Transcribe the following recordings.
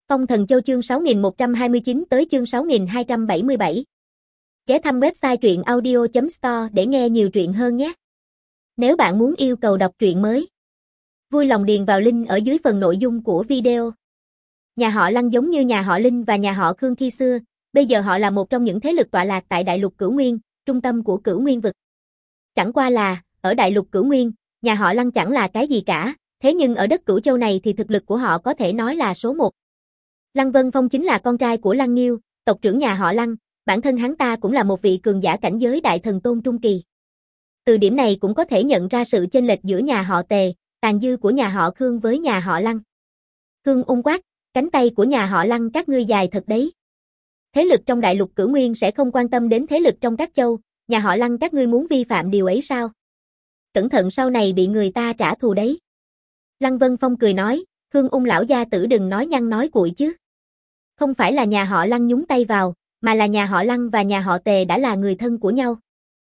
Phong Thần Châu chương 6129 tới chương 6277. Ghé thăm website truyện audio.store để nghe nhiều truyện hơn nhé. Nếu bạn muốn yêu cầu đọc truyện mới, vui lòng điền vào link ở dưới phần nội dung của video. Nhà họ Lăng giống như nhà họ Linh và nhà họ Khương khi xưa, bây giờ họ là một trong những thế lực tọa lạc tại Đại Lục Cửu Nguyên, trung tâm của Cửu Nguyên vực. Chẳng qua là, ở Đại Lục Cửu Nguyên, nhà họ Lăng chẳng là cái gì cả, thế nhưng ở đất Cửu Châu này thì thực lực của họ có thể nói là số 1. Lăng Vân Phong chính là con trai của Lăng Nghiêu, tộc trưởng nhà họ Lăng, bản thân hắn ta cũng là một vị cường giả cảnh giới đại thần tôn trung kỳ. Từ điểm này cũng có thể nhận ra sự chênh lệch giữa nhà họ Tề, tàn dư của nhà họ Khương với nhà họ Lăng. Khương ung quát, cánh tay của nhà họ Lăng các ngươi dài thật đấy. Thế lực trong Đại Lục Cửu Nguyên sẽ không quan tâm đến thế lực trong các châu, nhà họ Lăng các ngươi muốn vi phạm điều ấy sao? Cẩn thận sau này bị người ta trả thù đấy. Lăng Vân Phong cười nói, Khương ung lão gia tử đừng nói nhăng nói cuội chứ. Không phải là nhà họ Lăng nhúng tay vào, mà là nhà họ Lăng và nhà họ Tề đã là người thân của nhau.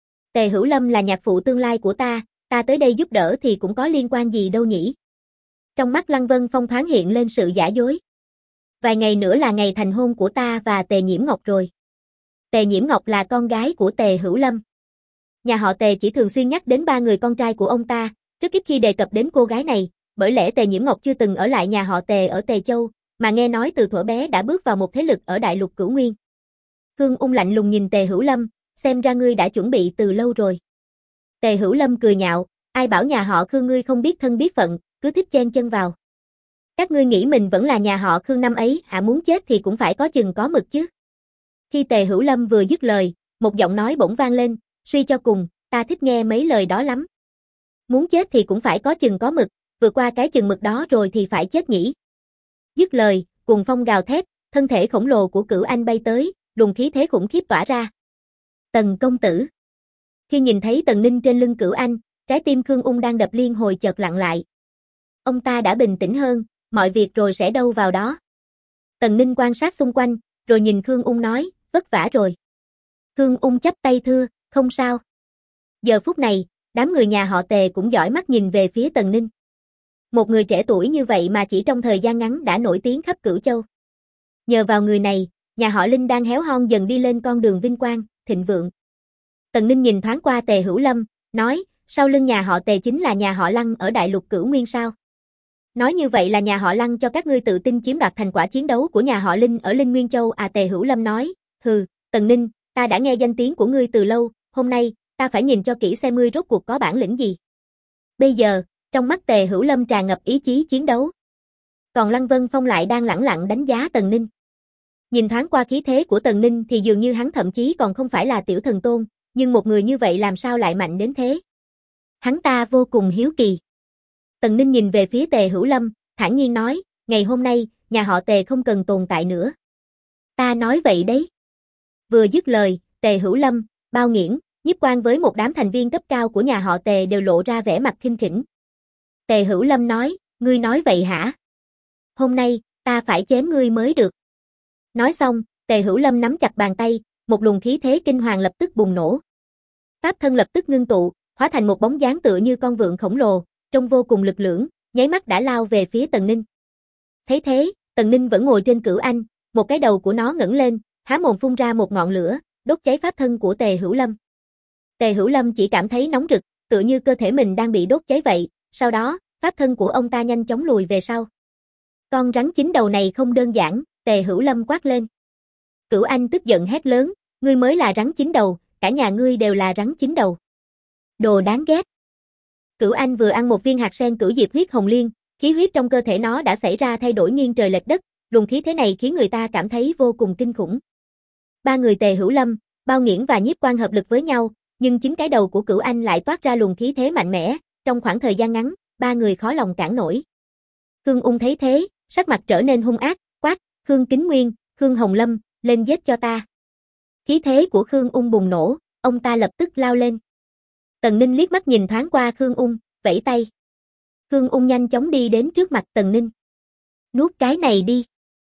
Tề Hữu Lâm là nhạc phụ tương lai của ta tới đây giúp đỡ thì cũng có liên quan gì đâu nhỉ? Trong mắt Lăng Vân Phong thoáng hiện lên sự giả dối. Vài ngày nữa là ngày thành hôn của ta và Tề Nhiễm Ngọc rồi. Tề Nhiễm Ngọc là con gái của Tề Hữu Lâm. Nhà họ Tề chỉ thường xuyên nhắc đến ba người con trai của ông ta, rất ít khi đề cập đến cô gái này, bởi lẽ Tề Nhiễm Ngọc chưa từng ở lại nhà họ Tề ở Tề Châu, mà nghe nói từ thuở bé đã bước vào một thế lực ở Đại Lục Cửu Nguyên. Khương ung lạnh lùng nhìn Tề Hữu Lâm, xem ra ngươi đã chuẩn bị từ lâu rồi. Tề Hữu Lâm cười nhạo, ai bảo nhà họ Khương ngươi không biết thân biết phận, cứ thích chen chân vào. Các ngươi nghĩ mình vẫn là nhà họ Khương năm ấy, muốn chết thì cũng phải có chừng có mực chứ. Khi Tề Hữu Lâm vừa dứt lời, một giọng nói bỗng vang lên, suy cho cùng, ta thích nghe mấy lời đó lắm. Muốn chết thì cũng phải có chừng có mực, vượt qua cái chừng mực đó rồi thì phải chết nhỉ. Dứt lời, cuồng phong gào thét, thân thể khổng lồ của Cửu Anh bay tới, luồng khí thế khủng khiếp tỏa ra. Tần công tử. Khi nhìn thấy Tần Ninh trên lưng Cửu Anh, trái tim Khương ung đang đập liên hồi chợt lặng lại. Ông ta đã bình tĩnh hơn, mọi việc rồi sẽ đâu vào đó. Tần Ninh quan sát xung quanh, rồi nhìn Khương ung nói, vất vả rồi. Khương ung chắp tay thưa, không sao. Giờ phút này, đám người nhà họ Tề cũng dõi mắt nhìn về phía Tần Ninh. Một người trẻ tuổi như vậy mà chỉ trong thời gian ngắn đã nổi tiếng khắp Cửu Châu. Nhờ vào người này, nhà họ Linh đang héo hon dần đi lên con đường vinh quang, thịnh vượng. Tần Ninh nhìn thoáng qua Tề Hữu Lâm, nói, sau lưng nhà họ Tề chính là nhà họ Lăng ở Đại Lục Cửu Nguyên sao? Nói như vậy là nhà họ Lăng cho các ngươi tự tin chiếm đoạt thành quả chiến đấu của nhà họ Linh ở Linh Nguyên Châu à? Tề Hữu Lâm nói, hừ, Tần Ninh, ta đã nghe danh tiếng của ngươi từ lâu, hôm nay, ta phải nhìn cho kỹ xem ngươi rốt cuộc có bản lĩnh gì. Bây giờ, trong mắt Tề Hữu Lâm tràn ngập ý chí chiến đấu. Còn Lăng Vân Phong lại đang lẳng lặng đánh giá Tần Ninh. Nhìn thoáng qua khí thế của Tần Ninh thì dường như hắn thậm chí còn không phải là tiểu thần tôn, nhưng một người như vậy làm sao lại mạnh đến thế? Hắn ta vô cùng hiếu kỳ. Tần Ninh nhìn về phía Tề Hữu Lâm, thản nhiên nói, ngày hôm nay, nhà họ Tề không cần tồn tại nữa. Ta nói vậy đấy. Vừa dứt lời, Tề Hữu Lâm, Bao Nghiễn, Nhiếp Quan với một đám thành viên cấp cao của nhà họ Tề đều lộ ra vẻ mặt khinh khỉnh. Tề Hữu Lâm nói, ngươi nói vậy hả? Hôm nay, ta phải chém ngươi mới được. Nói xong, Tề Hữu Lâm nắm chặt bàn tay, một luồng khí thế kinh hoàng lập tức bùng nổ. Pháp thân lập tức ngưng tụ, hóa thành một bóng dáng tựa như con vượn khổng lồ, trông vô cùng lực lưỡng, nháy mắt đã lao về phía Tần Ninh. Thấy thế, Tần Ninh vẫn ngồi trên Cửu Anh, một cái đầu của nó ngẩng lên, há mồm phun ra một ngọn lửa, đốt cháy pháp thân của Tề Hữu Lâm. Tề Hữu Lâm chỉ cảm thấy nóng rực, tựa như cơ thể mình đang bị đốt cháy vậy, sau đó, pháp thân của ông ta nhanh chóng lùi về sau. Con rắn chín đầu này không đơn giản, Tề Hữu Lâm quát lên. Cửu Anh tức giận hét lớn, ngươi mới là rắn chín đầu, cả nhà ngươi đều là rắn chín đầu. Đồ đáng ghét. Cửu Anh vừa ăn một viên hạt sen cửu diệp huyết hồng liên, khí huyết trong cơ thể nó đã xảy ra thay đổi nghiêng trời lệch đất, luồng khí thế này khiến người ta cảm thấy vô cùng kinh khủng. Ba người Tề Hữu Lâm, Bao Nghiễn và Nhiếp Quan hợp lực với nhau, nhưng chính cái đầu của Cửu Anh lại toát ra luồng khí thế mạnh mẽ, trong khoảng thời gian ngắn, ba người khó lòng cản nổi. Khương ung thấy thế, sắc mặt trở nên hung ác, quát, Khương Kính Nguyên, Khương Hồng Lâm, lên giết cho ta. Khí thế của Khương ung bùng nổ, ông ta lập tức lao lên. Tần Ninh liếc mắt nhìn thoáng qua Khương ung, vẫy tay. Khương ung nhanh chóng đi đến trước mặt Tần Ninh. Nuốt cái này đi.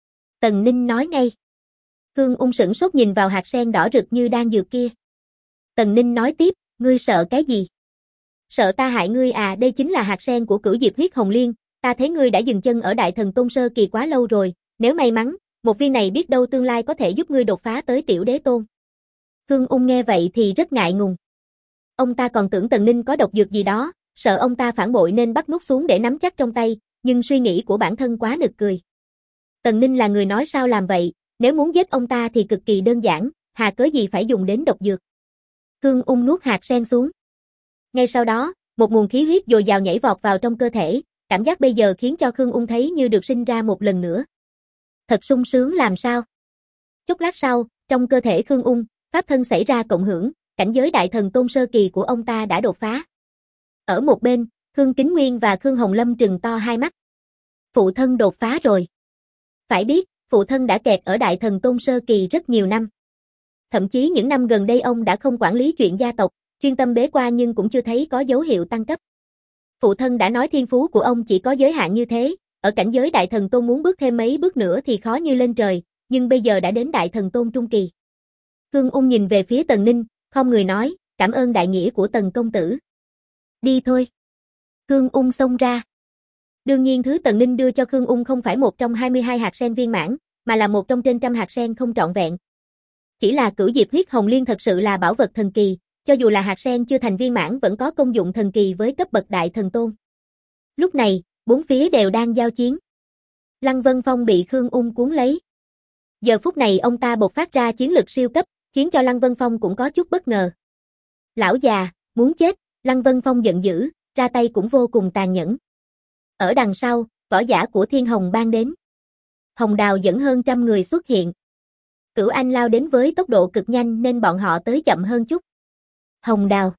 Tần Ninh nói ngay. Khương ung sửng sốt nhìn vào hạt sen đỏ rực như đan dược kia. Tần Ninh nói tiếp, ngươi sợ cái gì? Sợ ta hại ngươi à? Đây chính là hạt sen của cửu diệp huyết hồng liên, ta thấy ngươi đã dừng chân ở đại thần tôn sơ kỳ quá lâu rồi, Nếu may mắn, một viên này biết đâu tương lai có thể giúp ngươi đột phá tới tiểu đế tôn. Khương Ung nghe vậy thì rất ngại ngùng. Ông ta còn tưởng Tần Ninh có độc dược gì đó, sợ ông ta phản bội nên bắt nút xuống để nắm chắc trong tay, nhưng suy nghĩ của bản thân quá nực cười. Tần Ninh là người nói sao làm vậy, nếu muốn giết ông ta thì cực kỳ đơn giản, hà cớ gì phải dùng đến độc dược. Khương Ung nuốt hạt sen xuống. Ngay sau đó, một nguồn khí huyết dồi dào nhảy vọt vào trong cơ thể, cảm giác bây giờ khiến cho Khương Ung thấy như được sinh ra một lần nữa. Thật sung sướng làm sao. Chốc lát sau, trong cơ thể Khương Ung, pháp thân xảy ra cộng hưởng, cảnh giới đại thần tôn sơ kỳ của ông ta đã đột phá. Ở một bên, Khương Kính Nguyên và Khương Hồng Lâm trừng to hai mắt. Phụ thân đột phá rồi. Phải biết, phụ thân đã kẹt ở đại thần tôn sơ kỳ rất nhiều năm. Thậm chí những năm gần đây ông đã không quản lý chuyện gia tộc, chuyên tâm bế quan nhưng cũng chưa thấy có dấu hiệu tăng cấp. Phụ thân đã nói thiên phú của ông chỉ có giới hạn như thế, ở cảnh giới đại thần tôn muốn bước thêm mấy bước nữa thì khó như lên trời, nhưng bây giờ đã đến đại thần tôn trung kỳ. Khương Ung nhìn về phía Tần Ninh, không người nói, cảm ơn đại nghĩa của Tần công tử. Đi thôi. Khương Ung xông ra. Đương nhiên thứ Tần Ninh đưa cho Khương Ung không phải một trong 22 hạt sen viên mãn, mà là một trong trên trăm hạt sen không trọn vẹn. Chỉ là Cửu Diệp huyết hồng liên thật sự là bảo vật thần kỳ, cho dù là hạt sen chưa thành viên mãn vẫn có công dụng thần kỳ với cấp bậc đại thần tôn. Lúc này, bốn phía đều đang giao chiến. Lăng Vân Phong bị Khương Ung cuốn lấy. Giờ phút này ông ta bộc phát ra chiến lực siêu cấp, khiến cho Lăng Vân Phong cũng có chút bất ngờ. Lão già, muốn chết, Lăng Vân Phong giận dữ, ra tay cũng vô cùng tàn nhẫn. Ở đằng sau, võ giả của Thiên Hồng Bang đến. Hồng Đào dẫn hơn trăm người xuất hiện. Cửu Anh lao đến với tốc độ cực nhanh nên bọn họ tới chậm hơn chút. Hồng Đào.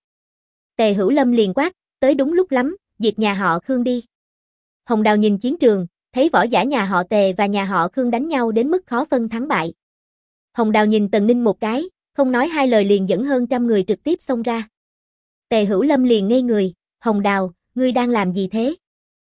Tề Hữu Lâm liền quát, tới đúng lúc lắm, diệt nhà họ Khương đi. Hồng Đào nhìn chiến trường, thấy võ giả nhà họ Tề và nhà họ Khương đánh nhau đến mức khó phân thắng bại. Hồng Đào nhìn Tần Ninh một cái, không nói hai lời liền dẫn hơn trăm người trực tiếp xông ra. Tề Hữu Lâm liền ngây người, Hồng Đào, ngươi đang làm gì thế?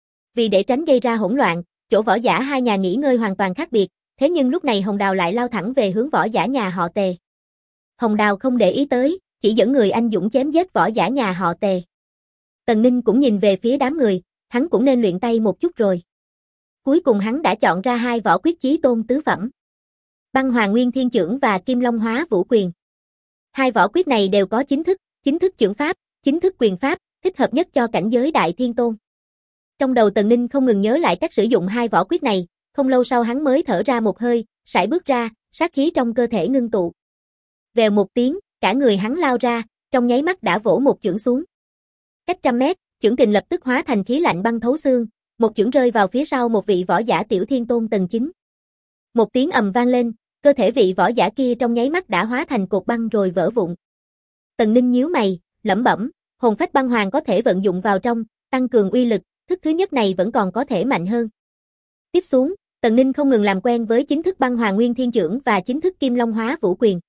Vì để tránh gây ra hỗn loạn, chỗ võ giả hai nhà nghỉ ngơi hoàn toàn khác biệt, thế nhưng lúc này Hồng Đào lại lao thẳng về hướng võ giả nhà họ Tề. Hồng Đào không để ý tới, chỉ dẫn người anh dũng chém giết võ giả nhà họ Tề. Tần Ninh cũng nhìn về phía đám người, hắn cũng nên luyện tay một chút rồi. Cuối cùng hắn đã chọn ra hai võ quyết chí tôn tứ phẩm. Băng Hoàng Nguyên Thiên Chưởng và Kim Long Hóa Vũ Quyền. Hai võ quyết này đều có chính thức chưởng pháp, chính thức quyền pháp, thích hợp nhất cho cảnh giới đại thiên tôn. Trong đầu Tần Ninh không ngừng nhớ lại cách sử dụng hai võ quyết này, không lâu sau hắn mới thở ra một hơi, sải bước ra, sát khí trong cơ thể ngưng tụ. Vèo một tiếng, cả người hắn lao ra, trong nháy mắt đã vỗ một chưởng xuống. Cách trăm mét, chưởng kình lập tức hóa thành khí lạnh băng thấu xương, một chưởng rơi vào phía sau một vị võ giả tiểu thiên tôn tầng 9. Một tiếng ầm vang lên, cơ thể vị võ giả kia trong nháy mắt đã hóa thành cột băng rồi vỡ vụn. Tần Ninh nhíu mày, lẩm bẩm, hồn phách băng hoàng có thể vận dụng vào trong, tăng cường uy lực, thức thứ nhất này vẫn còn có thể mạnh hơn. Tiếp xuống, Tần Ninh không ngừng làm quen với chính thức băng hoàng nguyên thiên chưởng và chính thức kim long hóa vũ quyền.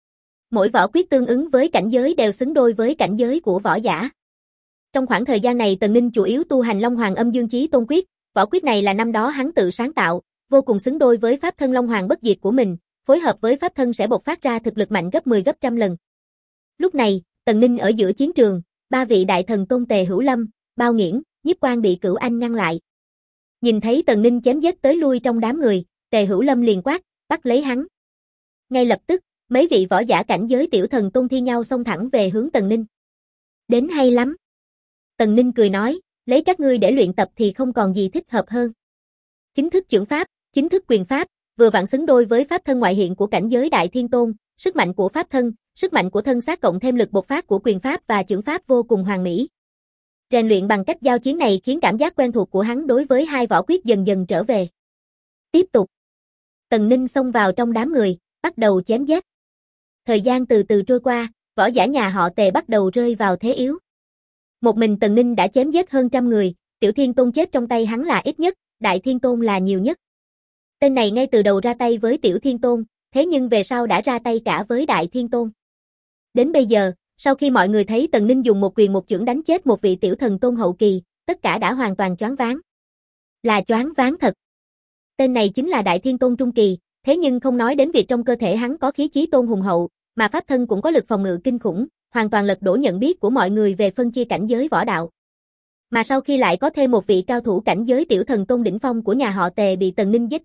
Mỗi võ quyết tương ứng với cảnh giới đều xứng đôi với cảnh giới của võ giả. Trong khoảng thời gian này Tần Ninh chủ yếu tu hành Long Hoàng Âm Dương Chí Tôn Quyết, võ quyết này là năm đó hắn tự sáng tạo, vô cùng xứng đôi với pháp thân Long Hoàng bất diệt của mình, phối hợp với pháp thân sẽ bộc phát ra thực lực mạnh gấp 10 gấp trăm lần. Lúc này, Tần Ninh ở giữa chiến trường, ba vị đại thần tôn Tề Hữu Lâm, Bao Nghiễn, Nhiếp Quan bị Cửu Anh ngăn lại. Nhìn thấy Tần Ninh chém giết tới lui trong đám người, Tề Hữu Lâm liền quát, bắt lấy hắn. Ngay lập tức, mấy vị võ giả cảnh giới tiểu thần tôn thi nhau xông thẳng về hướng Tần Ninh. Đến hay lắm. Tần Ninh cười nói, lấy các ngươi để luyện tập thì không còn gì thích hợp hơn. Chính thức chưởng pháp, chính thức quyền pháp, vừa vặn xứng đôi với pháp thân ngoại hiện của cảnh giới đại thiên tôn, sức mạnh của pháp thân, sức mạnh của thân xác cộng thêm lực bộc phát của quyền pháp và chưởng pháp vô cùng hoàn mỹ. Rèn luyện bằng cách giao chiến này khiến cảm giác quen thuộc của hắn đối với hai võ quyết dần dần trở về. Tiếp tục. Tần Ninh xông vào trong đám người, bắt đầu chém giết. Thời gian từ từ trôi qua, võ giả nhà họ Tề bắt đầu rơi vào thế yếu. Một mình Tần Ninh đã chém giết hơn trăm người, tiểu thiên tôn chết trong tay hắn là ít nhất, đại thiên tôn là nhiều nhất. Tên này ngay từ đầu ra tay với tiểu thiên tôn, thế nhưng về sau đã ra tay cả với đại thiên tôn. Đến bây giờ, sau khi mọi người thấy Tần Ninh dùng một quyền một chưởng đánh chết một vị tiểu thần tôn hậu kỳ, tất cả đã hoàn toàn choáng váng. Là choáng váng thật. Tên này chính là đại thiên tôn trung kỳ, thế nhưng không nói đến việc trong cơ thể hắn có khí chí tôn hùng hậu, mà pháp thân cũng có lực phòng ngự kinh khủng, hoàn toàn lật đổ nhận biết của mọi người về phân chia cảnh giới võ đạo. Mà sau khi lại có thêm một vị cao thủ cảnh giới tiểu thần tôn đỉnh phong của nhà họ Tề bị Tần Ninh giết chết,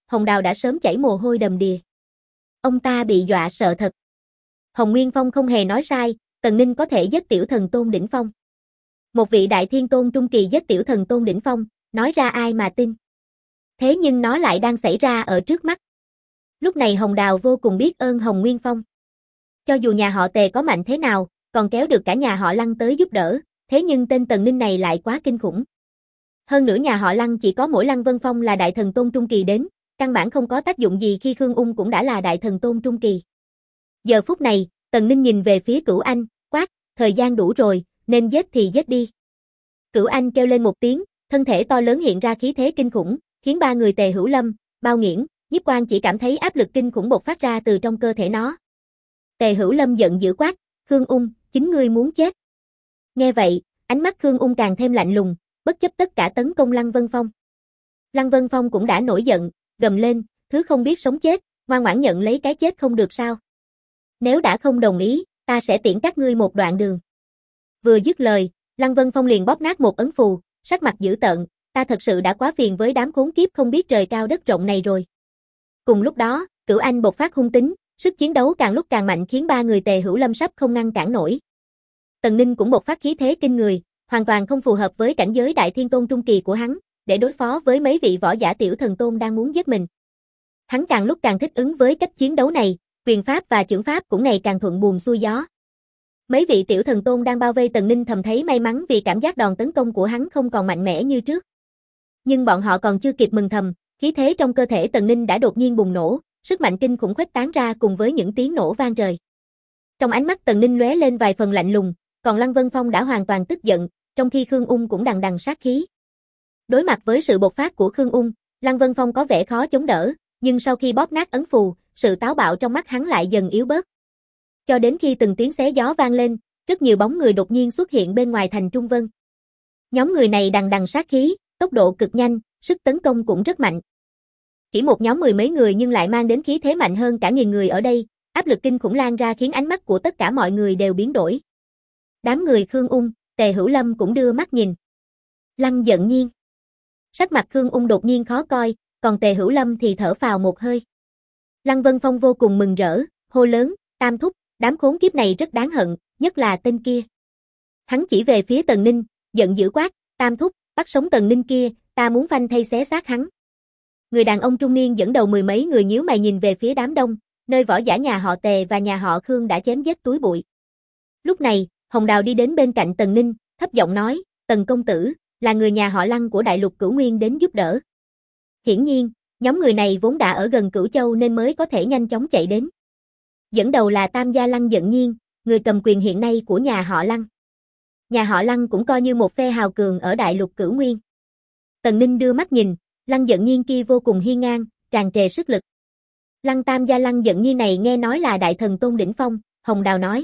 Hồng Đào đã sớm chảy mồ hôi đầm đìa. Ông ta bị dọa sợ thật. Hồng Nguyên Phong không hề nói sai, Tần Ninh có thể giết tiểu thần tôn đỉnh phong. Một vị đại thiên tôn trung kỳ giết tiểu thần tôn đỉnh phong, nói ra ai mà tin. Thế nhưng nó lại đang xảy ra ở trước mắt. Lúc này Hồng Đào vô cùng biết ơn Hồng Nguyên Phong. Cho dù nhà họ Tề có mạnh thế nào, còn kéo được cả nhà họ Lăng tới giúp đỡ, thế nhưng tên Tần Ninh này lại quá kinh khủng. Hơn nữa nhà họ Lăng chỉ có mỗi Lăng Vân Phong là đại thần tôn trung kỳ đến, căn bản không có tác dụng gì khi Khương Ung cũng đã là đại thần tôn trung kỳ. Giờ phút này, Tần Ninh nhìn về phía Cửu Anh, quát, thời gian đủ rồi, nên giết thì giết đi. Cửu Anh kêu lên một tiếng, thân thể to lớn hiện ra khí thế kinh khủng, khiến ba người Tề Hữu Lâm, Bao Nghiễn, Nhiếp Quan chỉ cảm thấy áp lực kinh khủng bộc phát ra từ trong cơ thể nó. Tề Hữu Lâm giận dữ quát, Khương Ung, chính ngươi muốn chết. Nghe vậy, ánh mắt Khương Ung càng thêm lạnh lùng, bất chấp tất cả tấn công Lăng Vân Phong. Lăng Vân Phong cũng đã nổi giận, gầm lên, thứ không biết sống chết, ngoan ngoãn nhận lấy cái chết không được sao. Nếu đã không đồng ý, ta sẽ tiễn các ngươi một đoạn đường. Vừa dứt lời, Lăng Vân Phong liền bóp nát một ấn phù, sắc mặt dữ tợn, ta thật sự đã quá phiền với đám khốn kiếp không biết trời cao đất rộng này rồi. Cùng lúc đó, Cửu Anh bộc phát hung tính, sức chiến đấu càng lúc càng mạnh khiến ba người Tề Hữu Lâm sắp không ngăn cản nổi. Tần Ninh cũng bộc phát khí thế kinh người, hoàn toàn không phù hợp với cảnh giới đại thiên tôn trung kỳ của hắn, để đối phó với mấy vị võ giả tiểu thần tôn đang muốn giết mình. Hắn càng lúc càng thích ứng với cách chiến đấu này, quyền pháp và chưởng pháp cũng ngày càng thuận buồm xuôi gió. Mấy vị tiểu thần tôn đang bao vây Tần Ninh thầm thấy may mắn vì cảm giác đòn tấn công của hắn không còn mạnh mẽ như trước. Nhưng bọn họ còn chưa kịp mừng thầm, khí thế trong cơ thể Tần Ninh đã đột nhiên bùng nổ, sức mạnh kinh khủng khuếch tán ra cùng với những tiếng nổ vang trời. Trong ánh mắt Tần Ninh lóe lên vài phần lạnh lùng, còn Lăng Vân Phong đã hoàn toàn tức giận, trong khi Khương Ung cũng đằng đằng sát khí. Đối mặt với sự bộc phát của Khương Ung, Lăng Vân Phong có vẻ khó chống đỡ, nhưng sau khi bóp nát ấn phù, sự táo bạo trong mắt hắn lại dần yếu bớt. Cho đến khi từng tiếng xé gió vang lên, rất nhiều bóng người đột nhiên xuất hiện bên ngoài thành Trung Vân. Nhóm người này đằng đằng sát khí, tốc độ cực nhanh, sức tấn công cũng rất mạnh. Chỉ một nhóm mười mấy người nhưng lại mang đến khí thế mạnh hơn cả nghìn người ở đây, áp lực kinh khủng lan ra khiến ánh mắt của tất cả mọi người đều biến đổi. Đám người Khương Ung, Tề Hữu Lâm cũng đưa mắt nhìn. Lăng Giận Nhiên. Sắc mặt Khương Ung đột nhiên khó coi, còn Tề Hữu Lâm thì thở phào một hơi. Lăng Vân Phong vô cùng mừng rỡ, hô lớn, Tam thúc, đám khốn kiếp này rất đáng hận, nhất là tên kia. Hắn chỉ về phía Tần Ninh, giận dữ quát, Tam thúc, bắt sống Tần Ninh kia, ta muốn phanh thây xé xác hắn. Người đàn ông trung niên dẫn đầu mười mấy người nhíu mày nhìn về phía đám đông, nơi võ giả nhà họ Tề và nhà họ Khương đã chém giết túi bụi. Lúc này, Hồng Đào đi đến bên cạnh Tần Ninh, thấp giọng nói, Tần công tử, là người nhà họ Lăng của Đại Lục Cửu Nguyên đến giúp đỡ. Hiển nhiên, nhóm người này vốn đã ở gần Cửu Châu nên mới có thể nhanh chóng chạy đến. Dẫn đầu là Tam gia Lăng Giận Nhiên, người cầm quyền hiện nay của nhà họ Lăng. Nhà họ Lăng cũng coi như một phe hào cường ở Đại Lục Cửu Nguyên. Tần Ninh đưa mắt nhìn, Lăng Giận Nhiên kia vô cùng hiên ngang, tràn trề sức lực. Lăng Tam gia Lăng Giận Nhiên này nghe nói là đại thần tôn đỉnh phong, Hồng Đào nói.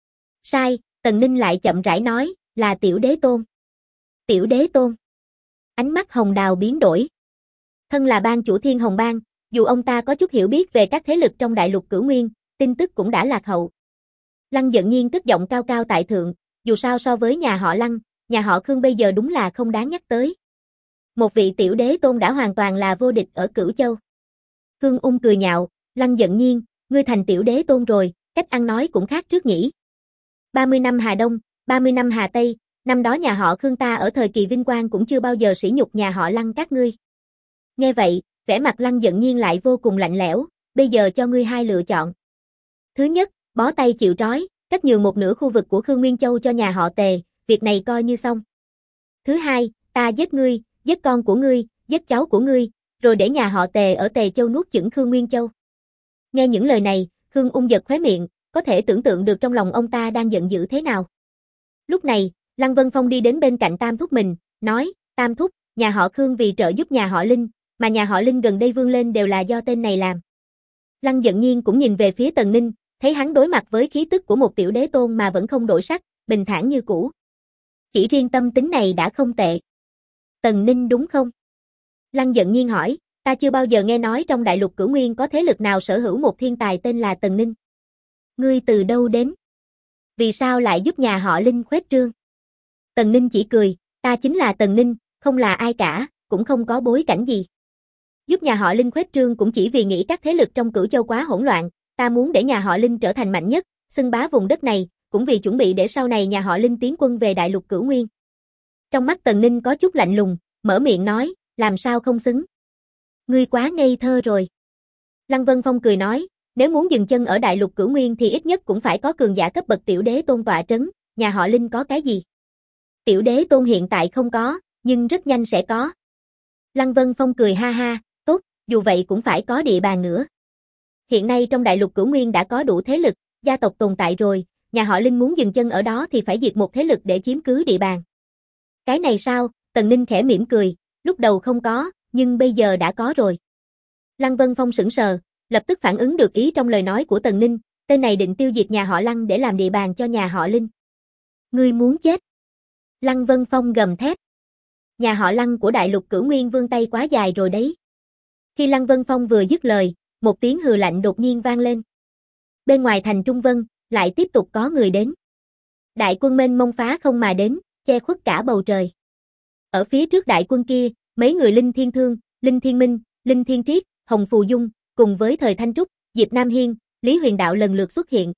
Sai, Tần Ninh lại chậm rãi nói, là Tiểu Đế Tôn. Tiểu Đế Tôn. Ánh mắt Hồng Đào biến đổi. Thân là bang chủ Thiên Hồng Bang, dù ông ta có chút hiểu biết về các thế lực trong Đại Lục Cửu Nguyên, tin tức cũng đã lạc hậu. Lăng Giận Nhiên cất giọng cao cao tại thượng, dù sao so với nhà họ Lăng, nhà họ Khương bây giờ đúng là không đáng nhắc tới. Một vị Tiểu Đế Tôn đã hoàn toàn là vô địch ở Cửu Châu. Khương Ung cười nhạo, Lăng Giận Nhiên, ngươi thành Tiểu Đế Tôn rồi, cách ăn nói cũng khác trước nhỉ. 30 năm Hà Đông, 30 năm Hà Tây, năm đó nhà họ Khương ta ở thời kỳ vinh quang cũng chưa bao giờ sỉ nhục nhà họ Lăng các ngươi. Nghe vậy, vẻ mặt Lăng Giận Nhiên lại vô cùng lạnh lẽo, bây giờ cho ngươi hai lựa chọn. Thứ nhất, bó tay chịu trói, cắt nhường một nửa khu vực của Khương Nguyên Châu cho nhà họ Tề, việc này coi như xong. Thứ hai, ta giết ngươi, giết con của ngươi, giết cháu của ngươi, rồi để nhà họ Tề ở Tề Châu nuốt chửng Khương Nguyên Châu. Nghe những lời này, Khương Ung giật khóe miệng, có thể tưởng tượng được trong lòng ông ta đang giận dữ thế nào. Lúc này, Lăng Vân Phong đi đến bên cạnh Tam thúc mình, nói, Tam thúc, nhà họ Khương vì trợ giúp nhà họ Linh, mà nhà họ Linh gần đây vươn lên đều là do tên này làm. Lăng Giận Nhiên cũng nhìn về phía Tần Ninh, thấy hắn đối mặt với khí tức của một Tiểu Đế Tôn mà vẫn không đổi sắc, bình thản như cũ. Chỉ riêng tâm tính này đã không tệ. Tần Ninh đúng không? Lăng Giận Nhiên hỏi, ta chưa bao giờ nghe nói trong Đại Lục Cửu Nguyên có thế lực nào sở hữu một thiên tài tên là Tần Ninh. Ngươi từ đâu đến? Vì sao lại giúp nhà họ Linh khuếch trương? Tần Ninh chỉ cười, ta chính là Tần Ninh, không là ai cả, cũng không có bối cảnh gì. Giúp nhà họ Linh khuếch trương cũng chỉ vì nghĩ các thế lực trong Cửu Châu quá hỗn loạn, ta muốn để nhà họ Linh trở thành mạnh nhất, xưng bá vùng đất này, cũng vì chuẩn bị để sau này nhà họ Linh tiến quân về đại lục Cửu Nguyên. Trong mắt Tần Ninh có chút lạnh lùng, mở miệng nói, làm sao không xứng. Ngươi quá ngây thơ rồi. Lăng Vân Phong cười nói, nếu muốn dừng chân ở đại lục Cửu Nguyên thì ít nhất cũng phải có cường giả cấp bậc tiểu đế tôn tọa trấn, nhà họ Linh có cái gì? Tiểu đế tôn hiện tại không có, nhưng rất nhanh sẽ có. Lăng Vân Phong cười ha ha, tốt, dù vậy cũng phải có địa bàn nữa. Hiện nay trong đại lục Cửu Nguyên đã có đủ thế lực, gia tộc tồn tại rồi, nhà họ Linh muốn dừng chân ở đó thì phải diệt một thế lực để chiếm cứ địa bàn. Cái này sao? Tần Ninh khẽ mỉm cười, lúc đầu không có, nhưng bây giờ đã có rồi. Lăng Vân Phong sững sờ, lập tức phản ứng được ý trong lời nói của Tần Ninh, tên này định tiêu diệt nhà họ Lăng để làm địa bàn cho nhà họ Linh. Ngươi muốn chết. Lăng Vân Phong gầm thét. Nhà họ Lăng của đại lục Cửu Nguyên vươn tay quá dài rồi đấy. Khi Lăng Vân Phong vừa dứt lời, một tiếng hừ lạnh đột nhiên vang lên. Bên ngoài thành Trung Vân, lại tiếp tục có người đến. Đại quân mênh mông phá không mà đến, che khuất cả bầu trời. Ở phía trước đại quân kia, mấy người Linh Thiên Thương, Linh Thiên Minh, Linh Thiên Triết, Hồng Phù Dung, cùng với Thời Thanh Trúc, Diệp Nam Hiên, Lý Huyền Đạo lần lượt xuất hiện.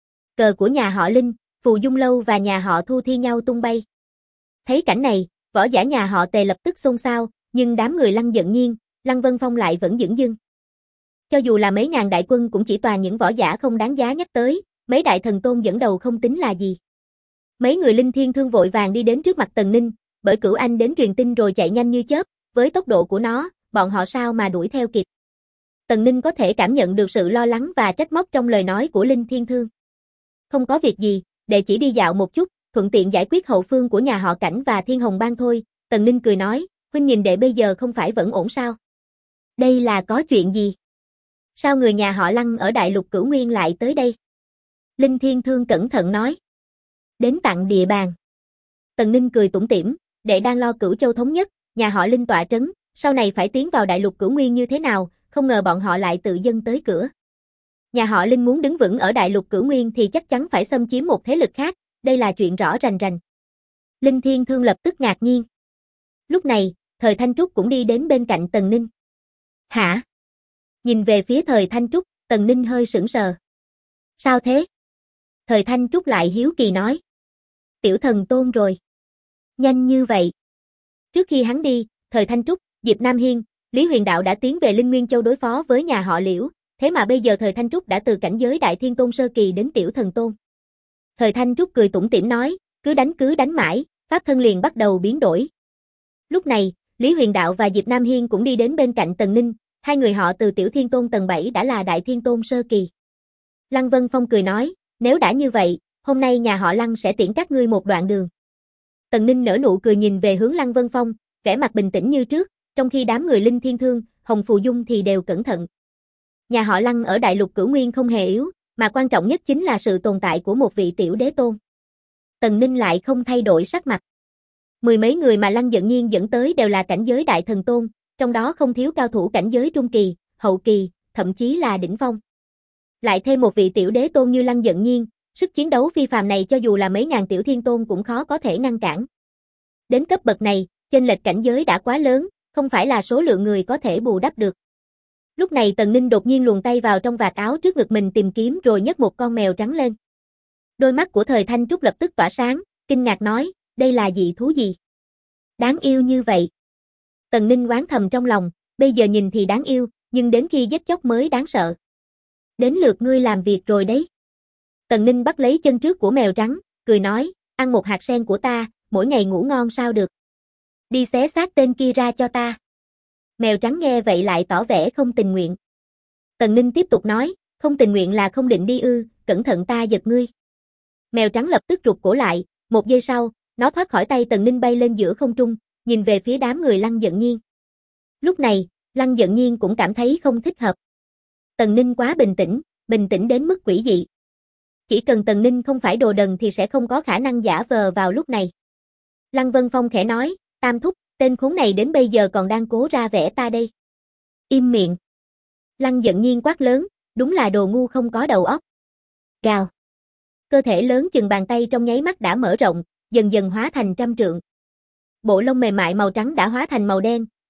Cờ của nhà họ Linh, Phù Dung Lâu và nhà họ Thu thi nhau tung bay. Thấy cảnh này, võ giả nhà họ Tề lập tức xôn xao, nhưng đám người Lăng Giận Nhiên, Lăng Vân Phong lại vẫn dửng dưng. Cho dù là mấy ngàn đại quân cũng chỉ toàn những võ giả không đáng giá nhắc tới, mấy đại thần tôn dẫn đầu không tính là gì. Mấy người Linh Thiên Thương vội vàng đi đến trước mặt Tần Ninh, bởi Cửu Anh đến truyền tin rồi chạy nhanh như chớp, với tốc độ của nó, bọn họ sao mà đuổi theo kịp. Tần Ninh có thể cảm nhận được sự lo lắng và trách móc trong lời nói của Linh Thiên Thương. Không có việc gì, đệ chỉ đi dạo một chút, thuận tiện giải quyết hậu phương của nhà họ Cảnh và Thiên Hồng Bang thôi, Tần Ninh cười nói, huynh nhìn đệ bây giờ không phải vẫn ổn sao? Đây là có chuyện gì? Sao người nhà họ Lăng ở đại lục Cửu Nguyên lại tới đây? Linh Thiên Thương cẩn thận nói. Đến tặng địa bàn. Tần Ninh cười tủm tỉm, đệ đang lo Cửu Châu thống nhất, nhà họ Linh tọa trấn, sau này phải tiến vào đại lục Cửu Nguyên như thế nào, không ngờ bọn họ lại tự dâng tới cửa. Nhà họ Linh muốn đứng vững ở đại lục Cửu Nguyên thì chắc chắn phải xâm chiếm một thế lực khác, đây là chuyện rõ rành rành. Linh Thiên Thương lập tức ngạc nhiên. Lúc này, Thời Thanh Trúc cũng đi đến bên cạnh Tần Ninh. Hả? Nhìn về phía Thời Thanh Trúc, Tần Ninh hơi sững sờ. Sao thế? Thời Thanh Trúc lại hiếu kỳ nói. Tiểu thần tôn rồi. Nhanh như vậy. Trước khi hắn đi, Thời Thanh Trúc, Diệp Nam Hiên, Lý Huyền Đạo đã tiến về Linh Nguyên Châu đối phó với nhà họ Liễu, thế mà bây giờ Thời Thanh Trúc đã từ cảnh giới Đại Thiên Tôn Sơ Kỳ đến Tiểu Thần Tôn. Thời Thanh Trúc cười tủm tỉm nói, cứ đánh mãi, pháp thân liền bắt đầu biến đổi. Lúc này, Lý Huyền Đạo và Diệp Nam Hiên cũng đi đến bên cạnh Tần Ninh, hai người họ từ Tiểu Thiên Tôn tầng 7 đã là Đại Thiên Tôn Sơ Kỳ. Lăng Vân Phong cười nói, nếu đã như vậy, hôm nay nhà họ Lăng sẽ tiễn các ngươi một đoạn đường. Tần Ninh nở nụ cười nhìn về hướng Lăng Vân Phong, vẻ mặt bình tĩnh như trước, trong khi đám người Linh Thiên Thương, Hồng Phù Dung thì đều cẩn thận. Nhà họ Lăng ở đại lục Cửu Nguyên không hề yếu, mà quan trọng nhất chính là sự tồn tại của một vị tiểu đế tôn. Tần Ninh lại không thay đổi sắc mặt. Mười mấy người mà Lăng Giận Nhiên dẫn tới đều là cảnh giới đại thần tôn, trong đó không thiếu cao thủ cảnh giới trung kỳ, hậu kỳ, thậm chí là đỉnh phong. Lại thêm một vị tiểu đế tôn như Lăng Giận Nhiên, sức chiến đấu phi phàm này cho dù là mấy ngàn tiểu thiên tôn cũng khó có thể ngăn cản. Đến cấp bậc này, chênh lệch cảnh giới đã quá lớn, không phải là số lượng người có thể bù đắp được. Lúc này Tần Ninh đột nhiên luồn tay vào trong vạt áo trước ngực mình tìm kiếm rồi nhấc một con mèo trắng lên. Đôi mắt của Thời Thanh Trúc lập tức tỏa sáng, kinh ngạc nói, đây là dị thú gì? Đáng yêu như vậy. Tần Ninh oán thầm trong lòng, bây giờ nhìn thì đáng yêu, nhưng đến khi giết chóc mới đáng sợ. Đến lượt ngươi làm việc rồi đấy. Tần Ninh bắt lấy chân trước của mèo trắng, cười nói, ăn một hạt sen của ta, mỗi ngày ngủ ngon sao được. Đi xé xác tên kia ra cho ta. Mèo trắng nghe vậy lại tỏ vẻ không tình nguyện. Tần Ninh tiếp tục nói, không tình nguyện là không định đi ư, cẩn thận ta giật ngươi. Mèo trắng lập tức rụt cổ lại, một giây sau, nó thoát khỏi tay Tần Ninh bay lên giữa không trung, nhìn về phía đám người Lăng Giận Nhiên. Lúc này, Lăng Giận Nhiên cũng cảm thấy không thích hợp. Tần Ninh quá bình tĩnh đến mức quỷ dị. Chỉ cần Tần Ninh không phải đồ đần thì sẽ không có khả năng giả vờ vào lúc này. Lăng Vân Phong khẽ nói, Tam thúc, tên khốn này đến bây giờ còn đang cố ra vẻ ta đây. Im miệng. Lăng Giận Nhiên quát lớn, đúng là đồ ngu không có đầu óc. Gào. Cơ thể lớn chừng bàn tay trong nháy mắt đã mở rộng, dần dần hóa thành trăm trượng. Bộ lông mềm mại màu trắng đã hóa thành màu đen,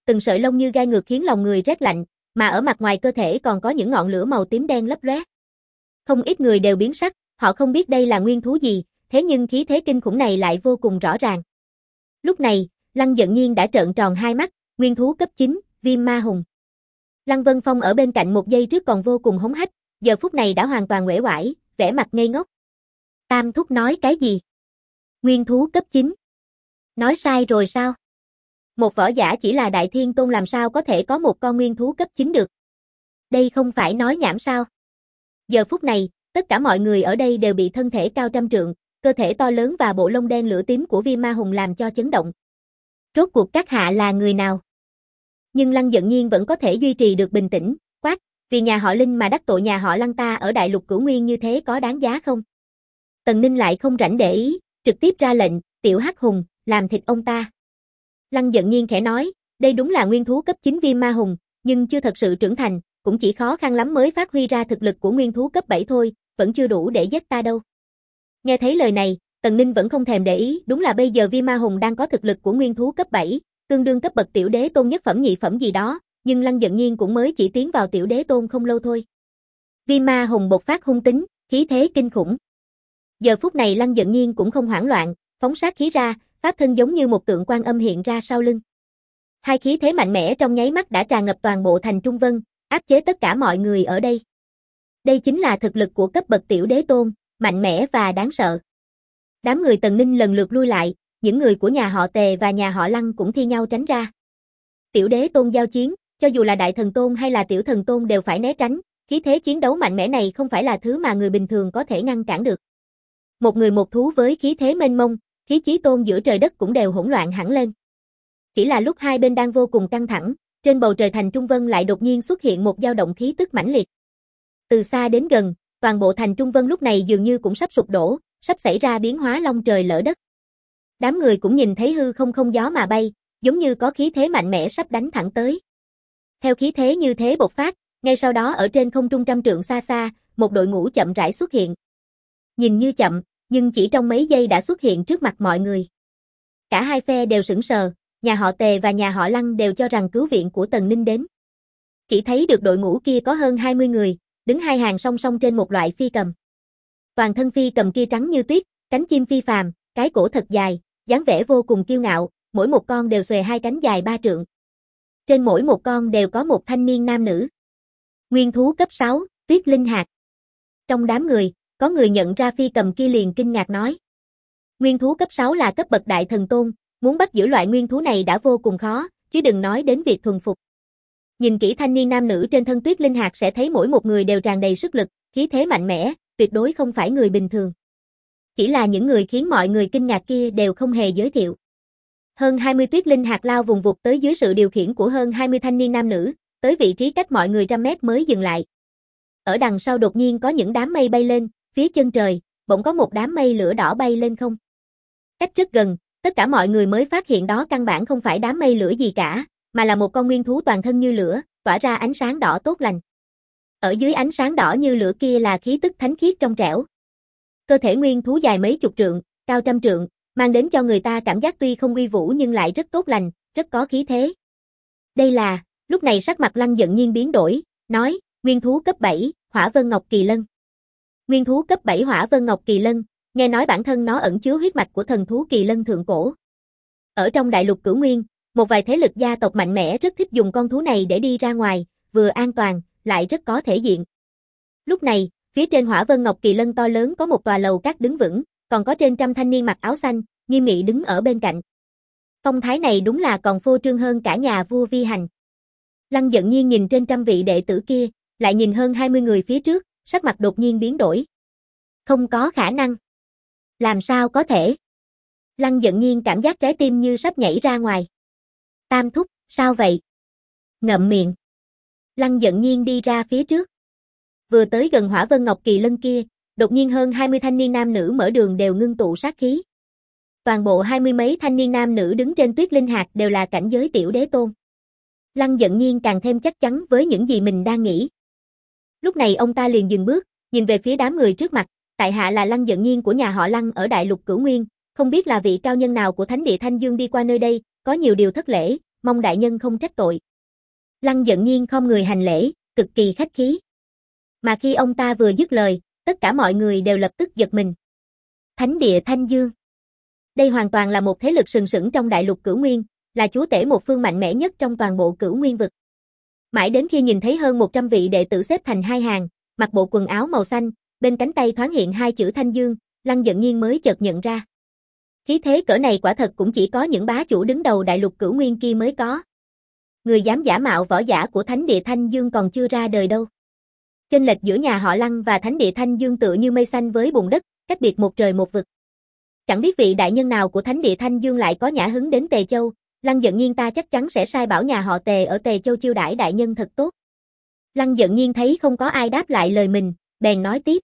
từng sợi lông như gai ngược khiến lòng người rét lạnh, mà ở mặt ngoài cơ thể còn có những ngọn lửa màu tím đen lấp lóe. Không ít người đều biến sắc, họ không biết đây là nguyên thú gì, thế nhưng khí thế kinh khủng này lại vô cùng rõ ràng. Lúc này, Lăng Giận Nhiên đã trợn tròn hai mắt, nguyên thú cấp 9, Viêm Ma Hùng. Lăng Vân Phong ở bên cạnh một giây trước còn vô cùng hống hách, giờ phút này đã hoàn toàn uể oải, vẻ mặt ngây ngốc. Tam thúc nói cái gì? Nguyên thú cấp 9. Nói sai rồi sao? Một võ giả chỉ là Đại Thiên Tôn làm sao có thể có một con nguyên thú cấp 9 được? Đây không phải nói nhảm sao? Giờ phút này, tất cả mọi người ở đây đều bị thân thể cao trăm trượng, cơ thể to lớn và bộ lông đen lửa tím của Viêm Ma Hùng làm cho chấn động. Rốt cuộc các hạ là người nào? Nhưng Lăng Giận Nhiên vẫn có thể duy trì được bình tĩnh, quát, vì nhà họ Linh mà đắc tội nhà họ Lăng ta ở Đại Lục Cửu Nguyên như thế có đáng giá không? Tần Ninh lại không rảnh để ý, trực tiếp ra lệnh, tiểu hắc hùng, làm thịt ông ta. Lăng Giận Nhiên khẽ nói, đây đúng là nguyên thú cấp 9 Viêm Ma Hùng, nhưng chưa thật sự trưởng thành, cũng chỉ khó khăn lắm mới phát huy ra thực lực của nguyên thú cấp 7 thôi, vẫn chưa đủ để giết ta đâu. Nghe thấy lời này, Tần Ninh vẫn không thèm để ý, đúng là bây giờ Viêm Ma Hùng đang có thực lực của nguyên thú cấp 7, tương đương cấp bậc tiểu đế tôn nhất phẩm nhị phẩm gì đó, nhưng Lăng Giận Nhiên cũng mới chỉ tiến vào tiểu đế tôn không lâu thôi. Viêm Ma Hùng bộc phát hung tính, khí thế kinh khủng. Giờ phút này Lăng Giận Nhiên cũng không hoảng loạn, phóng sát khí ra, pháp thân giống như một tượng Quan Âm hiện ra sau lưng. Hai khí thế mạnh mẽ trong nháy mắt đã tràn ngập toàn bộ thành Trung Vân, áp chế tất cả mọi người ở đây. Đây chính là thực lực của cấp bậc tiểu đế tôn, mạnh mẽ và đáng sợ. Đám người Tần Ninh lần lượt lui lại, những người của nhà họ Tề và nhà họ Lăng cũng thi nhau tránh ra. Tiểu đế tôn giao chiến, cho dù là đại thần tôn hay là tiểu thần tôn đều phải né tránh, khí thế chiến đấu mạnh mẽ này không phải là thứ mà người bình thường có thể ngăn cản được. Một người một thú với khí thế mênh mông, khí chí tôn giữa trời đất cũng đều hỗn loạn hẳn lên. Chỉ là lúc hai bên đang vô cùng căng thẳng, trên bầu trời thành Trung Vân lại đột nhiên xuất hiện một dao động khí tức mãnh liệt. Từ xa đến gần, toàn bộ thành Trung Vân lúc này dường như cũng sắp sụp đổ, sắp xảy ra biến hóa long trời lỡ đất. Đám người cũng nhìn thấy hư không không gió mà bay, giống như có khí thế mạnh mẽ sắp đánh thẳng tới. Theo khí thế như thế bộc phát, ngay sau đó ở trên không trung trăm trượng xa xa, một đội ngũ chậm rãi xuất hiện. Nhìn như chậm, nhưng chỉ trong mấy giây đã xuất hiện trước mặt mọi người. Cả hai phe đều sững sờ, nhà họ Tề và nhà họ Lăng đều cho rằng cứu viện của Tần Ninh đến. Chỉ thấy được đội ngũ kia có hơn 20 người, đứng hai hàng song song trên một loại phi cầm. Toàn thân phi cầm kia trắng như tuyết, cánh chim phi phàm, cái cổ thật dài, dáng vẻ vô cùng kiêu ngạo, mỗi một con đều xòe hai cánh dài 3 trượng. Trên mỗi một con đều có một thanh niên nam nữ. Nguyên thú cấp 6, Tuyết Linh Hạc. Trong đám người, có người nhận ra phi cầm kia liền kinh ngạc nói. Nguyên thú cấp 6 là cấp bậc đại thần tôn, muốn bắt giữ loại nguyên thú này đã vô cùng khó, chứ đừng nói đến việc thuần phục. Nhìn kỹ thanh niên nam nữ trên thân Tuyết Linh Hạc sẽ thấy mỗi một người đều tràn đầy sức lực, khí thế mạnh mẽ, tuyệt đối không phải người bình thường. Chỉ là những người khiến mọi người kinh ngạc kia đều không hề giới thiệu. Hơn 20 Tuyết Linh Hạc lao vùng vụt tới dưới sự điều khiển của hơn 20 thanh niên nam nữ, tới vị trí cách mọi người trăm mét mới dừng lại. Ở đằng sau đột nhiên có những đám mây bay lên, phía chân trời, bỗng có một đám mây lửa đỏ bay lên không. Cách rất gần, tất cả mọi người mới phát hiện đó căn bản không phải đám mây lửa gì cả, mà là một con nguyên thú toàn thân như lửa, tỏa ra ánh sáng đỏ tốt lành. Ở dưới ánh sáng đỏ như lửa kia là khí tức thánh khiết trong trẻo. Cơ thể nguyên thú dài mấy chục trượng, cao trăm trượng, mang đến cho người ta cảm giác tuy không uy vũ nhưng lại rất tốt lành, rất có khí thế. Đây là, lúc này sắc mặt Lăng Giận Nhiên biến đổi, nói, nguyên thú cấp 7, Hỏa Vân Ngọc Kỳ Lân. Nguyên thú cấp 7 Hỏa Vân Ngọc Kỳ Lân, nghe nói bản thân nó ẩn chứa huyết mạch của thần thú Kỳ Lân thượng cổ. Ở trong đại lục Cửu Nguyên, một vài thế lực gia tộc mạnh mẽ rất thích dùng con thú này để đi ra ngoài, vừa an toàn, lại rất có thể diện. Lúc này, phía trên Hỏa Vân Ngọc Kỳ Lân to lớn có một tòa lầu các đứng vững, còn có trên trăm thanh niên mặc áo xanh, nghiêm nghị đứng ở bên cạnh. Phong thái này đúng là còn phô trương hơn cả nhà vua Vi Hành. Lăng Giận Nhiên nhìn trên trăm vị đệ tử kia, lại nhìn hơn 20 người phía trước, sắc mặt đột nhiên biến đổi. Không có khả năng. Làm sao có thể? Lăng Giận Nhiên cảm giác trái tim như sắp nhảy ra ngoài. Tam thúc, sao vậy? Ngậm miệng. Lăng Giận Nhiên đi ra phía trước. Vừa tới gần Hỏa Vân Ngọc Kỳ Lân kia, đột nhiên hơn 20 thanh niên nam nữ mở đường đều ngưng tụ sát khí. Toàn bộ 20 mấy thanh niên nam nữ đứng trên Tuyết Linh Hạc đều là cảnh giới tiểu đế tôn. Lăng Giận Nhiên càng thêm chắc chắn với những gì mình đang nghĩ. Lúc này ông ta liền dừng bước, nhìn về phía đám người trước mặt, tại hạ là Lăng Giận Nhiên của nhà họ Lăng ở Đại Lục Cửu Nguyên, không biết là vị cao nhân nào của Thánh địa Thanh Dương đi qua nơi đây, có nhiều điều thất lễ, mong đại nhân không trách tội. Lăng Giận Nhiên khom người hành lễ, cực kỳ khách khí. Mà khi ông ta vừa dứt lời, tất cả mọi người đều lập tức giật mình. Thánh địa Thanh Dương. Đây hoàn toàn là một thế lực sừng sững trong đại lục Cửu Nguyên, là chúa tể một phương mạnh mẽ nhất trong toàn bộ Cửu Nguyên vực. Mãi đến khi nhìn thấy hơn 100 vị đệ tử xếp thành hai hàng, mặc bộ quần áo màu xanh, bên cánh tay thoáng hiện hai chữ Thanh Dương, Lăng Giận Nhiên mới chợt nhận ra. Khí thế cỡ này quả thật cũng chỉ có những bá chủ đứng đầu đại lục Cửu Nguyên kia mới có. Người dám giả mạo võ giả của Thánh địa Thanh Dương còn chưa ra đời đâu. Chênh lệch giữa nhà họ Lăng và Thánh địa Thanh Dương tựa như mây xanh với bùn đất, cách biệt một trời một vực. Chẳng biết vị đại nhân nào của Thánh địa Thanh Dương lại có nhã hứng đến Tề Châu, Lăng Giận Nhiên ta chắc chắn sẽ sai bảo nhà họ Tề ở Tề Châu chiêu đãi đại nhân thật tốt. Lăng Giận Nhiên thấy không có ai đáp lại lời mình, bèn nói tiếp.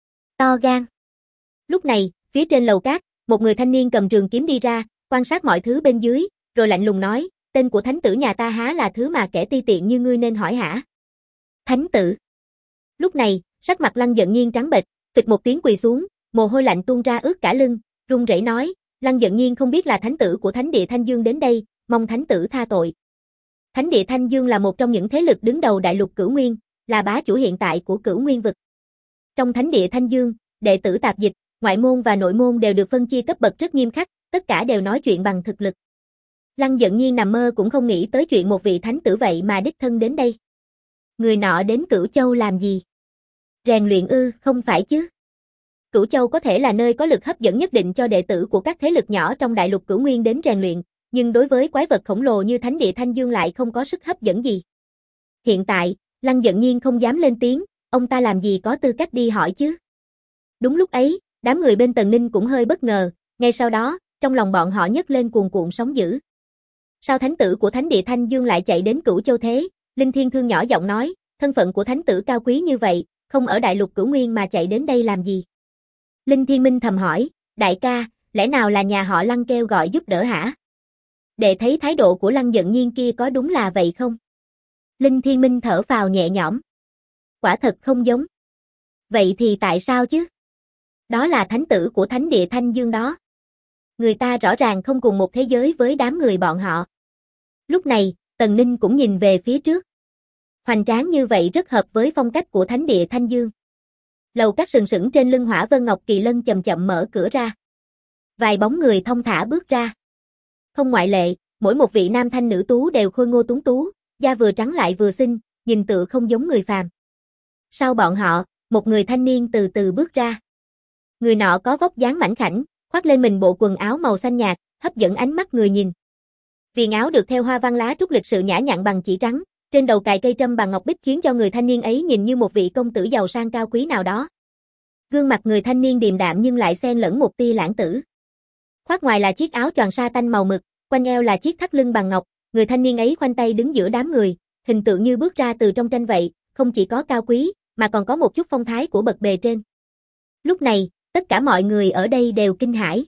To gan. Lúc này, phía trên lầu cát, một người thanh niên cầm trường kiếm đi ra, quan sát mọi thứ bên dưới, rồi lạnh lùng nói, tên của thánh tử nhà ta há là thứ mà kẻ ti tiện như ngươi nên hỏi hả? Thánh tử. Lúc này, sắc mặt Lăng Giận Nhiên trắng bệch, phịch một tiếng quỳ xuống, mồ hôi lạnh tuôn ra ướt cả lưng, run rẩy nói, Lăng Giận Nhiên không biết là thánh tử của Thánh địa Thanh Dương đến đây, mong thánh tử tha tội. Thánh địa Thanh Dương là một trong những thế lực đứng đầu đại lục Cửu Nguyên, là bá chủ hiện tại của Cửu Nguyên vực. Trong Thánh địa Thanh Dương, đệ tử tạp dịch, ngoại môn và nội môn đều được phân chia cấp bậc rất nghiêm khắc, tất cả đều nói chuyện bằng thực lực. Lăng Giận Nhiên nằm mơ cũng không nghĩ tới chuyện một vị thánh tử vậy mà đích thân đến đây. Người nọ đến Cửu Châu làm gì? Rèn luyện ư, không phải chứ? Cửu Châu có thể là nơi có lực hấp dẫn nhất định cho đệ tử của các thế lực nhỏ trong đại lục Cửu Nguyên đến rèn luyện, nhưng đối với quái vật khổng lồ như Thánh địa Thanh Dương lại không có sức hấp dẫn gì. Hiện tại, Lăng Giận Nhiên không dám lên tiếng, ông ta làm gì có tư cách đi hỏi chứ? Đúng lúc ấy, đám người bên Tần Ninh cũng hơi bất ngờ, ngay sau đó, trong lòng bọn họ nhấc lên cuồn cuộn sóng dữ. Sao thánh tử của Thánh địa Thanh Dương lại chạy đến Cửu Châu thế? Linh Thiên Thương nhỏ giọng nói, thân phận của thánh tử cao quý như vậy, không ở đại lục Cửu Nguyên mà chạy đến đây làm gì? Linh Thiên Minh thầm hỏi, đại ca, lẽ nào là nhà họ Lăng kêu gọi giúp đỡ hả? Đệ thấy thái độ của Lăng Giận Nhiên kia có đúng là vậy không? Linh Thiên Minh thở phào nhẹ nhõm. Quả thật không giống. Vậy thì tại sao chứ? Đó là thánh tử của Thánh địa Thanh Dương đó. Người ta rõ ràng không cùng một thế giới với đám người bọn họ. Lúc này, Tần Ninh cũng nhìn về phía trước. Hoành tráng như vậy rất hợp với phong cách của Thánh địa Thanh Dương. Lầu các sừng sững trên lưng Hỏa Vân Ngọc Kỳ Lân chậm chậm mở cửa ra. Vài bóng người thong thả bước ra. Không ngoại lệ, mỗi một vị nam thanh nữ tú đều khôi ngô tuấn tú, da vừa trắng lại vừa xinh, nhìn tựa không giống người phàm. Sau bọn họ, một người thanh niên từ từ bước ra. Người nọ có vóc dáng mảnh khảnh, khoác lên mình bộ quần áo màu xanh nhạt, hấp dẫn ánh mắt người nhìn. Viền áo được thêu hoa văn lá trúc lịch sự nhã nhặn bằng chỉ trắng, trên đầu cài cây trâm bằng ngọc bích khiến cho người thanh niên ấy nhìn như một vị công tử giàu sang cao quý nào đó. Gương mặt người thanh niên điềm đạm nhưng lại xen lẫn một tia lãng tử. Khoác ngoài là chiếc áo choàng sa tanh màu mực, quanh eo là chiếc thắt lưng bằng ngọc, người thanh niên ấy khoanh tay đứng giữa đám người, hình tượng như bước ra từ trong tranh vậy, không chỉ có cao quý, mà còn có một chút phong thái của bậc bề trên. Lúc này, tất cả mọi người ở đây đều kinh hãi.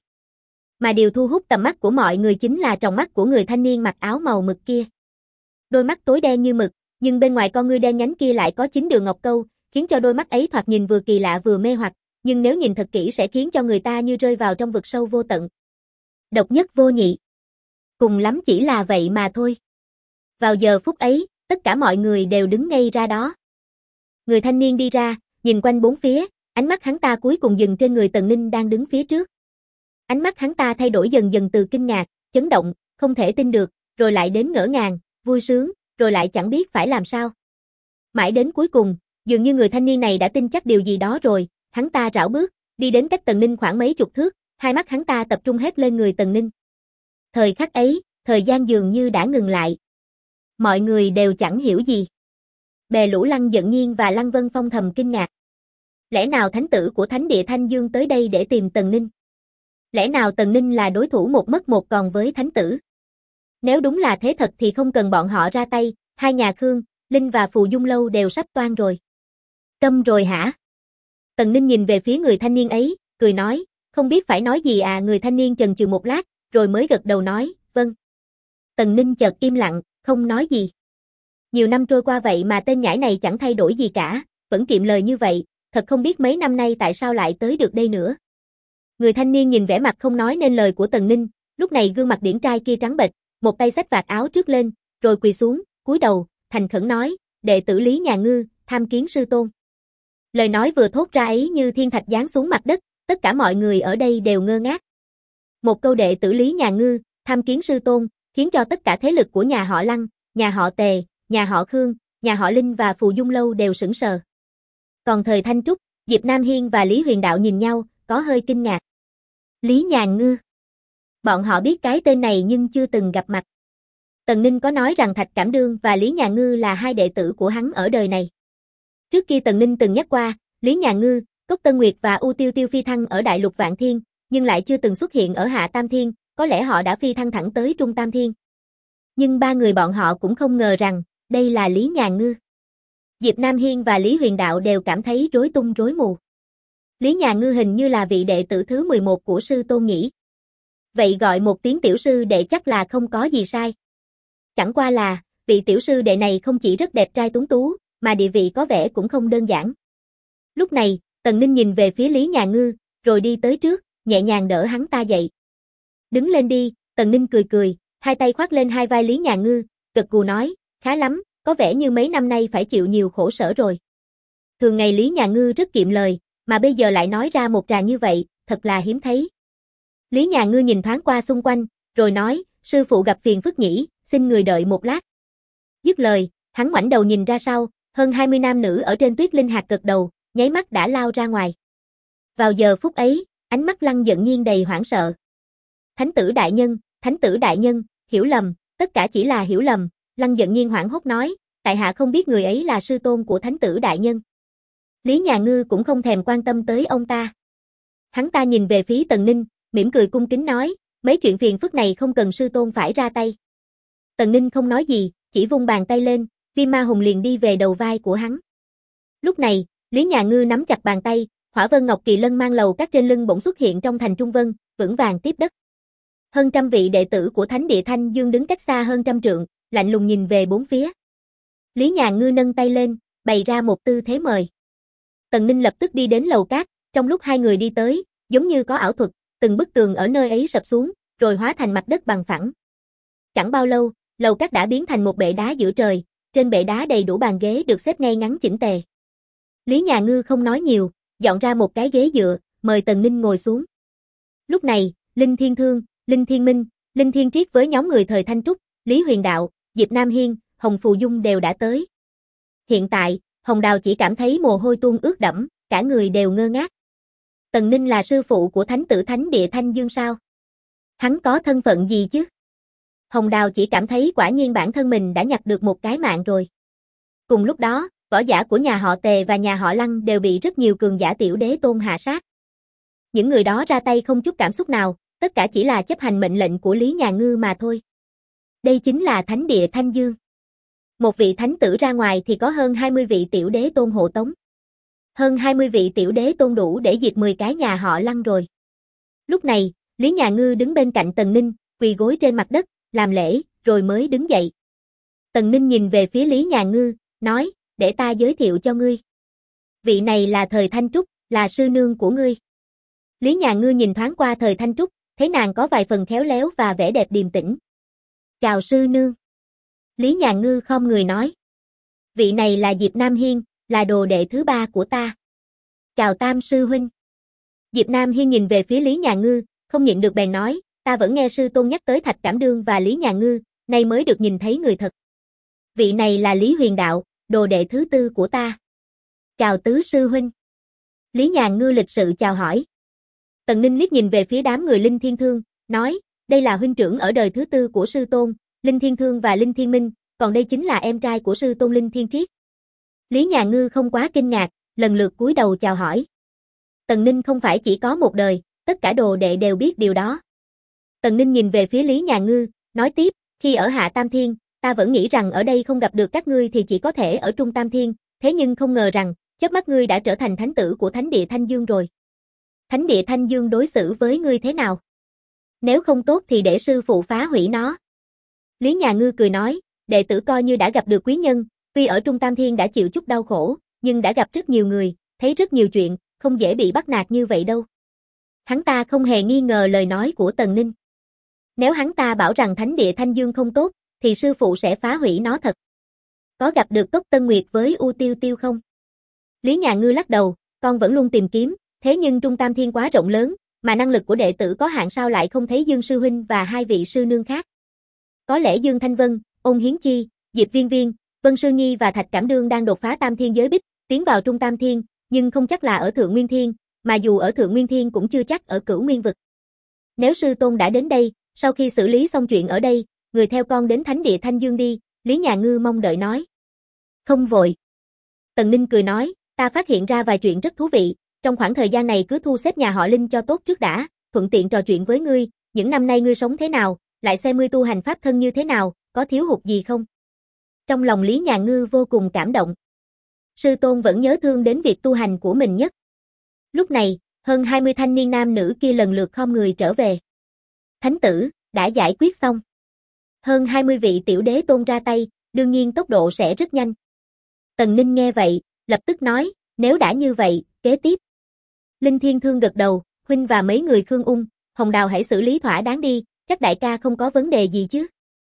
Mà điều thu hút tầm mắt của mọi người chính là tròng mắt của người thanh niên mặc áo màu mực kia. Đôi mắt tối đen như mực, nhưng bên ngoài con ngươi đen nhánh kia lại có 9 đường ngọc câu, khiến cho đôi mắt ấy thoạt nhìn vừa kỳ lạ vừa mê hoặc, nhưng nếu nhìn thật kỹ sẽ khiến cho người ta như rơi vào trong vực sâu vô tận. Độc nhất vô nhị. Cùng lắm chỉ là vậy mà thôi. Vào giờ phút ấy, tất cả mọi người đều đứng ngây ra đó. Người thanh niên đi ra, nhìn quanh bốn phía, ánh mắt hắn ta cuối cùng dừng trên người Tần Ninh đang đứng phía trước. Ánh mắt hắn ta thay đổi dần dần từ kinh ngạc, chấn động, không thể tin được, rồi lại đến ngỡ ngàng, vui sướng, rồi lại chẳng biết phải làm sao. Mãi đến cuối cùng, dường như người thanh niên này đã tin chắc điều gì đó rồi, hắn ta rảo bước, đi đến cách Tần Ninh khoảng mấy chục thước, hai mắt hắn ta tập trung hết lên người Tần Ninh. Thời khắc ấy, thời gian dường như đã ngừng lại. Mọi người đều chẳng hiểu gì. Bè lũ Lăng Giận Nhiên và Lăng Vân Phong thầm kinh ngạc. Lẽ nào thánh tử của Thánh địa Thanh Dương tới đây để tìm Tần Ninh? Lẽ nào Tần Ninh là đối thủ một mất một còn với thánh tử? Nếu đúng là thế thật thì không cần bọn họ ra tay, hai nhà Khương, Linh và Phù Dung Lâu đều sắp toang rồi. Câm rồi hả? Tần Ninh nhìn về phía người thanh niên ấy, cười nói, không biết phải nói gì à? Người thanh niên chần chừ một lát, rồi mới gật đầu nói, vâng. Tần Ninh chợt im lặng, không nói gì. Nhiều năm trôi qua vậy mà tên nhãi này chẳng thay đổi gì cả, vẫn kiệm lời như vậy, thật không biết mấy năm nay tại sao lại tới được đây nữa. Người thanh niên nhìn vẻ mặt không nói nên lời của Tần Ninh, lúc này gương mặt điển trai kia trắng bệch, một tay xách vạt áo trước lên, rồi quỳ xuống, cúi đầu, thành khẩn nói, đệ tử Lý Nhà Ngư, tham kiến sư tôn. Lời nói vừa thốt ra ấy như thiên thạch giáng xuống mặt đất, tất cả mọi người ở đây đều ngơ ngác. Một câu đệ tử Lý Nhà Ngư, tham kiến sư tôn, khiến cho tất cả thế lực của nhà họ Lăng, nhà họ Tề, nhà họ Khương, nhà họ Linh và Phù Dung Lâu đều sững sờ. Còn thời Thanh Trúc, Diệp Nam Hiên và Lý Huyền Đạo nhìn nhau, có hơi kinh ngạc. Lý Nhà Ngư. Bọn họ biết cái tên này nhưng chưa từng gặp mặt. Tần Ninh có nói rằng Thạch Cảm Đương và Lý Nhà Ngư là hai đệ tử của hắn ở đời này. Trước kia Tần Ninh từng nhắc qua, Lý Nhà Ngư, Cốc Tân Nguyệt và U Tiêu Tiêu phi thăng ở Đại Lục Vạn Thiên, nhưng lại chưa từng xuất hiện ở Hạ Tam Thiên, có lẽ họ đã phi thăng thẳng tới Trung Tam Thiên. Nhưng ba người bọn họ cũng không ngờ rằng, đây là Lý Nhà Ngư. Diệp Nam Hiên và Lý Huyền Đạo đều cảm thấy rối tung rối mù. Lý Nhà Ngư hình như là vị đệ tử thứ 11 của sư tôn nhỉ. Vậy gọi một tiếng tiểu sư đệ chắc là không có gì sai. Chẳng qua là, vị tiểu sư đệ này không chỉ rất đẹp trai tuấn tú, mà địa vị có vẻ cũng không đơn giản. Lúc này, Tần Ninh nhìn về phía Lý Nhà Ngư, rồi đi tới trước, nhẹ nhàng đỡ hắn ta dậy. Đứng lên đi, Tần Ninh cười cười, hai tay khoác lên hai vai Lý Nhà Ngư, gật gù nói, khá lắm, có vẻ như mấy năm nay phải chịu nhiều khổ sở rồi. Thường ngày Lý Nhà Ngư rất kiệm lời, mà bây giờ lại nói ra một tràng như vậy, thật là hiếm thấy. Lý Nhà Ngư nhìn thoáng qua xung quanh, rồi nói, sư phụ gặp phiền phức nhỉ, xin người đợi một lát. Dứt lời, hắn ngoảnh đầu nhìn ra sau, hơn 20 nam nữ ở trên Tuyết Linh Hạt gật đầu, nháy mắt đã lao ra ngoài. Vào giờ phút ấy, ánh mắt Lăng Giận Nhiên đầy hoảng sợ. Thánh tử đại nhân, hiểu lầm, tất cả chỉ là hiểu lầm, Lăng Giận Nhiên hoảng hốt nói, tại hạ không biết người ấy là sư tôn của thánh tử đại nhân. Lý Nhà Ngư cũng không thèm quan tâm tới ông ta. Hắn ta nhìn về phía Tần Ninh, mỉm cười cung kính nói, mấy chuyện phiền phức này không cần sư tôn phải ra tay. Tần Ninh không nói gì, chỉ vung bàn tay lên, Viêm Ma Hùng liền đi về đầu vai của hắn. Lúc này, Lý Nhà Ngư nắm chặt bàn tay, Hỏa Vân Ngọc Kỳ Lân mang lầu các trên lưng bỗng xuất hiện trong thành Trung Vân, vững vàng tiếp đất. Hơn trăm vị đệ tử của Thánh Địa Thanh Dương đứng cách xa hơn trăm trượng, lạnh lùng nhìn về bốn phía. Lý Nhà Ngư nâng tay lên, bày ra một tư thế mời. Tần Ninh lập tức đi đến lầu cát, trong lúc hai người đi tới, giống như có ảo thuật, từng bức tường ở nơi ấy sập xuống, rồi hóa thành mặt đất bằng phẳng. Chẳng bao lâu, lầu cát đã biến thành một bệ đá giữa trời, trên bệ đá đầy đủ bàn ghế được xếp ngay ngắn chỉnh tề. Lý Nhà Ngư không nói nhiều, dọn ra một cái ghế dựa, mời Tần Ninh ngồi xuống. Lúc này, Linh Thiên Thương, Linh Thiên Minh, Linh Thiên Triết với nhóm người thời Thanh Trúc, Lý Huyền Đạo, Diệp Nam Hiên, Hồng Phù Dung đều đã tới. Hiện tại, Hồng Đào chỉ cảm thấy mồ hôi tuôn ướt đẫm, cả người đều ngơ ngác. Tần Ninh là sư phụ của thánh tử Thánh Địa Thanh Dương sao? Hắn có thân phận gì chứ? Hồng Đào chỉ cảm thấy quả nhiên bản thân mình đã nhặt được một cái mạng rồi. Cùng lúc đó, võ giả của nhà họ Tề và nhà họ Lăng đều bị rất nhiều cường giả tiểu đế tôn hạ sát. Những người đó ra tay không chút cảm xúc nào, tất cả chỉ là chấp hành mệnh lệnh của Lý Nhà Ngư mà thôi. Đây chính là Thánh Địa Thanh Dương. Một vị thánh tử ra ngoài thì có hơn 20 vị tiểu đế tôn hộ tống. Hơn 20 vị tiểu đế tôn đủ để diệt 10 cái nhà họ Lăng rồi. Lúc này, Lý Nhà Ngư đứng bên cạnh Tần Ninh, quỳ gối trên mặt đất, làm lễ, rồi mới đứng dậy. Tần Ninh nhìn về phía Lý Nhà Ngư, nói, để ta giới thiệu cho ngươi. Vị này là thời Thanh Trúc, là sư nương của ngươi. Lý Nhà Ngư nhìn thoáng qua thời Thanh Trúc, thấy nàng có vài phần khéo léo và vẻ đẹp điềm tĩnh. Chào sư nương. Lý Nhà Ngư khom người nói. Vị này là Diệp Nam Hiên, là đồ đệ thứ 3 của ta. Chào Tam sư huynh. Diệp Nam Hiên nhìn về phía Lý Nhà Ngư, không nhịn được bèn nói, ta vẫn nghe sư tôn nhắc tới Thạch Cảm Đương và Lý Nhà Ngư, nay mới được nhìn thấy người thật. Vị này là Lý Huyền Đạo, đồ đệ thứ 4 của ta. Chào tứ sư huynh. Lý Nhà Ngư lịch sự chào hỏi. Tần Ninh liếc nhìn về phía đám người Linh Thiên Thương, nói, đây là huynh trưởng ở đời thứ 4 của sư tôn, Linh Thiên Thương và Linh Thiên Minh, còn đây chính là em trai của sư tôn Linh Thiên Triết. Lý Nhà Ngư không quá kinh ngạc, lần lượt cúi đầu chào hỏi. Tần Ninh không phải chỉ có một đời, tất cả đồ đệ đều biết điều đó. Tần Ninh nhìn về phía Lý Nhà Ngư, nói tiếp, khi ở Hạ Tam Thiên, ta vẫn nghĩ rằng ở đây không gặp được các ngươi thì chỉ có thể ở Trung Tam Thiên, thế nhưng không ngờ rằng, chớp mắt ngươi đã trở thành thánh tử của Thánh Địa Thanh Dương rồi. Thánh Địa Thanh Dương đối xử với ngươi thế nào? Nếu không tốt thì để sư phụ phá hủy nó. Lý Nhà Ngư cười nói, đệ tử coi như đã gặp được quý nhân, tuy ở Trung Tam Thiên đã chịu chút đau khổ, nhưng đã gặp rất nhiều người, thấy rất nhiều chuyện, không dễ bị bắt nạt như vậy đâu. Hắn ta không hề nghi ngờ lời nói của Tần Ninh. Nếu hắn ta bảo rằng thánh địa Thanh Dương không tốt, thì sư phụ sẽ phá hủy nó thật. Có gặp được Cốc Tân Nguyệt với U Tiêu Tiêu không? Lý Nhà Ngư lắc đầu, con vẫn luôn tìm kiếm, thế nhưng Trung Tam Thiên quá rộng lớn, mà năng lực của đệ tử có hạn, sao lại không thấy Dương sư huynh và hai vị sư nương khác. Có lẽ Dương Thanh Vân, Ôn Hiến Chi, Diệp Viên Viên, Vân Sư Nhi và Thạch Cảm Đương đang đột phá Tam Thiên giới bích, tiến vào Trung Tam Thiên, nhưng không chắc là ở Thượng Nguyên Thiên, mà dù ở Thượng Nguyên Thiên cũng chưa chắc ở Cửu Nguyên vực. Nếu sư tôn đã đến đây, sau khi xử lý xong chuyện ở đây, người theo con đến thánh địa Thanh Dương đi, Lý Nhà Ngư mong đợi nói. Không vội. Tần Ninh cười nói, ta phát hiện ra vài chuyện rất thú vị, trong khoảng thời gian này cứ thu xếp nhà họ Linh cho tốt trước đã, thuận tiện trò chuyện với ngươi, những năm nay ngươi sống thế nào, lại xem ngươi tu hành pháp thân như thế nào, có thiếu hụt gì không? Trong lòng Lý Nhà Ngư vô cùng cảm động. Sư tôn vẫn nhớ thương đến việc tu hành của mình nhất. Lúc này, hơn 20 thanh niên nam nữ kia lần lượt khom người trở về. Thánh tử, đã giải quyết xong. Hơn 20 vị tiểu đế tôn ra tay, đương nhiên tốc độ sẽ rất nhanh. Tần Ninh nghe vậy, lập tức nói, nếu đã như vậy, kế tiếp. Linh Thiên Thương gật đầu, huynh và mấy người Khương Ung, Hồng Đào hãy xử lý thỏa đáng đi, chắc đại ca không có vấn đề gì chứ.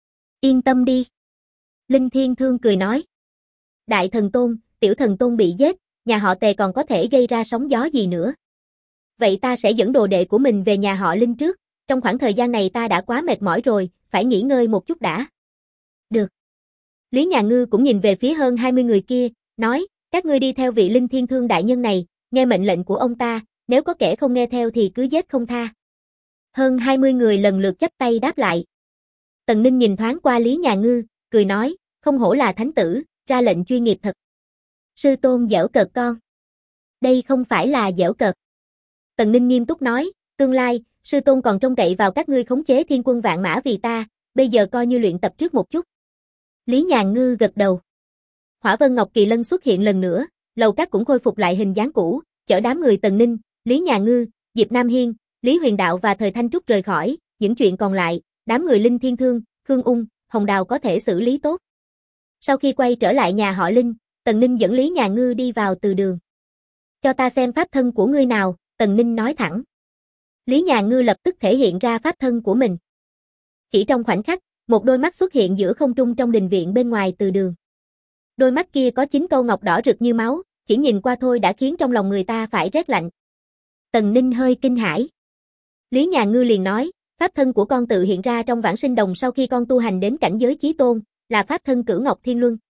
Yên tâm đi. Linh Thiên Thương cười nói. Đại thần tôn, tiểu thần tôn bị giết, nhà họ Tề còn có thể gây ra sóng gió gì nữa. Vậy ta sẽ dẫn đồ đệ của mình về nhà họ Linh trước, trong khoảng thời gian này ta đã quá mệt mỏi rồi, phải nghỉ ngơi một chút đã. Được. Lý Nhà Ngư cũng nhìn về phía hơn 20 người kia, nói, các ngươi đi theo vị Linh Thiên Thương đại nhân này, nghe mệnh lệnh của ông ta, nếu có kẻ không nghe theo thì cứ giết không tha. Hơn 20 người lần lượt chắp tay đáp lại. Tần Ninh nhìn thoáng qua Lý Nhà Ngư, cười nói, không hổ là thánh tử, ra lệnh chuyên nghiệp thật. Sư tôn giễu cợt con. Đây không phải là giễu cợt. Tần Ninh nghiêm túc nói, tương lai, sư tôn còn trông cậy vào các ngươi khống chế thiên quân vạn mã vì ta, bây giờ coi như luyện tập trước một chút. Lý Nhà Ngư gật đầu. Hỏa Vân Ngọc Kỳ Lân xuất hiện lần nữa, lầu các cũng khôi phục lại hình dáng cũ, chở đám người Tần Ninh, Lý Nhà Ngư, Diệp Nam Hiên, Lý Huyền Đạo và Thời Thanh Trúc rời khỏi, những chuyện còn lại, đám người Linh Thiên Thương, Khương Ung, Hồng Đào có thể xử lý tốt. Sau khi quay trở lại nhà họ Linh, Tần Ninh dẫn Lý Nhà Ngư đi vào từ đường. Cho ta xem pháp thân của ngươi nào, Tần Ninh nói thẳng. Lý Nhà Ngư lập tức thể hiện ra pháp thân của mình. Chỉ trong khoảnh khắc, một đôi mắt xuất hiện giữa không trung trong đình viện bên ngoài từ đường. Đôi mắt kia có 9 câu ngọc đỏ rực như máu, chỉ nhìn qua thôi đã khiến trong lòng người ta phải rét lạnh. Tần Ninh hơi kinh hãi. Lý Nhà Ngư liền nói, pháp thân của con tự hiện ra trong Vãng Sinh Đồng sau khi con tu hành đến cảnh giới chí tôn, là pháp thân Cửu Ngọc Thiên Luân.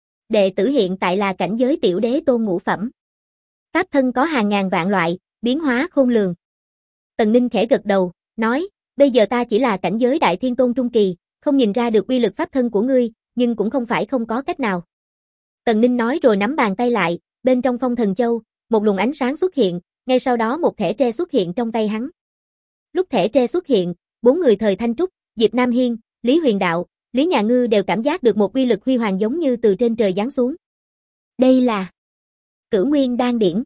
Đệ tử hiện tại là cảnh giới tiểu đế tôn ngũ phẩm. Pháp thân có hàng ngàn vạn loại, biến hóa khôn lường. Tần Ninh khẽ gật đầu, nói, bây giờ ta chỉ là cảnh giới đại thiên tôn trung kỳ, không nhìn ra được uy lực pháp thân của ngươi, nhưng cũng không phải không có cách nào. Tần Ninh nói rồi nắm bàn tay lại, bên trong Phong Thần Châu, một luồng ánh sáng xuất hiện, ngay sau đó một thẻ tre xuất hiện trong tay hắn. Lúc thẻ tre xuất hiện, 4 người Thời Thanh Trúc, Diệp Nam Hiên, Lý Huyền Đạo, Lý Nhà Ngư đều cảm giác được một uy lực huy hoàng giống như từ trên trời giáng xuống. Đây là Cửu Nguyên Đan Điển.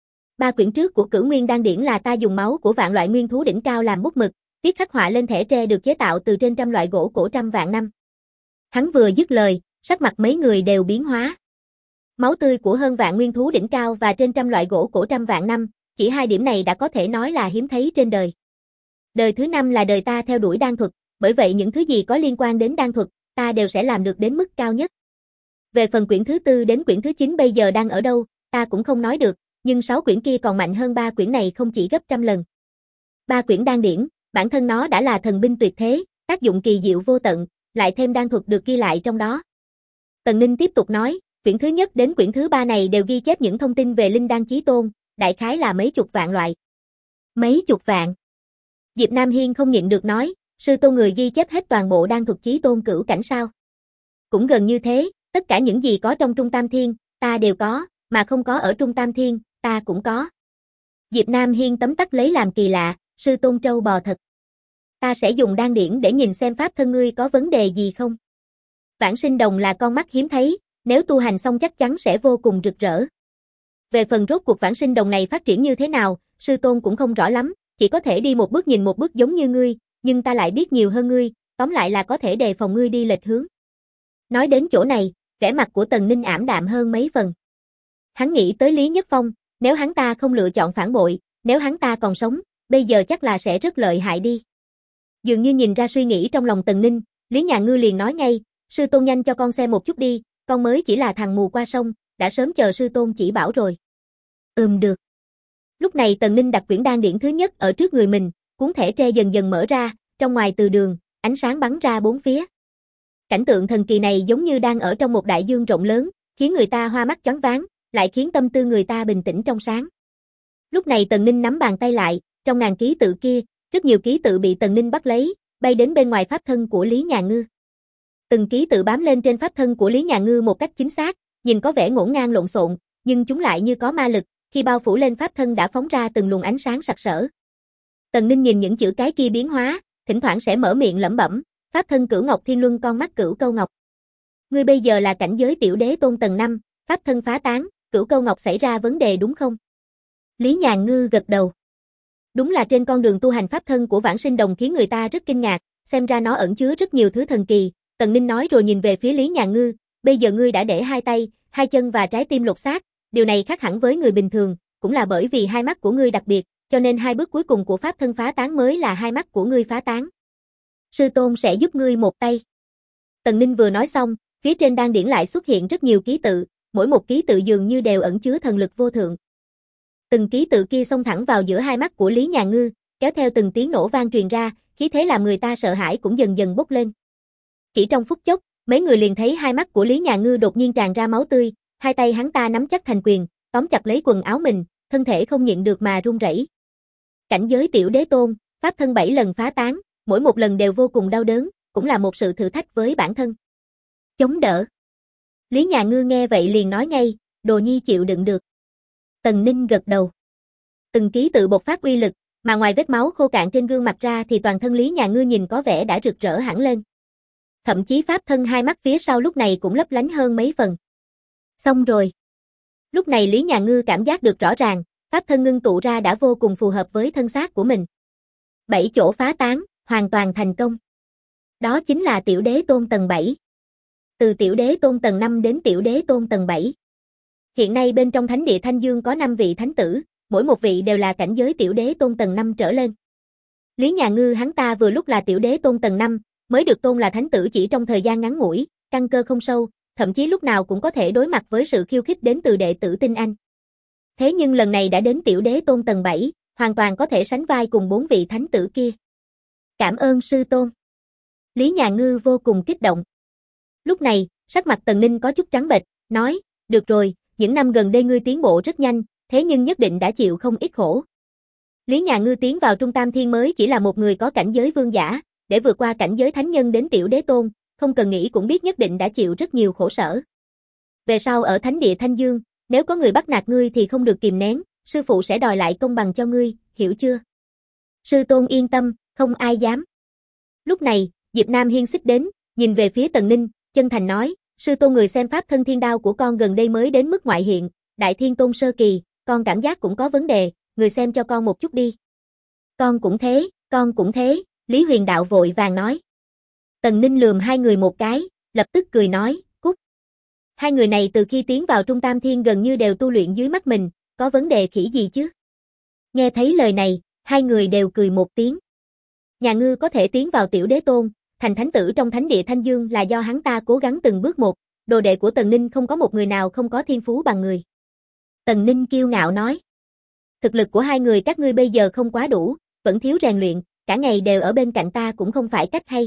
3 quyển trước của Cửu Nguyên Đan Điển là ta dùng máu của vạn loại nguyên thú đỉnh cao làm bút mực, viết khắc họa lên thẻ tre được chế tạo từ trên trăm loại gỗ cổ trăm vạn năm. Hắn vừa dứt lời, sắc mặt mấy người đều biến hóa. Máu tươi của hơn vạn nguyên thú đỉnh cao và trên trăm loại gỗ cổ trăm vạn năm, chỉ 2 điểm này đã có thể nói là hiếm thấy trên đời. Đời thứ 5 là đời ta theo đuổi đan thuật, bởi vậy những thứ gì có liên quan đến đan thuật, ta đều sẽ làm được đến mức cao nhất. Về phần quyển thứ 4 đến quyển thứ 9 bây giờ đang ở đâu, ta cũng không nói được, nhưng 6 quyển kia còn mạnh hơn 3 quyển này không chỉ gấp trăm lần. 3 quyển đan điển, bản thân nó đã là thần binh tuyệt thế, tác dụng kỳ diệu vô tận, lại thêm đan thuật được ghi lại trong đó. Tần Ninh tiếp tục nói, quyển thứ nhất đến quyển thứ 3 này đều ghi chép những thông tin về linh đan chí tôn, đại khái là mấy chục vạn loại. Mấy chục vạn. Diệp Nam Hiên không nhịn được nói, sư tôn người ghi chép hết toàn bộ đan thuật chí tôn cửu cảnh sao? Cũng gần như thế, tất cả những gì có trong Trung Tam Thiên, ta đều có, mà không có ở Trung Tam Thiên, ta cũng có. Diệp Nam Hiên tấm tắc lấy làm kỳ lạ, sư tôn trâu bò thật. Ta sẽ dùng đan điển để nhìn xem pháp thân ngươi có vấn đề gì không. Vãng Sinh Đồng là con mắt hiếm thấy, nếu tu hành xong chắc chắn sẽ vô cùng rực rỡ. Về phần rốt cuộc Vãng Sinh Đồng này phát triển như thế nào, sư tôn cũng không rõ lắm, chỉ có thể đi một bước nhìn một bước giống như ngươi, nhưng ta lại biết nhiều hơn ngươi, tóm lại là có thể đề phòng ngươi đi lệch hướng. Nói đến chỗ này, vẻ mặt của Tần Ninh ảm đạm hơn mấy phần. Hắn nghĩ tới Lý Nhất Phong, nếu hắn ta không lựa chọn phản bội, nếu hắn ta còn sống, bây giờ chắc là sẽ rất lợi hại đi. Dường như nhìn ra suy nghĩ trong lòng Tần Ninh, Lý Nhà Ngư liền nói ngay, sư tôn nhanh cho con xem một chút đi, con mới chỉ là thằng mù qua sông, đã sớm chờ sư tôn chỉ bảo rồi. Được. Lúc này Tần Ninh đặt quyển đan điển thứ nhất ở trước người mình, cuốn thẻ tre dần dần mở ra, trong ngoài từ đường, ánh sáng bắn ra bốn phía. Cảnh tượng thần kỳ này giống như đang ở trong một đại dương rộng lớn, khiến người ta hoa mắt choáng váng, lại khiến tâm tư người ta bình tĩnh trong sáng. Lúc này Tần Ninh nắm bàn tay lại, trong ngàn ký tự kia, rất nhiều ký tự bị Tần Ninh bắt lấy, bay đến bên ngoài pháp thân của Lý Nhà Ngư. Từng ký tự bám lên trên pháp thân của Lý Nhà Ngư một cách chính xác, nhìn có vẻ ngổn ngang lộn xộn, nhưng chúng lại như có ma lực, khi bao phủ lên pháp thân đã phóng ra từng luồng ánh sáng sặc sỡ. Tần Ninh nhìn những chữ cái kia biến hóa, thỉnh thoảng sẽ mở miệng lẩm bẩm, pháp thân Cửu Ngọc Thiên Luân con mắt Cửu Câu Ngọc. Ngươi bây giờ là cảnh giới tiểu đế tôn tầng 5, pháp thân phá tán, Cửu Câu Ngọc xảy ra vấn đề đúng không? Lý Nhà Ngư gật đầu. Đúng là trên con đường tu hành pháp thân của Vãng Sinh Đồng khiến người ta rất kinh ngạc, xem ra nó ẩn chứa rất nhiều thứ thần kỳ, Tần Ninh nói rồi nhìn về phía Lý Nhà Ngư, bây giờ ngươi đã để hai tay, hai chân và trái tim lột xác, điều này khác hẳn với người bình thường, cũng là bởi vì hai mắt của ngươi đặc biệt, cho nên hai bước cuối cùng của pháp thân phá tán mới là hai mắt của ngươi phá tán. Sư tôn sẽ giúp ngươi một tay. Tần Ninh vừa nói xong, phía trên đan điển lại xuất hiện rất nhiều ký tự, mỗi một ký tự dường như đều ẩn chứa thần lực vô thượng. Từng ký tự kia xông thẳng vào giữa hai mắt của Lý Nhà Ngư, kéo theo từng tiếng nổ vang truyền ra, khí thế làm người ta sợ hãi cũng dần dần bốc lên. Chỉ trong phút chốc, mấy người liền thấy hai mắt của Lý Nhà Ngư đột nhiên tràn ra máu tươi, hai tay hắn ta nắm chắc thành quyền, tóm chặt lấy quần áo mình, thân thể không nhịn được mà run rẩy. Cảnh giới tiểu đế tôn, pháp thân 7 lần phá tán, mỗi một lần đều vô cùng đau đớn, cũng là một sự thử thách với bản thân. Chống đỡ. Lý Nhà Ngư nghe vậy liền nói ngay, đồ nhi chịu đựng được. Tần Ninh gật đầu. Từng ký tự bộc phát uy lực, mà ngoài vết máu khô cạn trên gương mặt ra thì toàn thân Lý Nhà Ngư nhìn có vẻ đã rực rỡ hẳn lên. Thậm chí pháp thân hai mắt phía sau lúc này cũng lấp lánh hơn mấy phần. Xong rồi. Lúc này Lý Nhà Ngư cảm giác được rõ ràng, pháp thân ngưng tụ ra đã vô cùng phù hợp với thân xác của mình. 7 chỗ phá tán, hoàn toàn thành công. Đó chính là tiểu đế tôn tầng 7. Từ tiểu đế tôn tầng 5 đến tiểu đế tôn tầng 7. Hiện nay bên trong thánh địa Thanh Dương có 5 vị thánh tử, mỗi một vị đều là cảnh giới tiểu đế tôn tầng 5 trở lên. Lý Nhà Ngư hắn ta vừa lúc là tiểu đế tôn tầng 5, mới được tôn là thánh tử chỉ trong thời gian ngắn ngủi, căn cơ không sâu, thậm chí lúc nào cũng có thể đối mặt với sự khiêu khích đến từ đệ tử Tinh Anh. Thế nhưng lần này đã đến tiểu đế tôn tầng 7, hoàn toàn có thể sánh vai cùng 4 vị thánh tử kia. Cảm ơn sư tôn. Lý Nhà Ngư vô cùng kích động. Lúc này, sắc mặt Tần Ninh có chút trắng bệch, nói, được rồi, những năm gần đây ngươi tiến bộ rất nhanh, thế nhưng nhất định đã chịu không ít khổ. Lý Nhà Ngư tiến vào Trung Tam Thiên mới chỉ là một người có cảnh giới vương giả, để vượt qua cảnh giới thánh nhân đến tiểu đế tôn, không cần nghĩ cũng biết nhất định đã chịu rất nhiều khổ sở. Về sau ở thánh địa Thanh Dương, nếu có người bắt nạt ngươi thì không được kìm nén, sư phụ sẽ đòi lại công bằng cho ngươi, hiểu chưa? Sư tôn yên tâm, không ai dám. Lúc này, Diệp Nam Hiên xích đến, nhìn về phía Tần Ninh, chân thành nói, sư tôn người xem pháp thân thiên đao của con gần đây mới đến mức ngoại hiện, đại thiên tôn sơ kỳ, con cảm giác cũng có vấn đề, người xem cho con một chút đi. Con cũng thế, Lý Huyền Đạo vội vàng nói. Tần Ninh lườm hai người một cái, lập tức cười nói, cút. Hai người này từ khi tiến vào Trung Tam Thiên gần như đều tu luyện dưới mắt mình, có vấn đề khỉ gì chứ? Nghe thấy lời này, hai người đều cười một tiếng. Nhà Ngư có thể tiến vào tiểu đế tôn, thành thánh tử trong thánh địa Thanh Dương là do hắn ta cố gắng từng bước một, đồ đệ của Tần Ninh không có một người nào không có thiên phú bằng người. Tần Ninh kiêu ngạo nói. Thực lực của hai người các ngươi bây giờ không quá đủ, vẫn thiếu rèn luyện, cả ngày đều ở bên cạnh ta cũng không phải cách hay.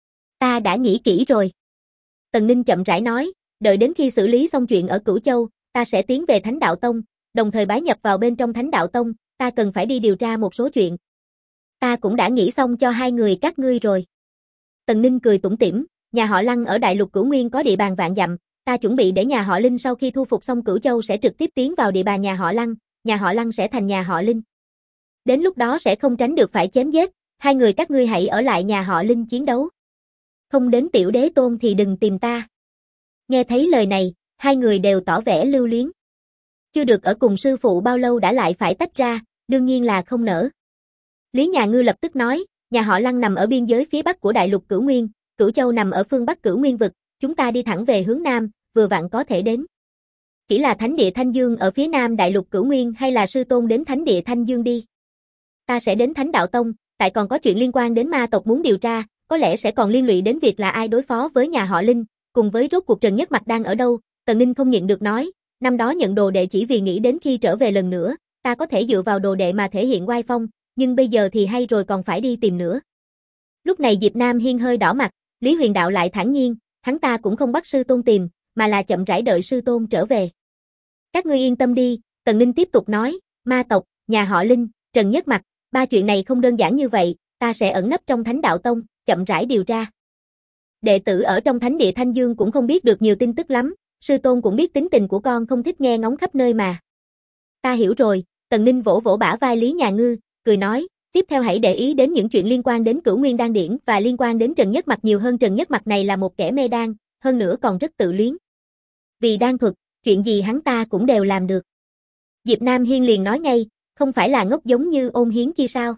Ta đã nghĩ kỹ rồi. Tần Ninh chậm rãi nói, đợi đến khi xử lý xong chuyện ở Cửu Châu, ta sẽ tiến về Thánh Đạo Tông, đồng thời bái nhập vào bên trong Thánh Đạo Tông, ta cần phải đi điều tra một số chuyện. Ta cũng đã nghĩ xong cho hai người các ngươi rồi. Tần Ninh cười tủm tỉm, nhà họ Lăng ở Đại Lục Cửu Nguyên có địa bàn vạn dặm, ta chuẩn bị để nhà họ Linh sau khi thu phục xong Cửu Châu sẽ trực tiếp tiến vào địa bàn nhà họ Lăng sẽ thành nhà họ Linh. Đến lúc đó sẽ không tránh được phải chém giết, hai người các ngươi hãy ở lại nhà họ Linh chiến đấu. Không đến tiểu đế tôn thì đừng tìm ta. Nghe thấy lời này, hai người đều tỏ vẻ lưu luyến. Chưa được ở cùng sư phụ bao lâu đã lại phải tách ra, đương nhiên là không nỡ. Lý Nhà Ngư lập tức nói, nhà họ Lăng nằm ở biên giới phía bắc của Đại Lục Cửu Nguyên, Cửu Châu nằm ở phương bắc Cửu Nguyên vực, chúng ta đi thẳng về hướng nam, vừa vặn có thể đến. Chỉ là thánh địa Thanh Dương ở phía nam Đại Lục Cửu Nguyên hay là sư tôn đến thánh địa Thanh Dương đi. Ta sẽ đến Thánh Đạo Tông, tại còn có chuyện liên quan đến ma tộc muốn điều tra, có lẽ sẽ còn liên lụy đến việc là ai đối phó với nhà họ Linh, cùng với rốt cuộc Trần Nhất Mặc đang ở đâu. Tần Ninh không nhịn được nói, năm đó nhận đồ đệ chỉ vì nghĩ đến khi trở về lần nữa, ta có thể dựa vào đồ đệ mà thể hiện oai phong, nhưng bây giờ thì hay rồi còn phải đi tìm nữa. Lúc này Diệp Nam Hiên hơi đỏ mặt, Lý Huyền Đạo lại thản nhiên, hắn ta cũng không bắt sư tôn tìm, mà là chậm rãi đợi sư tôn trở về. Các ngươi yên tâm đi, Tần Ninh tiếp tục nói, ma tộc, nhà họ Linh, Trần Nhất Mặc, ba chuyện này không đơn giản như vậy, ta sẽ ẩn nấp trong Thánh Đạo Tông, chậm rãi điều tra. Đệ tử ở trong Thánh Địa Thanh Dương cũng không biết được nhiều tin tức lắm, sư tôn cũng biết tính tình của con không thích nghe ngóng khắp nơi mà. Ta hiểu rồi, Tần Ninh vỗ vỗ bả vai Lý Nhà Ngư, cười nói, tiếp theo hãy để ý đến những chuyện liên quan đến Cửu Nguyên Đan Điển và liên quan đến Trần Nhất Mặc nhiều hơn. Trần Nhất Mặc này là một kẻ mê đan, hơn nữa còn rất tự luyến. Vì đan thuật, chuyện gì hắn ta cũng đều làm được. Diệp Nam Hiên liền nói ngay, không phải là ngốc giống như Ôn Hiến Chi sao?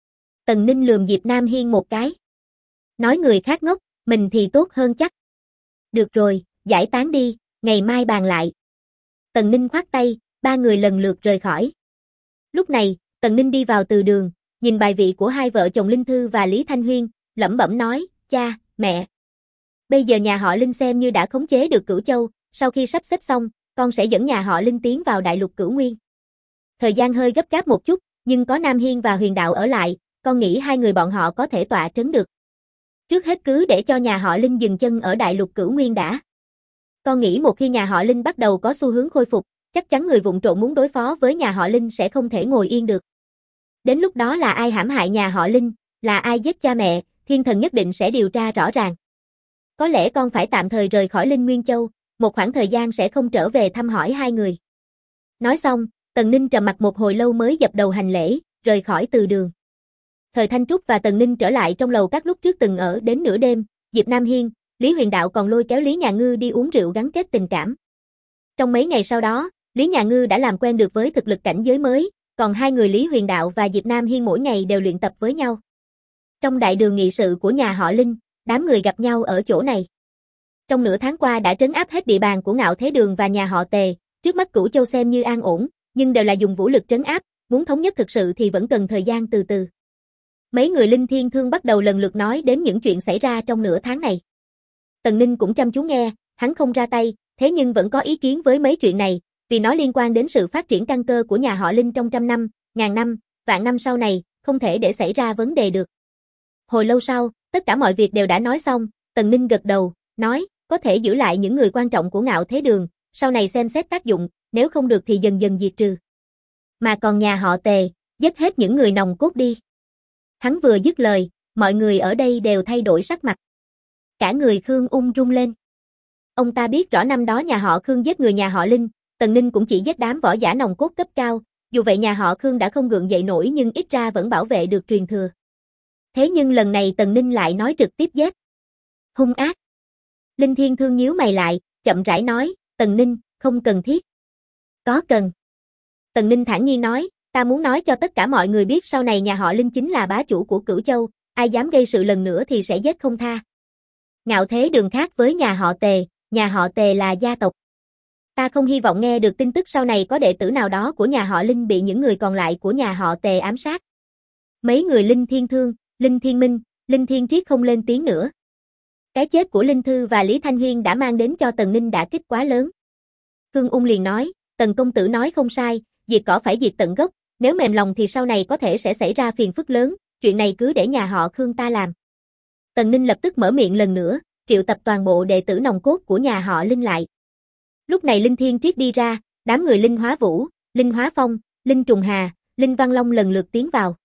Tần Ninh lườm Diệp Nam Hiên một cái. Nói người khác ngốc, mình thì tốt hơn chắc. Được rồi, giải tán đi, ngày mai bàn lại. Tần Ninh khoát tay, ba người lần lượt rời khỏi. Lúc này, Tần Ninh đi vào từ đường, nhìn bài vị của hai vợ chồng Linh Thư và Lý Thanh Huyên, lẩm bẩm nói, cha, mẹ. Bây giờ nhà họ Linh xem như đã khống chế được Cửu Châu, sau khi sắp xếp xong, con sẽ dẫn nhà họ Linh tiến vào đại lục Cửu Nguyên. Thời gian hơi gấp gáp một chút, nhưng có Nam Hiên và Huyền Đạo ở lại, con nghĩ hai người bọn họ có thể tọa trấn được. Trước hết cứ để cho nhà họ Linh dừng chân ở đại lục Cửu Nguyên đã. Con nghĩ một khi nhà họ Linh bắt đầu có xu hướng khôi phục, chắc chắn người vụng trộm muốn đối phó với nhà họ Linh sẽ không thể ngồi yên được. Đến lúc đó là ai hãm hại nhà họ Linh, là ai giết cha mẹ, Thiên Thần nhất định sẽ điều tra rõ ràng. Có lẽ con phải tạm thời rời khỏi Linh Nguyên Châu, một khoảng thời gian sẽ không trở về thăm hỏi hai người. Nói xong, Tần Ninh trầm mặc một hồi lâu mới dập đầu hành lễ, rời khỏi từ đường. Thời Thanh Trúc và Tần Ninh trở lại trong lầu các lúc trước từng ở đến nửa đêm, Diệp Nam Hiên, Lý Huyền Đạo còn lôi kéo Lý Nhà Ngư đi uống rượu gắn kết tình cảm. Trong mấy ngày sau đó, Lý Nhà Ngư đã làm quen được với thực lực cảnh giới mới, còn hai người Lý Huyền Đạo và Diệp Nam Hiên mỗi ngày đều luyện tập với nhau. Trong đại đường nghị sự của nhà họ Linh, đám người gặp nhau ở chỗ này. Trong nửa tháng qua đã trấn áp hết địa bàn của Ngạo Thế Đường và nhà họ Tề, trước mắt Cửu Châu xem như an ổn, nhưng đều là dùng vũ lực trấn áp, muốn thống nhất thực sự thì vẫn cần thời gian từ từ. Mấy người Linh Thiên Thương bắt đầu lần lượt nói đến những chuyện xảy ra trong nửa tháng này. Tần Ninh cũng chăm chú nghe, hắn không ra tay, thế nhưng vẫn có ý kiến với mấy chuyện này, vì nó liên quan đến sự phát triển căn cơ của nhà họ Linh trong trăm năm, ngàn năm, vạn năm sau này, không thể để xảy ra vấn đề được. Hồi lâu sau, tất cả mọi việc đều đã nói xong, Tần Ninh gật đầu, nói, có thể giữ lại những người quan trọng của Ngạo Thế Đường, sau này xem xét tác dụng, nếu không được thì dần dần diệt trừ. Mà còn nhà họ Tề, giết hết những người nòng cốt đi. Hắn vừa dứt lời, mọi người ở đây đều thay đổi sắc mặt. Cả người Khương ung rung lên. Ông ta biết rõ năm đó nhà họ Khương giết người nhà họ Linh, Tần Ninh cũng chỉ giết đám võ giả nòng cốt cấp cao, dù vậy nhà họ Khương đã không gượng dậy nổi nhưng ít ra vẫn bảo vệ được truyền thừa. Thế nhưng lần này Tần Ninh lại nói trực tiếp giết. Hung ác. Linh Thiên Thương nhíu mày lại, chậm rãi nói, Tần Ninh, không cần thiết. Có cần. Tần Ninh thản nhiên nói, ta muốn nói cho tất cả mọi người biết sau này nhà họ Linh chính là bá chủ của Cửu Châu, ai dám gây sự lần nữa thì sẽ giết không tha. Ngạo Thế Đường khác với nhà họ Tề là gia tộc. Ta không hy vọng nghe được tin tức sau này có đệ tử nào đó của nhà họ Linh bị những người còn lại của nhà họ Tề ám sát. Mấy người Linh Thiên Thương, Linh Thiên Minh, Linh Thiên Triết không lên tiếng nữa. Cái chết của Linh Thư và Lý Thanh Huyên đã mang đến cho Tần Ninh đả kích quá lớn. Khương Ung liền nói, Tần công tử nói không sai, diệt cỏ phải diệt tận gốc, nếu mềm lòng thì sau này có thể sẽ xảy ra phiền phức lớn, chuyện này cứ để nhà họ Khương ta làm. Tần Ninh lập tức mở miệng lần nữa, triệu tập toàn bộ đệ tử nòng cốt của nhà họ Linh lại. Lúc này Linh Thiên Triết đi ra, đám người Linh Hóa Vũ, Linh Hóa Phong, Linh Trùng Hà, Linh Văn Long lần lượt tiến vào.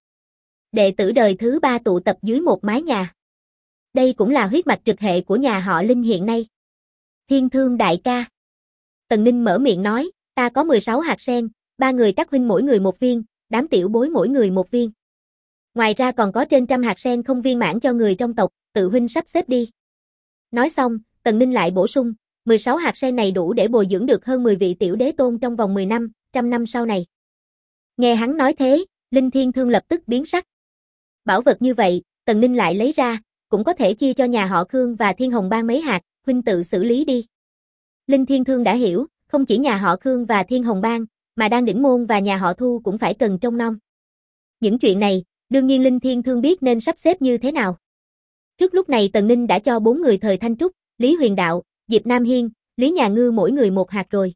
Đệ tử đời thứ 3 tụ tập dưới một mái nhà. Đây cũng là huyết mạch trực hệ của nhà họ Linh hiện nay. Thiên Thương đại ca. Tần Ninh mở miệng nói, ta có 16 hạt sen, 3 người các huynh mỗi người một viên, đám tiểu bối mỗi người một viên. Ngoài ra còn có trên 100 hạt sen không viên mãn cho người trong tộc, tự huynh sắp xếp đi. Nói xong, Tần Ninh lại bổ sung, 16 hạt sen này đủ để bồi dưỡng được hơn 10 vị tiểu đế tôn trong vòng 10 năm, 100 năm sau này. Nghe hắn nói thế, Linh Thiên Thương lập tức biến sắc. Bảo vật như vậy, Tần Ninh lại lấy ra, cũng có thể chia cho nhà họ Khương và Thiên Hồng Bang mấy hạt, huynh tự xử lý đi. Linh Thiên Thương đã hiểu, không chỉ nhà họ Khương và Thiên Hồng Bang, mà Đan Đỉnh Môn và nhà họ Thu cũng phải cần trông nom. Những chuyện này, Đương nhiên Linh Thiên Thương biết nên sắp xếp như thế nào. Trước lúc này Tần Ninh đã cho 4 người Thời Thanh Trúc, Lý Huyền Đạo, Diệp Nam Hiên, Lý Nhà Ngư mỗi người 1 hạt rồi.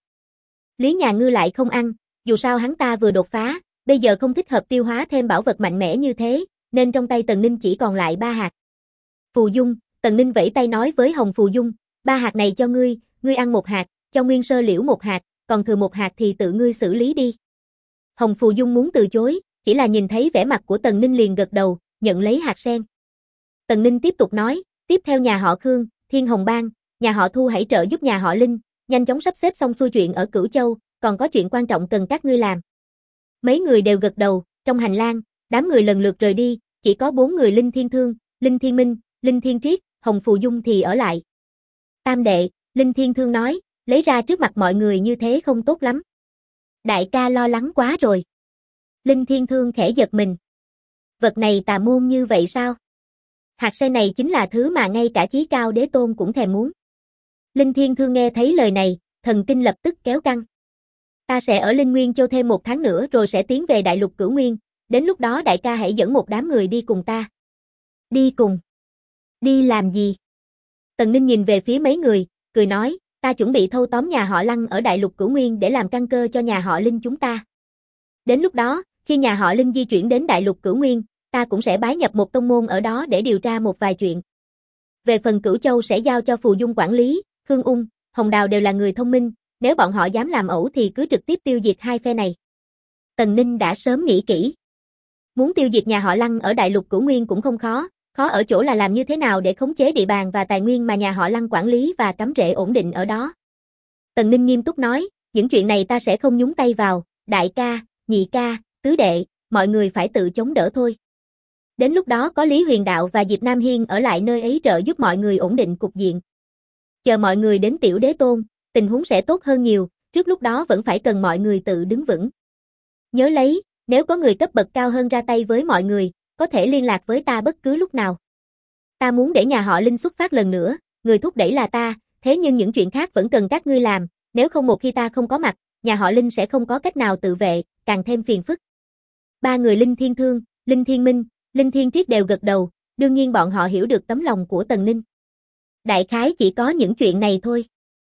Lý Nhà Ngư lại không ăn, dù sao hắn ta vừa đột phá, bây giờ không thích hợp tiêu hóa thêm bảo vật mạnh mẽ như thế, nên trong tay Tần Ninh chỉ còn lại 3 hạt. Phù Dung, Tần Ninh vẫy tay nói với Hồng Phù Dung, 3 hạt này cho ngươi, ngươi ăn 1 hạt, cho Nguyên Sơ Liễu 1 hạt, còn thừa 1 hạt thì tự ngươi xử lý đi. Hồng Phù Dung muốn từ chối, chỉ là nhìn thấy vẻ mặt của Tần Ninh liền gật đầu, nhận lấy hạt sen. Tần Ninh tiếp tục nói, tiếp theo nhà họ Khương, Thiên Hồng Bang, nhà họ Thu hãy trợ giúp nhà họ Linh, nhanh chóng sắp xếp xong xuôi chuyện ở Cửu Châu, còn có chuyện quan trọng cần các ngươi làm. Mấy người đều gật đầu, trong hành lang, đám người lần lượt rời đi, chỉ có 4 người Linh Thiên Thương, Linh Thiên Minh, Linh Thiên Triết, Hồng Phù Dung thì ở lại. Tam đệ, Linh Thiên Thương nói, lấy ra trước mặt mọi người như thế không tốt lắm. Đại ca lo lắng quá rồi. Linh Thiên Thương khẽ giật mình. Vật này tà môn như vậy sao? Hạt sen này chính là thứ mà ngay cả Chí Cao Đế Tôn cũng thèm muốn. Linh Thiên Thương nghe thấy lời này, thần kinh lập tức kéo căng. Ta sẽ ở Linh Nguyên Châu thêm 1 tháng nữa rồi sẽ tiến về Đại Lục Cửu Nguyên, đến lúc đó đại ca hãy dẫn một đám người đi cùng ta. Đi cùng? Đi làm gì? Tần Ninh nhìn về phía mấy người, cười nói, ta chuẩn bị thâu tóm nhà họ Lăng ở Đại Lục Cửu Nguyên để làm căn cơ cho nhà họ Linh chúng ta. Đến lúc đó, khi nhà họ Linh di chuyển đến Đại Lục Cửu Nguyên, ta cũng sẽ bái nhập một tông môn ở đó để điều tra một vài chuyện. Về phần Cửu Châu sẽ giao cho Phù Dung quản lý, Khương Ung, Hồng Đào đều là người thông minh, nếu bọn họ dám làm ẩu thì cứ trực tiếp tiêu diệt hai phe này. Tần Ninh đã sớm nghĩ kỹ. Muốn tiêu diệt nhà họ Lăng ở Đại Lục Cửu Nguyên cũng không khó, khó ở chỗ là làm như thế nào để khống chế địa bàn và tài nguyên mà nhà họ Lăng quản lý và cắm rễ ổn định ở đó. Tần Ninh nghiêm túc nói, những chuyện này ta sẽ không nhúng tay vào, đại ca, nhị ca, tứ đệ, mọi người phải tự chống đỡ thôi. Đến lúc đó có Lý Huyền Đạo và Diệp Nam Hiên ở lại nơi ấy trợ giúp mọi người ổn định cục diện. Chờ mọi người đến Tiểu Đế Tôn, tình huống sẽ tốt hơn nhiều, trước lúc đó vẫn phải cần mọi người tự đứng vững. Nhớ lấy, nếu có người cấp bậc cao hơn ra tay với mọi người, có thể liên lạc với ta bất cứ lúc nào. Ta muốn để nhà họ Linh xuất phát lần nữa, người thúc đẩy là ta, thế nhưng những chuyện khác vẫn cần các ngươi làm, nếu không một khi ta không có mặt, nhà họ Linh sẽ không có cách nào tự vệ, càng thêm phiền phức. 3 người Linh Thiên Thương, Linh Thiên Minh, Linh Thiên Triết đều gật đầu, đương nhiên bọn họ hiểu được tấm lòng của Tần Ninh. Đại khái chỉ có những chuyện này thôi.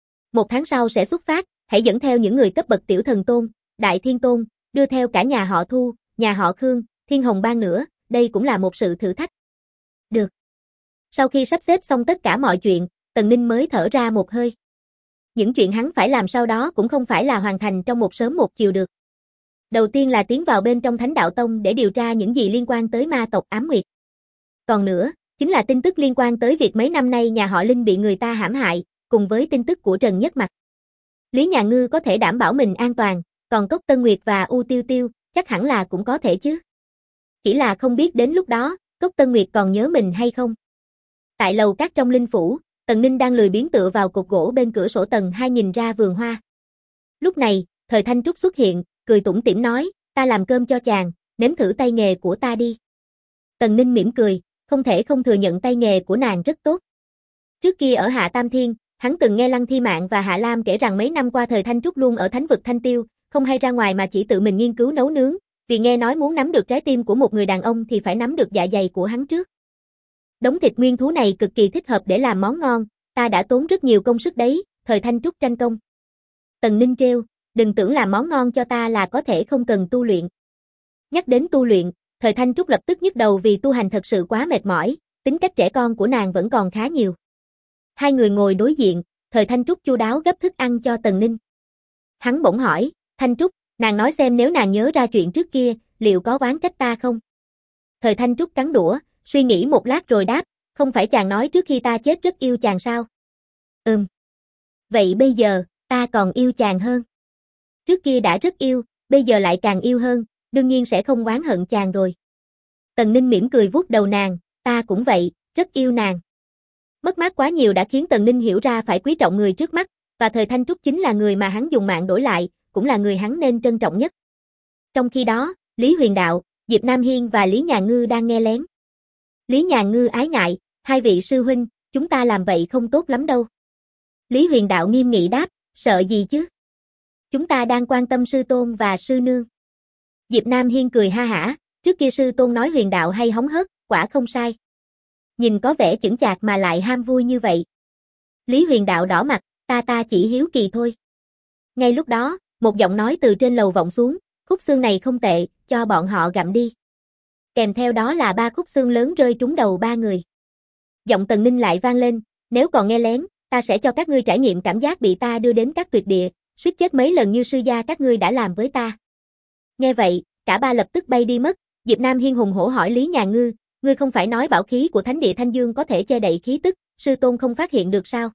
1 tháng sau sẽ xuất phát, hãy dẫn theo những người cấp bậc Tiểu Thần Tôn, Đại Thiên Tôn, đưa theo cả nhà họ Thu, nhà họ Khương, Thiên Hồng Bang nữa, đây cũng là một sự thử thách. Được. Sau khi sắp xếp xong tất cả mọi chuyện, Tần Ninh mới thở ra một hơi. Những chuyện hắn phải làm sau đó cũng không phải là hoàn thành trong một sớm một chiều được. Đầu tiên là tiến vào bên trong Thánh Đạo Tông để điều tra những gì liên quan tới ma tộc Ám Nguyệt. Còn nữa, chính là tin tức liên quan tới việc mấy năm nay nhà họ Linh bị người ta hãm hại, cùng với tin tức của Trần Nhất Mặc. Lý Nhà Ngư có thể đảm bảo mình an toàn, còn Cốc Tân Nguyệt và U Tiêu Tiêu, chắc hẳn là cũng có thể chứ. Chỉ là không biết đến lúc đó, Cốc Tân Nguyệt còn nhớ mình hay không. Tại lầu các trong Linh Phủ, Tần Ninh đang lười biếng tựa vào cột gỗ bên cửa sổ tầng 2 nhìn ra vườn hoa. Lúc này, Thời Thanh Trúc xuất hiện, cười tủm tỉm nói, ta làm cơm cho chàng, nếm thử tay nghề của ta đi. Tần Ninh mỉm cười, không thể không thừa nhận tay nghề của nàng rất tốt. Trước kia ở Hạ Tam Thiên, hắn từng nghe Lăng Thi Mạn và Hạ Lam kể rằng mấy năm qua Thời Thanh Trúc luôn ở thánh vực Thanh Tiêu, không hay ra ngoài mà chỉ tự mình nghiên cứu nấu nướng, vì nghe nói muốn nắm được trái tim của một người đàn ông thì phải nắm được dạ dày của hắn trước. Đống thịt nguyên thú này cực kỳ thích hợp để làm món ngon, ta đã tốn rất nhiều công sức đấy, Thời Thanh Trúc tranh công. Tần Ninh trêu, đừng tưởng làm món ngon cho ta là có thể không cần tu luyện. Nhắc đến tu luyện, Thời Thanh Trúc lập tức nhức đầu vì tu hành thật sự quá mệt mỏi, tính cách trẻ con của nàng vẫn còn khá nhiều. Hai người ngồi đối diện, Thời Thanh Trúc chu đáo gấp thức ăn cho Tần Ninh. Hắn bỗng hỏi, Thanh Trúc, nàng nói xem nếu nàng nhớ ra chuyện trước kia, liệu có oán trách ta không? Thời Thanh Trúc cắn đũa, suy nghĩ một lát rồi đáp, không phải chàng nói trước khi ta chết rất yêu chàng sao? Vậy bây giờ, ta còn yêu chàng hơn. Trước kia đã rất yêu, bây giờ lại càng yêu hơn, đương nhiên sẽ không oán hận chàng rồi. Tần Ninh mỉm cười vuốt đầu nàng, ta cũng vậy, rất yêu nàng. Mất mát quá nhiều đã khiến Tần Ninh hiểu ra phải quý trọng người trước mắt, và Thời Thanh Trúc chính là người mà hắn dùng mạng đổi lại, cũng là người hắn nên trân trọng nhất. Trong khi đó, Lý Huyền Đạo, Diệp Nam Hiên và Lý Nhà Ngư đang nghe lén. Lý Nhà Ngư ái ngại, hai vị sư huynh, chúng ta làm vậy không tốt lắm đâu. Lý Huyền Đạo nghiêm nghị đáp, sợ gì chứ? Chúng ta đang quan tâm sư tôn và sư nương. Diệp Nam Hiên cười ha hả, Trước kia sư tôn nói huyền đạo hay hóng hớt, quả không sai. Nhìn có vẻ chững chạc mà lại ham vui như vậy. Lý Huyền đạo đỏ mặt, ta chỉ hiếu kỳ thôi. Ngay lúc đó, một giọng nói từ trên lầu vọng xuống, khúc xương này không tệ, cho bọn họ gặm đi. Kèm theo đó là 3 khúc xương lớn rơi trúng đầu 3 người. Giọng Tần Ninh lại vang lên, nếu còn nghe lén, ta sẽ cho các ngươi trải nghiệm cảm giác bị ta đưa đến các tuyệt địa, suýt chết mấy lần như sư gia các ngươi đã làm với ta. Nghe vậy, cả 3 lập tức bay đi mất. Diệp Nam Hiên hùng hổ hỏi Lý Nhà Ngư, ngươi không phải nói bảo khí của Thánh địa Thanh Dương có thể che đậy khí tức, sư tôn không phát hiện được sao?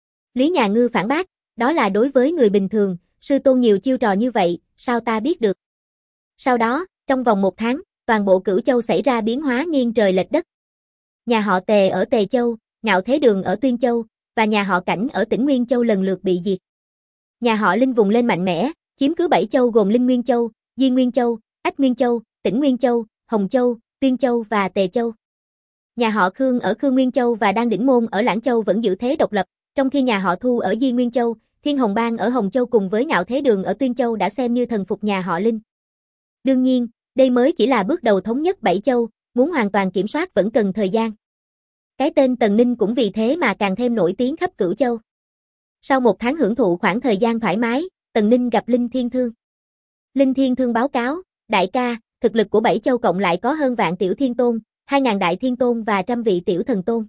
Lý Nhà Ngư phản bác, đó là đối với người bình thường, sư tôn nhiều chiêu trò như vậy, sao ta biết được? Sau đó, trong vòng 1 tháng, toàn bộ Cửu Châu xảy ra biến hóa nghiêng trời lệch đất. Nhà họ Tề ở Tề Châu, Ngạo Thế Đường ở Tuyên Châu, và nhà họ Cảnh ở tỉnh Nguyên Châu lần lượt bị diệt. Nhà họ Linh vùng lên mạnh mẽ, chiếm cứ 7 châu gồm Linh Nguyên Châu, Di Nguyên Châu, Ách Nguyên Châu, Tỉnh Nguyên Châu, Hồng Châu, Tuyên Châu và Tề Châu. Nhà họ Khương ở Khương Nguyên Châu và Đan Đỉnh Môn ở Lãng Châu vẫn giữ thế độc lập, trong khi nhà họ Thu ở Di Nguyên Châu, Thiên Hồng Bang ở Hồng Châu cùng với Ngạo Thế Đường ở Tuyên Châu đã xem như thần phục nhà họ Linh. Đương nhiên, đây mới chỉ là bước đầu thống nhất 7 châu, muốn hoàn toàn kiểm soát vẫn cần thời gian. Cái tên Tần Ninh cũng vì thế mà càng thêm nổi tiếng khắp Cửu Châu. Sau 1 tháng hưởng thụ khoảng thời gian thoải mái, Tần Ninh gặp Linh Thiên Thương. Linh Thiên Thương báo cáo, đại ca, thực lực của 7 châu cộng lại có hơn vạn tiểu thiên tôn, 2.000 đại thiên tôn và trăm vị tiểu thần tôn.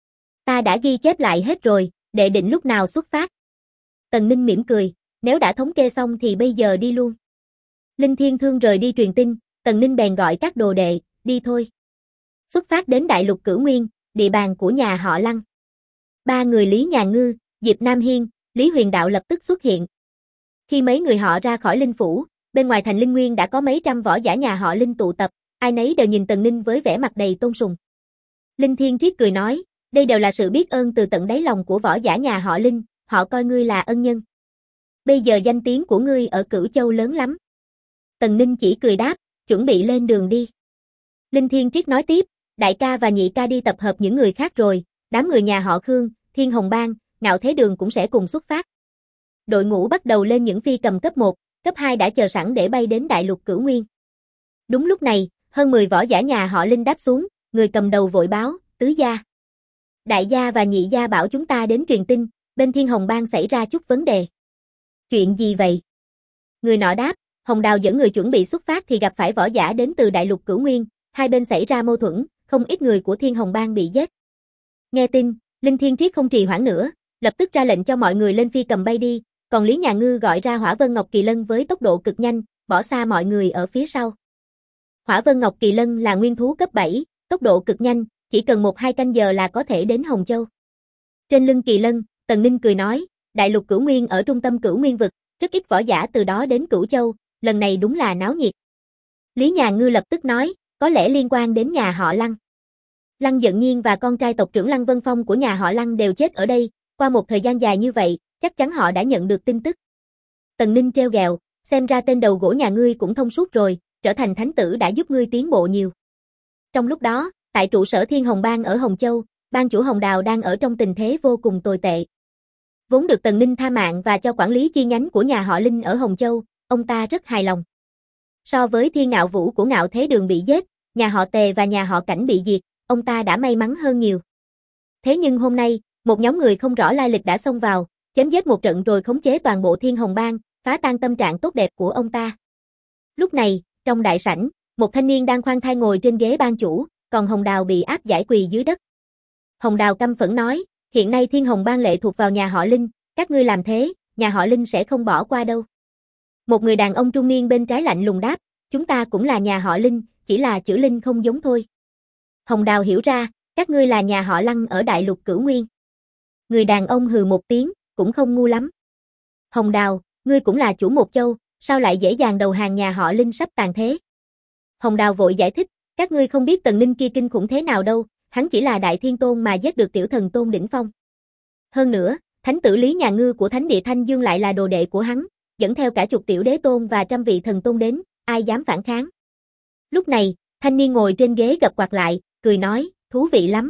Ta đã ghi chép lại hết rồi, đệ định lúc nào xuất phát. Tần Ninh mỉm cười, nếu đã thống kê xong thì bây giờ đi luôn. Linh Thiên Thương rời đi truyền tin, Tần Ninh bèn gọi các đồ đệ, đi thôi. Xuất phát đến Đại Lục Cửu Nguyên, địa bàn của nhà họ Lăng. 3 người Lý Nhà Ngư, Diệp Nam Hiên, Lý Huyền Đạo lập tức xuất hiện. Khi mấy người họ ra khỏi Linh Phủ, bên ngoài thành Linh Nguyên đã có mấy trăm võ giả nhà họ Linh tụ tập, ai nấy đều nhìn Tần Ninh với vẻ mặt đầy tôn sùng. Linh Thiên Triết cười nói, đây đều là sự biết ơn từ tận đáy lòng của võ giả nhà họ Linh, họ coi ngươi là ân nhân. Bây giờ danh tiếng của ngươi ở Cửu Châu lớn lắm. Tần Ninh chỉ cười đáp, chuẩn bị lên đường đi. Linh Thiên Triết nói tiếp, đại ca và nhị ca đi tập hợp những người khác rồi, đám người nhà họ Khương, Thiên Hồng Bang, Ngạo Thế Đường cũng sẽ cùng xuất phát. Đội ngũ bắt đầu lên những phi cầm cấp 1, cấp 2 đã chờ sẵn để bay đến Đại Lục Cửu Nguyên. Đúng lúc này, hơn 10 võ giả nhà họ Linh đáp xuống, người cầm đầu vội báo, tứ gia. Đại gia và nhị gia bảo chúng ta đến truyền tin, bên Thiên Hồng Bang xảy ra chút vấn đề. Chuyện gì vậy? Người nọ đáp, Hồng Đào dẫn người chuẩn bị xuất phát thì gặp phải võ giả đến từ Đại Lục Cửu Nguyên, hai bên xảy ra mâu thuẫn, không ít người của Thiên Hồng Bang bị giết. Nghe tin, Linh Thiên Triết không trì hoãn nữa, lập tức ra lệnh cho mọi người lên phi cầm bay đi, còn Lý Nhà Ngư gọi ra Hỏa Vân Ngọc Kỳ Lân với tốc độ cực nhanh, bỏ xa mọi người ở phía sau. Hỏa Vân Ngọc Kỳ Lân là nguyên thú cấp 7, tốc độ cực nhanh, chỉ cần 1-2 canh giờ là có thể đến Hồng Châu. Trên lưng Kỳ Lân, Tần Ninh cười nói, Đại Lục Cửu Nguyên ở trung tâm Cửu Nguyên vực, rất ít võ giả từ đó đến Cửu Châu, lần này đúng là náo nhiệt. Lý Nhà Ngư lập tức nói, có lẽ liên quan đến nhà họ Lăng. Lăng Giận Nhiên và con trai tộc trưởng Lăng Vân Phong của nhà họ Lăng đều chết ở đây, qua một thời gian dài như vậy, chắc chắn họ đã nhận được tin tức. Tần Ninh trêu ghẹo, xem ra tên đầu gỗ nhà ngươi cũng thông suốt rồi, trở thành thánh tử đã giúp ngươi tiến bộ nhiều. Trong lúc đó, tại trụ sở Thiên Hồng Bang ở Hồng Châu, bang chủ Hồng Đào đang ở trong tình thế vô cùng tồi tệ. Vốn được Tần Ninh tha mạng và cho quản lý chi nhánh của nhà họ Linh ở Hồng Châu, ông ta rất hài lòng. So với Thiên Ngạo Vũ của Ngạo Thế Đường bị giết, nhà họ Tề và nhà họ Cảnh bị diệt, ông ta đã may mắn hơn nhiều. Thế nhưng hôm nay, một nhóm người không rõ lai lịch đã xông vào, chém giết một trận rồi khống chế toàn bộ Thiên Hồng Bang, phá tan tâm trạng tốt đẹp của ông ta. Lúc này, trong đại sảnh, một thanh niên đang khoan thai ngồi trên ghế ban chủ, còn Hồng Đào bị áp giải quỳ dưới đất. Hồng Đào căm phẫn nói, hiện nay Thiên Hồng Bang lệ thuộc vào nhà họ Linh, các ngươi làm thế, nhà họ Linh sẽ không bỏ qua đâu. Một người đàn ông trung niên bên trái lạnh lùng đáp, chúng ta cũng là nhà họ Linh, chỉ là chữ Linh không giống thôi. Hồng Đào hiểu ra, các ngươi là nhà họ Lăng ở Đại Lục Cửu Nguyên. Người đàn ông hừ một tiếng, cũng không ngu lắm. Hồng Đào, ngươi cũng là chủ một châu, sao lại dễ dàng đầu hàng nhà họ Linh sắp tàn thế? Hồng Đào vội giải thích, các ngươi không biết Tần Ninh kia kinh khủng thế nào đâu, hắn chỉ là đại thiên tôn mà giết được tiểu thần tôn đỉnh phong. Hơn nữa, thánh tử Lý Nhà Ngư của Thánh địa Thanh Dương lại là đồ đệ của hắn, dẫn theo cả chục tiểu đế tôn và trăm vị thần tôn đến, ai dám phản kháng. Lúc này, thanh niên ngồi trên ghế gập quạt lại, cười nói, thú vị lắm.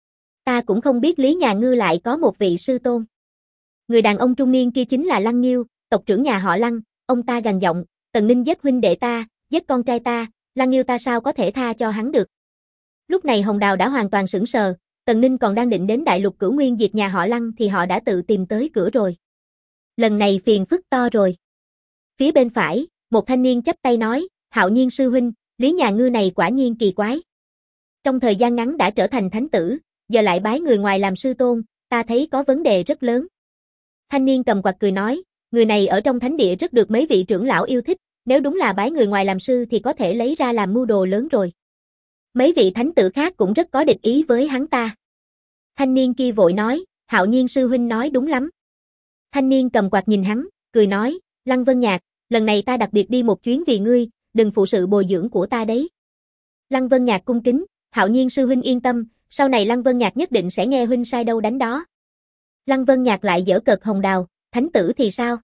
Ta cũng không biết Lý Nhà Ngư lại có một vị sư tôn. Người đàn ông trung niên kia chính là Lăng Nghiêu, tộc trưởng nhà họ Lăng, ông ta gằn giọng, Tần Ninh giết huynh đệ ta, giết con trai ta, Lăng Nghiêu ta sao có thể tha cho hắn được. Lúc này Hồng Đào đã hoàn toàn sững sờ, Tần Ninh còn đang định đến Đại Lục Cửu Nguyên diệt nhà họ Lăng thì họ đã tự tìm tới cửa rồi. Lần này phiền phức to rồi. Phía bên phải, một thanh niên chắp tay nói, Hạo Nhiên sư huynh, Lý nhà ngươi này quả nhiên kỳ quái. Trong thời gian ngắn đã trở thành thánh tử, giờ lại bái người ngoài làm sư tôn, ta thấy có vấn đề rất lớn. Thanh niên cầm quạt cười nói, người này ở trong thánh địa rất được mấy vị trưởng lão yêu thích, nếu đúng là bái người ngoài làm sư thì có thể lấy ra làm mưu đồ lớn rồi. Mấy vị thánh tử khác cũng rất có địch ý với hắn ta. Thanh niên kia vội nói, Hạo Nhiên sư huynh nói đúng lắm. Thanh niên cầm quạt nhìn hắn, cười nói, Lăng Vân Nhạc, lần này ta đặc biệt đi một chuyến vì ngươi, đừng phụ sự bồi dưỡng của ta đấy. Lăng Vân Nhạc cung kính, Hạo Nhiên sư huynh yên tâm, sau này Lăng Vân Nhạc nhất định sẽ nghe huynh sai đâu đánh đó. Lăng Vân Nhạc lại giở cợt Hồng Đào, thánh tử thì sao?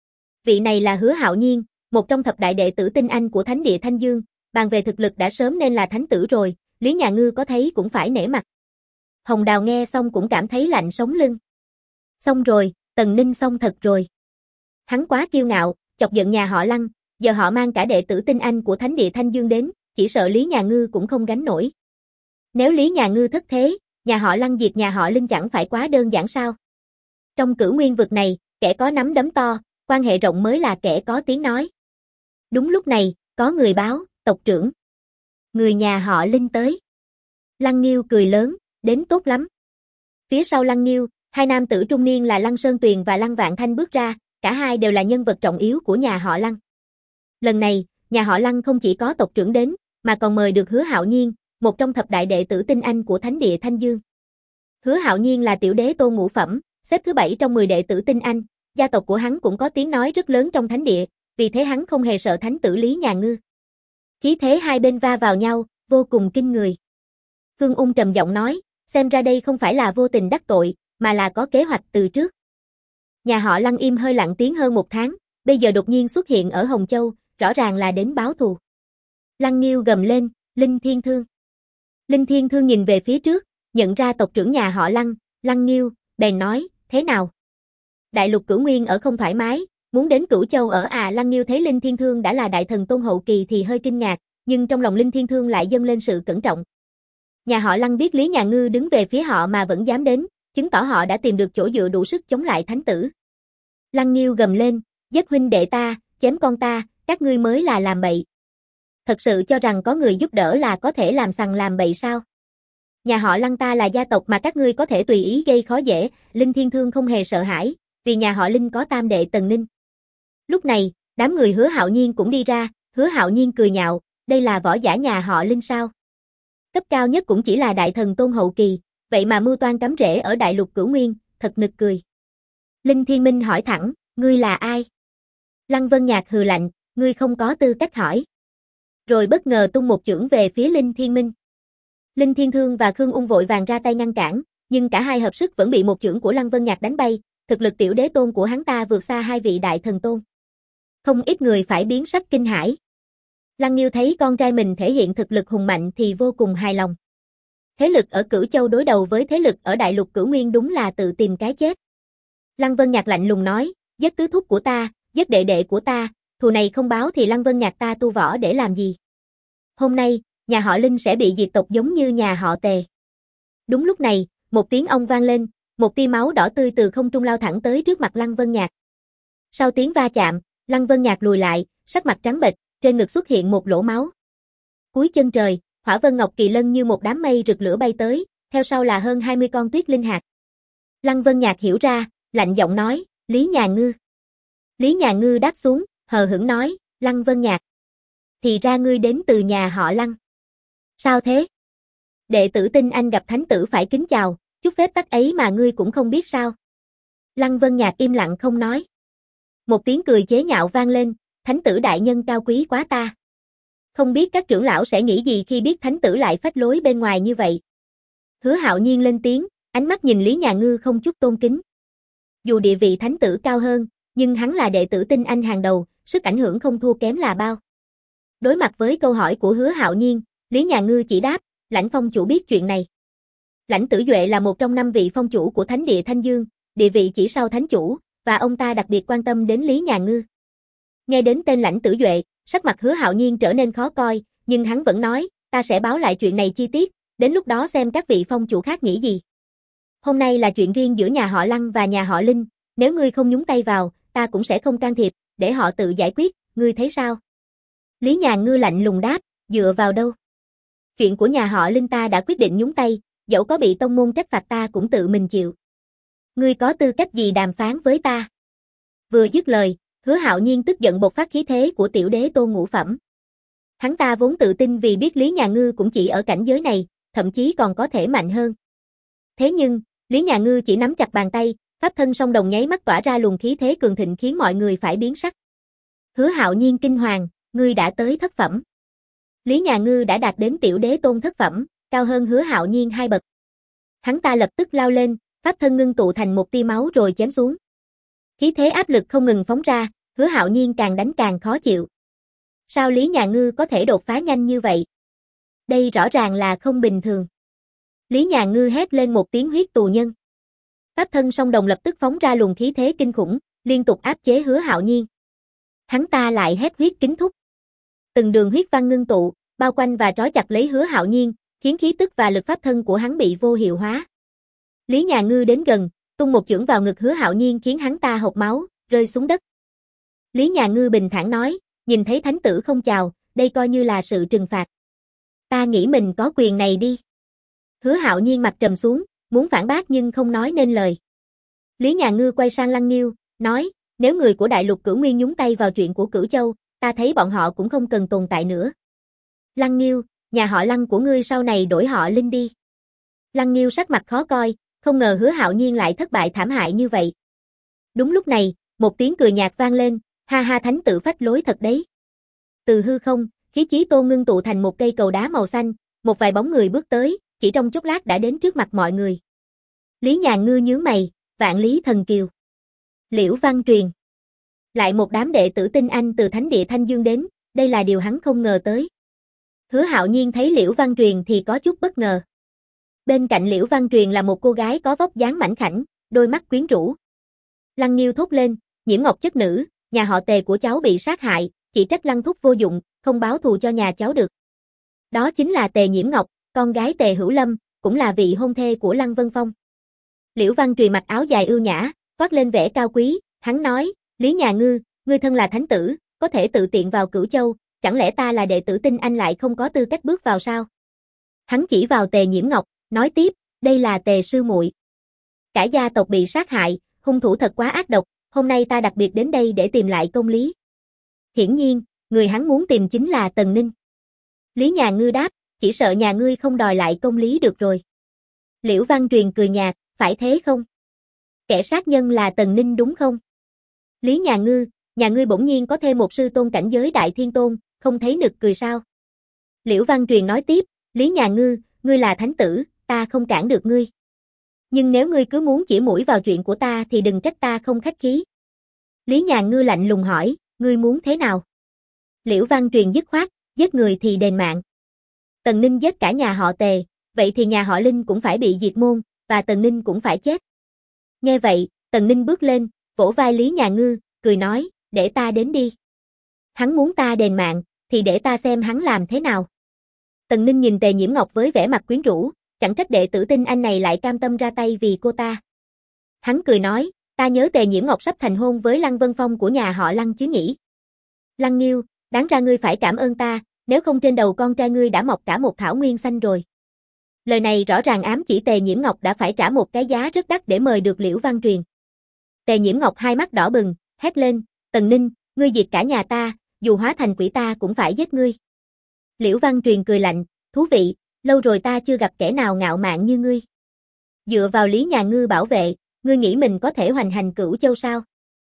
Vị này là Hứa Hạo Nhiên, một trong thập đại đệ tử tinh anh của thánh địa Thanh Dương, bàn về thực lực đã sớm nên là thánh tử rồi, Lý nhà ngươi có thấy cũng phải nể mặt. Hồng Đào nghe xong cũng cảm thấy lạnh sống lưng. Xong rồi, Tần Ninh xong thật rồi. Hắn quá kiêu ngạo, chọc giận nhà họ Lăng, giờ họ mang cả đệ tử tinh anh của thánh địa Thanh Dương đến, chỉ sợ Lý nhà ngư cũng không gánh nổi. Nếu Lý nhà ngư thất thế, nhà họ Lăng diệt nhà họ Linh chẳng phải quá đơn giản sao? Trong Cửu Nguyên vực này, kẻ có nắm đấm to, quan hệ rộng mới là kẻ có tiếng nói. Đúng lúc này, có người báo, tộc trưởng. Người nhà họ Linh tới. Lăng Nghiêu cười lớn, đến tốt lắm. Phía sau Lăng Nghiêu, hai nam tử trung niên là Lăng Sơn Tuyền và Lăng Vạn Thanh bước ra, cả hai đều là nhân vật trọng yếu của nhà họ Lăng. Lần này, nhà họ Lăng không chỉ có tộc trưởng đến, mà còn mời được Hứa Hạo Nhiên, một trong thập đại đệ tử tinh anh của thánh địa Thanh Dương. Hứa Hạo Nhiên là tiểu đế tôn ngũ phẩm, xếp thứ 7 trong 10 đệ tử tinh anh, gia tộc của hắn cũng có tiếng nói rất lớn trong thánh địa, vì thế hắn không hề sợ thánh tử Lý nhà ngư. Khí thế hai bên va vào nhau, vô cùng kinh người. Khương Ung trầm giọng nói, xem ra đây không phải là vô tình đắc tội, mà là có kế hoạch từ trước. Nhà họ Lăng im hơi lặng tiếng hơn một tháng, bây giờ đột nhiên xuất hiện ở Hồng Châu, rõ ràng là đến báo thù. Lăng Nghiêu gầm lên, Linh Thiên Thương. Linh Thiên Thương nhìn về phía trước, nhận ra tộc trưởng nhà họ Lăng, Lăng Nghiêu, bèn nói, thế nào? Đại lục Cửu Nguyên ở không thoải mái, muốn đến Cửu Châu ở à? Lăng Nghiêu thấy Linh Thiên Thương đã là đại thần tôn hậu kỳ thì hơi kinh ngạc, nhưng trong lòng Linh Thiên Thương lại dâng lên sự cẩn trọng. Nhà họ Lăng biết Lý nhà ngư đứng về phía họ mà vẫn dám đến, chứng tỏ họ đã tìm được chỗ dựa đủ sức chống lại thánh tử. Lăng Nghiêu gầm lên, giết huynh đệ ta, chém con ta, các ngươi mới là làm bậy. Thật sự cho rằng có người giúp đỡ là có thể làm sằng làm bậy sao? Nhà họ Lăng ta là gia tộc mà các ngươi có thể tùy ý gây khó dễ, Linh Thiên Thương không hề sợ hãi, vì nhà họ Linh có tam đệ Tần Ninh. Lúc này, đám người Hứa Hạo Nhiên cũng đi ra, Hứa Hạo Nhiên cười nhạo, đây là võ giả nhà họ Linh sao? Cấp cao nhất cũng chỉ là đại thần tôn hậu kỳ, vậy mà mưu toan cắm rễ ở đại lục Cửu Nguyên, thật nực cười. Linh Thiên Minh hỏi thẳng, ngươi là ai? Lăng Vân Nhạc hừ lạnh, ngươi không có tư cách hỏi. Rồi bất ngờ tung một chưởng về phía Linh Thiên Minh. Linh Thiên Thương và Khương Ung vội vàng ra tay ngăn cản, nhưng cả hai hợp sức vẫn bị một chưởng của Lăng Vân Nhạc đánh bay, thực lực tiểu đế tôn của hắn ta vượt xa hai vị đại thần tôn. Không ít người phải biến sắc kinh hãi. Lăng Nghiêu thấy con trai mình thể hiện thực lực hùng mạnh thì vô cùng hài lòng. Thế lực ở Cửu Châu đối đầu với thế lực ở đại lục Cửu Nguyên đúng là tự tìm cái chết. Lăng Vân Nhạc lạnh lùng nói, giết tứ thúc của ta, giết đệ đệ của ta, thù này không báo thì Lăng Vân Nhạc ta tu võ để làm gì? Hôm nay, nhà họ Linh sẽ bị diệt tộc giống như nhà họ Tề. Đúng lúc này, một tiếng ong vang lên, một tia máu đỏ tươi từ không trung lao thẳng tới trước mặt Lăng Vân Nhạc. Sau tiếng va chạm, Lăng Vân Nhạc lùi lại, sắc mặt trắng bệch, trên ngực xuất hiện một lỗ máu. Cuối chân trời, Hỏa Vân Ngọc Kỳ Lân như một đám mây rực lửa bay tới, theo sau là hơn 20 con tuyết linh hạt. Lăng Vân Nhạc hiểu ra, lạnh giọng nói, Lý nhà ngư. Lý nhà ngư đáp xuống, hờ hững nói, Lăng Vân Nhạc. Thì ra ngươi đến từ nhà họ Lăng. Sao thế? Đệ tử tinh anh gặp thánh tử phải kính chào, chút phép tắc ấy mà ngươi cũng không biết sao? Lăng Vân Nhạc im lặng không nói. Một tiếng cười chế nhạo vang lên, thánh tử đại nhân cao quý quá ta. Không biết các trưởng lão sẽ nghĩ gì khi biết thánh tử lại phách lối bên ngoài như vậy. Hứa Hạo Nhiên lên tiếng, ánh mắt nhìn Lý nhà ngư không chút tôn kính. Dù địa vị thánh tử cao hơn, nhưng hắn là đệ tử tinh anh hàng đầu, sức ảnh hưởng không thua kém là bao. Đối mặt với câu hỏi của Hứa Hạo Nhiên, Lý nhà ngư chỉ đáp, Lãnh phong chủ biết chuyện này. Lãnh Tử Duệ là một trong 5 vị phong chủ của thánh địa Thanh Dương, địa vị chỉ sau thánh chủ, và ông ta đặc biệt quan tâm đến Lý nhà ngư. Nghe đến tên Lãnh Tử Duệ, sắc mặt Hứa Hạo Nhiên trở nên khó coi, nhưng hắn vẫn nói, ta sẽ báo lại chuyện này chi tiết, đến lúc đó xem các vị phong chủ khác nghĩ gì. Hôm nay là chuyện riêng giữa nhà họ Lăng và nhà họ Linh, nếu ngươi không nhúng tay vào, ta cũng sẽ không can thiệp, để họ tự giải quyết, ngươi thấy sao? Lý Nhàn Ngư lạnh lùng đáp, dựa vào đâu? Chuyện của nhà họ Linh ta đã quyết định nhúng tay, dẫu có bị tông môn trách phạt ta cũng tự mình chịu. Ngươi có tư cách gì đàm phán với ta? Vừa dứt lời, Hứa Hạo Nhiên tức giận bộc phát khí thế của tiểu đế tôn ngũ phẩm. Hắn ta vốn tự tin vì biết Lý Nhàn Ngư cũng chỉ ở cảnh giới này, thậm chí còn có thể mạnh hơn. Thế nhưng, Lý Nhàn Ngư chỉ nắm chặt bàn tay, pháp thân song đồng nháy mắt tỏa ra luồng khí thế cường thịnh khiến mọi người phải biến sắc. Hứa Hạo Nhiên kinh hoàng, ngươi đã tới thất phẩm. Lý Nhàn Ngư đã đạt đến tiểu đế tôn thất phẩm, cao hơn Hứa Hạo Nhiên 2 bậc. Hắn ta lập tức lao lên, pháp thân ngưng tụ thành một tia máu rồi chém xuống. Khí thế áp lực không ngừng phóng ra, Hứa Hạo Nhiên càng đánh càng khó chịu. Sao Lý Nhàn Ngư có thể đột phá nhanh như vậy? Đây rõ ràng là không bình thường. Lý Nhàn Ngư hét lên một tiếng huyết tù nhân. Pháp thân song đồng lập tức phóng ra luồng khí thế kinh khủng, liên tục áp chế Hứa Hạo Nhiên. Hắn ta lại hét huyết kính thúc. Từng đường huyết văn ngưng tụ, bao quanh và trói chặt lấy Hứa Hạo Nhiên, khiến khí tức và lực pháp thân của hắn bị vô hiệu hóa. Lý Nhàn Ngư đến gần, tung một chưởng vào ngực Hứa Hạo Nhiên khiến hắn ta hộc máu, rơi xuống đất. Lý Nhàn Ngư bình thản nói, nhìn thấy thánh tử không chào, đây coi như là sự trừng phạt. Ta nghĩ mình có quyền này đi. Hứa Hạo Nhiên mặt trầm xuống, muốn phản bác nhưng không nói nên lời. Lý Nhàn Ngư quay sang Lăng Nghiêu, nói, nếu người của Đại Lục Cửu Nguyên nhúng tay vào chuyện của Cửu Châu, ta thấy bọn họ cũng không cần tồn tại nữa. Lăng Nghiêu, nhà họ Lăng của ngươi sau này đổi họ Linh đi. Lăng Nghiêu sắc mặt khó coi, không ngờ Hứa Hạo Nhiên lại thất bại thảm hại như vậy. Đúng lúc này, một tiếng cười nhạt vang lên, ha ha thánh tử phách lối thật đấy. Từ hư không, khí chí tôn ngưng tụ thành một cây cầu đá màu xanh, một vài bóng người bước tới, chỉ trong chốc lát đã đến trước mặt mọi người. Lý Nhàn Ngư nhướng mày, Vạn Lý Thần Kiều. Liễu Văn Truyền. Lại một đám đệ tử tinh anh từ thánh địa Thanh Dương đến, đây là điều hắn không ngờ tới. Hứa Hạo Nhiên thấy Liễu Văn Truyền thì có chút bất ngờ. Bên cạnh Liễu Văn Truyền là một cô gái có vóc dáng mảnh khảnh, đôi mắt quyến rũ. Lăng Nghiêu thốt lên, Nhiễm Ngọc chất nữ, nhà họ Tề của cháu bị sát hại, chỉ trách Lăng thúc vô dụng, không báo thù cho nhà cháu được. Đó chính là Tề Nhiễm Ngọc, con gái Tề Hữu Lâm, cũng là vị hôn thê của Lăng Vân Phong. Liễu Văn Truyền mặc áo dài ưu nhã, toát lên vẻ cao quý, hắn nói, Lý Nhàn Ngư, ngươi thân là thánh tử, có thể tự tiện vào Cửu Châu, chẳng lẽ ta là đệ tử tinh anh lại không có tư cách bước vào sao? Hắn chỉ vào Tề Nhiễm Ngọc, nói tiếp, đây là Tề sư muội. Cả gia tộc bị sát hại, hung thủ thật quá ác độc, hôm nay ta đặc biệt đến đây để tìm lại công lý. Hiển nhiên, người hắn muốn tìm chính là Tần Ninh. Lý Nhàn Ngư đáp, chỉ sợ nhà ngươi không đòi lại công lý được rồi. Liễu Văn Truyền cười nhạt, phải thế không? Kẻ sát nhân là Tần Ninh đúng không? Lý Nhàn Ngư, nhà ngươi bỗng nhiên có thêm một sư tôn cảnh giới Đại Thiên Tôn, không thấy nực cười sao? Liễu Văn Truyền nói tiếp, Lý Nhàn Ngư, ngươi là thánh tử, ta không cản được ngươi. Nhưng nếu ngươi cứ muốn chỉ mũi vào chuyện của ta thì đừng trách ta không khách khí. Lý Nhàn Ngư lạnh lùng hỏi, ngươi muốn thế nào? Liễu Văn Truyền dứt khoát, giết người thì đền mạng. Tần Ninh giết cả nhà họ Tề, vậy thì nhà họ Linh cũng phải bị diệt môn, và Tần Ninh cũng phải chết. Nghe vậy, Tần Ninh bước lên, vỗ vai Lý Nhàn Ngư, cười nói, để ta đến đi. Hắn muốn ta đền mạng, thì để ta xem hắn làm thế nào. Tần Ninh nhìn Tề Nhiễm Ngọc với vẻ mặt quyến rũ, chẳng trách đệ tử tinh anh này lại cam tâm ra tay vì cô ta. Hắn cười nói, ta nhớ Tề Nhiễm Ngọc sắp thành hôn với Lăng Vân Phong của nhà họ Lăng chứ nhỉ. Lăng Nghiêu, đáng ra ngươi phải cảm ơn ta, nếu không trên đầu con trai ngươi đã mọc cả một thảo nguyên xanh rồi. Lời này rõ ràng ám chỉ Tề Nhiễm Ngọc đã phải trả một cái giá rất đắt để mời được Liễu Văn Truyền. Tề Nhiễm Ngọc hai mắt đỏ bừng, hét lên, Tần Ninh, ngươi diệt cả nhà ta, dù hóa thành quỷ ta cũng phải giết ngươi. Liễu Văn Truyền cười lạnh, thú vị, lâu rồi ta chưa gặp kẻ nào ngạo mạn như ngươi. Dựa vào Lý Nhàn Ngư bảo vệ, ngươi nghĩ mình có thể hoành hành Cửu Châu sao?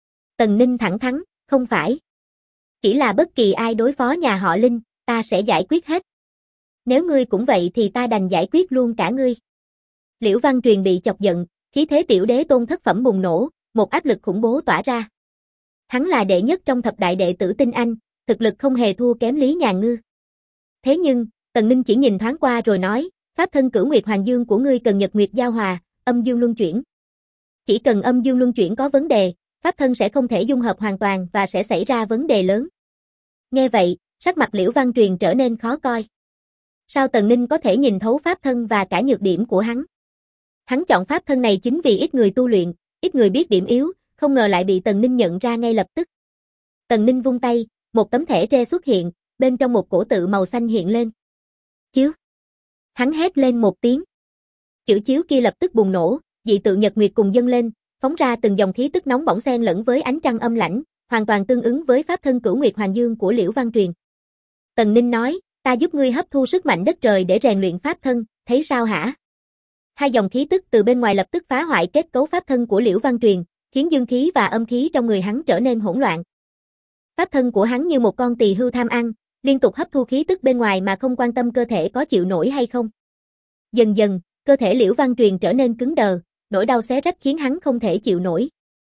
Tần Ninh thẳng thắn, không phải. Chỉ là bất kỳ ai đối phó nhà họ Linh, ta sẽ giải quyết hết. Nếu ngươi cũng vậy thì ta đành giải quyết luôn cả ngươi. Liễu Văn Truyền bị chọc giận, khí thế tiểu đế tôn thất phẩm bùng nổ, một áp lực khủng bố tỏa ra. Hắn là đệ nhất trong thập đại đệ tử tinh anh, thực lực không hề thua kém Lý Nhàn Ngư. Thế nhưng, Tần Ninh chỉ nhìn thoáng qua rồi nói, pháp thân Cửu Nguyệt Hoàng Dương của ngươi cần nhật nguyệt giao hòa, âm dương luân chuyển. Chỉ cần âm dương luân chuyển có vấn đề, pháp thân sẽ không thể dung hợp hoàn toàn và sẽ xảy ra vấn đề lớn. Nghe vậy, Sắc mặt Liễu Văn Truyền trở nên khó coi. Sao Tần Ninh có thể nhìn thấu pháp thân và cả nhược điểm của hắn? Hắn chọn pháp thân này chính vì ít người tu luyện, ít người biết điểm yếu, không ngờ lại bị Tần Ninh nhận ra ngay lập tức. Tần Ninh vung tay, một tấm thẻ tre xuất hiện, bên trong một cổ tự màu xanh hiện lên. Chiếu. Hắn hét lên một tiếng. Chữ chiếu kia lập tức bùng nổ, dị tự nhật nguyệt cùng dâng lên, phóng ra từng dòng khí tức nóng bỏng xen lẫn với ánh trăng âm lãnh, hoàn toàn tương ứng với pháp thân Cửu Nguyệt Hoàng Dương của Liễu Văn Truyền. Tần Ninh nói, ta giúp ngươi hấp thu sức mạnh đất trời để rèn luyện pháp thân, thấy sao hả? Hai dòng khí tức từ bên ngoài lập tức phá hoại kết cấu pháp thân của Liễu Văn Truyền, khiến dương khí và âm khí trong người hắn trở nên hỗn loạn. Pháp thân của hắn như một con tỳ hưu tham ăn, liên tục hấp thu khí tức bên ngoài mà không quan tâm cơ thể có chịu nổi hay không. Dần dần, cơ thể Liễu Văn Truyền trở nên cứng đờ, nỗi đau xé rách khiến hắn không thể chịu nổi.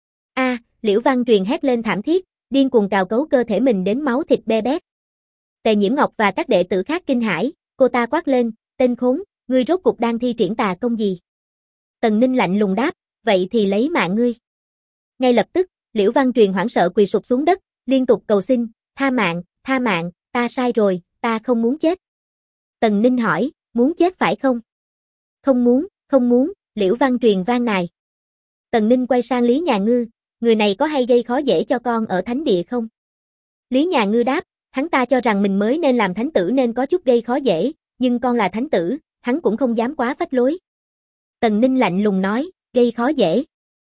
Liễu Văn Truyền hét lên thảm thiết, điên cuồng cào cấu cơ thể mình đến máu thịt be bét. Tề Nhiễm Ngọc và các đệ tử khác kinh hãi, cô ta quát lên, tên khốn, ngươi rốt cục đang thi triển tà công gì? Tần Ninh lạnh lùng đáp, vậy thì lấy mạng ngươi. Ngay lập tức, Liễu Văn Truyền hoảng sợ quỳ sụp xuống đất, liên tục cầu xin, tha mạng, ta sai rồi, ta không muốn chết. Tần Ninh hỏi, muốn chết phải không? Không muốn, Liễu Văn Truyền van nài. Tần Ninh quay sang Lý Nhà Ngư, người này có hay gây khó dễ cho con ở thánh địa không? Lý Nhà Ngư đáp, hắn ta cho rằng mình mới nên làm thánh tử nên có chút gây khó dễ, nhưng con là thánh tử, hắn cũng không dám quá phách lối. Tần Ninh lạnh lùng nói, gây khó dễ.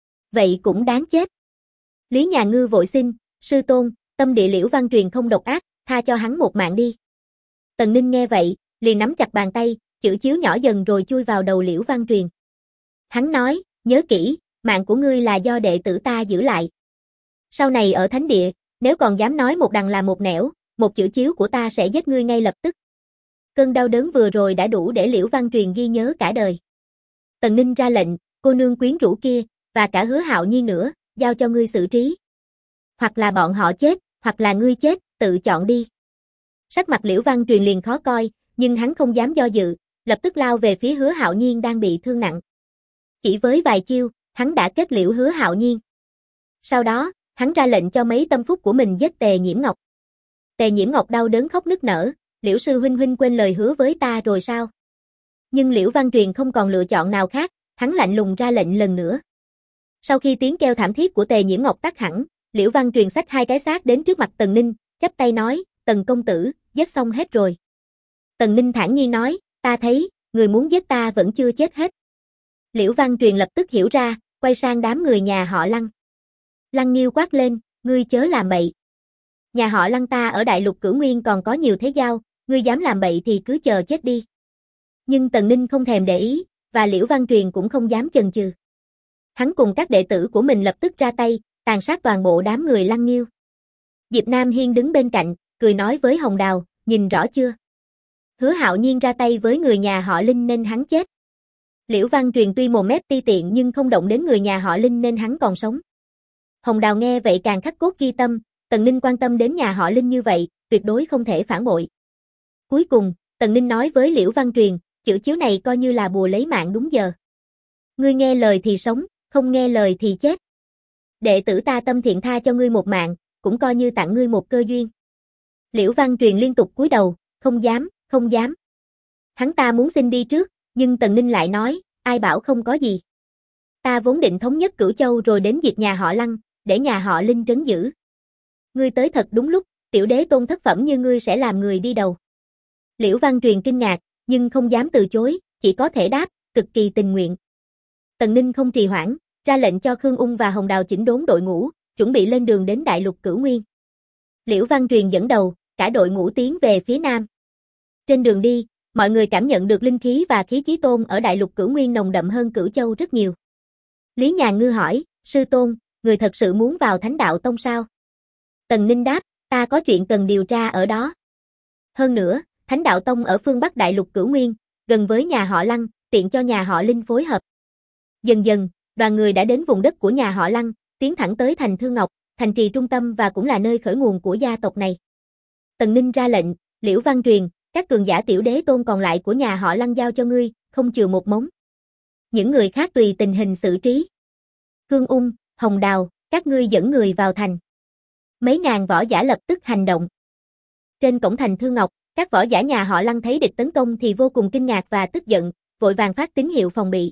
Vậy cũng đáng chết. Lý Nhà Ngư vội xin, sư tôn, tâm địa Liễu Văn Truyền không độc ác, tha cho hắn một mạng đi. Tần Ninh nghe vậy, liền nắm chặt bàn tay, chữ chiếu nhỏ dần rồi chui vào đầu Liễu Văn Truyền. Hắn nói, nhớ kỹ, mạng của ngươi là do đệ tử ta giữ lại. Sau này ở thánh địa, nếu còn dám nói một đằng là một nẻo, một chữ chiếu của ta sẽ giết ngươi ngay lập tức. Cơn đau đớn vừa rồi đã đủ để Liễu Văn Truyền ghi nhớ cả đời. Tần Ninh ra lệnh, cô nương quyến rũ kia, và cả Hứa Hạo Nhiên nữa, giao cho ngươi xử trí. Hoặc là bọn họ chết, hoặc là ngươi chết, tự chọn đi. Sắc mặt Liễu Văn Truyền liền khó coi, nhưng hắn không dám do dự, lập tức lao về phía Hứa Hạo Nhiên đang bị thương nặng. Chỉ với vài chiêu, hắn đã kết liễu Hứa Hạo Nhiên. Sau đó, hắn ra lệnh cho mấy tâm phúc của mình giết Tề Nhiễm Ngọc. Tề Nhiễm Ngọc đau đớn khóc nức nở, Liễu sư huynh quên lời hứa với ta rồi sao? Nhưng Liễu Văn Truyền không còn lựa chọn nào khác, hắn lạnh lùng ra lệnh lần nữa. Sau khi tiếng kêu thảm thiết của Tề Nhiễm Ngọc tắt hẳn, Liễu Văn Truyền xách hai cái xác đến trước mặt Tần Ninh, chắp tay nói, Tần công tử, giết xong hết rồi. Tần Ninh thản nhiên nói, ta thấy, người muốn giết ta vẫn chưa chết hết. Liễu Văn Truyền lập tức hiểu ra, quay sang đám người nhà họ Lăng. Lăng Nghiêu quát lên, ngươi chớ làm bậy. Nhà họ Lăng ta ở Đại Lục Cửu Nguyên còn có nhiều thế giao, ngươi dám làm bậy thì cứ chờ chết đi. Nhưng Tần Ninh không thèm để ý, và Liễu Văn Truyền cũng không dám chần chừ. Hắn cùng các đệ tử của mình lập tức ra tay, tàn sát toàn bộ đám người Lăng Nghiêu. Diệp Nam Hiên đứng bên cạnh, cười nói với Hồng Đào, nhìn rõ chưa? Hứa Hạo Nhiên ra tay với người nhà họ Linh nên hắn chết. Liễu Văn Truyền tuy mồm mép ti tiện nhưng không động đến người nhà họ Linh nên hắn còn sống. Hồng Đào nghe vậy càng khắc cốt ghi tâm, Tần Ninh quan tâm đến nhà họ Linh như vậy, tuyệt đối không thể phản bội. Cuối cùng, Tần Ninh nói với Liễu Văn Truyền, chữ chiếu này coi như là bùa lấy mạng đúng giờ. Ngươi nghe lời thì sống, không nghe lời thì chết. Đệ tử ta tâm thiện tha cho ngươi một mạng, cũng coi như tặng ngươi một cơ duyên. Liễu Văn Truyền liên tục cúi đầu, không dám. Hắn ta muốn xin đi trước, nhưng Tần Ninh lại nói, ai bảo không có gì. Ta vốn định thống nhất Cửu Châu rồi đến diệt nhà họ Lăng, để nhà họ Linh trấn giữ. Ngươi tới thật đúng lúc, tiểu đế tôn thất phẩm như ngươi sẽ làm người đi đầu. Liễu Văn Truyền kinh ngạc, nhưng không dám từ chối, chỉ có thể đáp, cực kỳ tình nguyện. Tần Ninh không trì hoãn, ra lệnh cho Khương Ung và Hồng Đào chỉnh đốn đội ngũ, chuẩn bị lên đường đến Đại Lục Cửu Nguyên. Liễu Văn Truyền dẫn đầu, cả đội ngũ tiến về phía nam. Trên đường đi, mọi người cảm nhận được linh khí và khí chí tôn ở Đại Lục Cửu Nguyên nồng đậm hơn Cửu Châu rất nhiều. Lý Nhà Ngư hỏi, sư tôn, người thật sự muốn vào Thánh Đạo Tông sao? Tần Ninh đáp, ta có chuyện cần điều tra ở đó. Hơn nữa, Thánh Đạo Tông ở phương Bắc Đại Lục Cửu Nguyên, gần với nhà họ Lăng, tiện cho nhà họ Linh phối hợp. Dần dần, đoàn người đã đến vùng đất của nhà họ Lăng, tiến thẳng tới thành Thương Ngọc, thành trì trung tâm và cũng là nơi khởi nguồn của gia tộc này. Tần Ninh ra lệnh, Liễu Văn Truyền, các cường giả tiểu đế tôn còn lại của nhà họ Lăng giao cho ngươi, không chừa một mống. Những người khác tùy tình hình xử trí. Khương Ung, Hồng Đào, các ngươi dẫn người vào thành. Mấy ngàn võ giả lập tức hành động. Trên cổng thành Thư Ngọc, các võ giả nhà họ Lăng thấy địch tấn công thì vô cùng kinh ngạc và tức giận, vội vàng phát tín hiệu phòng bị.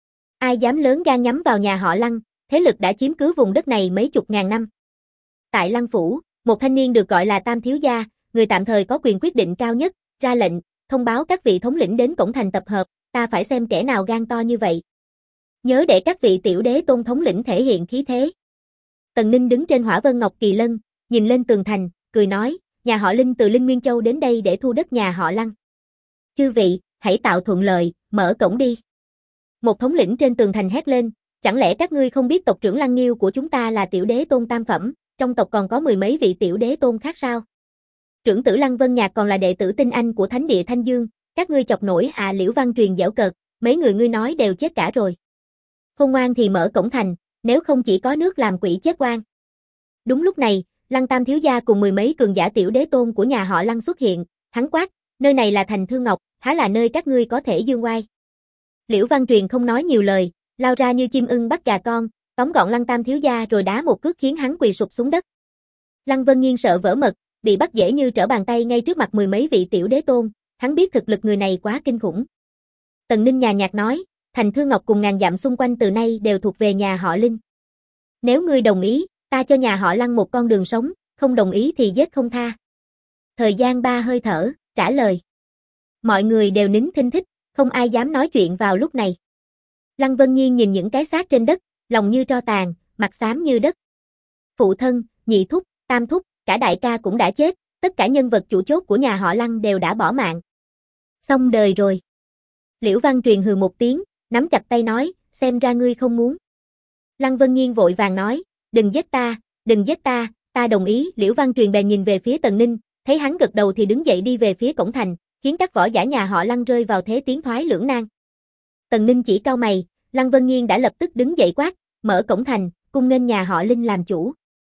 Ai dám lớn gan nhắm vào nhà họ Lăng, thế lực đã chiếm cứ vùng đất này mấy chục ngàn năm. Tại Lăng Phủ, một thanh niên được gọi là Tam Thiếu Gia, người tạm thời có quyền quyết định cao nhất, ra lệnh, thông báo các vị thống lĩnh đến cổng thành tập hợp, ta phải xem kẻ nào gan to như vậy. Nhớ để các vị tiểu đế tôn thống lĩnh thể hiện khí thế. Tần Ninh đứng trên Hỏa Vân Ngọc Kỳ Lân, nhìn lên tường thành, cười nói, nhà họ Linh từ Linh Nguyên Châu đến đây để thu đất nhà họ Lăng. Chư vị, hãy tạo thuận lợi, mở cổng đi. Một thống lĩnh trên tường thành hét lên, chẳng lẽ các ngươi không biết tộc trưởng Lăng Nghiêu của chúng ta là tiểu đế tôn tam phẩm, trong tộc còn có mười mấy vị tiểu đế tôn khác sao? Trưởng tử Lăng Vân Nhạc còn là đệ tử tinh anh của Thánh địa Thanh Dương, các ngươi chọc nổi à? Liễu Văn Truyền giễu cợt, mấy người ngươi nói đều chết cả rồi. Không ngoan thì mở cổng thành, nếu không chỉ có nước làm quỷ chết oan. Đúng lúc này, Lăng Tam Thiếu Gia cùng mười mấy cường giả tiểu đế tôn của nhà họ Lăng xuất hiện, hắn quát, nơi này là thành Thư Ngọc, há là nơi các ngươi có thể dương oai. Liễu Văn Truyền không nói nhiều lời, lao ra như chim ưng bắt gà con, tóm gọn Lăng Tam Thiếu Gia rồi đá một cước khiến hắn quỳ sụp xuống đất. Lăng Vân Nghiên sợ vỡ mật, bị bắt dễ như trở bàn tay ngay trước mặt mười mấy vị tiểu đế tôn, hắn biết thực lực người này quá kinh khủng. Tần Ninh nhàn nhạt nói, thành Thư Ngọc cùng ngàn dặm xung quanh từ nay đều thuộc về nhà họ Linh. Nếu ngươi đồng ý, ta cho nhà họ Lăng một con đường sống, không đồng ý thì giết không tha. Thời gian 3 hơi thở, trả lời. Mọi người đều nín thinh thích, không ai dám nói chuyện vào lúc này. Lăng Vân Nhiên nhìn những cái xác trên đất, lòng như tro tàn, mặt xám như đất. Phụ thân, nhị thúc, tam thúc, cả đại ca cũng đã chết, tất cả nhân vật chủ chốt của nhà họ Lăng đều đã bỏ mạng. Xong đời rồi. Liễu Văn Truyền hừ một tiếng, nắm chặt tay nói, xem ra ngươi không muốn. Lăng Vân Nhiên vội vàng nói, đừng giết ta, ta đồng ý. Liễu Văn Truyền bèn nhìn về phía Tần Ninh, thấy hắn gật đầu thì đứng dậy đi về phía cổng thành, khiến các võ giả nhà họ Lăng rơi vào thế tiến thoái lưỡng nan. Tần Ninh chỉ cau mày, Lăng Vân Nhiên đã lập tức đứng dậy quát, mở cổng thành, cung nghênh nhà họ Linh làm chủ.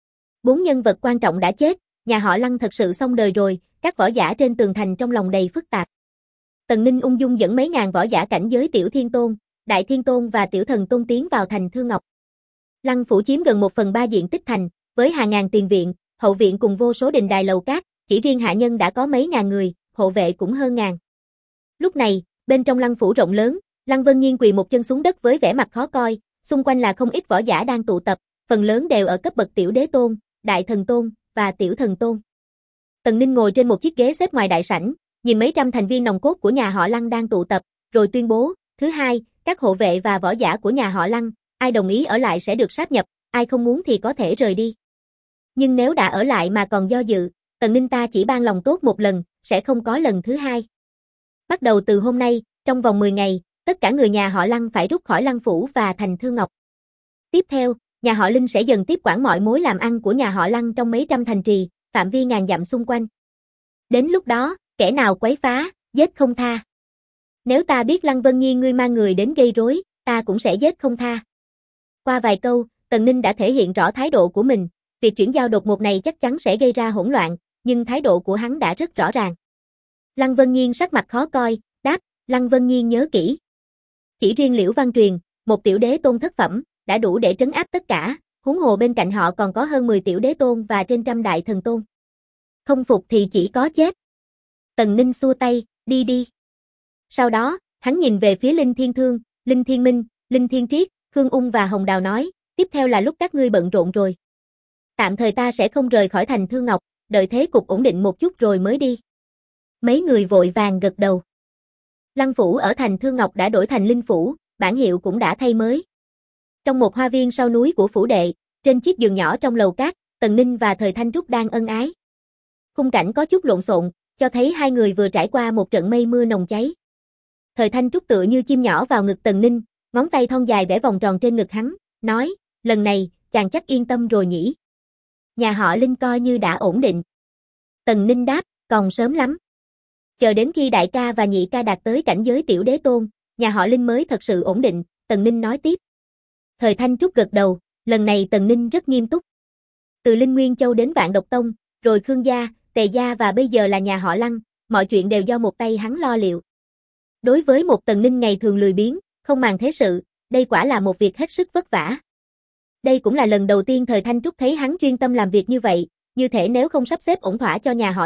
4 nhân vật quan trọng đã chết, nhà họ Lăng thật sự xong đời rồi, các võ giả trên tường thành trong lòng đầy phức tạp. Tần Ninh ung dung dẫn mấy ngàn võ giả cảnh giới tiểu thiên tôn, đại thiên tôn và tiểu thần tôn tiến vào thành Thư Ngọc. Lăng Phủ chiếm gần 1/3 diện tích thành, với hàng ngàn tiền viện, hậu viện cùng vô số đình đài lầu cát, chỉ riêng hạ nhân đã có mấy ngàn người, hộ vệ cũng hơn ngàn. Lúc này, bên trong Lăng Phủ rộng lớn, Lăng Vân Nhiên quỳ một chân xuống đất với vẻ mặt khó coi, xung quanh là không ít võ giả đang tụ tập, phần lớn đều ở cấp bậc tiểu đế tôn, đại thần tôn và tiểu thần tôn. Tần Ninh ngồi trên một chiếc ghế xếp ngoài đại sảnh, nhìn mấy trăm thành viên nòng cốt của nhà họ Lăng đang tụ tập, rồi tuyên bố, thứ hai, các hộ vệ và võ giả của nhà họ Lăng, ai đồng ý ở lại sẽ được sáp nhập, ai không muốn thì có thể rời đi. Nhưng nếu đã ở lại mà còn do dự, Tần Ninh ta chỉ ban lòng tốt một lần, sẽ không có lần thứ hai. Bắt đầu từ hôm nay, trong vòng 10 ngày, tất cả người nhà họ Lăng phải rút khỏi Lăng Phủ và thành Thư Ngọc. Tiếp theo, nhà họ Linh sẽ dần tiếp quản mọi mối làm ăn của nhà họ Lăng trong mấy trăm thành trì, phạm vi ngàn dặm xung quanh. Đến lúc đó, kẻ nào quấy phá, giết không tha. Nếu ta biết Lăng Vân Nhiên ngươi mang người đến gây rối, ta cũng sẽ giết không tha. Qua vài câu, Tần Ninh đã thể hiện rõ thái độ của mình, việc chuyển giao đột ngột này chắc chắn sẽ gây ra hỗn loạn, nhưng thái độ của hắn đã rất rõ ràng. Lăng Vân Nhiên sắc mặt khó coi, đáp, Lăng Vân Nhiên nhớ kỹ. Chỉ riêng Liễu Văn Truyền, một tiểu đế tôn thất phẩm, đã đủ để trấn áp tất cả, huống hồ bên cạnh họ còn có hơn 10 tiểu đế tôn và trên trăm đại thần tôn. Không phục thì chỉ có chết. Tần Ninh xua tay, đi đi. Sau đó, hắn nhìn về phía Linh Thiên Thương, Linh Thiên Minh, Linh Thiên Triết, Khương Ung và Hồng Đào nói, tiếp theo là lúc các ngươi bận rộn rồi. Tạm thời ta sẽ không rời khỏi thành Thư Ngọc, đợi thế cục ổn định một chút rồi mới đi. Mấy người vội vàng gật đầu. Lăng Phủ ở thành Thư Ngọc đã đổi thành Linh Phủ, bản hiệu cũng đã thay mới. Trong một hoa viên sau núi của phủ đệ, trên chiếc giường nhỏ trong lầu cát, Tần Ninh và Thời Thanh Trúc đang ân ái. Khung cảnh có chút lộn xộn, cho thấy hai người vừa trải qua một trận mây mưa nồng cháy. Thời Thanh Trúc tựa như chim nhỏ vào ngực Tần Ninh, ngón tay thon dài vẽ vòng tròn trên ngực hắn, nói, lần này, chàng chắc yên tâm rồi nhỉ. Nhà họ Linh coi như đã ổn định. Tần Ninh đáp, còn sớm lắm. Chờ đến khi đại ca và nhị ca đạt tới cảnh giới tiểu đế tôn, nhà họ Linh mới thật sự ổn định, Tần Ninh nói tiếp. Thời Thanh Trúc gật đầu, lần này Tần Ninh rất nghiêm túc. Từ Linh Nguyên Châu đến Vạn Độc Tông, rồi Khương gia, Tề gia và bây giờ là nhà họ Lăng, mọi chuyện đều do một tay hắn lo liệu. Đối với một Tần Ninh ngày thường lười biếng, không màng thế sự, đây quả là một việc hết sức vất vả. Đây cũng là lần đầu tiên Thời Thanh Trúc thấy hắn chuyên tâm làm việc như vậy, như thể nếu không sắp xếp ổn thỏa cho nhà họ Linh,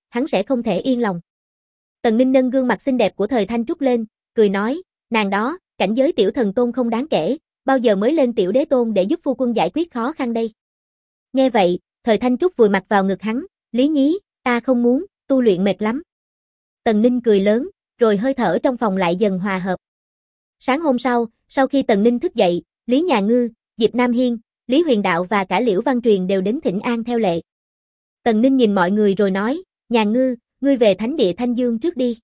hắn sẽ không thể yên lòng. Tần Ninh nâng gương mặt xinh đẹp của Thời Thanh Trúc lên, cười nói, nàng đó, cảnh giới tiểu thần tôn không đáng kể, bao giờ mới lên tiểu đế tôn để giúp phu quân giải quyết khó khăn đây. Nghe vậy, Thời Thanh Trúc vùi mặt vào ngực hắn, Lý Nhí, ta không muốn, tu luyện mệt lắm. Tần Ninh cười lớn, rồi hơi thở trong phòng lại dần hòa hợp. Sáng hôm sau khi Tần Ninh thức dậy, Lý Nhà Ngư, Diệp Nam Hiên, Lý Huyền Đạo và cả Liễu Văn Truyền đều đến thỉnh an theo lệ. Tần Ninh nhìn mọi người rồi nói, Nhà Ngư, ngươi về thánh địa Thanh Dương trước đi.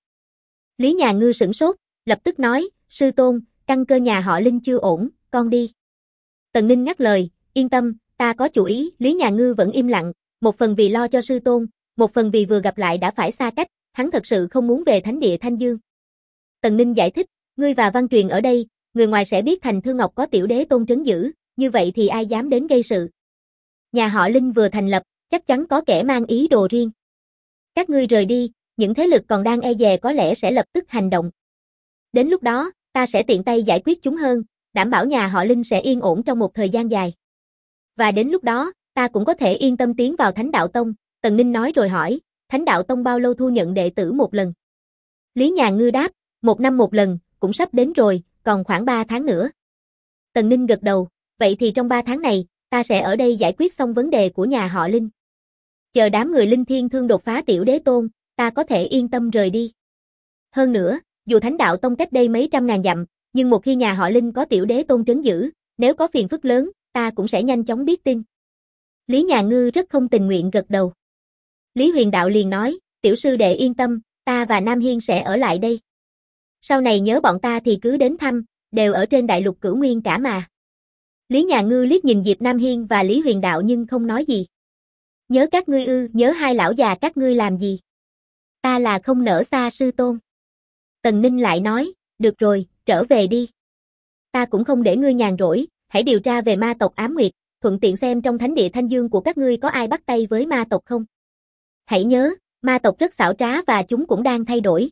Lý Nhà Ngư sửng sốt, lập tức nói, sư tôn, căn cơ nhà họ Linh chưa ổn, con đi. Tần Ninh ngắt lời, yên tâm, ta có chủ ý. Lý Nhà Ngư vẫn im lặng, một phần vì lo cho sư tôn, một phần vì vừa gặp lại đã phải xa cách, hắn thật sự không muốn về thánh địa Thanh Dương. Tần Ninh giải thích, ngươi và Văn Truyền ở đây, người ngoài sẽ biết Thành Thư Ngọc có tiểu đế tôn trấn giữ, như vậy thì ai dám đến gây sự. Nhà họ Linh vừa thành lập, chắc chắn có kẻ mang ý đồ riêng. Các ngươi rời đi, những thế lực còn đang e dè có lẽ sẽ lập tức hành động. Đến lúc đó, ta sẽ tiện tay giải quyết chúng hơn, đảm bảo nhà họ Linh sẽ yên ổn trong một thời gian dài. Và đến lúc đó, ta cũng có thể yên tâm tiến vào Thánh Đạo Tông, Tần Ninh nói rồi hỏi, Thánh Đạo Tông bao lâu thu nhận đệ tử một lần? Lý Nhà Ngư đáp, 1 năm một lần, cũng sắp đến rồi, còn khoảng 3 tháng nữa. Tần Ninh gật đầu, vậy thì trong 3 tháng này, ta sẽ ở đây giải quyết xong vấn đề của nhà họ Linh. Chờ đám người Linh Thiên Thương đột phá tiểu đế tôn, ta có thể yên tâm rời đi. Hơn nữa, dù Thánh Đạo Tông cách đây mấy trăm ngàn dặm, nhưng một khi nhà họ Linh có tiểu đế tôn trấn giữ, nếu có phiền phức lớn, ta cũng sẽ nhanh chóng biết tin. Lý Nhà Ngư rất không tình nguyện gật đầu. Lý Huyền Đạo liền nói, tiểu sư đệ yên tâm, ta và Nam Hiên sẽ ở lại đây. Sau này nhớ bọn ta thì cứ đến thăm, đều ở trên đại lục Cửu Nguyên cả mà. Lý Nhà Ngư liếc nhìn Diệp Nam Hiên và Lý Huyền Đạo nhưng không nói gì. Nhớ các ngươi ư, nhớ hai lão già các ngươi làm gì? Ta là không nỡ xa sư tôn. Tần Ninh lại nói, được rồi, trở về đi. Ta cũng không để ngươi nhàn rỗi, hãy điều tra về ma tộc Ám Nguyệt, thuận tiện xem trong thánh địa Thanh Dương của các ngươi có ai bắt tay với ma tộc không. Hãy nhớ, ma tộc rất xảo trá và chúng cũng đang thay đổi.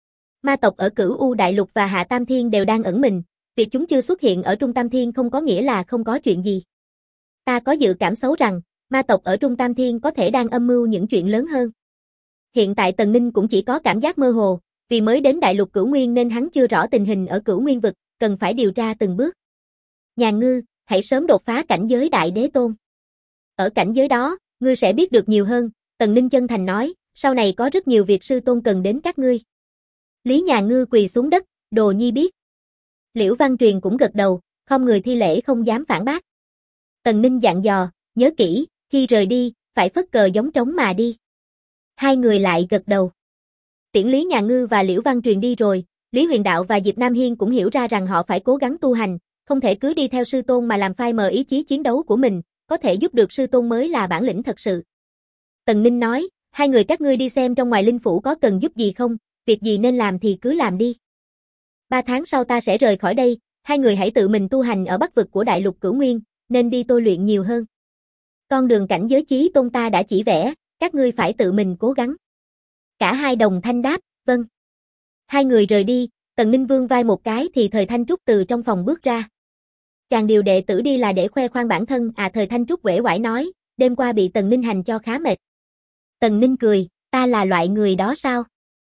Ma tộc ở Cửu U Đại Lục và Hạ Tam Thiên đều đang ẩn mình, việc chúng chưa xuất hiện ở Trung Tam Thiên không có nghĩa là không có chuyện gì. Ta có dự cảm xấu rằng, ma tộc ở Trung Tam Thiên có thể đang âm mưu những chuyện lớn hơn. Hiện tại Tần Ninh cũng chỉ có cảm giác mơ hồ, vì mới đến Đại Lục Cửu Nguyên nên hắn chưa rõ tình hình ở Cửu Nguyên vực, cần phải điều tra từng bước. Nhà Ngư, hãy sớm đột phá cảnh giới Đại Đế Tôn. Ở cảnh giới đó, ngươi sẽ biết được nhiều hơn, Tần Ninh chân thành nói, sau này có rất nhiều việc sư tôn cần đến các ngươi. Lý Nhà Ngư quỳ xuống đất, đồ nhi biết. Liễu Văn Truyền cũng gật đầu, không người thi lễ không dám phản bác. Tần Ninh dặn dò, nhớ kỹ, khi rời đi, phải phất cờ giống trống mà đi. Hai người lại gật đầu. Tiễn Lý Nhà Ngư và Liễu Văn Truyền đi rồi, Lý Huyền Đạo và Diệp Nam Hiên cũng hiểu ra rằng họ phải cố gắng tu hành, không thể cứ đi theo sư tôn mà làm phai mờ ý chí chiến đấu của mình, có thể giúp được sư tôn mới là bản lĩnh thật sự. Tần Ninh nói, hai người các ngươi đi xem trong ngoài linh phủ có cần giúp gì không, việc gì nên làm thì cứ làm đi. 3 tháng sau ta sẽ rời khỏi đây, hai người hãy tự mình tu hành ở Bắc vực của Đại Lục Cửu Nguyên, nên đi tôi luyện nhiều hơn. Con đường cảnh giới chí tôn ta đã chỉ vẽ, các ngươi phải tự mình cố gắng. Cả hai đồng thanh đáp, vâng. Hai người rời đi, Tần Ninh vươn vai một cái thì Thời Thanh Trúc từ trong phòng bước ra. Chàng điều đệ tử đi là để khoe khoang bản thân à? Thời Thanh Trúc uể oải nói, đêm qua bị Tần Ninh hành cho khá mệt. Tần Ninh cười, ta là loại người đó sao?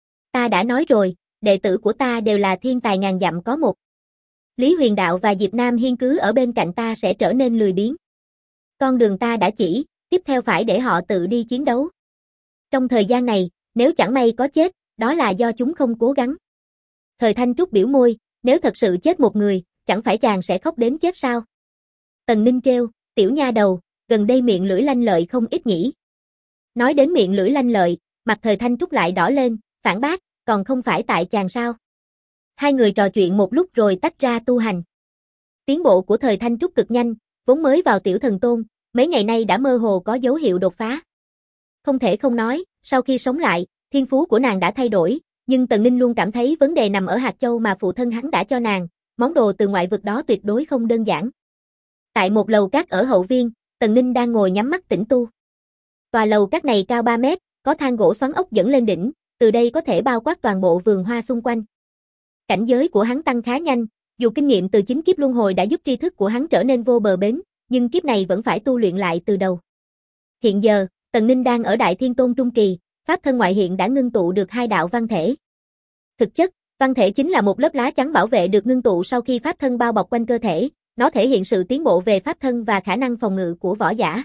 Ta đã nói rồi, đệ tử của ta đều là thiên tài ngàn dặm có một. Lý Huyền Đạo và Diệp Nam Hiên cứ ở bên cạnh ta sẽ trở nên lười biếng. Con đường ta đã chỉ, tiếp theo phải để họ tự đi chiến đấu. Trong thời gian này, nếu chẳng may có chết, đó là do chúng không cố gắng. Thời Thanh Trúc biểu môi, nếu thật sự chết một người, chẳng phải chàng sẽ khóc đến chết sao? Tần Ninh trêu, tiểu nha đầu, gần đây miệng lưỡi lanh lợi không ít nhỉ. Nói đến miệng lưỡi lanh lợi, mặt Thời Thanh Trúc lại đỏ lên, phản bác, còn không phải tại chàng sao? Hai người trò chuyện một lúc rồi tách ra tu hành. Tiến bộ của Thời Thanh Trúc cực nhanh, vốn mới vào tiểu thần tôn, mấy ngày nay đã mơ hồ có dấu hiệu đột phá. Không thể không nói, sau khi sống lại, thiên phú của nàng đã thay đổi, nhưng Tần Ninh luôn cảm thấy vấn đề nằm ở hạt châu mà phụ thân hắn đã cho nàng, món đồ từ ngoại vực đó tuyệt đối không đơn giản. Tại một lầu cát ở hậu viên, Tần Ninh đang ngồi nhắm mắt tĩnh tu. Tòa lầu cát này cao 3 mét, có thang gỗ xoắn ốc dẫn lên đỉnh, từ đây có thể bao quát toàn bộ vườn hoa xung quanh. Cảnh giới của hắn tăng khá nhanh, dù kinh nghiệm từ 9 kiếp luân hồi đã giúp tri thức của hắn trở nên vô bờ bến, nhưng kiếp này vẫn phải tu luyện lại từ đầu. Hiện giờ, Tần Ninh đang ở Đại Thiên Tôn Trung Kỳ, pháp thân ngoại hiện đã ngưng tụ được hai đạo văn thể. Thực chất, văn thể chính là một lớp lá chắn bảo vệ được ngưng tụ sau khi pháp thân bao bọc quanh cơ thể, nó thể hiện sự tiến bộ về pháp thân và khả năng phòng ngự của võ giả.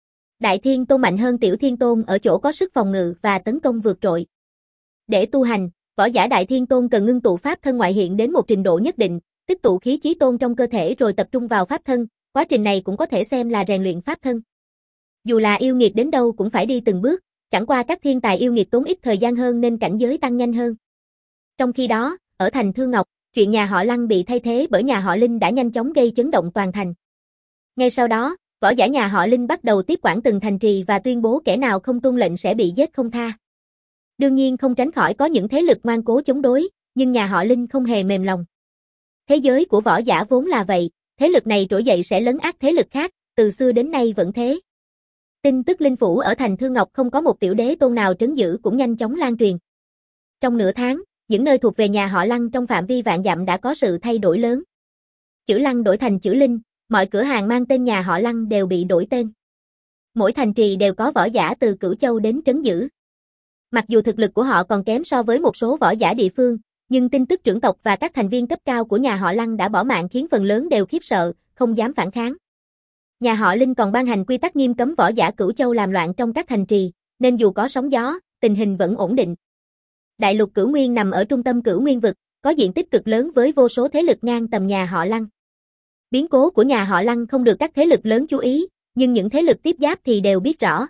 Đại Thiên Tôn mạnh hơn Tiểu Thiên Tôn ở chỗ có sức phòng ngự và tấn công vượt trội. Để tu hành, võ giả Đại Thiên Tôn cần ngưng tụ pháp thân ngoại hiện đến một trình độ nhất định, tích tụ khí chí tôn trong cơ thể rồi tập trung vào pháp thân, quá trình này cũng có thể xem là rèn luyện pháp thân. Dù là yêu nghiệt đến đâu cũng phải đi từng bước, chẳng qua các thiên tài yêu nghiệt tốn ít thời gian hơn nên cảnh giới tăng nhanh hơn. Trong khi đó, ở thành Thương Ngọc, chuyện nhà họ Lăng bị thay thế bởi nhà họ Linh đã nhanh chóng gây chấn động toàn thành. Ngay sau đó, võ giả nhà họ Linh bắt đầu tiếp quản từng thành trì và tuyên bố kẻ nào không tuân lệnh sẽ bị giết không tha. Đương nhiên không tránh khỏi có những thế lực ngoan cố chống đối, nhưng nhà họ Linh không hề mềm lòng. Thế giới của võ giả vốn là vậy, thế lực này trỗi dậy sẽ lấn át thế lực khác, từ xưa đến nay vẫn thế. Tin tức Linh Phủ ở thành Thương Ngọc không có một tiểu đế tôn nào trấn giữ cũng nhanh chóng lan truyền. Trong nửa tháng, những nơi thuộc về nhà họ Lăng trong phạm vi vạn dặm đã có sự thay đổi lớn. Chữ Lăng đổi thành chữ Linh, mọi cửa hàng mang tên nhà họ Lăng đều bị đổi tên. Mỗi thành trì đều có võ giả từ Cửu Châu đến trấn giữ. Mặc dù thực lực của họ còn kém so với một số võ giả địa phương, nhưng tin tức trưởng tộc và các thành viên cấp cao của nhà họ Lăng đã bỏ mạng khiến phần lớn đều khiếp sợ, không dám phản kháng. Nhà họ Linh còn ban hành quy tắc nghiêm cấm võ giả Cửu Châu làm loạn trong các thành trì, nên dù có sóng gió, tình hình vẫn ổn định. Đại lục Cửu Nguyên nằm ở trung tâm Cửu Nguyên vực, có diện tích cực lớn với vô số thế lực ngang tầm nhà họ Lăng. Biến cố của nhà họ Lăng không được các thế lực lớn chú ý, nhưng những thế lực tiếp giáp thì đều biết rõ.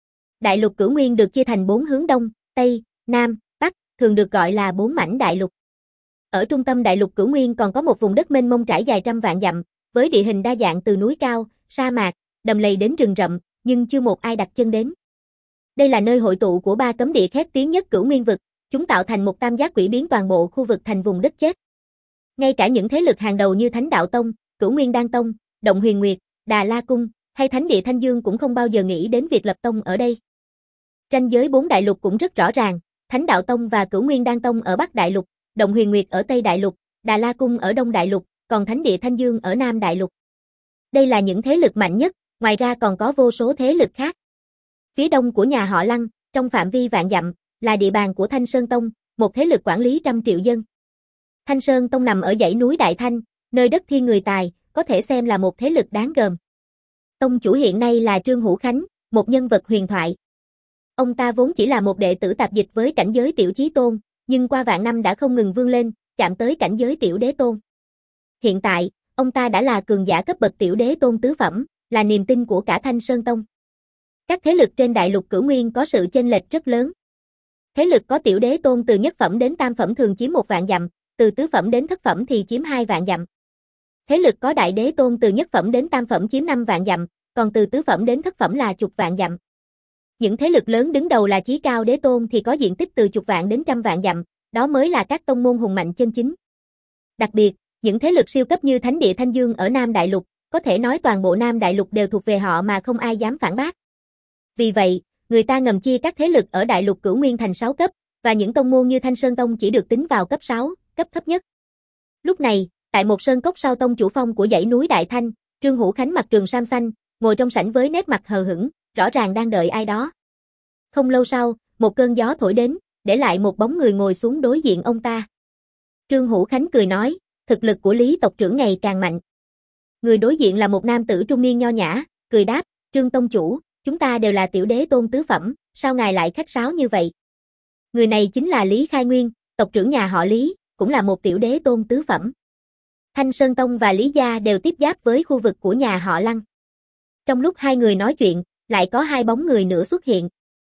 Đại lục Cửu Nguyên được chia thành 4 hướng Đông, Tây, Nam, Bắc, thường được gọi là 4 mảnh đại lục. Ở trung tâm đại lục Cửu Nguyên còn có một vùng đất mênh mông trải dài trăm vạn dặm, với địa hình đa dạng từ núi cao, sa mạc, đầm lầy đến rừng rậm, nhưng chưa một ai đặt chân đến. Đây là nơi hội tụ của 3 cấm địa khét tiếng nhất Cửu Nguyên vực, chúng tạo thành một tam giác quỷ biến toàn bộ khu vực thành vùng đất chết. Ngay cả những thế lực hàng đầu như Thánh Đạo Tông, Cửu Nguyên Đan Tông, Động Huyền Nguyệt, Đà La Cung, hay Thánh Địa Thanh Dương cũng không bao giờ nghĩ đến việc lập tông ở đây. Ranh giới 4 đại lục cũng rất rõ ràng, Thánh Đạo Tông và Cửu Nguyên Đan Tông ở Bắc Đại Lục, Động Huyền Nguyệt ở Tây Đại Lục, Đà La Cung ở Đông Đại Lục, còn Thánh Địa Thanh Dương ở Nam Đại Lục. Đây là những thế lực mạnh nhất, ngoài ra còn có vô số thế lực khác. Phía đông của nhà họ Lăng, trong phạm vi vạn dặm, là địa bàn của Thanh Sơn Tông, một thế lực quản lý trăm triệu dân. Thanh Sơn Tông nằm ở dãy núi Đại Thanh, nơi đất thiên người tài, có thể xem là một thế lực đáng gờm. Tông chủ hiện nay là Trương Hữu Khánh, một nhân vật huyền thoại. Ông ta vốn chỉ là một đệ tử tạp dịch với cảnh giới tiểu chí tôn, nhưng qua vạn năm đã không ngừng vươn lên, chạm tới cảnh giới tiểu đế tôn. Hiện tại, ông ta đã là cường giả cấp bậc tiểu đế tôn tứ phẩm, là niềm tin của cả Thanh Sơn Tông. Các thế lực trên đại lục Cửu Nguyên có sự chênh lệch rất lớn. Thế lực có tiểu đế tôn từ nhất phẩm đến tam phẩm thường chiếm 1 vạn dặm, từ tứ phẩm đến thất phẩm thì chiếm 2 vạn dặm. Thế lực có đại đế tôn từ nhất phẩm đến tam phẩm chiếm 5 vạn dặm, còn từ tứ phẩm đến thất phẩm là chục vạn dặm. Những thế lực lớn đứng đầu là chí cao đế tôn thì có diện tích từ chục vạn đến trăm vạn dặm, đó mới là các tông môn hùng mạnh chân chính. Đặc biệt, những thế lực siêu cấp như Thánh Địa Thanh Dương ở Nam Đại Lục, có thể nói toàn bộ Nam Đại Lục đều thuộc về họ mà không ai dám phản bác. Vì vậy, người ta ngầm chia các thế lực ở Đại Lục Cửu Nguyên thành 6 cấp, và những tông môn như Thanh Sơn Tông chỉ được tính vào cấp 6, cấp thấp nhất. Lúc này, tại một sơn cốc sau tông chủ phong của dãy núi Đại Thanh, Trương Hữu Khánh mặc trường sam xanh, ngồi trong sảnh với nét mặt hờ hững, rõ ràng đang đợi ai đó. Không lâu sau, một cơn gió thổi đến, để lại một bóng người ngồi xuống đối diện ông ta. Trương Hữu Khánh cười nói, thực lực của Lý tộc trưởng ngày càng mạnh. Người đối diện là một nam tử trung niên nho nhã, cười đáp, Trương tông chủ, chúng ta đều là tiểu đế tôn tứ phẩm, sao ngài lại khách sáo như vậy? Người này chính là Lý Khai Nguyên, tộc trưởng nhà họ Lý, cũng là một tiểu đế tôn tứ phẩm. Thanh Sơn Tông và Lý Gia đều tiếp giáp với khu vực của nhà họ Lăng. Trong lúc hai người nói chuyện, lại có 2 bóng người nữa xuất hiện.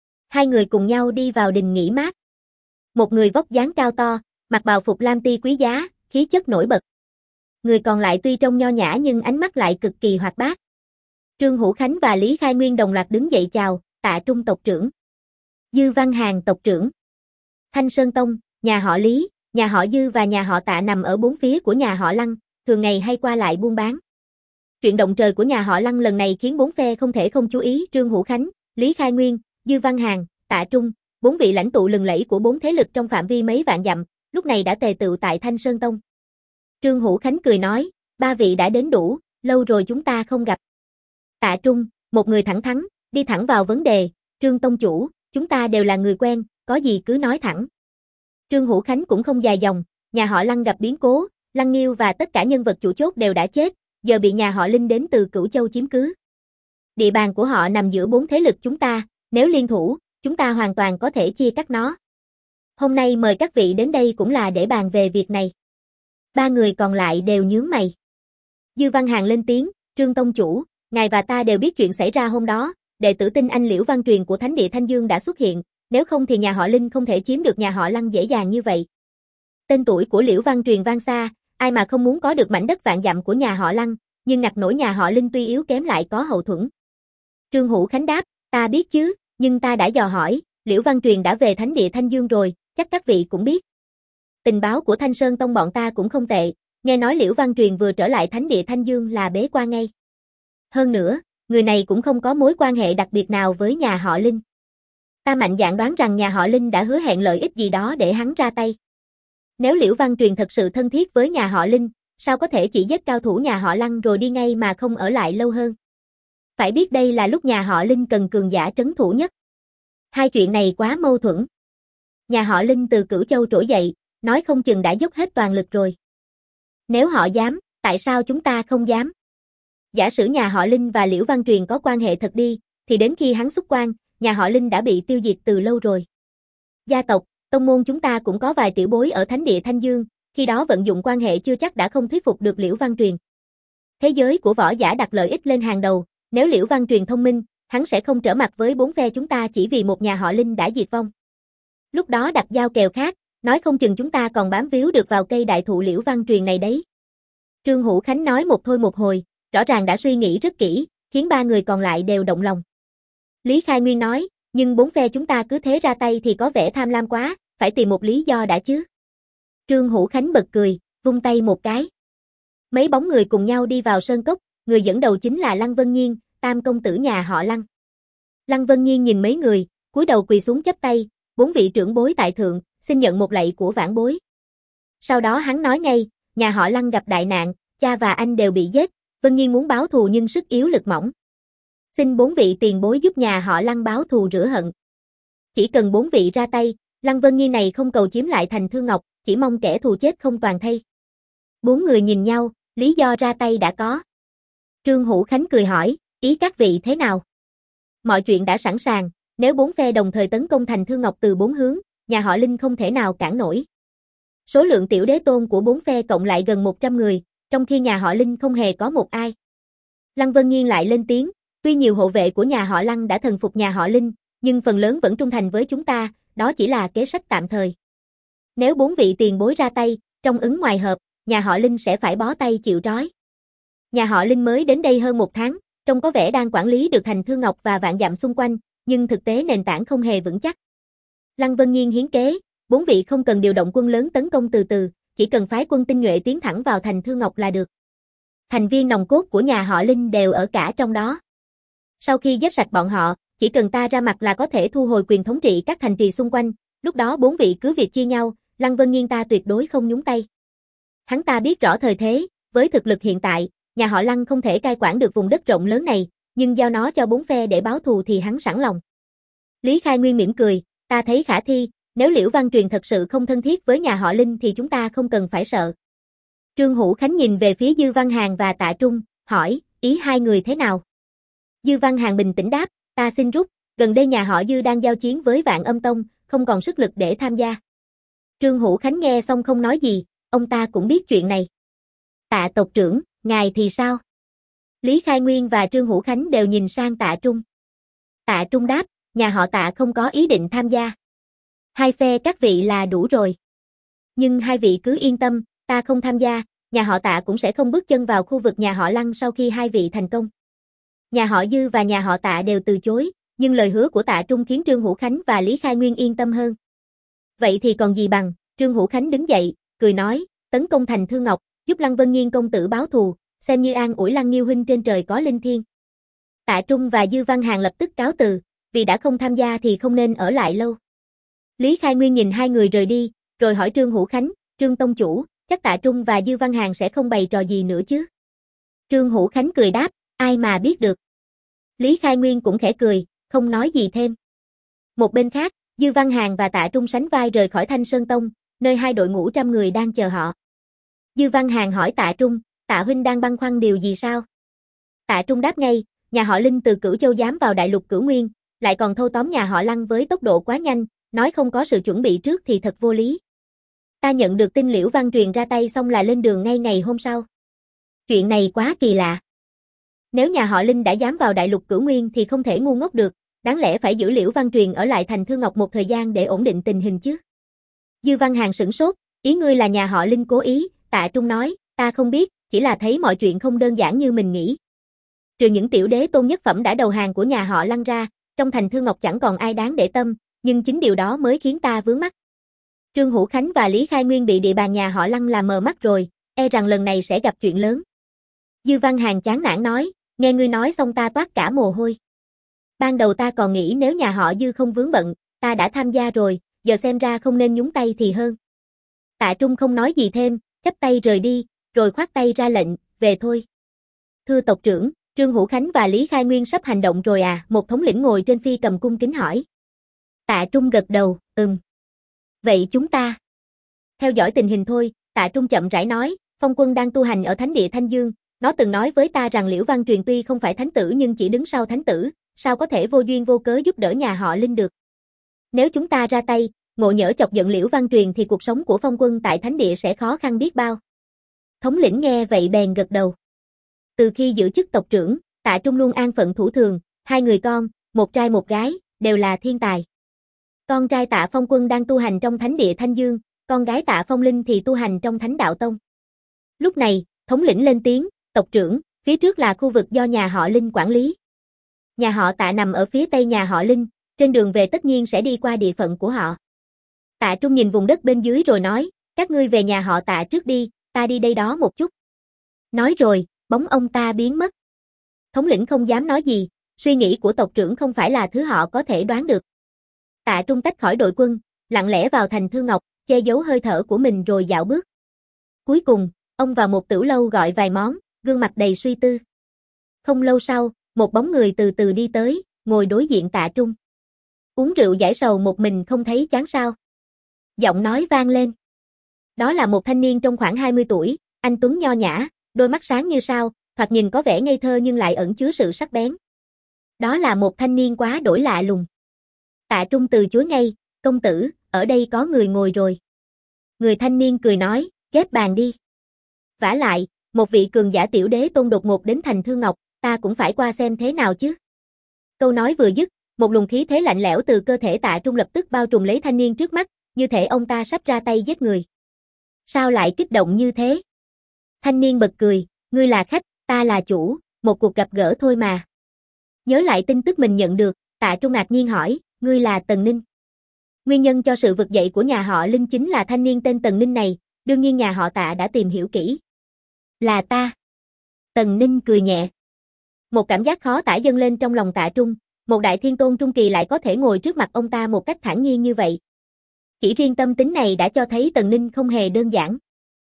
2 người cùng nhau đi vào đình nghỉ mát. Một người vóc dáng cao to, mặc bào phục lam ti quý giá, khí chất nổi bật. Người còn lại tuy trông nho nhã nhưng ánh mắt lại cực kỳ hoạt bát. Trương Hữu Khánh và Lý Khai Nguyên đồng loạt đứng dậy chào, Tạ Trung tộc trưởng. Dư Văn Hàn tộc trưởng. Thanh Sơn Tông, nhà họ Lý, nhà họ Dư và nhà họ Tạ nằm ở 4 phía của nhà họ Lăng, thường ngày hay qua lại buôn bán. Chuyện động trời của nhà họ Lăng lần này khiến 4 phe không thể không chú ý. Trương Hữu Khánh, Lý Khai Nguyên, Dư Văn Hàn, Tạ Trung, 4 vị lãnh tụ lừng lẫy của 4 thế lực trong phạm vi mấy vạn dặm, lúc này đã tề tựu tại Thanh Sơn Tông. Trương Hữu Khánh cười nói, 3 vị đã đến đủ, lâu rồi chúng ta không gặp. Tạ Trung, một người thẳng thắn, đi thẳng vào vấn đề, Trương tông chủ, chúng ta đều là người quen, có gì cứ nói thẳng. Trương Hữu Khánh cũng không dài dòng, nhà họ Lăng gặp biến cố, Lăng Nghiêu và tất cả nhân vật chủ chốt đều đã chết, giờ bị nhà họ Linh đến từ Cửu Châu chiếm cứ. Địa bàn của họ nằm giữa 4 thế lực chúng ta, nếu liên thủ, chúng ta hoàn toàn có thể chia cắt nó. Hôm nay mời các vị đến đây cũng là để bàn về việc này. 3 người còn lại đều nhướng mày. Dư Văn Hàn lên tiếng, Trương Tông Chủ, ngài và ta đều biết chuyện xảy ra hôm đó, đệ tử tin anh Liễu Văn Truyền của Thánh địa Thanh Dương đã xuất hiện, nếu không thì nhà họ Linh không thể chiếm được nhà họ Lăng dễ dàng như vậy. Tên tuổi của Liễu Văn Truyền vang xa, ai mà không muốn có được mảnh đất vạn dặm của nhà họ Lăng, nhưng ngặt nổi nhà họ Linh tuy yếu kém lại có hậu thuẫn. Trương Hữu Khánh đáp, ta biết chứ, nhưng ta đã dò hỏi, Liễu Văn Truyền đã về Thánh địa Thanh Dương rồi, chắc các vị cũng biết. Tình báo của Thanh Sơn Tông bọn ta cũng không tệ, nghe nói Liễu Văn Truyền vừa trở lại Thánh địa Thanh Dương là bế quan ngay. Hơn nữa, người này cũng không có mối quan hệ đặc biệt nào với nhà họ Linh. Ta mạnh dạn đoán rằng nhà họ Linh đã hứa hẹn lợi ích gì đó để hắn ra tay. Nếu Liễu Văn Truyền thật sự thân thiết với nhà họ Linh, sao có thể chỉ giết cao thủ nhà họ Lăng rồi đi ngay mà không ở lại lâu hơn? Phải biết đây là lúc nhà họ Linh cần cường giả trấn thủ nhất. Hai chuyện này quá mâu thuẫn. Nhà họ Linh từ Cửu Châu trỗi dậy, nói không chừng đã dốc hết toàn lực rồi. Nếu họ dám, tại sao chúng ta không dám? Giả sử nhà họ Linh và Liễu Văn Truyền có quan hệ thật đi, thì đến khi hắn xuất quan, nhà họ Linh đã bị tiêu diệt từ lâu rồi. Gia tộc, tông môn chúng ta cũng có vài tiểu bối ở Thánh địa Thanh Dương, khi đó vận dụng quan hệ chưa chắc đã không thuyết phục được Liễu Văn Truyền. Thế giới của võ giả đặt lợi ích lên hàng đầu, nếu Liễu Văn Truyền thông minh, hắn sẽ không trở mặt với 4 phe chúng ta chỉ vì một nhà họ Linh đã diệt vong. Lúc đó đặt giao kèo khác, nói không chừng chúng ta còn bám víu được vào cây đại thụ Liễu Văn Truyền này đấy. Trương Hữu Khánh nói một thôi một hồi, rõ ràng đã suy nghĩ rất kỹ, khiến 3 người còn lại đều động lòng. Lý Khai Nguyên nói, nhưng 4 phe chúng ta cứ thế ra tay thì có vẻ tham lam quá, phải tìm một lý do đã chứ. Trương Hữu Khánh bật cười, vung tay một cái. Mấy bóng người cùng nhau đi vào sơn cốc, người dẫn đầu chính là Lăng Vân Nhiên, tam công tử nhà họ Lăng. Lăng Vân Nhiên nhìn mấy người, cúi đầu quỳ xuống chắp tay, 4 vị trưởng bối tại thượng, xin nhận một lạy của vãn bối. Sau đó hắn nói ngay, nhà họ Lăng gặp đại nạn, cha và anh đều bị giết, Vân Nhiên muốn báo thù nhưng sức yếu lực mỏng. Xin 4 vị tiền bối giúp nhà họ Lăng báo thù rửa hận. Chỉ cần 4 vị ra tay, Lăng Vân Nhiên này không cầu chiếm lại thành Thương Ngọc, chỉ mong kẻ thù chết không toàn thây. 4 người nhìn nhau, lý do ra tay đã có. Trương Hữu Khánh cười hỏi, ý các vị thế nào? Mọi chuyện đã sẵn sàng, nếu 4 phe đồng thời tấn công thành Thương Ngọc từ 4 hướng, nhà họ Linh không thể nào cản nổi. Số lượng tiểu đế tôn của 4 phe cộng lại gần 100 người, trong khi nhà họ Linh không hề có một ai. Lăng Vân Nhiên lại lên tiếng, tuy nhiều hộ vệ của nhà họ Lăng đã thần phục nhà họ Linh, nhưng phần lớn vẫn trung thành với chúng ta, đó chỉ là kế sách tạm thời. Nếu 4 vị tiền bối ra tay, trong ứng ngoài hợp, nhà họ Linh sẽ phải bó tay chịu trói. Nhà họ Linh mới đến đây hơn 1 tháng, trông có vẻ đang quản lý được thành Thương Ngọc và vạn dặm xung quanh, nhưng thực tế nền tảng không hề vững chắc. Lăng Vân Nhiên hiến kế, 4 vị không cần điều động quân lớn tấn công từ từ, chỉ cần phái quân tinh nhuệ tiến thẳng vào thành Thương Ngọc là được. Thành viên nòng cốt của nhà họ Linh đều ở cả trong đó. Sau khi giết sạch bọn họ, chỉ cần ta ra mặt là có thể thu hồi quyền thống trị các thành trì xung quanh, lúc đó 4 vị cứ việc chia nhau, Lăng Vân Nhiên ta tuyệt đối không nhúng tay. Hắn ta biết rõ thời thế, với thực lực hiện tại, nhà họ Lăng không thể cai quản được vùng đất rộng lớn này, nhưng giao nó cho 4 phe để báo thù thì hắn sẵn lòng. Lý Khai Nguyên mỉm cười, ta thấy khả thi, nếu Liễu Văn Truyền thật sự không thân thiết với nhà họ Linh thì chúng ta không cần phải sợ. Trương Hữu Khánh nhìn về phía Dư Văn Hàn và Tạ Trung, hỏi, ý hai người thế nào? Dư Văn Hàn bình tĩnh đáp, ta xin rút, gần đây nhà họ Dư đang giao chiến với Vạn Âm Tông, không còn sức lực để tham gia. Trương Hữu Khánh nghe xong không nói gì, ông ta cũng biết chuyện này. Tạ tộc trưởng, ngài thì sao? Lý Khai Nguyên và Trương Hữu Khánh đều nhìn sang Tạ Trung. Tạ Trung đáp, nhà họ Tạ không có ý định tham gia. Hai phe các vị là đủ rồi. Nhưng hai vị cứ yên tâm, ta không tham gia, nhà họ Tạ cũng sẽ không bước chân vào khu vực nhà họ Lăng sau khi hai vị thành công. Nhà họ Dư và nhà họ Tạ đều từ chối, nhưng lời hứa của Tạ Trung khiến Trương Hữu Khánh và Lý Khai Nguyên yên tâm hơn. Vậy thì còn gì bằng, Trương Hữu Khánh đứng dậy, cười nói, tấn công thành Thương Ngọc, giúp Lăng Vân Nhiên công tử báo thù, xem như an ủi Lăng Nghiêu huynh trên trời có linh thiêng. Tạ Trung và Dư Văn Hàn lập tức cáo từ, vì đã không tham gia thì không nên ở lại lâu. Lý Khai Nguyên nhìn hai người rời đi, rồi hỏi Trương Hữu Khánh, Trương Tông Chủ, chắc Tạ Trung và Dư Văn Hàn sẽ không bày trò gì nữa chứ? Trương Hữu Khánh cười đáp, ai mà biết được. Lý Khai Nguyên cũng khẽ cười, không nói gì thêm. Một bên khác, Dư Văn Hàn và Tạ Trung sánh vai rời khỏi Thanh Sơn Tông, nơi hai đội ngũ trăm người đang chờ họ. Dư Văn Hàn hỏi Tạ Trung, Tạ huynh đang băn khoăn điều gì sao? Tạ Trung đáp ngay, nhà họ Linh từ Cửu Châu dám vào đại lục Cửu Nguyên, lại còn thâu tóm nhà họ Lăng với tốc độ quá nhanh, nói không có sự chuẩn bị trước thì thật vô lý. Ta nhận được tin Liễu Văn truyền ra tay xong là lên đường ngay ngày hôm sau. Chuyện này quá kỳ lạ. Nếu nhà họ Linh đã dám vào đại lục Cửu Nguyên thì không thể ngu ngốc được, đáng lẽ phải giữ Liễu Văn truyền ở lại thành Thư Ngọc một thời gian để ổn định tình hình chứ. Dư Văn Hàn sửng sốt, ý ngươi là nhà họ Linh cố ý, Tạ Trung nói, ta không biết, chỉ là thấy mọi chuyện không đơn giản như mình nghĩ. Trừ những tiểu đế tôn nhất phẩm đã đầu hàng của nhà họ Lăng ra, trong thành Thư Ngọc chẳng còn ai đáng để tâm, nhưng chính điều đó mới khiến ta vướng mắt. Trương Hữu Khánh và Lý Khai Nguyên bị địa bàn nhà họ Lăng làm mờ mắt rồi, e rằng lần này sẽ gặp chuyện lớn. Dư Văn Hàn chán nản nói, nghe ngươi nói xong ta toát cả mồ hôi. Ban đầu ta còn nghĩ nếu nhà họ Dư không vướng bận, ta đã tham gia rồi, giờ xem ra không nên nhúng tay thì hơn. Tạ Trung không nói gì thêm, chắp tay rời đi, rồi khoát tay ra lệnh, về thôi. Thưa tộc trưởng, Trương Hữu Khánh và Lý Khai Nguyên sắp hành động rồi à? Một thống lĩnh ngồi trên phi cầm cung kính hỏi. Tạ Trung gật đầu, Vậy chúng ta theo dõi tình hình thôi, Tạ Trung chậm rãi nói, Phong Quân đang tu hành ở Thánh địa Thanh Dương, nó từng nói với ta rằng Liễu Văn Truyền tuy không phải thánh tử nhưng chỉ đứng sau thánh tử, sao có thể vô duyên vô cớ giúp đỡ nhà họ Linh được. Nếu chúng ta ra tay, ngộ nhỡ chọc giận Liễu Văn Truyền thì cuộc sống của Phong Quân tại Thánh địa sẽ khó khăn biết bao. Thống lĩnh nghe vậy bèn gật đầu. Từ khi giữ chức tộc trưởng, Tạ Trung luôn an phận thủ thường, hai người con, một trai một gái, đều là thiên tài. Con trai Tạ Phong Quân đang tu hành trong Thánh địa Thanh Dương, con gái Tạ Phong Linh thì tu hành trong Thánh Đạo Tông. Lúc này, thống lĩnh lên tiếng, tộc trưởng, phía trước là khu vực do nhà họ Linh quản lý. Nhà họ Tạ nằm ở phía tây nhà họ Linh, trên đường về tất nhiên sẽ đi qua địa phận của họ. Tạ Trung nhìn vùng đất bên dưới rồi nói, các ngươi về nhà họ Tạ trước đi, ta đi đây đó một chút. Nói rồi, bóng ông ta biến mất. Thống lĩnh không dám nói gì, suy nghĩ của tộc trưởng không phải là thứ họ có thể đoán được. Tạ Trung tách khỏi đội quân, lặng lẽ vào thành Thư Ngọc, che giấu hơi thở của mình rồi dạo bước. Cuối cùng, ông vào một tửu lâu gọi vài món, gương mặt đầy suy tư. Không lâu sau, một bóng người từ từ đi tới, ngồi đối diện Tạ Trung. Uống rượu giải sầu một mình không thấy chán sao? Giọng nói vang lên. Đó là một thanh niên trong khoảng 20 tuổi, anh tuấn nho nhã, đôi mắt sáng như sao, thoạt nhìn có vẻ ngây thơ nhưng lại ẩn chứa sự sắc bén. Đó là một thanh niên quá đổi lạ lùng. Tạ Trung từ chối ngay, công tử, ở đây có người ngồi rồi. Người thanh niên cười nói, ghép bàn đi. Vả lại, một vị cường giả tiểu đế tôn đột ngột đến thành Thư Ngọc, ta cũng phải qua xem thế nào chứ. Câu nói vừa dứt, một luồng khí thế lạnh lẽo từ cơ thể Tạ Trung lập tức bao trùm lấy thanh niên trước mắt, như thể ông ta sắp ra tay giết người. Sao lại kích động như thế? Thanh niên bật cười, ngươi là khách, ta là chủ, một cuộc gặp gỡ thôi mà. Nhớ lại tin tức mình nhận được, Tạ Trung ngạc nhiên hỏi, ngươi là Tần Ninh. Nguyên nhân cho sự vực dậy của nhà họ Linh chính là thanh niên tên Tần Ninh này, đương nhiên nhà họ Tạ đã tìm hiểu kỹ. Là ta. Tần Ninh cười nhẹ. Một cảm giác khó tả dâng lên trong lòng Tạ Trung, một đại thiên tôn trung kỳ lại có thể ngồi trước mặt ông ta một cách thản nhiên như vậy. Chỉ riêng tâm tính này đã cho thấy Tần Ninh không hề đơn giản.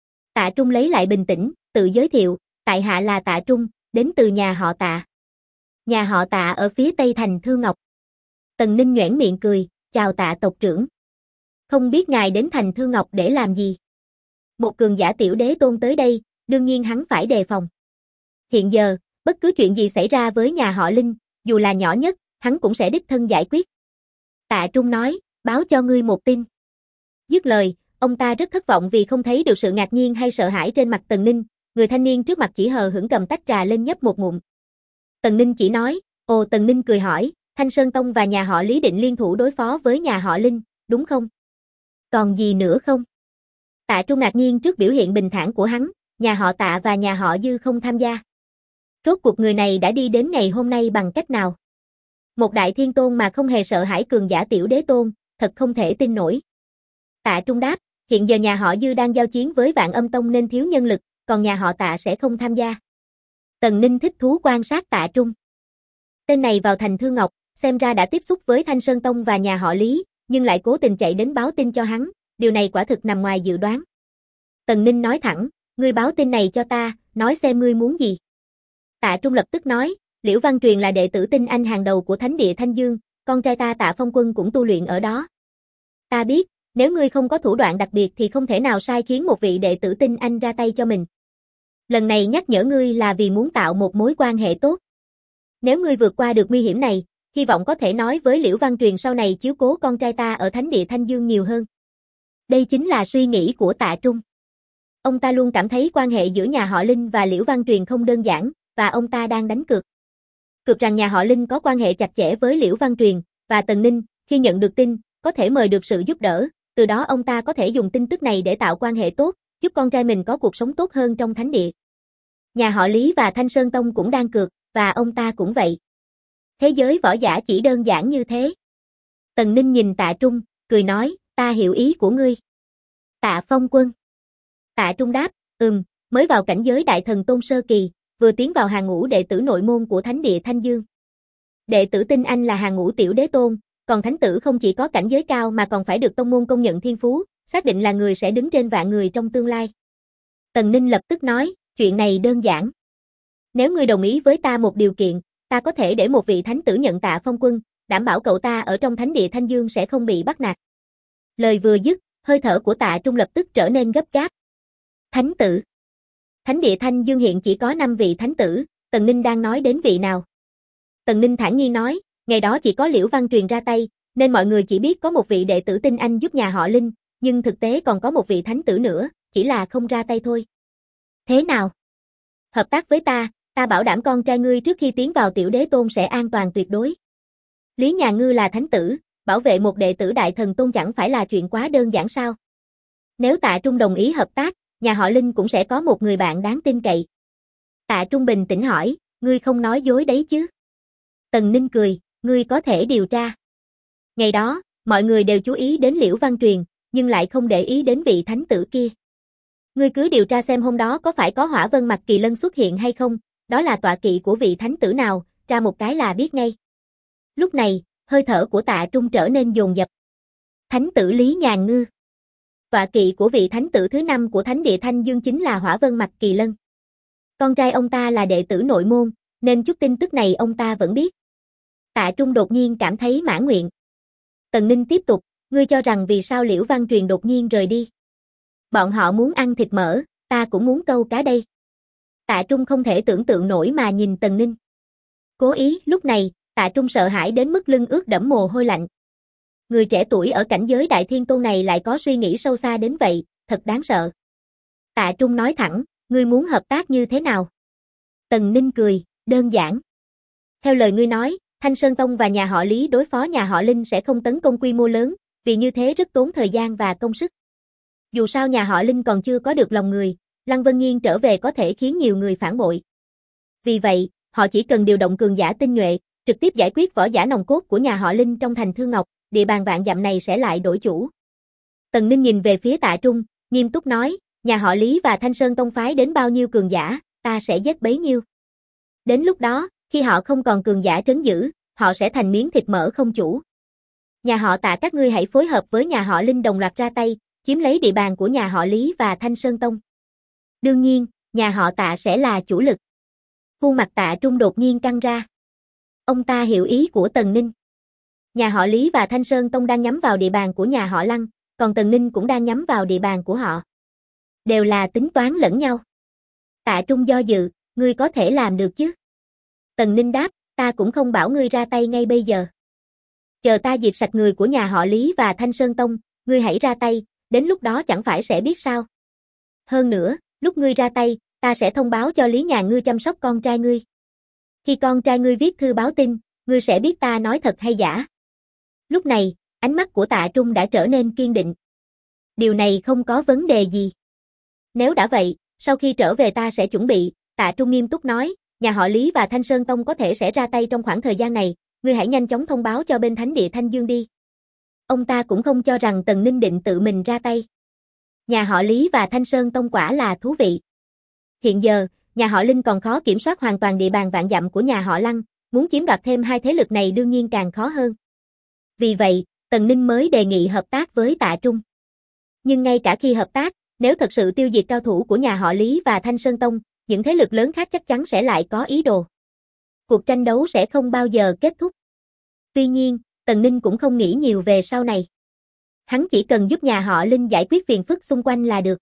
Tạ Trung lấy lại bình tĩnh, tự giới thiệu, tại hạ là Tạ Trung, đến từ nhà họ Tạ. Nhà họ Tạ ở phía tây thành Thư Ngọc. Tần Ninh nhoẻn miệng cười, chào Tạ tộc trưởng. Không biết ngài đến thành Thư Ngọc để làm gì? Một cường giả tiểu đế tôn tới đây, đương nhiên hắn phải đề phòng. Hiện giờ, bất cứ chuyện gì xảy ra với nhà họ Linh, dù là nhỏ nhất, hắn cũng sẽ đích thân giải quyết. Tạ Trung nói, báo cho ngươi một tin. Dứt lời, ông ta rất thất vọng vì không thấy được sự ngạc nhiên hay sợ hãi trên mặt Tần Ninh, người thanh niên trước mặt chỉ hờ hững cầm tách trà lên nhấp một ngụm. Tần Ninh chỉ nói, Tần Ninh cười hỏi, Thanh Sơn Tông và nhà họ Lý định liên thủ đối phó với nhà họ Linh, đúng không? Còn gì nữa không? Tạ Trung ngạc nhiên trước biểu hiện bình thản của hắn, nhà họ Tạ và nhà họ Dư không tham gia. Rốt cuộc người này đã đi đến ngày hôm nay bằng cách nào? Một đại thiên tôn mà không hề sợ hãi cường giả tiểu đế tôn, thật không thể tin nổi. Tạ Trung đáp, hiện giờ nhà họ Dư đang giao chiến với Vạn Âm Tông nên thiếu nhân lực, còn nhà họ Tạ sẽ không tham gia. Tần Ninh thích thú quan sát Tạ Trung. Tên này vào thành Thư Ngọc, xem ra đã tiếp xúc với Thanh Sơn Tông và nhà họ Lý, nhưng lại cố tình chạy đến báo tin cho hắn, điều này quả thực nằm ngoài dự đoán. Tần Ninh nói thẳng, ngươi báo tin này cho ta, nói xem ngươi muốn gì. Tạ Trung lập tức nói, Liễu Văn Truyền là đệ tử tinh anh hàng đầu của Thánh địa Thanh Dương, con trai ta Tạ Phong Quân cũng tu luyện ở đó. Ta biết, nếu ngươi không có thủ đoạn đặc biệt thì không thể nào sai khiến một vị đệ tử tinh anh ra tay cho mình. Lần này nhắc nhở ngươi là vì muốn tạo một mối quan hệ tốt. Nếu ngươi vượt qua được nguy hiểm này, hy vọng có thể nói với Liễu Văn Truyền sau này chiếu cố con trai ta ở Thánh địa Thanh Dương nhiều hơn. Đây chính là suy nghĩ của Tạ Trung. Ông ta luôn cảm thấy quan hệ giữa nhà họ Linh và Liễu Văn Truyền không đơn giản, và ông ta đang đánh cược. Cược rằng nhà họ Linh có quan hệ chặt chẽ với Liễu Văn Truyền, và Tần Ninh, khi nhận được tin, có thể mời được sự giúp đỡ, từ đó ông ta có thể dùng tin tức này để tạo quan hệ tốt, giúp con trai mình có cuộc sống tốt hơn trong thánh địa. Nhà họ Lý và Thanh Sơn Tông cũng đang cược, và ông ta cũng vậy. Thế giới võ giả chỉ đơn giản như thế. Tần Ninh nhìn Tạ Trung, cười nói, ta hiểu ý của ngươi. Tạ Phong Quân. Tạ Trung đáp, mới vào cảnh giới đại thần tôn sơ kỳ, vừa tiến vào hàng ngũ đệ tử nội môn của thánh địa Thanh Dương. Đệ tử tinh anh là hàng ngũ tiểu đế tôn, còn thánh tử không chỉ có cảnh giới cao mà còn phải được tông môn công nhận thiên phú, xác định là người sẽ đứng trên vạn người trong tương lai. Tần Ninh lập tức nói, chuyện này đơn giản. Nếu ngươi đồng ý với ta một điều kiện, ta có thể để một vị thánh tử nhận Tạ Phong Quân, đảm bảo cậu ta ở trong thánh địa Thanh Dương sẽ không bị bắt nạt. Lời vừa dứt, hơi thở của Tạ Trung lập tức trở nên gấp gáp. Thánh tử. Thánh địa Thanh Dương hiện chỉ có 5 vị thánh tử, Tần Ninh đang nói đến vị nào? Tần Ninh thản nhiên nói, ngày đó chỉ có Liễu Văn Truyền ra tay, nên mọi người chỉ biết có một vị đệ tử tinh anh giúp nhà họ Linh, nhưng thực tế còn có một vị thánh tử nữa, chỉ là không ra tay thôi. Thế nào? Hợp tác với ta bảo đảm con trai ngươi trước khi tiến vào tiểu đế tôn sẽ an toàn tuyệt đối. Lý nhà ngươi là thánh tử, bảo vệ một đệ tử đại thần tôn chẳng phải là chuyện quá đơn giản sao? Nếu Tạ Trung đồng ý hợp tác, nhà họ Linh cũng sẽ có một người bạn đáng tin cậy. Tạ Trung bình tĩnh hỏi, ngươi không nói dối đấy chứ? Tần Ninh cười, ngươi có thể điều tra. Ngày đó, mọi người đều chú ý đến Liễu Văn Truyền, nhưng lại không để ý đến vị thánh tử kia. Ngươi cứ điều tra xem hôm đó có phải có Hỏa Vân Mạc Kỳ Lân xuất hiện hay không, đó là tọa kỵ của vị thánh tử nào, tra một cái là biết ngay. Lúc này, hơi thở của Tạ Trung trở nên dồn dập. Thánh tử Lý Nhàn Ngư. Tọa kỵ của vị thánh tử thứ 5 của thánh địa Thanh Dương chính là Hỏa Vân Mạc Kỳ Lân. Con trai ông ta là đệ tử nội môn, nên chút tin tức này ông ta vẫn biết. Tạ Trung đột nhiên cảm thấy mãn nguyện. Tần Ninh tiếp tục, ngươi cho rằng vì sao Liễu Văn Truyền đột nhiên rời đi? Bọn họ muốn ăn thịt mỡ, ta cũng muốn câu cá đây. Tạ Trung không thể tưởng tượng nổi mà nhìn Tần Ninh. Cố ý, lúc này, Tạ Trung sợ hãi đến mức lưng ướt đẫm mồ hôi lạnh. Người trẻ tuổi ở cảnh giới đại thiên tôn này lại có suy nghĩ sâu xa đến vậy, thật đáng sợ. Tạ Trung nói thẳng, ngươi muốn hợp tác như thế nào? Tần Ninh cười, đơn giản. Theo lời ngươi nói, Thanh Sơn Tông và nhà họ Lý đối phó nhà họ Linh sẽ không tấn công quy mô lớn, vì như thế rất tốn thời gian và công sức. Dù sao nhà họ Linh còn chưa có được lòng người, Lăng Vân Nghiên trở về có thể khiến nhiều người phản bội. Vì vậy, họ chỉ cần điều động cường giả tinh nhuệ, trực tiếp giải quyết võ giả nòng cốt của nhà họ Linh trong thành Thương Ngọc, địa bàn vạn dặm này sẽ lại đổi chủ. Tần Ninh nhìn về phía Tạ Trung, nghiêm túc nói, nhà họ Lý và Thanh Sơn Tông phái đến bao nhiêu cường giả, ta sẽ giết bấy nhiêu. Đến lúc đó, khi họ không còn cường giả trấn giữ, họ sẽ thành miếng thịt mỡ không chủ. Nhà họ Tạ các ngươi hãy phối hợp với nhà họ Linh đồng loạt ra tay, chiếm lấy địa bàn của nhà họ Lý và Thanh Sơn Tông. Đương nhiên, nhà họ Tạ sẽ là chủ lực. Khuôn mặt Tạ Trung đột nhiên căng ra. Ông ta hiểu ý của Tần Ninh. Nhà họ Lý và Thanh Sơn Tông đang nhắm vào địa bàn của nhà họ Lăng, còn Tần Ninh cũng đang nhắm vào địa bàn của họ. Đều là tính toán lẫn nhau. Tạ Trung do dự, ngươi có thể làm được chứ? Tần Ninh đáp, ta cũng không bảo ngươi ra tay ngay bây giờ. Chờ ta diệt sạch người của nhà họ Lý và Thanh Sơn Tông, ngươi hãy ra tay, đến lúc đó chẳng phải sẽ biết sao. Hơn nữa, lúc ngươi ra tay, ta sẽ thông báo cho Lý Nhàn ngươi chăm sóc con trai ngươi. Khi con trai ngươi viết thư báo tin, ngươi sẽ biết ta nói thật hay giả. Lúc này, ánh mắt của Tạ Trung đã trở nên kiên định. Điều này không có vấn đề gì. Nếu đã vậy, sau khi trở về ta sẽ chuẩn bị, Tạ Trung nghiêm túc nói, nhà họ Lý và Thanh Sơn Tông có thể sẽ ra tay trong khoảng thời gian này, ngươi hãy nhanh chóng thông báo cho bên Thánh địa Thanh Dương đi. Ông ta cũng không cho rằng Tần Ninh định tự mình ra tay. Nhà họ Lý và Thanh Sơn Tông quả là thú vị. Hiện giờ, nhà họ Linh còn khó kiểm soát hoàn toàn địa bàn vạn dặm của nhà họ Lăng, muốn chiếm đoạt thêm hai thế lực này đương nhiên càng khó hơn. Vì vậy, Tần Ninh mới đề nghị hợp tác với Tạ Trung. Nhưng ngay cả khi hợp tác, nếu thật sự tiêu diệt cao thủ của nhà họ Lý và Thanh Sơn Tông, những thế lực lớn khác chắc chắn sẽ lại có ý đồ. Cuộc tranh đấu sẽ không bao giờ kết thúc. Tuy nhiên, Tần Ninh cũng không nghĩ nhiều về sau này. Hắn chỉ cần giúp nhà họ Linh giải quyết phiền phức xung quanh là được.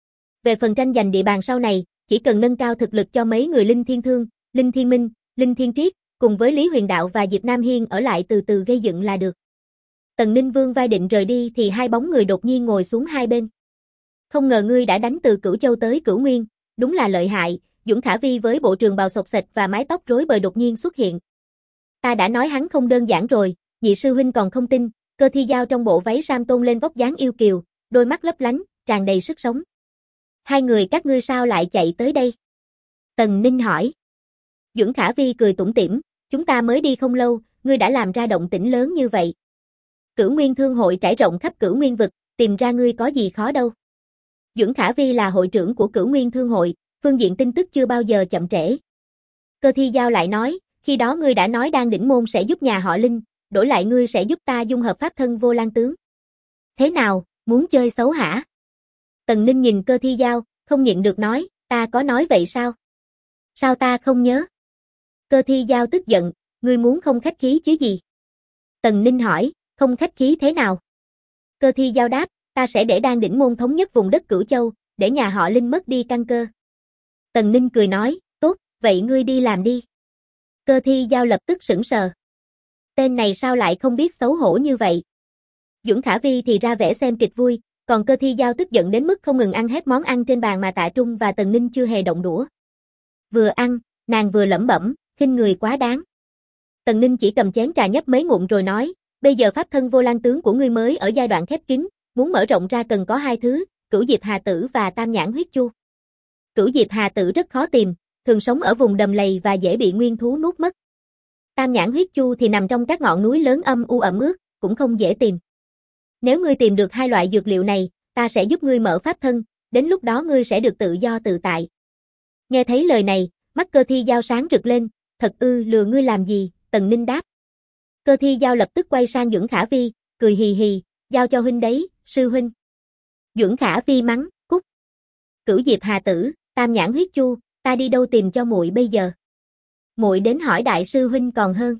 Về phần tranh giành địa bàn sau này, chỉ cần nâng cao thực lực cho mấy người Linh Thiên Thương, Linh Thiên Minh, Linh Thiên Triết, cùng với Lý Huyền Đạo và Diệp Nam Hiên ở lại từ từ gây dựng là được. Tần Ninh vương vai định rời đi thì hai bóng người đột nhiên ngồi xuống hai bên. Không ngờ ngươi đã đánh từ Cửu Châu tới Cửu Nguyên, đúng là lợi hại. Dũng Khả Vi với bộ trường bào xộc xệch và mái tóc rối bời đột nhiên xuất hiện. Ta đã nói hắn không đơn giản rồi, nhị sư huynh còn không tin. Cơ Thi Giao trong bộ váy sam tôn lên vóc dáng yêu kiều, đôi mắt lấp lánh, tràn đầy sức sống. Hai người các ngươi sao lại chạy tới đây? Tần Ninh hỏi. Dũng Khả Vi cười tủm tỉm, chúng ta mới đi không lâu, ngươi đã làm ra động tĩnh lớn như vậy. Cửu Nguyên Thương hội trải rộng khắp Cửu Nguyên vực, tìm ra ngươi có gì khó đâu. Dũng Khả Vi là hội trưởng của Cửu Nguyên Thương hội, phương diện tin tức chưa bao giờ chậm trễ. Cơ Thi Giao lại nói, khi đó ngươi đã nói Đan Đỉnh Môn sẽ giúp nhà họ Linh, đổi lại ngươi sẽ giúp ta dung hợp pháp thân Vô Lan tướng. Thế nào, muốn chơi xấu hả? Tần Ninh nhìn Cơ Thi Giao, không nhịn được nói, ta có nói vậy sao? Sao ta không nhớ? Cơ Thi Giao tức giận, ngươi muốn không khách khí chứ gì? Tần Ninh hỏi, không khách khí thế nào? Cơ Thi Giao đáp, ta sẽ để Đan Đỉnh Môn thống nhất vùng đất Cửu Châu, để nhà họ Linh mất đi căn cơ. Tần Ninh cười nói, tốt, vậy ngươi đi làm đi. Cơ Thi Giao lập tức sững sờ. Tên này sao lại không biết xấu hổ như vậy? Dũng Khả Vi thì ra vẻ xem kịch vui, còn Cơ Thi Giao tức giận đến mức không ngừng ăn hết món ăn trên bàn mà Tạ Trung và Tần Ninh chưa hề động đũa. Vừa ăn, nàng vừa lẩm bẩm, khinh người quá đáng. Tần Ninh chỉ cầm chén trà nhấp mấy ngụm rồi nói, bây giờ pháp thân Vô Lan tướng của ngươi mới ở giai đoạn khép kín, muốn mở rộng ra cần có hai thứ, Cửu Diệp Hà Tử và Tam Nhãn Huyết Chu. Cửu Diệp Hà Tử rất khó tìm, thường sống ở vùng đầm lầy và dễ bị nguyên thú nuốt mất. Tam Nhãn Huyết Chu thì nằm trong các ngọn núi lớn âm u ẩm ướt, cũng không dễ tìm. Nếu ngươi tìm được hai loại dược liệu này, ta sẽ giúp ngươi mở pháp thân, đến lúc đó ngươi sẽ được tự do tự tại. Nghe thấy lời này, mắt Cơ Thi Giao sáng rực lên, thật ư, lừa ngươi làm gì? Tần Ninh đáp. Cơ Thi Giao lập tức quay sang Dũng Khả Vi, cười hì hì, giao cho huynh đấy, sư huynh. Dũng Khả Vi mắng, cút. Cửu Diệp Hà Tử, Tam Nhãn Huyết Chu, ta đi đâu tìm cho muội bây giờ? Muội đến hỏi đại sư huynh còn hơn.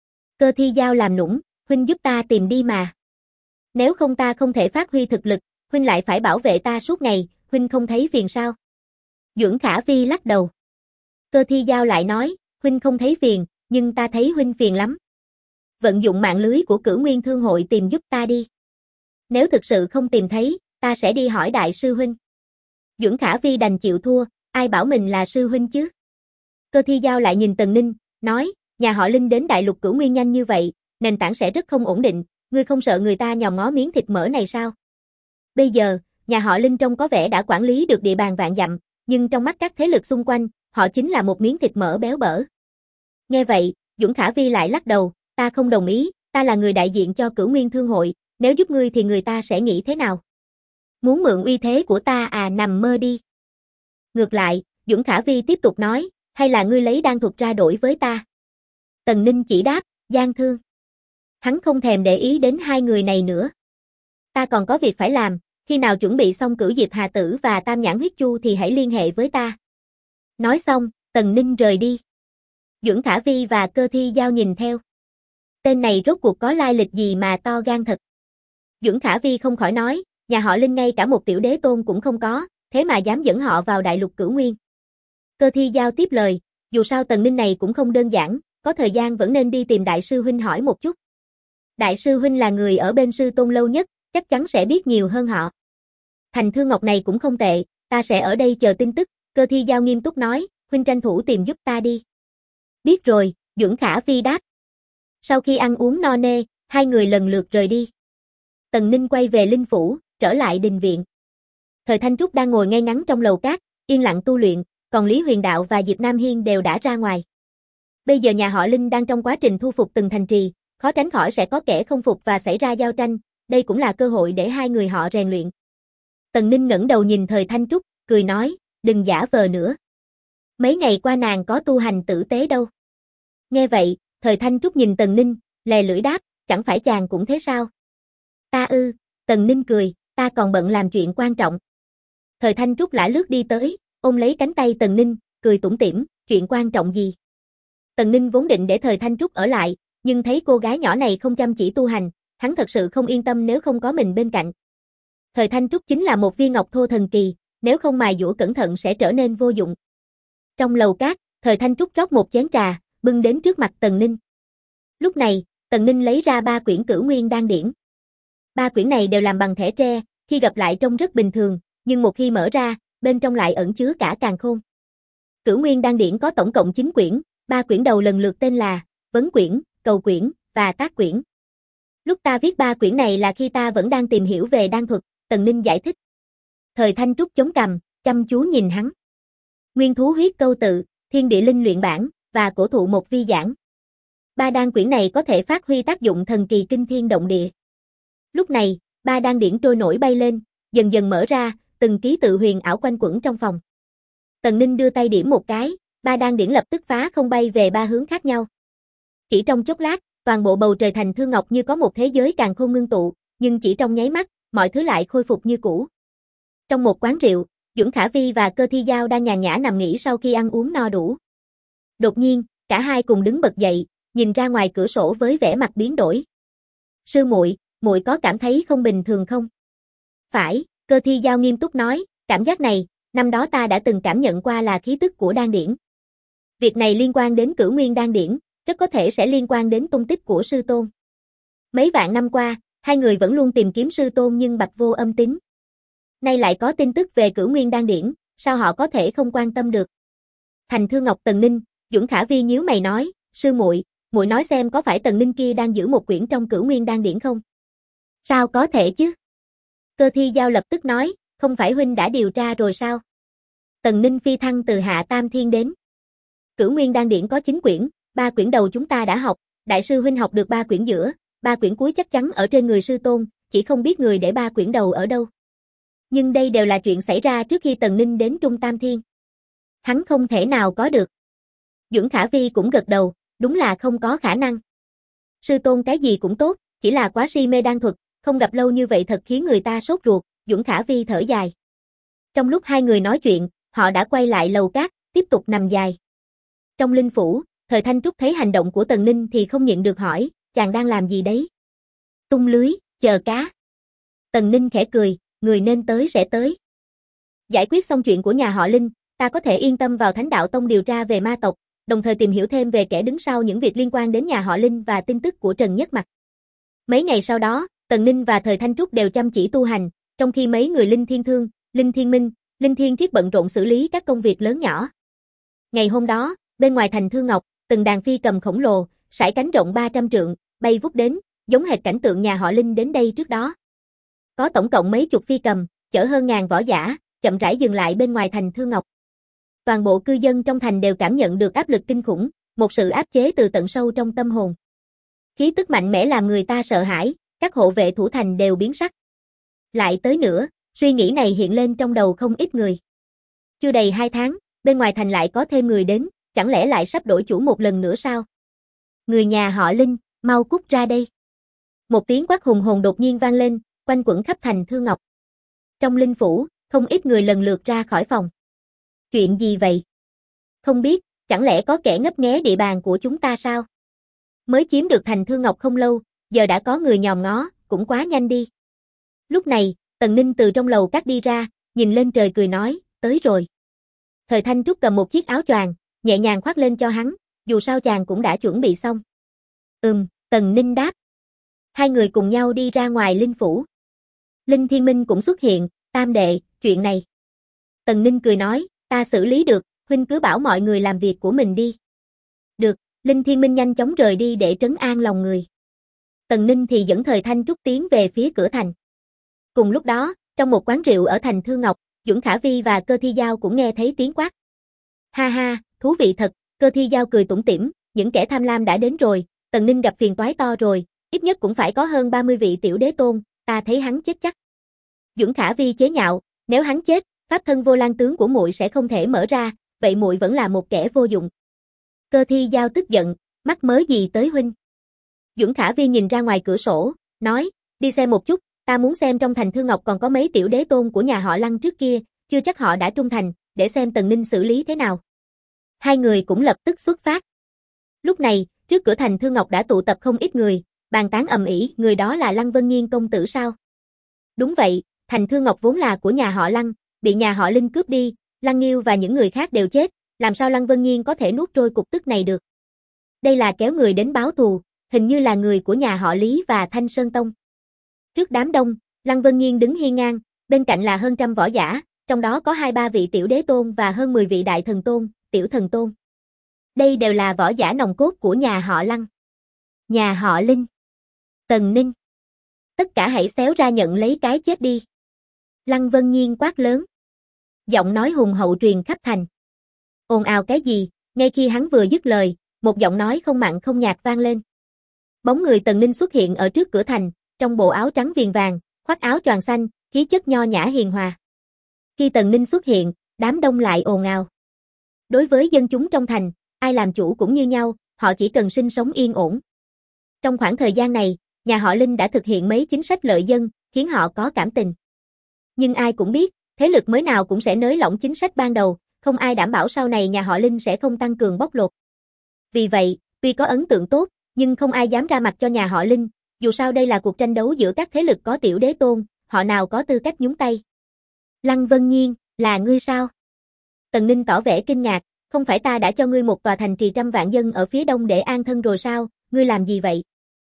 Cơ Thi Giao làm nũng, huynh giúp ta tìm đi mà. Nếu không ta không thể phát huy thực lực, huynh lại phải bảo vệ ta suốt ngày, huynh không thấy phiền sao? Dũng Khả Vi lắc đầu. Cơ Thi Giao lại nói, huynh không thấy phiền, nhưng ta thấy huynh phiền lắm. Vận dụng mạng lưới của Cửu Nguyên Thương hội tìm giúp ta đi. Nếu thực sự không tìm thấy, ta sẽ đi hỏi đại sư huynh. Dũng Khả Vi đành chịu thua, ai bảo mình là sư huynh chứ? Cơ Thi Giao lại nhìn Tần Ninh, nói, nhà họ Linh đến đại lục Cửu Nguyên nhanh như vậy, nền tảng sẽ rất không ổn định, ngươi không sợ người ta nhòm ngó miếng thịt mỡ này sao? Bây giờ, nhà họ Linh trông có vẻ đã quản lý được địa bàn vạn dặm, nhưng trong mắt các thế lực xung quanh, họ chính là một miếng thịt mỡ béo bở. Nghe vậy, Dũng Khả Vi lại lắc đầu, ta không đồng ý, ta là người đại diện cho Cửu Nguyên Thương hội, nếu giúp ngươi thì người ta sẽ nghĩ thế nào? Muốn mượn uy thế của ta à, nằm mơ đi. Ngược lại, Dũng Khả Vi tiếp tục nói, hay là ngươi lấy đan thuật ra đổi với ta? Tần Ninh chỉ đáp, gian thương. Hắn không thèm để ý đến hai người này nữa. Ta còn có việc phải làm, khi nào chuẩn bị xong Cửu Diệp Hà Tử và Tam Nhãn Huyết Chu thì hãy liên hệ với ta. Nói xong, Tần Ninh rời đi. Dũng Khả Vi và Cơ Thi Giao nhìn theo. Tên này rốt cuộc có lai lịch gì mà to gan thật. Dũng Khả Vi không khỏi nói, nhà họ Linh ngay cả một tiểu đế tôn cũng không có, thế mà dám dẫn họ vào đại lục Cửu Nguyên. Cơ Thi Giao tiếp lời, dù sao Tần Ninh này cũng không đơn giản, có thời gian vẫn nên đi tìm đại sư huynh hỏi một chút. Đại sư huynh là người ở bên sư tôn lâu nhất, chắc chắn sẽ biết nhiều hơn họ. Thành Thương Ngọc này cũng không tệ, ta sẽ ở đây chờ tin tức, Cơ Thi Giao nghiêm túc nói, huynh tranh thủ tìm giúp ta đi. Biết rồi, Dũng Khả Vi đáp. Sau khi ăn uống no nê, hai người lần lượt rời đi. Tần Ninh quay về Linh Phủ, trở lại đình viện. Thời Thanh Trúc đang ngồi ngay ngắn trong lầu cát, yên lặng tu luyện, còn Lý Huyền Đạo và Diệp Nam Hiên đều đã ra ngoài. Bây giờ nhà họ Linh đang trong quá trình thu phục từng thành trì, khó tránh khỏi sẽ có kẻ không phục và xảy ra giao tranh, đây cũng là cơ hội để hai người họ rèn luyện. Tần Ninh ngẩng đầu nhìn Thời Thanh Trúc, cười nói, đừng giả vờ nữa. Mấy ngày qua nàng có tu hành tử tế đâu. Nghe vậy, Thời Thanh Trúc nhìn Tần Ninh, lè lưỡi đáp, chẳng phải chàng cũng thế sao? Ta ư, Tần Ninh cười, ta còn bận làm chuyện quan trọng. Thời Thanh Trúc lả lướt đi tới, ôm lấy cánh tay Tần Ninh, cười tủm tỉm, chuyện quan trọng gì? Tần Ninh vốn định để Thời Thanh Trúc ở lại, nhưng thấy cô gái nhỏ này không chăm chỉ tu hành, hắn thật sự không yên tâm nếu không có mình bên cạnh. Thời Thanh Trúc chính là một viên ngọc thô thần kỳ, nếu không mài dũa cẩn thận sẽ trở nên vô dụng. Trong lầu cát, Thời Thanh Trúc rót một chén trà, bưng đến trước mặt Tần Ninh. Lúc này, Tần Ninh lấy ra 3 quyển Cửu Nguyên Đan Điển. 3 quyển này đều làm bằng thẻ tre, khi gặp lại trông rất bình thường, nhưng một khi mở ra, bên trong lại ẩn chứa cả càn khôn. Cửu Nguyên Đan Điển có tổng cộng 9 quyển, 3 quyển đầu lần lượt tên là Vấn Quyển, Cầu Quyển và Tác Quyển. Lúc ta viết 3 quyển này là khi ta vẫn đang tìm hiểu về đan thuật, Tần Ninh giải thích. Thời Thanh Trúc chống cằm, chăm chú nhìn hắn. Nguyên thú huyết câu tự, thiên địa linh luyện bản, và cổ thụ một vi giảng. 3 đan quyển này có thể phát huy tác dụng thần kỳ kinh thiên động địa. Lúc này, 3 đan điển trôi nổi bay lên, dần dần mở ra, từng ký tự huyền ảo quanh quẩn trong phòng. Tần Ninh đưa tay điểm một cái, 3 đan điển lập tức phá không bay về 3 hướng khác nhau. Chỉ trong chốc lát, toàn bộ bầu trời thành thương ngọc như có một thế giới càn khôn ngưng tụ, nhưng chỉ trong nháy mắt, mọi thứ lại khôi phục như cũ. Trong một quán rượu, Duẩn Khả Vi và Cơ Thi Giao đang nhàn nhã nằm nghỉ sau khi ăn uống no đủ. Đột nhiên, cả hai cùng đứng bật dậy, nhìn ra ngoài cửa sổ với vẻ mặt biến đổi. Sư muội, muội có cảm thấy không bình thường không? Phải, Cơ Thi Giao nghiêm túc nói, cảm giác này, năm đó ta đã từng cảm nhận qua là khí tức của đan điển. Việc này liên quan đến Cửu Nguyên Đan Điển, rất có thể sẽ liên quan đến tung tích của sư tôn. Mấy vạn năm qua, hai người vẫn luôn tìm kiếm sư tôn nhưng bạch vô âm tín. Nay lại có tin tức về Cửu Nguyên Đan Điển, sao họ có thể không quan tâm được? Thành Thương Ngọc Tần Ninh, Duẩn Khả Vi nhíu mày nói, sư muội, muội nói xem có phải Tần Ninh kia đang giữ một quyển trong Cửu Nguyên Đan Điển không? Sao có thể chứ? Cơ Thi Giao lập tức nói, không phải huynh đã điều tra rồi sao? Tần Ninh phi thăng từ Hạ Tam Thiên đến. Cửu Nguyên Đan Điển có 9 quyển, 3 quyển đầu chúng ta đã học, đại sư huynh học được 3 quyển giữa, 3 quyển cuối chắc chắn ở trên người sư tôn, chỉ không biết người để 3 quyển đầu ở đâu. Nhưng đây đều là chuyện xảy ra trước khi Tần Ninh đến Trung Tam Thiên. Hắn không thể nào có được. Duẩn Khả Vi cũng gật đầu, đúng là không có khả năng. Sư tôn cái gì cũng tốt, chỉ là quá si mê đan thuật, không gặp lâu như vậy thật khiến người ta sốt ruột, Duẩn Khả Vi thở dài. Trong lúc hai người nói chuyện, họ đã quay lại lầu cát, tiếp tục nằm dài. Trong linh phủ, Thời Thanh Trúc thấy hành động của Tần Ninh thì không nhịn được hỏi, chàng đang làm gì đấy? Tung lưới, chờ cá. Tần Ninh khẽ cười, người nên tới sẽ tới. Giải quyết xong chuyện của nhà họ Linh, ta có thể yên tâm vào Thánh Đạo Tông điều tra về ma tộc, đồng thời tìm hiểu thêm về kẻ đứng sau những việc liên quan đến nhà họ Linh và tin tức của Trần Nhất Mặc. Mấy ngày sau đó, Tần Ninh và Thời Thanh Trúc đều chăm chỉ tu hành, trong khi mấy người Linh Thiên Thương, Linh Thiên Minh, Linh Thiên Triết bận rộn xử lý các công việc lớn nhỏ. Ngày hôm đó, bên ngoài thành Thương Ngọc, từng đàn phi cầm khổng lồ, sải cánh rộng 300 trượng, bay vút đến, giống hệt cảnh tượng nhà họ Linh đến đây trước đó. Có tổng cộng mấy chục phi cầm, chở hơn ngàn võ giả, chậm rãi dừng lại bên ngoài thành Thương Ngọc. Toàn bộ cư dân trong thành đều cảm nhận được áp lực kinh khủng, một sự áp chế từ tận sâu trong tâm hồn. Khí tức mạnh mẽ làm người ta sợ hãi, các hộ vệ thủ thành đều biến sắc. Lại tới nữa, suy nghĩ này hiện lên trong đầu không ít người. Chưa đầy 2 tháng, bên ngoài thành lại có thêm người đến, chẳng lẽ lại sắp đổi chủ một lần nữa sao? Người nhà họ Linh, mau cút ra đây. Một tiếng quát hùng hồn đột nhiên vang lên, quanh quẩn khắp thành Thương Ngọc. Trong linh phủ, không ít người lần lượt ra khỏi phòng. Chuyện gì vậy? Không biết, chẳng lẽ có kẻ ngấp nghé địa bàn của chúng ta sao? Mới chiếm được thành Thương Ngọc không lâu, giờ đã có người nhòm ngó, cũng quá nhanh đi. Lúc này, Tần Ninh từ trong lầu cát đi ra, nhìn lên trời cười nói, tới rồi. Thời Thanh Trúc cầm một chiếc áo choàng, nhẹ nhàng khoác lên cho hắn, dù sao chàng cũng đã chuẩn bị xong. Tần Ninh đáp. Hai người cùng nhau đi ra ngoài linh phủ. Linh Thiên Minh cũng xuất hiện, tam đệ, chuyện này. Tần Ninh cười nói, ta xử lý được, huynh cứ bảo mọi người làm việc của mình đi. Được, Linh Thiên Minh nhanh chóng rời đi để trấn an lòng người. Tần Ninh thì dẫn Thời Thanh Trúc tiến về phía cửa thành. Cùng lúc đó, trong một quán rượu ở thành Thương Ngọc, Duẩn Khả Vi và Cơ Thi Giao cũng nghe thấy tiếng quát. Ha ha, thú vị thật, Cơ Thi Giao cười tủm tỉm, những kẻ tham lam đã đến rồi, Tần Ninh gặp phiền toái to rồi, ít nhất cũng phải có hơn 30 vị tiểu đế tôn, ta thấy hắn chết chắc. Duẩn Khả Vi chế nhạo, nếu hắn chết, pháp thân vô lang tướng của muội sẽ không thể mở ra, vậy muội vẫn là một kẻ vô dụng. Cơ Thi Giao tức giận, mắc mớ gì tới huynh? Duẩn Khả Vi nhìn ra ngoài cửa sổ, nói, đi xem một chút, ta muốn xem trong thành Thương Ngọc còn có mấy tiểu đế tôn của nhà họ Lăng trước kia, chưa chắc họ đã trung thành, để xem Tần Ninh xử lý thế nào. Hai người cũng lập tức xuất phát. Lúc này, trước cửa thành Thương Ngọc đã tụ tập không ít người, bàn tán ầm ĩ, người đó là Lăng Vân Nghiên công tử sao? Đúng vậy, thành Thương Ngọc vốn là của nhà họ Lăng, bị nhà họ Linh cướp đi, Lăng Nghiêu và những người khác đều chết, làm sao Lăng Vân Nghiên có thể nuốt trôi cục tức này được? Đây là kéo người đến báo thù, hình như là người của nhà họ Lý và Thanh Sơn Tông. Trước đám đông, Lăng Vân Nghiên đứng hiên ngang, bên cạnh là hơn trăm võ giả, trong đó có 2-3 vị tiểu đế tôn và hơn 10 vị đại thần tôn, tiểu thần tôn. Đây đều là võ giả nòng cốt của nhà họ Lăng. Nhà họ Linh. Tần Ninh. Tất cả hãy xéo ra nhận lấy cái chết đi. Lăng Vân Nghiên quát lớn. Giọng nói hùng hậu truyền khắp thành. Ồn ào cái gì? Ngay khi hắn vừa dứt lời, một giọng nói không mặn không nhạt vang lên. Bóng người Tần Ninh xuất hiện ở trước cửa thành, trong bộ áo trắng viền vàng, khoác áo choàng xanh, khí chất nho nhã hiền hòa. Khi Tần Ninh xuất hiện, đám đông lại ồn ào. Đối với dân chúng trong thành, ai làm chủ cũng như nhau, họ chỉ cần sinh sống yên ổn. Trong khoảng thời gian này, nhà họ Linh đã thực hiện mấy chính sách lợi dân, khiến họ có cảm tình. Nhưng ai cũng biết, thế lực mới nào cũng sẽ nới lỏng chính sách ban đầu, không ai đảm bảo sau này nhà họ Linh sẽ không tăng cường bóc lột. Vì vậy, tuy có ấn tượng tốt, nhưng không ai dám ra mặt cho nhà họ Linh, dù sao đây là cuộc tranh đấu giữa các thế lực có tiểu đế tôn, họ nào có tư cách nhúng tay. Lăng Vân Nghiên, là ngươi sao? Tần Ninh tỏ vẻ kinh ngạc, không phải ta đã cho ngươi một tòa thành trì 100 vạn dân ở phía đông để an thân rồi sao, ngươi làm gì vậy?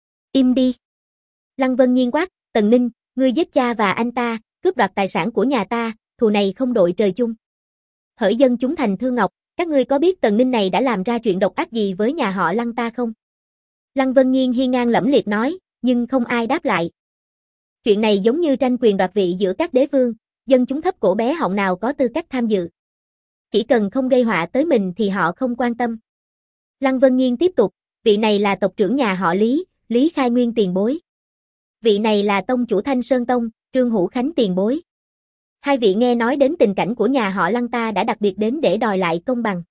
Im đi. Lăng Vân Nghiên quát, Tần Ninh, ngươi giết cha và anh ta, cướp đoạt tài sản của nhà ta, thù này không đội trời chung. Hỡi dân chúng thành Thương Ngọc, các ngươi có biết Tần Ninh này đã làm ra chuyện độc ác gì với nhà họ Lăng ta không? Lăng Vân Nghiên hiên ngang lẫm liệt nói, nhưng không ai đáp lại. Chuyện này giống như tranh quyền đoạt vị giữa các đế vương, dân chúng thấp cổ bé họng nào có tư cách tham dự. Chỉ cần không gây họa tới mình thì họ không quan tâm. Lăng Vân Nghiên tiếp tục, vị này là tộc trưởng nhà họ Lý, Lý Khai Nguyên tiền bối. Vị này là tông chủ Thanh Sơn Tông, Trương Hữu Khánh tiền bối. Hai vị nghe nói đến tình cảnh của nhà họ Lăng ta đã đặc biệt đến để đòi lại công bằng.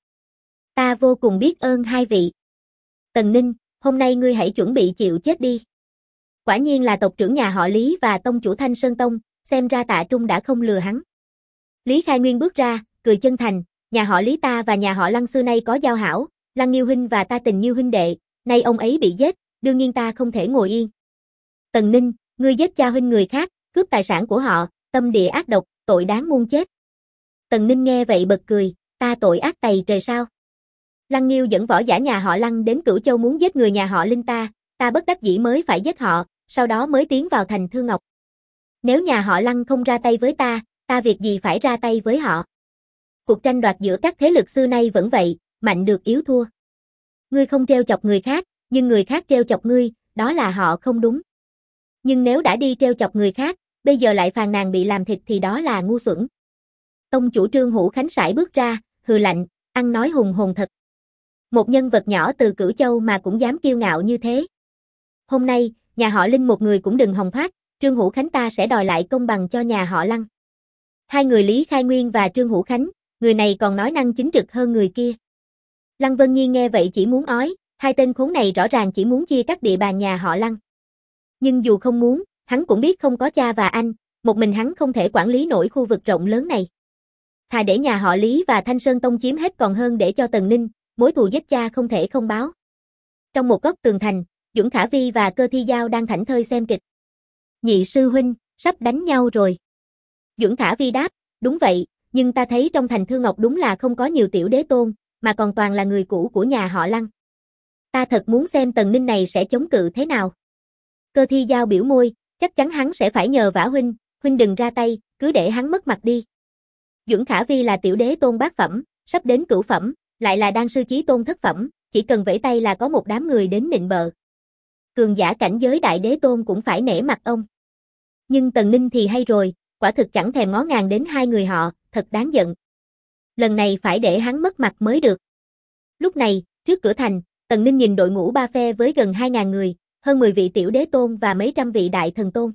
Ta vô cùng biết ơn hai vị. Tần Ninh, hôm nay ngươi hãy chuẩn bị chịu chết đi. Quả nhiên là tộc trưởng nhà họ Lý và tông chủ Thanh Sơn Tông, xem ra Tạ Trung đã không lừa hắn. Lý Khai Nguyên bước ra, cười chân thành, nhà họ Lý ta và nhà họ Lăng xưa nay có giao hảo, Lăng Nghiêu huynh và ta tình như huynh đệ, nay ông ấy bị giết, đương nhiên ta không thể ngồi yên. Tần Ninh, ngươi giết cha huynh người khác, cướp tài sản của họ, tâm địa ác độc, tội đáng muôn chết. Tần Ninh nghe vậy bật cười, ta tội ác tày trời sao? Lăng Nghiêu dẫn võ giả nhà họ Lăng đến Cửu Châu muốn giết người nhà họ Linh ta bất đắc dĩ mới phải giết họ, sau đó mới tiến vào thành Thương Ngọc. Nếu nhà họ Lăng không ra tay với ta việc gì phải ra tay với họ? Cuộc tranh đoạt giữa các thế lực xưa nay vẫn vậy, mạnh được yếu thua. Ngươi không trêu chọc người khác, nhưng người khác trêu chọc ngươi, đó là họ không đúng. Nhưng nếu đã đi trêu chọc người khác, bây giờ lại phàn nàn bị làm thịt thì đó là ngu xuẩn. Tông chủ Trương Hữu Khánh sải bước ra, hừ lạnh, ăn nói hùng hồn thật. Một nhân vật nhỏ từ Cửu Châu mà cũng dám kiêu ngạo như thế. Hôm nay, nhà họ Linh một người cũng đừng hòng thoát, Trương Hữu Khánh ta sẽ đòi lại công bằng cho nhà họ Lăng. Hai người Lý Khai Nguyên và Trương Hữu Khánh, người này còn nói năng chính trực hơn người kia. Lăng Vân Nhi nghe vậy chỉ muốn ói, hai tên khốn này rõ ràng chỉ muốn chia cắt địa bàn nhà họ Lăng. Nhưng dù không muốn, hắn cũng biết không có cha và anh, một mình hắn không thể quản lý nổi khu vực rộng lớn này. Thà để nhà họ Lý và Thanh Sơn Tông chiếm hết còn hơn để cho Tần Ninh, mối thù giết cha không thể không báo. Trong một góc tường thành, Duẩn Khả Vi và Cơ Thi Giao đang thảnh thơi xem kịch. Nhị sư huynh, sắp đánh nhau rồi. Duẩn Khả Vi đáp, đúng vậy, nhưng ta thấy trong thành Thương Ngọc đúng là không có nhiều tiểu đế tôn, mà còn toàn là người cũ của nhà họ Lăng. Ta thật muốn xem Tần Ninh này sẽ chống cự thế nào. Cơ Thi Giao biểu môi, chắc chắn hắn sẽ phải nhờ vả huynh đừng ra tay, cứ để hắn mất mặt đi. Duẩn Khả Vi là tiểu đế tôn bát phẩm, sắp đến cửu phẩm, lại là đan sư chí tôn thất phẩm, chỉ cần vẫy tay là có một đám người đến nịnh bợ. Cường giả cảnh giới đại đế tôn cũng phải nể mặt ông. Nhưng Tần Ninh thì hay rồi, quả thực chẳng thèm ngó ngàng đến hai người họ, thật đáng giận. Lần này phải để hắn mất mặt mới được. Lúc này, trước cửa thành, Tần Ninh nhìn đội ngũ ba phe với gần 2.000 người, hơn 10 vị tiểu đế tôn và mấy trăm vị đại thần tôn.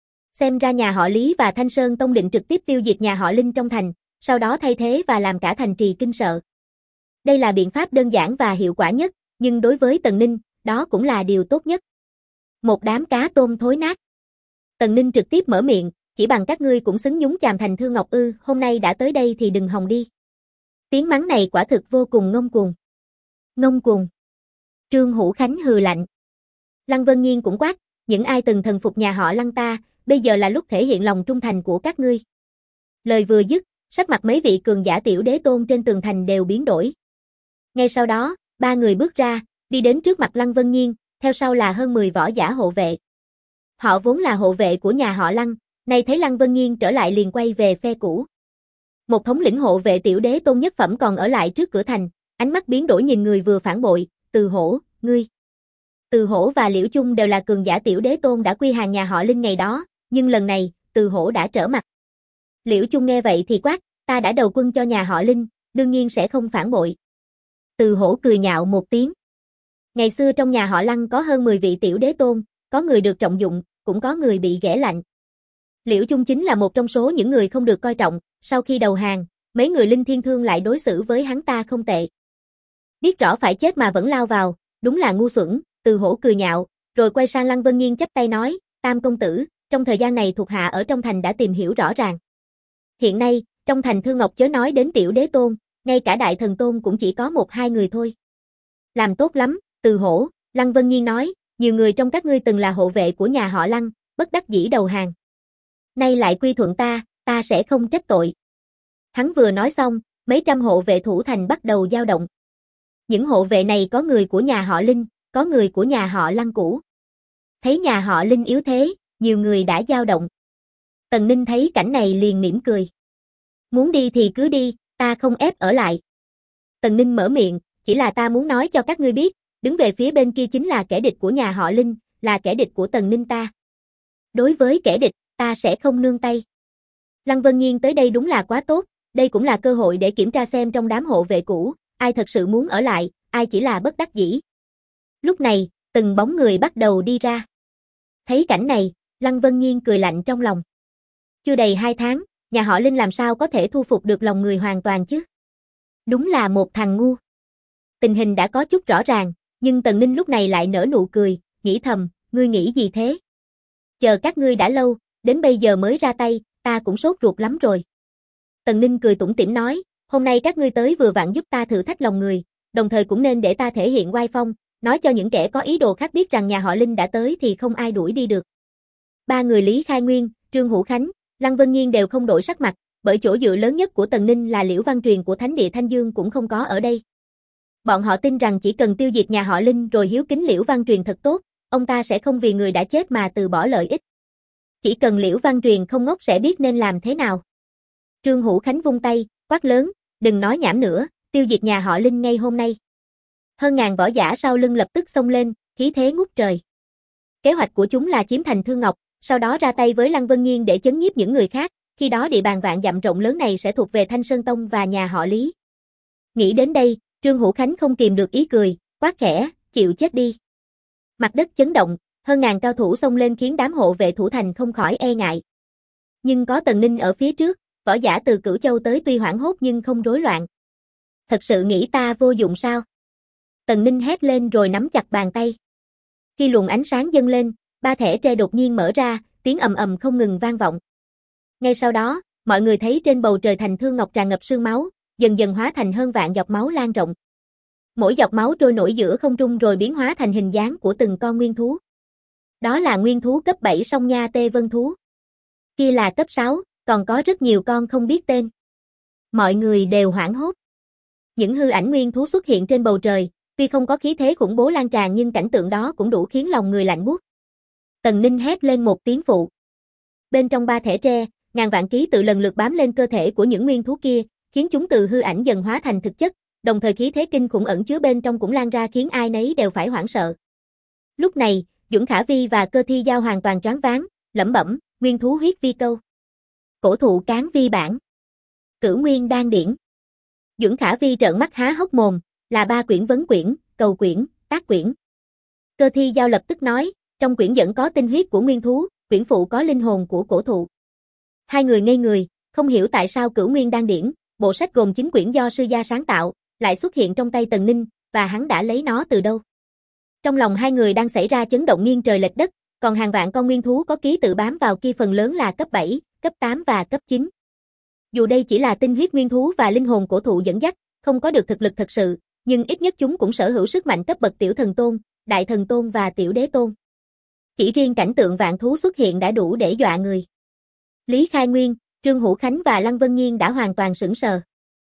Xem ra nhà họ Lý và Thanh Sơn Tông định trực tiếp tiêu diệt nhà họ Linh trong thành, sau đó thay thế và làm cả thành trì kinh sợ. Đây là biện pháp đơn giản và hiệu quả nhất, nhưng đối với Tần Ninh, đó cũng là điều tốt nhất. Một đám cá tôm thối nát. Tần Ninh trực tiếp mở miệng, chỉ bằng các ngươi cũng xứng nhúng chàm thành Thương Ngọc ư, hôm nay đã tới đây thì đừng hòng đi. Tiếng mắng này quả thực vô cùng ngông cuồng. Ngông cuồng. Trương Hữu Khánh hừ lạnh. Lăng Vân Nhiên cũng quát, những ai từng thần phục nhà họ Lăng ta, bây giờ là lúc thể hiện lòng trung thành của các ngươi. Lời vừa dứt, sắc mặt mấy vị cường giả tiểu đế tôn trên tường thành đều biến đổi. Ngay sau đó, ba người bước ra, đi đến trước mặt Lăng Vân Nhiên, theo sau là hơn 10 võ giả hộ vệ. Họ vốn là hộ vệ của nhà họ Lăng, nay thấy Lăng Vân Nhiên trở lại liền quay về phe cũ. Một thống lĩnh hộ vệ tiểu đế tôn nhất phẩm còn ở lại trước cửa thành, ánh mắt biến đổi nhìn người vừa phản bội, Từ Hổ, ngươi. Từ Hổ và Liễu Chung đều là cường giả tiểu đế tôn đã quy hàng nhà họ Linh ngày đó, nhưng lần này, Từ Hổ đã trở mặt. Liễu Chung nghe vậy thì quát, ta đã đầu quân cho nhà họ Linh, đương nhiên sẽ không phản bội. Từ Hổ cười nhạo một tiếng. Ngày xưa trong nhà họ Lăng có hơn 10 vị tiểu đế tôn, có người được trọng dụng, cũng có người bị ghẻ lạnh. Liễu Chung chính là một trong số những người không được coi trọng, sau khi đầu hàng, mấy người Linh Thiên Thương lại đối xử với hắn ta không tệ. Biết rõ phải chết mà vẫn lao vào, đúng là ngu xuẩn, Từ Hổ cười nhạo, rồi quay sang Lăng Vân Nhiên chắp tay nói, Tam công tử, trong thời gian này thuộc hạ ở trong thành đã tìm hiểu rõ ràng. Hiện nay, trong thành Thư Ngọc chớ nói đến tiểu đế tôn, ngay cả đại thần tôn cũng chỉ có 1-2 người thôi. Làm tốt lắm, Từ Hổ, Lăng Vân Nhiên nói, nhiều người trong các ngươi từng là hộ vệ của nhà họ Lăng, bất đắc dĩ đầu hàng. Nay lại quy thuận ta sẽ không trách tội. Hắn vừa nói xong, mấy trăm hộ vệ thủ thành bắt đầu dao động. Những hộ vệ này có người của nhà họ Linh, có người của nhà họ Lăng cũ. Thấy nhà họ Linh yếu thế, nhiều người đã dao động. Tần Ninh thấy cảnh này liền mỉm cười. Muốn đi thì cứ đi, ta không ép ở lại. Tần Ninh mở miệng, chỉ là ta muốn nói cho các ngươi biết, đứng về phía bên kia chính là kẻ địch của nhà họ Linh, là kẻ địch của Tần Ninh ta. Đối với kẻ địch, ta sẽ không nương tay. Lăng Vân Nhiên tới đây đúng là quá tốt, đây cũng là cơ hội để kiểm tra xem trong đám hộ vệ cũ, ai thật sự muốn ở lại, ai chỉ là bất đắc dĩ. Lúc này, từng bóng người bắt đầu đi ra. Thấy cảnh này, Lăng Vân Nhiên cười lạnh trong lòng. Chưa đầy 2 tháng, nhà họ Linh làm sao có thể thu phục được lòng người hoàn toàn chứ? Đúng là một thằng ngu. Tình hình đã có chút rõ ràng, nhưng Tần Ninh lúc này lại nở nụ cười, nghĩ thầm, ngươi nghĩ gì thế? Chờ các ngươi đã lâu, đến bây giờ mới ra tay, ta cũng sốt ruột lắm rồi. Tần Ninh cười tủm tỉm nói, hôm nay các ngươi tới vừa vặn giúp ta thử thách lòng người, đồng thời cũng nên để ta thể hiện oai phong, nói cho những kẻ có ý đồ khác biết rằng nhà họ Linh đã tới thì không ai đuổi đi được. Ba người Lý Khai Nguyên, Trương Hữu Khánh, Lăng Vân Nhiên đều không đổi sắc mặt, bởi chỗ dựa lớn nhất của Tần Ninh là Liễu Văn Truyền của Thánh địa Thanh Dương cũng không có ở đây. Bọn họ tin rằng chỉ cần tiêu diệt nhà họ Linh rồi hiếu kính Liễu Văn Truyền thật tốt, ông ta sẽ không vì người đã chết mà từ bỏ lợi ích. Chỉ cần Liễu Văn Truyền không ngốc sẽ biết nên làm thế nào. Trương Hữu Khánh vung tay, quát lớn, đừng nói nhảm nữa, tiêu diệt nhà họ Linh ngay hôm nay. Hơn ngàn võ giả sau lưng lập tức xông lên, khí thế ngút trời. Kế hoạch của chúng là chiếm thành Thư Ngọc, sau đó ra tay với Lăng Vân Nhiên để chấn nhiếp những người khác, khi đó địa bàn vạn dặm rộng lớn này sẽ thuộc về Thanh Sơn Tông và nhà họ Lý. Nghĩ đến đây, Trương Hữu Khánh không kìm được ý cười, quát khẽ, chịu chết đi. Mặt đất chấn động, hơn ngàn cao thủ xông lên khiến đám hộ vệ thủ thành không khỏi e ngại. Nhưng có Tần Ninh ở phía trước, võ giả từ Cửu Châu tới tuy hoảng hốt nhưng không rối loạn. Thật sự nghĩ ta vô dụng sao? Tần Ninh hét lên rồi nắm chặt bàn tay. Khi luồng ánh sáng dâng lên, ba thẻ tre đột nhiên mở ra, tiếng ầm ầm không ngừng vang vọng. Ngay sau đó, mọi người thấy trên bầu trời thành Thương Ngọc tràn ngập sương máu, dần dần hóa thành hơn vạn giọt máu lan rộng. Mỗi giọt máu trôi nổi giữa không trung rồi biến hóa thành hình dáng của từng con nguyên thú. Đó là nguyên thú cấp 7 Song Nha Tê Vân thú. Kia là cấp 6, còn có rất nhiều con không biết tên. Mọi người đều hoảng hốt. Những hư ảnh nguyên thú xuất hiện trên bầu trời, tuy không có khí thế khủng bố lan tràn nhưng cảnh tượng đó cũng đủ khiến lòng người lạnh buốt. Tần Ninh hét lên một tiếng phụ. Bên trong ba thẻ tre, ngàn vạn ký tự lần lượt bám lên cơ thể của những nguyên thú kia, khiến chúng từ hư ảnh dần hóa thành thực chất, đồng thời khí thế kinh khủng ẩn chứa bên trong cũng lan ra khiến ai nấy đều phải hoảng sợ. Lúc này, Duẩn Khả Vi và Cơ Thi Giao hoàn toàn choáng váng, lẩm bẩm, nguyên thú huyết vi câu. Cổ thụ cán vi bản. Cửu nguyên đan điển. Duẩn Khả Vi trợn mắt há hốc mồm, là 3 quyển vấn quyển, cầu quyển, tác quyển. Cơ Thi Giao lập tức nói, trong quyển dẫn có tinh huyết của nguyên thú, quyển phụ có linh hồn của cổ thụ. Hai người ngây người, không hiểu tại sao Cửu Nguyên Đan Điển, bộ sách gồm 9 quyển do sư gia sáng tạo, lại xuất hiện trong tay Tần Ninh, và hắn đã lấy nó từ đâu. Trong lòng hai người đang xảy ra chấn động nghiêng trời lệch đất, còn hàng vạn con nguyên thú có ký tự bám vào kia phần lớn là cấp 7, cấp 8 và cấp 9. Dù đây chỉ là tinh huyết nguyên thú và linh hồn cổ thụ dẫn dắt, không có được thực lực thật sự, nhưng ít nhất chúng cũng sở hữu sức mạnh cấp bậc tiểu thần tôn, đại thần tôn và tiểu đế tôn. Chỉ riêng cảnh tượng vạn thú xuất hiện đã đủ để dọa người. Lý Khai Nguyên, Trương Hữu Khánh và Lăng Vân Nhiên đã hoàn toàn sững sờ.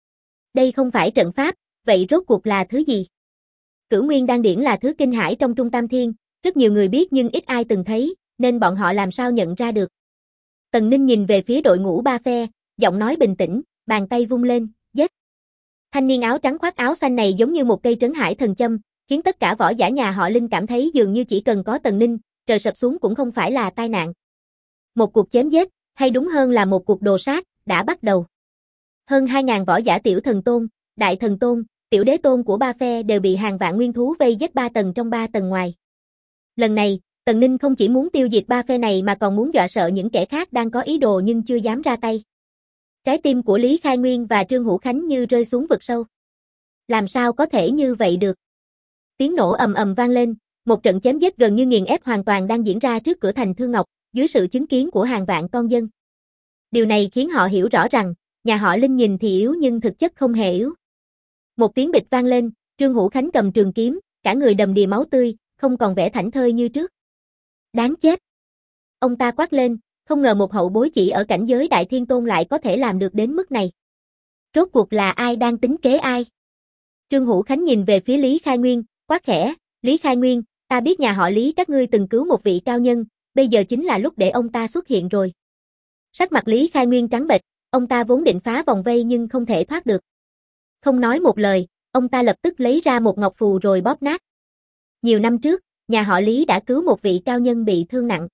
Đây không phải trận pháp, vậy rốt cuộc là thứ gì? Cửu Nguyên Đan Điển là thứ kinh hãi trong Trung Tam Thiên, rất nhiều người biết nhưng ít ai từng thấy, nên bọn họ làm sao nhận ra được. Tần Ninh nhìn về phía đội ngũ ba phe, giọng nói bình tĩnh, bàn tay vung lên, giết. Thanh niên áo trắng khoác áo xanh này giống như một cây trấn hải thần châm, khiến tất cả võ giả nhà họ Linh cảm thấy dường như chỉ cần có Tần Ninh, trời sập xuống cũng không phải là tai nạn. Một cuộc chém giết, hay đúng hơn là một cuộc đồ sát, đã bắt đầu. Hơn 2.000 võ giả tiểu thần tôn, đại thần tôn, tiểu đế tôn của ba phe đều bị hàng vạn nguyên thú vây giết 3 tầng trong 3 tầng ngoài. Lần này, Tần Ninh không chỉ muốn tiêu diệt ba phe này mà còn muốn dọa sợ những kẻ khác đang có ý đồ nhưng chưa dám ra tay. Trái tim của Lý Khai Nguyên và Trương Hữu Khánh như rơi xuống vực sâu. Làm sao có thể như vậy được? Tiếng nổ ầm ầm vang lên, một trận chém giết gần như nghiền ép hoàn toàn đang diễn ra trước cửa thành Thương Ngọc, dưới sự chứng kiến của hàng vạn con dân. Điều này khiến họ hiểu rõ rằng, nhà họ Linh nhìn thì yếu nhưng thực chất không hề yếu. Một tiếng bịch vang lên, Trương Hữu Khánh cầm trường kiếm, cả người đầm đìa máu tươi, không còn vẻ thảnh thơi như trước. Đáng chết! Ông ta quát lên, không ngờ một hậu bối chỉ ở cảnh giới Đại Thiên Tôn lại có thể làm được đến mức này. Rốt cuộc là ai đang tính kế ai? Trương Hữu Khánh nhìn về phía Lý Khai Nguyên, quát khẽ, Lý Khai Nguyên, ta biết nhà họ Lý các ngươi từng cứu một vị cao nhân, bây giờ chính là lúc để ông ta xuất hiện rồi. Sắc mặt Lý Khai Nguyên trắng bệch, ông ta vốn định phá vòng vây nhưng không thể thoát được. Không nói một lời, ông ta lập tức lấy ra một ngọc phù rồi bóp nát. Nhiều năm trước, nhà họ Lý đã cứu một vị cao nhân bị thương nặng.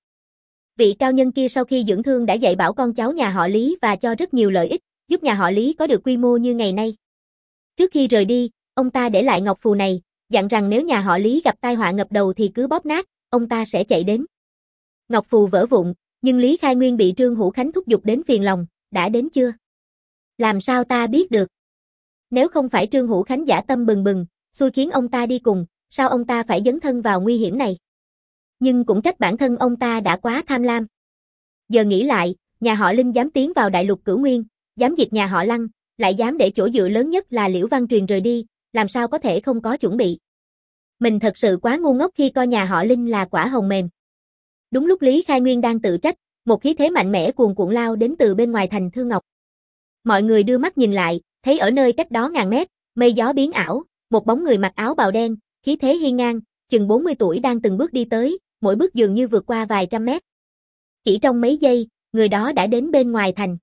Vị cao nhân kia sau khi dưỡng thương đã dạy bảo con cháu nhà họ Lý và cho rất nhiều lợi ích, giúp nhà họ Lý có được quy mô như ngày nay. Trước khi rời đi, ông ta để lại ngọc phù này, dặn rằng nếu nhà họ Lý gặp tai họa ngập đầu thì cứ bóp nát, ông ta sẽ chạy đến. Ngọc phù vỡ vụn, nhưng Lý Khai Nguyên bị Trương Hữu Khánh thúc giục đến phiền lòng, đã đến chưa? Làm sao ta biết được? Nếu không phải Trương Hữu Khánh dã tâm bừng bừng, xui khiến ông ta đi cùng, sao ông ta phải dấn thân vào nguy hiểm này? Nhưng cũng trách bản thân ông ta đã quá tham lam. Giờ nghĩ lại, nhà họ Linh dám tiến vào đại lục Cửu Nguyên, dám diệt nhà họ Lăng, lại dám để chỗ dựa lớn nhất là Liễu Văn Truyền rời đi, làm sao có thể không có chuẩn bị. Mình thật sự quá ngu ngốc khi coi nhà họ Linh là quả hồng mềm. Đúng lúc Lý Khai Nguyên đang tự trách, một khí thế mạnh mẽ cuồn cuộn lao đến từ bên ngoài thành Thương Ngọc. Mọi người đưa mắt nhìn lại, thấy ở nơi cách đó ngàn mét, mây gió biến ảo, một bóng người mặc áo bào đen, khí thế hiên ngang, chừng 40 tuổi đang từng bước đi tới, mỗi bước dường như vượt qua vài trăm mét. Chỉ trong mấy giây, người đó đã đến bên ngoài thành.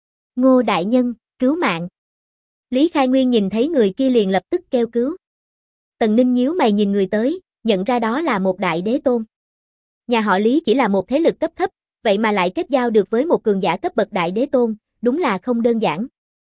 Ngô đại nhân, cứu mạng. Lý Khai Nguyên nhìn thấy người kia liền lập tức kêu cứu. Tần Ninh nhíu mày nhìn người tới, nhận ra đó là một đại đế tôn. Nhà họ Lý chỉ là một thế lực cấp thấp, vậy mà lại kết giao được với một cường giả cấp bậc đại đế tôn, đúng là không đơn giản.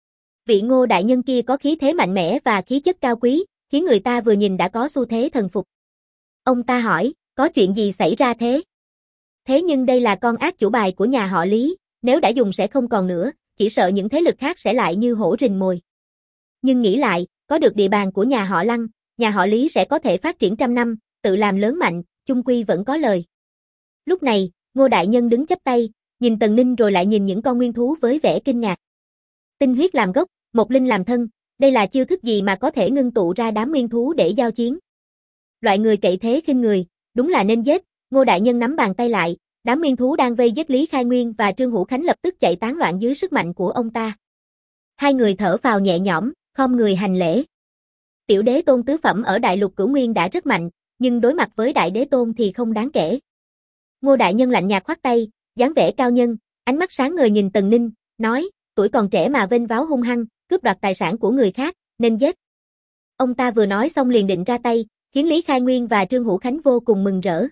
Vị Ngô đại nhân kia có khí thế mạnh mẽ và khí chất cao quý, khiến người ta vừa nhìn đã có xu thế thần phục. Ông ta hỏi, có chuyện gì xảy ra thế? Thế nhưng đây là con ác chủ bài của nhà họ Lý, nếu đã dùng sẽ không còn nữa, chỉ sợ những thế lực khác sẽ lại như hổ rình mồi. Nhưng nghĩ lại, có được địa bàn của nhà họ Lăng, nhà họ Lý sẽ có thể phát triển trăm năm, tự làm lớn mạnh, chung quy vẫn có lời. Lúc này, Ngô đại nhân đứng chắp tay, nhìn Tần Ninh rồi lại nhìn những con nguyên thú với vẻ kinh ngạc. Tinh huyết làm gốc, một linh làm thân, đây là chiêu thức gì mà có thể ngưng tụ ra đám nguyên thú để giao chiến? Loại người cậy thế khinh người, đúng là nên giết. Ngô đại nhân nắm bàn tay lại, đám nguyên thú đang vây giết Lý Khai Nguyên và Trương Hữu Khánh lập tức chạy tán loạn dưới sức mạnh của ông ta. Hai người thở phào nhẹ nhõm, khom người hành lễ. Tiểu đế tôn tứ phẩm ở đại lục Cửu Nguyên đã rất mạnh, nhưng đối mặt với đại đế tôn thì không đáng kể. Ngô đại nhân lạnh nhạt khoát tay, dáng vẻ cao nhân, ánh mắt sáng ngời nhìn Tần Ninh, nói, tuổi còn trẻ mà vênh váo hung hăng, cướp đoạt tài sản của người khác, nên giết. Ông ta vừa nói xong liền định ra tay, khiến Lý Khai Nguyên và Trương Hữu Khánh vô cùng mừng rỡ.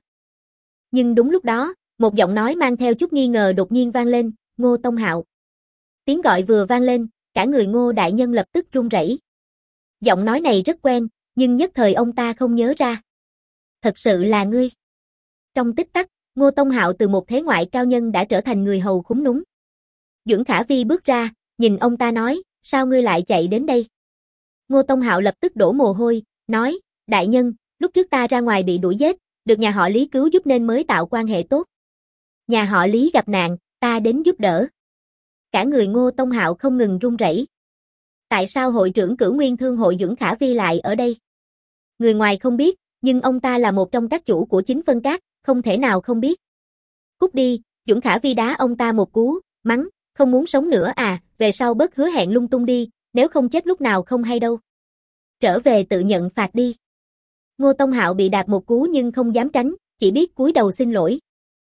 Nhưng đúng lúc đó, một giọng nói mang theo chút nghi ngờ đột nhiên vang lên, Ngô Tông Hạo. Tiếng gọi vừa vang lên, cả người Ngô đại nhân lập tức run rẩy. Giọng nói này rất quen, nhưng nhất thời ông ta không nhớ ra. Thật sự là ngươi. Trong tích tắc, Ngô Tông Hạo từ một thế ngoại cao nhân đã trở thành người hầu khúm núm. Duẩn Khả Vi bước ra, nhìn ông ta nói, sao ngươi lại chạy đến đây? Ngô Tông Hạo lập tức đổ mồ hôi, nói, đại nhân, lúc trước ta ra ngoài bị đuổi giết, được nhà họ Lý cứu giúp nên mới tạo quan hệ tốt. Nhà họ Lý gặp nạn, ta đến giúp đỡ. Cả người Ngô Tông Hạo không ngừng run rẩy. Tại sao hội trưởng Cửu Nguyên Thương hội Duẩn Khả Vi lại ở đây? Người ngoài không biết, nhưng ông ta là một trong các chủ của chính phân cát, không thể nào không biết. Cút đi, Duẩn Khả Vi đá ông ta một cú, mắng, không muốn sống nữa à, về sau bớt hứa hẹn lung tung đi, nếu không chết lúc nào không hay đâu. Trở về tự nhận phạt đi. Ngô Tông Hạo bị đạp một cú nhưng không dám tránh, chỉ biết cúi đầu xin lỗi.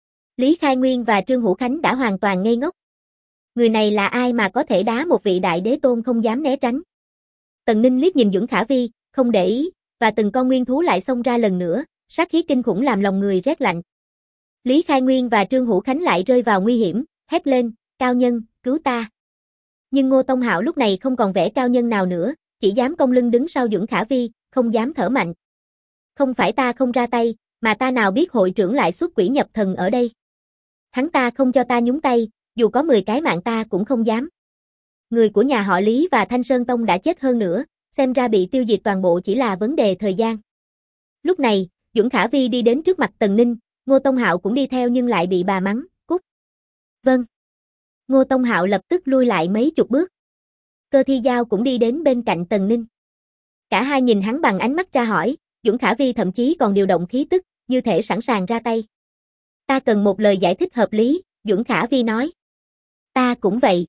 Lý Khai Nguyên và Trương Hữu Khánh đã hoàn toàn ngây ngốc. Người này là ai mà có thể đá một vị đại đế tôn không dám né tránh? Tần Ninh liếc nhìn Duẩn Khả Vi, không để ý, và từng con nguyên thú lại xông ra lần nữa, sát khí kinh khủng làm lòng người rét lạnh. Lý Khai Nguyên và Trương Hữu Khánh lại rơi vào nguy hiểm, hét lên, cao nhân, cứu ta. Nhưng Ngô Tông Hạo lúc này không còn vẻ cao nhân nào nữa, chỉ dám cong lưng đứng sau Duẩn Khả Vi, không dám thở mạnh. Không phải ta không ra tay, mà ta nào biết hội trưởng lại xuất quỷ nhập thần ở đây. Hắn ta không cho ta nhúng tay, dù có 10 cái mạng ta cũng không dám. Người của nhà họ Lý và Thanh Sơn Tông đã chết hơn nữa, xem ra bị tiêu diệt toàn bộ chỉ là vấn đề thời gian. Lúc này, Duẩn Khả Vi đi đến trước mặt Tần Ninh, Ngô Tông Hạo cũng đi theo nhưng lại bị bà mắng, cút. Vâng. Ngô Tông Hạo lập tức lui lại mấy chục bước. Cơ Thi Giao cũng đi đến bên cạnh Tần Ninh. Cả hai nhìn hắn bằng ánh mắt tra hỏi, Duẩn Khả Vi thậm chí còn điều động khí tức, như thể sẵn sàng ra tay. Ta cần một lời giải thích hợp lý, Duẩn Khả Vi nói. Ta cũng vậy.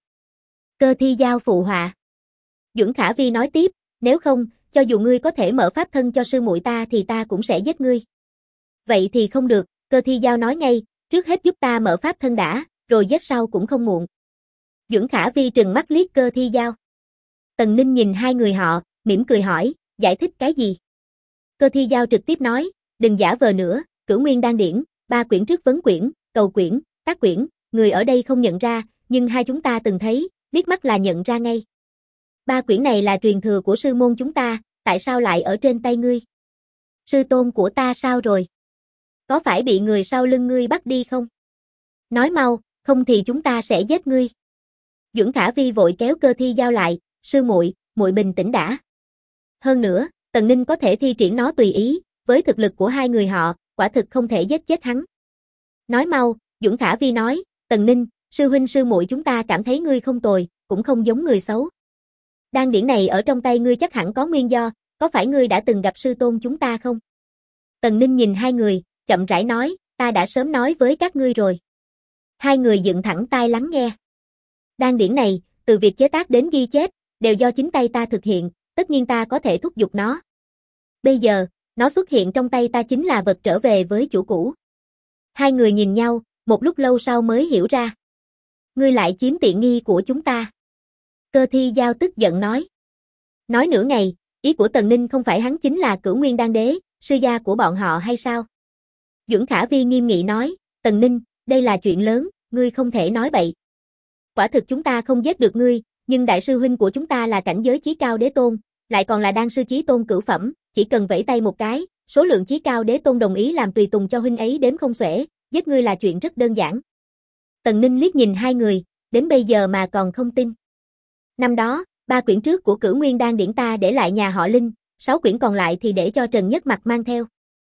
Cơ Thi Giao phụ họa. Duẩn Khả Vi nói tiếp, nếu không, cho dù ngươi có thể mở pháp thân cho sư muội ta thì ta cũng sẽ giết ngươi. Vậy thì không được, Cơ Thi Giao nói ngay, trước hết giúp ta mở pháp thân đã, rồi giết sau cũng không muộn. Duẩn Khả Vi trừng mắt liếc Cơ Thi Giao. Tần Ninh nhìn hai người họ, mỉm cười hỏi, giải thích cái gì? Cơ Thi Giao trực tiếp nói, đừng giả vờ nữa, Cửu Nguyên Đan Điển, 3 quyển trước vấn quyển, cầu quyển, tác quyển, người ở đây không nhận ra, nhưng hai chúng ta từng thấy, liếc mắt là nhận ra ngay. 3 quyển này là truyền thừa của sư môn chúng ta, tại sao lại ở trên tay ngươi? Sư tôn của ta sao rồi? Có phải bị người sau lưng ngươi bắt đi không? Nói mau, không thì chúng ta sẽ giết ngươi. Duẩn Khả Vi vội kéo Cơ Thi Giao lại, sư muội, muội bình tĩnh đã. Hơn nữa, Tần Ninh có thể thi triển nó tùy ý, với thực lực của hai người họ, quả thực không thể giết chết hắn. Nói mau, Duẩn Khả Vi nói, Tần Ninh, sư huynh sư muội chúng ta cảm thấy ngươi không tồi, cũng không giống người xấu. Đan điển này ở trong tay ngươi chắc hẳn có nguyên do, có phải ngươi đã từng gặp sư tôn chúng ta không? Tần Ninh nhìn hai người, chậm rãi nói, ta đã sớm nói với các ngươi rồi. Hai người dựng thẳng tai lắng nghe. Đan điển này, từ việc chế tác đến ghi chép, đều do chính tay ta thực hiện, tất nhiên ta có thể thúc giục nó. Bây giờ, nó xuất hiện trong tay ta chính là vật trở về với chủ cũ. Hai người nhìn nhau, một lúc lâu sau mới hiểu ra. Ngươi lại chiếm tiện nghi của chúng ta. Cơ Thi Giao tức giận nói. Nói nửa ngày, ý của Tần Ninh không phải hắn chính là Cửu Nguyên Đan Đế, sư gia của bọn họ hay sao? Duẩn Khả Vi nghiêm nghị nói, Tần Ninh, đây là chuyện lớn, ngươi không thể nói bậy. Quả thực chúng ta không giết được ngươi, nhưng đại sư huynh của chúng ta là cảnh giới chí cao đế tôn, lại còn là đan sư chí tôn cửu phẩm, chỉ cần vẫy tay một cái, số lượng chí cao đế tôn đồng ý làm tùy tùng cho huynh ấy đếm không xuể, giết ngươi là chuyện rất đơn giản. Tần Ninh liếc nhìn hai người, đến bây giờ mà còn không tin. Năm đó, 3 quyển trước của Cửu Nguyên Đan Điển ta để lại nhà họ Linh, 6 quyển còn lại thì để cho Trần Nhất Mặc mang theo.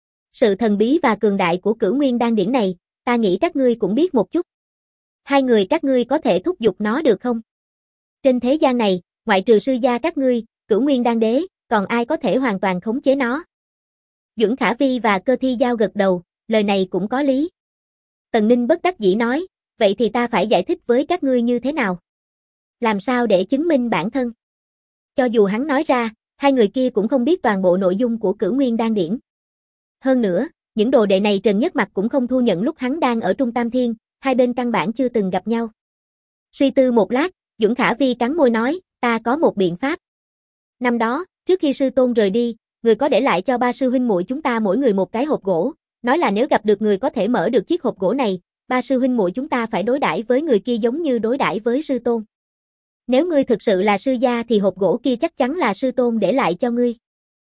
Sự thần bí và cường đại của Cửu Nguyên Đan Điển này, ta nghĩ các ngươi cũng biết một chút. Hai người các ngươi có thể thúc giục nó được không? Trên thế gian này, ngoại trừ sư gia các ngươi, Cửu Nguyên Đan Đế, còn ai có thể hoàn toàn khống chế nó? Duẩn Khả Vi và Cơ Thi Giao gật đầu, lời này cũng có lý. Tần Ninh bất đắc dĩ nói, vậy thì ta phải giải thích với các ngươi như thế nào? Làm sao để chứng minh bản thân? Cho dù hắn nói ra, hai người kia cũng không biết toàn bộ nội dung của Cửu Nguyên Đan Điển. Hơn nữa, những đồ đệ này Trần Nhất Mặc cũng không thu nhận lúc hắn đang ở Trung Tam Thiên, hai bên căn bản chưa từng gặp nhau. Suy tư một lát, Duẩn Khả Vi cắn môi nói, ta có một biện pháp. Năm đó, trước khi sư tôn rời đi, người có để lại cho 3 sư huynh muội chúng ta mỗi người một cái hộp gỗ, nói là nếu gặp được người có thể mở được chiếc hộp gỗ này, 3 sư huynh muội chúng ta phải đối đãi với người kia giống như đối đãi với sư tôn. Nếu ngươi thực sự là sư gia thì hộp gỗ kia chắc chắn là sư tôn để lại cho ngươi.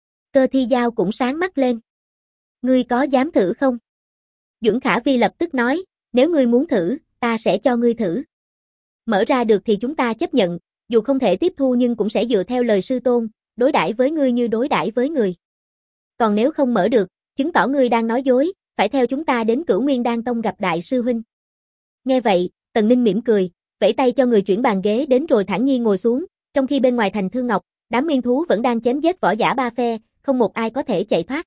Cơ Thi Giao cũng sáng mắt lên. Ngươi có dám thử không? Duẩn Khả Vi lập tức nói, nếu ngươi muốn thử, ta sẽ cho ngươi thử. Mở ra được thì chúng ta chấp nhận, dù không thể tiếp thu nhưng cũng sẽ dựa theo lời sư tôn, đối đãi với ngươi như đối đãi với người. Còn nếu không mở được, chứng tỏ ngươi đang nói dối, phải theo chúng ta đến Cửu Nguyên Đan Tông gặp đại sư huynh. Nghe vậy, Tần Ninh mỉm cười, vẫy tay cho người chuyển bàn ghế đến rồi thản nhiên ngồi xuống, Trong khi bên ngoài thành Thương Ngọc, đám nguyên thú vẫn đang chém giết võ giả ba phe, không một ai có thể chạy thoát.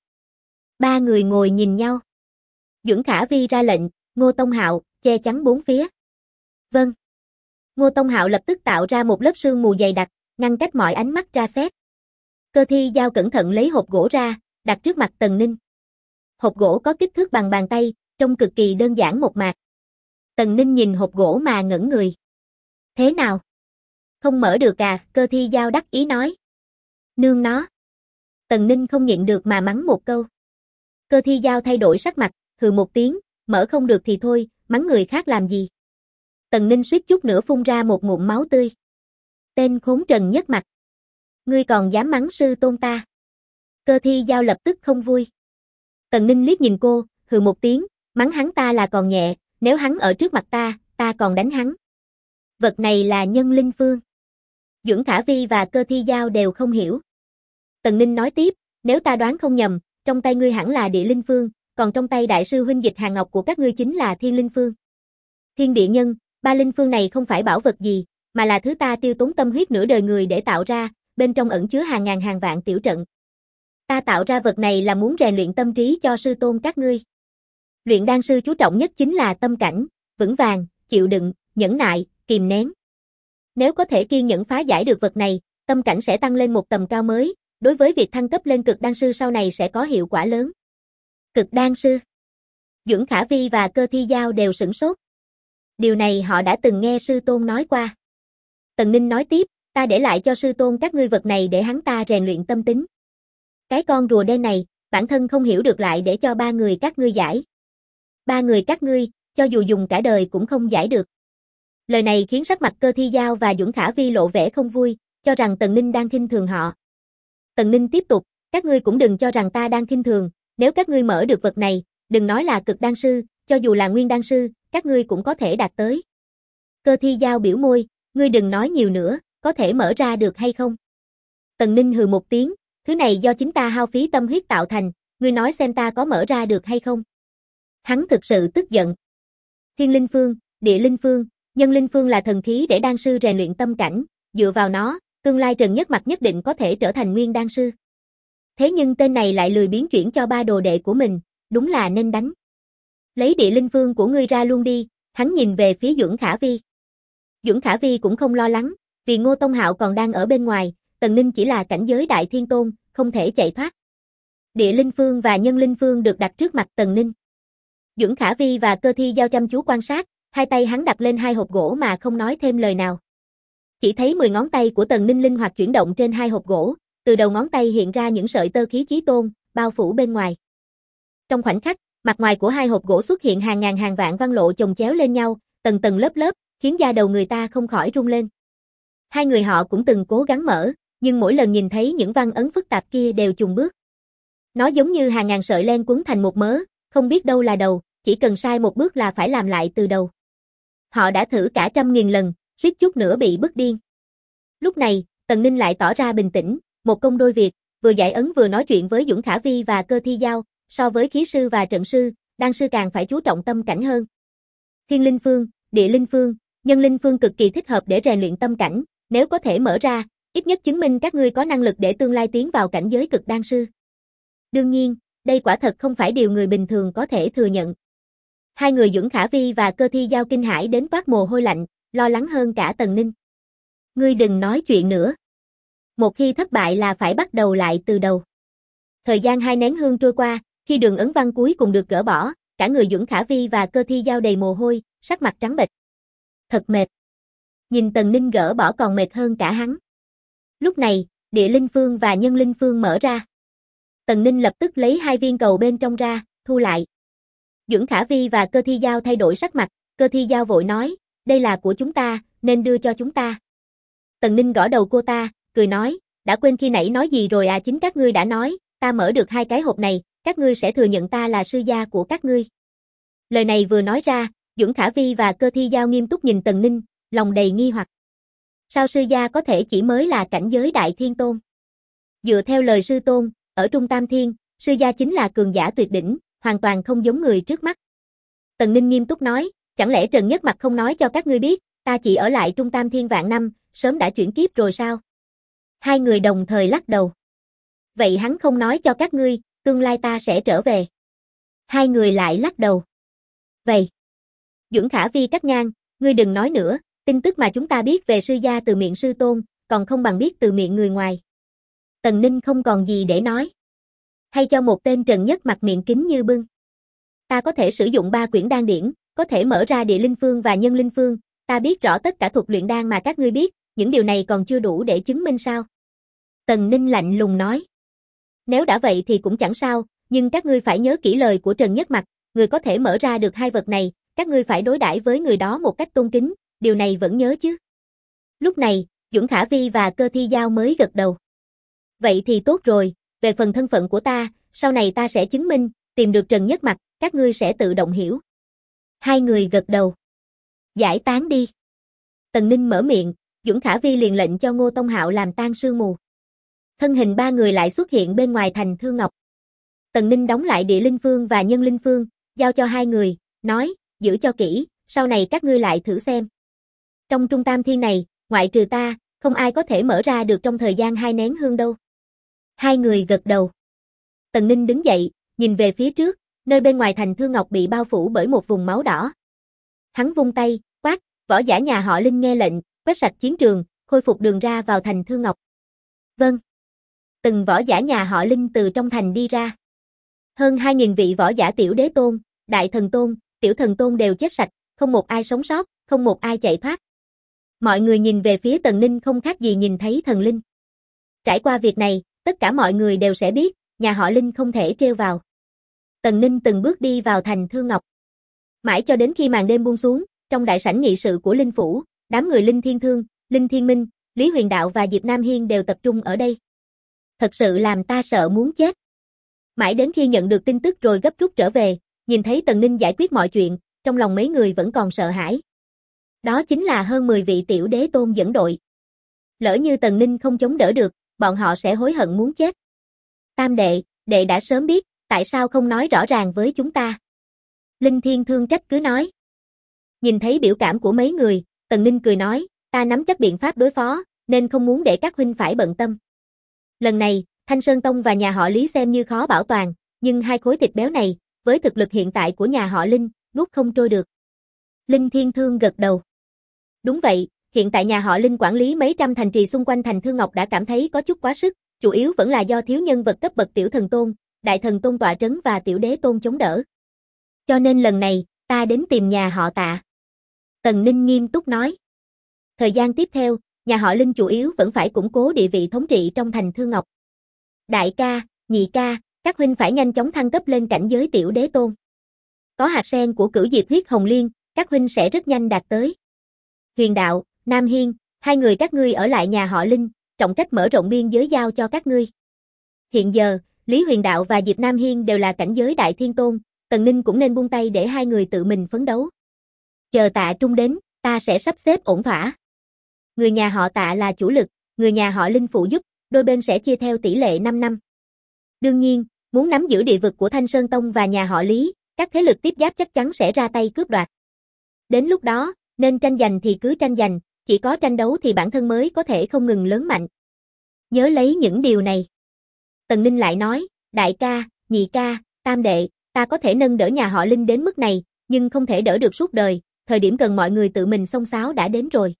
Ba người ngồi nhìn nhau. Duẩn Khả Vi ra lệnh, Ngô Tông Hạo, che chắn bốn phía. Vâng. Ngô Tông Hạo lập tức tạo ra một lớp sương mù dày đặc, ngăn cách mọi ánh mắt tra xét. Cơ Thi Giao cẩn thận lấy hộp gỗ ra, đặt trước mặt Tần Ninh. Hộp gỗ có kích thước bằng bàn tay, trông cực kỳ đơn giản mộc mạc. Tần Ninh nhìn hộp gỗ mà ngẩn người. Thế nào? Không mở được à? Cơ Thi Giao đắc ý nói. Nương nó. Tần Ninh không nhịn được mà mắng một câu. Cơ Thi Giao thay đổi sắc mặt, hừ một tiếng, mở không được thì thôi, mắng người khác làm gì? Tần Ninh suýt chút nữa phun ra một ngụm máu tươi. Tên khốn trần nhất mặt. Ngươi còn dám mắng sư tôn ta? Cơ Thi Giao lập tức không vui. Tần Ninh liếc nhìn cô, hừ một tiếng, mắng hắn ta là còn nhẹ, nếu hắn ở trước mặt ta còn đánh hắn. Vật này là nhân linh phương. Duẩn Khả Vi và Cơ Thi Giao đều không hiểu. Tần Ninh nói tiếp, nếu ta đoán không nhầm, trong tay ngươi hẳn là địa linh phương, còn trong tay đại sư huynh Dịch Hàng Ngọc của các ngươi chính là thiên linh phương. Thiên địa nhân, ba linh phương này không phải bảo vật gì, mà là thứ ta tiêu tốn tâm huyết nửa đời người để tạo ra, bên trong ẩn chứa hàng ngàn hàng vạn tiểu trận. Ta tạo ra vật này là muốn rèn luyện tâm trí cho sư tôn các ngươi. Luyện đan sư chú trọng nhất chính là tâm cảnh, vững vàng, chịu đựng, nhẫn nại, kìm nén. Nếu có thể kiên nhẫn phá giải được vật này, tâm cảnh sẽ tăng lên một tầm cao mới, đối với việc thăng cấp lên cực đan sư sau này sẽ có hiệu quả lớn. Cực đan sư. Duẩn Khả Vi và Cơ Thi Giao đều sửng sốt. Điều này họ đã từng nghe sư tôn nói qua. Tần Ninh nói tiếp, ta để lại cho sư tôn các ngươi vật này để hắn ta rèn luyện tâm tính. Cái con rùa đen này, bản thân không hiểu được lại để cho ba người các ngươi giải. Ba người các ngươi, cho dù dùng cả đời cũng không giải được. Lời này khiến sắc mặt Cơ Thi Giao và Duẩn Khả Vi lộ vẻ không vui, cho rằng Tần Ninh đang khinh thường họ. Tần Ninh tiếp tục, các ngươi cũng đừng cho rằng ta đang khinh thường, nếu các ngươi mở được vật này, đừng nói là cực đan sư, cho dù là nguyên đan sư, các ngươi cũng có thể đạt tới. Cơ Thi Giao biểu môi, ngươi đừng nói nhiều nữa, có thể mở ra được hay không? Tần Ninh hừ một tiếng, thứ này do chính ta hao phí tâm huyết tạo thành, ngươi nói xem ta có mở ra được hay không? Hắn thực sự tức giận. Thiên linh phương, địa linh phương, nhân linh phương là thần khí để đan sư rèn luyện tâm cảnh, dựa vào nó, tương lai Trần Nhất Mặt nhất định có thể trở thành nguyên đan sư. Thế nhưng tên này lại lười biếng chuyển cho ba đồ đệ của mình, đúng là nên đánh. Lấy địa linh phương của ngươi ra luôn đi, hắn nhìn về phía Duẩn Khả Vi. Duẩn Khả Vi cũng không lo lắng, vì Ngô Tông Hạo còn đang ở bên ngoài, Tần Ninh chỉ là cảnh giới đại thiên tôn, không thể chạy thoát. Địa linh phương và nhân linh phương được đặt trước mặt Tần Ninh. Duẩn Khả Vi và Cơ Thi Giao chăm chú quan sát, hai tay hắn đặt lên hai hộp gỗ mà không nói thêm lời nào. Chỉ thấy 10 ngón tay của Tần Ninh linh hoạt chuyển động trên hai hộp gỗ, từ đầu ngón tay hiện ra những sợi tơ khí chí tôn, bao phủ bên ngoài. Trong khoảnh khắc, mặt ngoài của hai hộp gỗ xuất hiện hàng ngàn hàng vạn văn lộ chồng chéo lên nhau, tầng tầng lớp lớp, khiến da đầu người ta không khỏi rung lên. Hai người họ cũng từng cố gắng mở, nhưng mỗi lần nhìn thấy những văn ấn phức tạp kia đều chùn bước. Nó giống như hàng ngàn sợi len quấn thành một mớ, không biết đâu là đầu, chỉ cần sai một bước là phải làm lại từ đầu. Họ đã thử cả trăm nghìn lần, suýt chút nữa bị bức điên. Lúc này, Tần Ninh lại tỏ ra bình tĩnh, một công đôi việc, vừa giải ấn vừa nói chuyện với Duẩn Khả Vi và Cơ Thi Giao, so với khí sư và trận sư, đan sư càng phải chú trọng tâm cảnh hơn. Thiên linh phương, địa linh phương, nhân linh phương cực kỳ thích hợp để rèn luyện tâm cảnh, nếu có thể mở ra, ít nhất chứng minh các ngươi có năng lực để tương lai tiến vào cảnh giới cực đan sư. Đương nhiên, đây quả thật không phải điều người bình thường có thể thừa nhận. Hai người Duẩn Khả Vi và Cơ Thi Giao kinh hãi đến toát mồ hôi lạnh, lo lắng hơn cả Tần Ninh. Ngươi đừng nói chuyện nữa. Một khi thất bại là phải bắt đầu lại từ đầu. Thời gian 2 nén hương trôi qua, khi đường ấn văn cuối cùng được gỡ bỏ, cả người Duẩn Khả Vi và Cơ Thi Giao đầy mồ hôi, sắc mặt trắng bệch. Thật mệt. Nhìn Tần Ninh gỡ bỏ còn mệt hơn cả hắn. Lúc này, địa linh phương và nhân linh phương mở ra. Tần Ninh lập tức lấy 2 viên cầu bên trong ra, thu lại. Duẩn Khả Vi và Cơ Thi Giao thay đổi sắc mặt, Cơ Thi Giao vội nói, đây là của chúng ta, nên đưa cho chúng ta. Tần Ninh gõ đầu cô ta, cười nói, đã quên khi nãy nói gì rồi à? Chính các ngươi đã nói, ta mở được 2 cái hộp này, các ngươi sẽ thừa nhận ta là sư gia của các ngươi. Lời này vừa nói ra, Duẩn Khả Vi và Cơ Thi Giao nghiêm túc nhìn Tần Ninh, lòng đầy nghi hoặc. Sao sư gia có thể chỉ mới là cảnh giới đại thiên tôn? Dựa theo lời sư tôn, ở Trung Tam Thiên, sư gia chính là cường giả tuyệt đỉnh, hoàn toàn không giống người trước mắt. Tần Ninh nghiêm túc nói, chẳng lẽ Trần Nhất Mặt không nói cho các ngươi biết, ta chỉ ở lại Trung Tam Thiên vạn năm, sớm đã chuyển kiếp rồi sao? Hai người đồng thời lắc đầu. Vậy hắn không nói cho các ngươi, tương lai ta sẽ trở về. Hai người lại lắc đầu. Vậy. Duẩn Khả Vi cắt ngang, ngươi đừng nói nữa, tin tức mà chúng ta biết về sư gia từ miệng sư tôn, còn không bằng biết từ miệng người ngoài. Tần Ninh không còn gì để nói. Hay cho một tên Trần Nhất mặt miệng kín như bưng. Ta có thể sử dụng 3 quyển đan điển, có thể mở ra địa linh phương và nhân linh phương, ta biết rõ tất cả thuật luyện đan mà các ngươi biết, những điều này còn chưa đủ để chứng minh sao? Tần Ninh lạnh lùng nói. Nếu đã vậy thì cũng chẳng sao, nhưng các ngươi phải nhớ kỹ lời của Trần Nhất Mặc, người có thể mở ra được 2 vật này, các ngươi phải đối đãi với người đó một cách tôn kính, điều này vẫn nhớ chứ? Lúc này, Duẩn Khả Vi và Cơ Thi Giao mới gật đầu. Vậy thì tốt rồi, về phần thân phận của ta, sau này ta sẽ chứng minh, tìm được Trần Nhất Mặc, các ngươi sẽ tự động hiểu. Hai người gật đầu. Giải tán đi. Tần Ninh mở miệng, Duẩn Khả Vi liền lệnh cho Ngô Tông Hạo làm tan sương mù. Thân hình 3 người lại xuất hiện bên ngoài thành Thương Ngọc. Tần Ninh đóng lại địa linh phương và nhân linh phương, giao cho 2 người, nói, giữ cho kỹ, sau này các ngươi lại thử xem. Trong Trung Tam Thiên này, ngoại trừ ta, không ai có thể mở ra được trong thời gian 2 nén hương đâu. 2 người gật đầu. Tần Ninh đứng dậy, nhìn về phía trước, nơi bên ngoài thành Thương Ngọc bị bao phủ bởi một vùng máu đỏ. Hắn vung tay, quát, võ giả nhà họ Linh nghe lệnh, quét sạch chiến trường, khôi phục đường ra vào thành Thương Ngọc. Vâng. Từng võ giả nhà họ Linh từ trong thành đi ra. Hơn 2.000 vị võ giả tiểu đế tôn, đại thần tôn, tiểu thần tôn đều chết sạch, không một ai sống sót, không một ai chạy thoát. Mọi người nhìn về phía Tần Ninh không khác gì nhìn thấy thần linh. Trải qua việc này, tất cả mọi người đều sẽ biết, nhà họ Linh không thể trêu vào. Tần Ninh từng bước đi vào thành Thương Ngọc. Mãi cho đến khi màn đêm buông xuống, trong đại sảnh nghị sự của Linh Phủ, đám người Linh Thiên Thương, Linh Thiên Minh, Lý Huyền Đạo và Diệp Nam Hiên đều tập trung ở đây. Thật sự làm ta sợ muốn chết. Mãi đến khi nhận được tin tức rồi gấp rút trở về, nhìn thấy Tần Ninh giải quyết mọi chuyện, trong lòng mấy người vẫn còn sợ hãi. Đó chính là hơn 10 vị tiểu đế tôn dẫn đội. Lỡ như Tần Ninh không chống đỡ được, bọn họ sẽ hối hận muốn chết. Tam đệ, đệ đã sớm biết, tại sao không nói rõ ràng với chúng ta? Linh Thiên Thương trách cứ nói. Nhìn thấy biểu cảm của mấy người, Tần Ninh cười nói, ta nắm chắc biện pháp đối phó, nên không muốn để các huynh phải bận tâm. Lần này, Thanh Sơn Tông và nhà họ Lý xem như khó bảo toàn, nhưng 2 khối thịt béo này, với thực lực hiện tại của nhà họ Linh, nuốt không trôi được. Linh Thiên Thương gật đầu. Đúng vậy, hiện tại nhà họ Linh quản lý mấy trăm thành trì xung quanh thành Thương Ngọc đã cảm thấy có chút quá sức, chủ yếu vẫn là do thiếu nhân vật cấp bậc tiểu thần tôn, đại thần tôn tọa trấn và tiểu đế tôn chống đỡ. Cho nên lần này, ta đến tìm nhà họ Tạ. Tần Ninh nghiêm túc nói. Thời gian tiếp theo, nhà họ Linh chủ yếu vẫn phải củng cố địa vị thống trị trong thành Thương Ngọc. Đại ca, nhị ca, các huynh phải nhanh chóng thăng cấp lên cảnh giới tiểu đế tôn. Có hạt sen của Cửu Diệp huyết hồng liên, các huynh sẽ rất nhanh đạt tới. Huyền Đạo, Nam Hiên, 2 người các ngươi ở lại nhà họ Linh, trọng trách mở rộng biên giới giao cho các ngươi. Hiện giờ, Lý Huyền Đạo và Diệp Nam Hiên đều là cảnh giới đại thiên tôn, Tần Ninh cũng nên buông tay để 2 người tự mình phấn đấu. Chờ Tạ Trung đến, ta sẽ sắp xếp ổn thỏa. Người nhà họ Tạ là chủ lực, người nhà họ Linh phụ giúp, đôi bên sẽ chia theo tỷ lệ 5 năm. Đương nhiên, muốn nắm giữ địa vực của Thanh Sơn Tông và nhà họ Lý, các thế lực tiếp giáp chắc chắn sẽ ra tay cướp đoạt. Đến lúc đó, nên tranh giành thì cứ tranh giành, chỉ có tranh đấu thì bản thân mới có thể không ngừng lớn mạnh. Nhớ lấy những điều này. Tần Ninh lại nói, đại ca, nhị ca, tam đệ, ta có thể nâng đỡ nhà họ Linh đến mức này, nhưng không thể đỡ được suốt đời, thời điểm cần mọi người tự mình xông xáo đã đến rồi.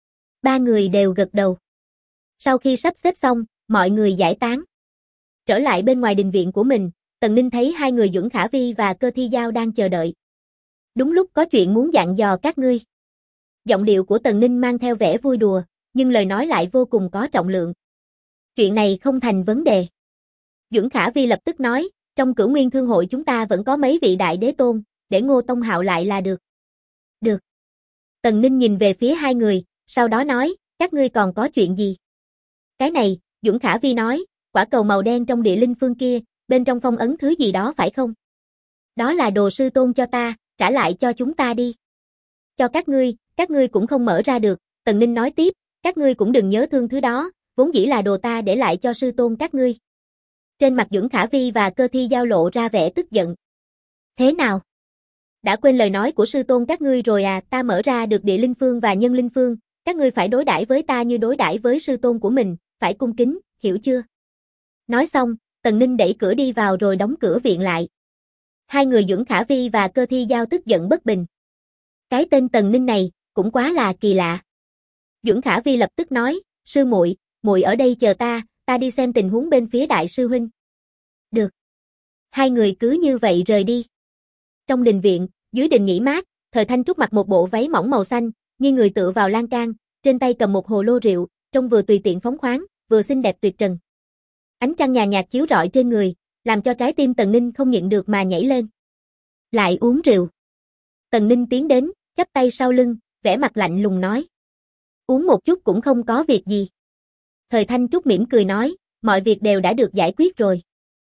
3 người đều gật đầu. Sau khi sắp xếp xong, mọi người giải tán. Trở lại bên ngoài đình viện của mình, Tần Ninh thấy 2 người Duẩn Khả Vi và Cơ Thi Giao đang chờ đợi. Đúng lúc có chuyện muốn dặn dò các ngươi. Giọng điệu của Tần Ninh mang theo vẻ vui đùa, nhưng lời nói lại vô cùng có trọng lượng. Chuyện này không thành vấn đề. Duẩn Khả Vi lập tức nói, trong Cửu Nguyên Thương hội chúng ta vẫn có mấy vị đại đế tôn, để Ngô Tông Hạo lại là được. Được. Tần Ninh nhìn về phía 2 người, sau đó nói, các ngươi còn có chuyện gì? Cái này, Duẩn Khả Vi nói, quả cầu màu đen trong địa linh phương kia, bên trong phong ấn thứ gì đó phải không? Đó là đồ sư tôn cho ta, trả lại cho chúng ta đi. Cho các ngươi cũng không mở ra được, Tần Ninh nói tiếp, các ngươi cũng đừng nhớ thương thứ đó, vốn dĩ là đồ ta để lại cho sư tôn các ngươi. Trên mặt Duẩn Khả Vi và Cơ Thi Giao lộ ra vẻ tức giận. Thế nào? Đã quên lời nói của sư tôn các ngươi rồi à, ta mở ra được địa linh phương và nhân linh phương, Các ngươi phải đối đãi với ta như đối đãi với sư tôn của mình, phải cung kính, hiểu chưa? Nói xong, Tần Ninh đẩy cửa đi vào rồi đóng cửa viện lại. Hai người Duẩn Khả Vi và Cơ Thi Giao tức giận bất bình. Cái tên Tần Ninh này, cũng quá là kỳ lạ. Duẩn Khả Vi lập tức nói, sư muội, muội ở đây chờ ta đi xem tình huống bên phía đại sư huynh. Được. Hai người cứ như vậy rời đi. Trong đình viện, dưới đình nghỉ mát, Thời Thanh Trúc mặc một bộ váy mỏng màu xanh, nghiêng người tựa vào lan can, trên tay cầm một hồ lô rượu, trông vừa tùy tiện phóng khoáng, vừa xinh đẹp tuyệt trần. Ánh trăng nhàn nhạt chiếu rọi trên người, làm cho trái tim Tần Ninh không nhịn được mà nhảy lên. Lại uống rượu. Tần Ninh tiến đến, chắp tay sau lưng, vẻ mặt lạnh lùng nói. Uống một chút cũng không có việc gì. Thời Thanh Trúc mỉm cười nói, mọi việc đều đã được giải quyết rồi.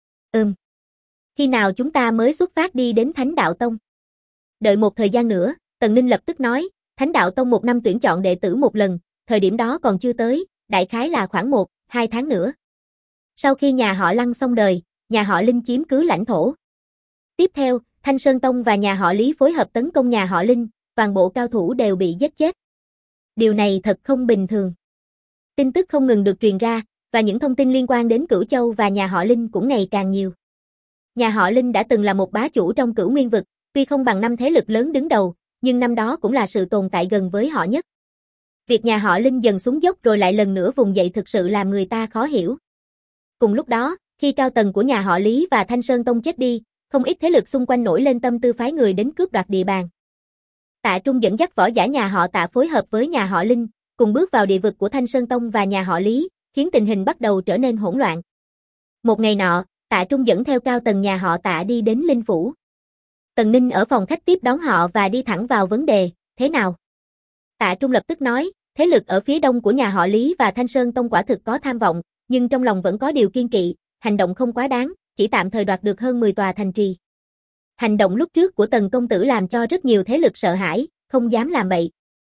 Khi nào chúng ta mới xuất phát đi đến Thánh Đạo Tông? Đợi một thời gian nữa, Tần Ninh lập tức nói, Thánh Đạo Tông một năm tuyển chọn đệ tử một lần, thời điểm đó còn chưa tới, đại khái là khoảng 1-2 tháng nữa. Sau khi nhà họ Lăng xong đời, nhà họ Linh chiếm cứ lãnh thổ. Tiếp theo, Thanh Sơn Tông và nhà họ Lý phối hợp tấn công nhà họ Linh, toàn bộ cao thủ đều bị giết chết. Điều này thật không bình thường. Tin tức không ngừng được truyền ra, và những thông tin liên quan đến Cửu Châu và nhà họ Linh cũng ngày càng nhiều. Nhà họ Linh đã từng là một bá chủ trong Cửu Nguyên vực, tuy không bằng 5 thế lực lớn đứng đầu, nhưng năm đó cũng là sự tồn tại gần với họ nhất. Việc nhà họ Linh dần xuống dốc rồi lại lần nữa vùng dậy thực sự làm người ta khó hiểu. Cùng lúc đó, khi cao tầng của nhà họ Lý và Thanh Sơn Tông chết đi, không ít thế lực xung quanh nổi lên tâm tư phái người đến cướp đoạt địa bàn. Tạ Trung dẫn dắt võ giả nhà họ Tạ phối hợp với nhà họ Linh, cùng bước vào địa vực của Thanh Sơn Tông và nhà họ Lý, khiến tình hình bắt đầu trở nên hỗn loạn. Một ngày nọ, Tạ Trung dẫn theo cao tầng nhà họ Tạ đi đến Linh Phủ. Tần Ninh ở phòng khách tiếp đón họ và đi thẳng vào vấn đề, thế nào? Tạ Trung lập tức nói, thế lực ở phía đông của nhà họ Lý và Thanh Sơn Tông quả thực có tham vọng, nhưng trong lòng vẫn có điều kiên kỵ, hành động không quá đáng, chỉ tạm thời đoạt được hơn 10 tòa thành trì. Hành động lúc trước của Tần công tử làm cho rất nhiều thế lực sợ hãi, không dám làm bậy.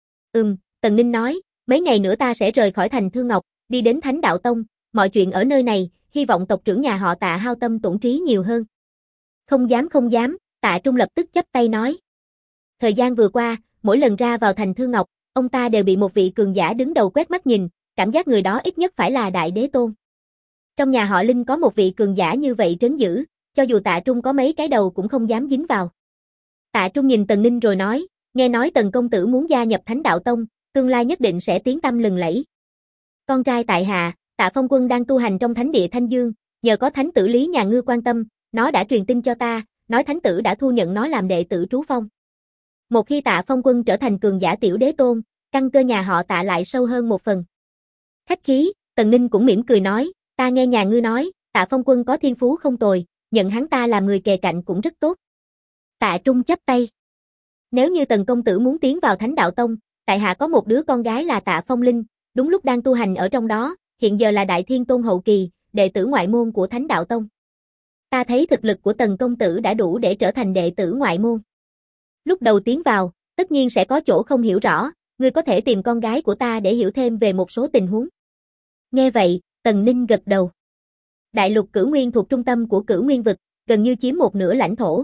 Tần Ninh nói, mấy ngày nữa ta sẽ rời khỏi thành Thương Ngọc, đi đến Thánh Đạo Tông, mọi chuyện ở nơi này, hy vọng tộc trưởng nhà họ Tạ hao tâm tổn trí nhiều hơn. Không dám, Tạ Trung lập tức chắp tay nói. Thời gian vừa qua, mỗi lần ra vào thành Thương Ngọc, ông ta đều bị một vị cường giả đứng đầu quét mắt nhìn, cảm giác người đó ít nhất phải là Đại Đế Tôn. Trong nhà họ Linh có một vị cường giả như vậy trấn giữ, cho dù Tạ Trung có mấy cái đầu cũng không dám dính vào. Tạ Trung nhìn Tần Ninh rồi nói, nghe nói Tần công tử muốn gia nhập Thánh Đạo Tông, tương lai nhất định sẽ tiếng tăm lừng lẫy. Con trai tại hạ, Tạ Phong Quân đang tu hành trong thánh địa Thanh Dương, nhờ có thánh tử Lý nhà ngươi quan tâm, nó đã truyền tin cho ta, nói thánh tử đã thu nhận nó làm đệ tử trú phong. Một khi Tạ Phong Quân trở thành cường giả tiểu đế tôn, căn cơ nhà họ Tạ lại sâu hơn một phần. Khách khí, Tần Ninh cũng mỉm cười nói, ta nghe nhà ngươi nói, Tạ Phong Quân có thiên phú không tồi, nhận hắn ta làm người kề cạnh cũng rất tốt. Tạ Trung chắp tay. Nếu như Tần công tử muốn tiến vào Thánh Đạo Tông, tại hạ có một đứa con gái là Tạ Phong Linh, đúng lúc đang tu hành ở trong đó, hiện giờ là Đại Thiên Tôn hậu kỳ, đệ tử ngoại môn của Thánh Đạo Tông. Ta thấy thực lực của Tần công tử đã đủ để trở thành đệ tử ngoại môn. Lúc đầu tiến vào, tất nhiên sẽ có chỗ không hiểu rõ, ngươi có thể tìm con gái của ta để hiểu thêm về một số tình huống. Nghe vậy, Tần Ninh gật đầu. Đại lục Cửu Nguyên thuộc trung tâm của Cửu Nguyên vực, gần như chiếm một nửa lãnh thổ.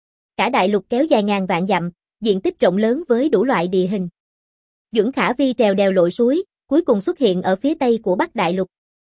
Cả đại lục kéo dài ngàn vạn dặm, diện tích rộng lớn với đủ loại địa hình. Duẩn Khả Vi trèo đèo lội suối, cuối cùng xuất hiện ở phía tây của Bắc Đại Lục.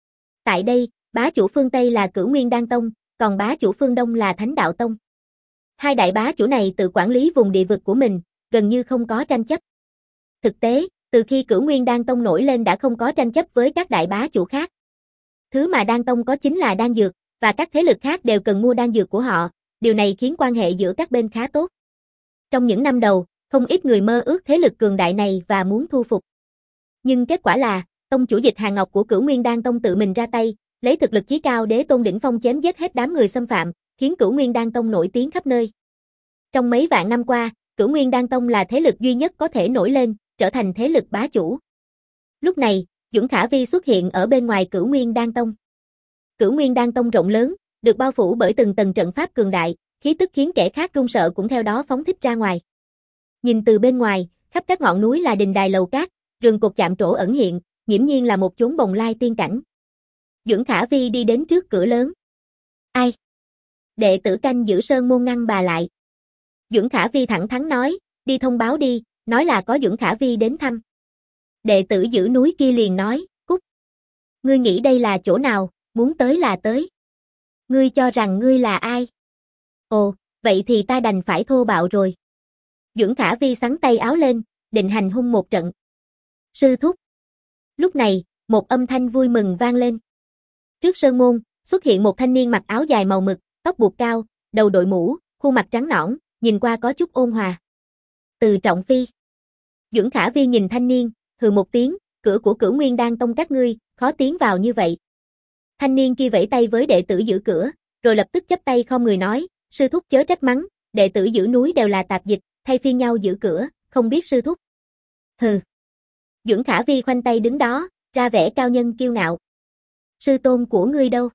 Tại đây, bá chủ phương Tây là Cửu Nguyên Đan Tông, còn bá chủ phương Đông là Thánh Đạo Tông. Hai đại bá chủ này tự quản lý vùng địa vực của mình, gần như không có tranh chấp. Thực tế, từ khi Cửu Nguyên Đan Tông nổi lên đã không có tranh chấp với các đại bá chủ khác. Thứ mà Đan Tông có chính là đan dược, và các thế lực khác đều cần mua đan dược của họ, điều này khiến quan hệ giữa các bên khá tốt. Trong những năm đầu, không ít người mơ ước thế lực cường đại này và muốn thu phục. Nhưng kết quả là, tông chủ Dịch Hàng Ngọc của Cửu Nguyên Đan Tông tự mình ra tay, lấy thực lực chí cao đế tôn đỉnh phong chém giết hết đám người xâm phạm, khiến Cửu Nguyên Đan Tông nổi tiếng khắp nơi. Trong mấy vạn năm qua, Cửu Nguyên Đan Tông là thế lực duy nhất có thể nổi lên, trở thành thế lực bá chủ. Lúc này, Duẩn Khả Vi xuất hiện ở bên ngoài Cửu Nguyên Đan Tông. Cửu Nguyên Đan Tông rộng lớn, được bao phủ bởi từng tầng trận pháp cường đại, khí tức khiến kẻ khác run sợ cũng theo đó phóng thích ra ngoài. Nhìn từ bên ngoài, khắp các ngọn núi là đình đài lầu cát, rừng cột chạm trổ ẩn hiện, nghiễm nhiên là một chốn bồng lai tiên cảnh. Duẩn Khả Vi đi đến trước cửa lớn. Ai? Đệ tử canh giữ sơn môn ngăn bà lại. Duẩn Khả Vi thẳng thắn nói, đi thông báo đi, nói là có Duẩn Khả Vi đến thăm. Đệ tử giữ núi kia liền nói, cút. Ngươi nghĩ đây là chỗ nào, muốn tới là tới. Ngươi cho rằng ngươi là ai? Ồ, vậy thì ta đành phải thô bạo rồi. Dưỡng Khả Vi xắn tay áo lên, định hành hung một trận. Sư thúc. Lúc này, một âm thanh vui mừng vang lên. Trước sơn môn, xuất hiện một thanh niên mặc áo dài màu mực, tóc buộc cao, đầu đội mũ, khuôn mặt trắng nõn, nhìn qua có chút ôn hòa. Từ Trọng Phi. Dưỡng Khả Vi nhìn thanh niên, hừ một tiếng, cửa của Cửu Nguyên Đan Tông các ngươi, khó tiến vào như vậy. Thanh niên kia vẫy tay với đệ tử giữ cửa, rồi lập tức chắp tay khom người nói, sư thúc chớ trách mắng, đệ tử giữ núi đều là tạp dịch, thay phiên nhau giữ cửa, không biết sư thúc. Hừ. Dưỡng Khả Vi khoanh tay đứng đó, ra vẻ cao nhân kiêu ngạo. Sư tôn của ngươi đâu?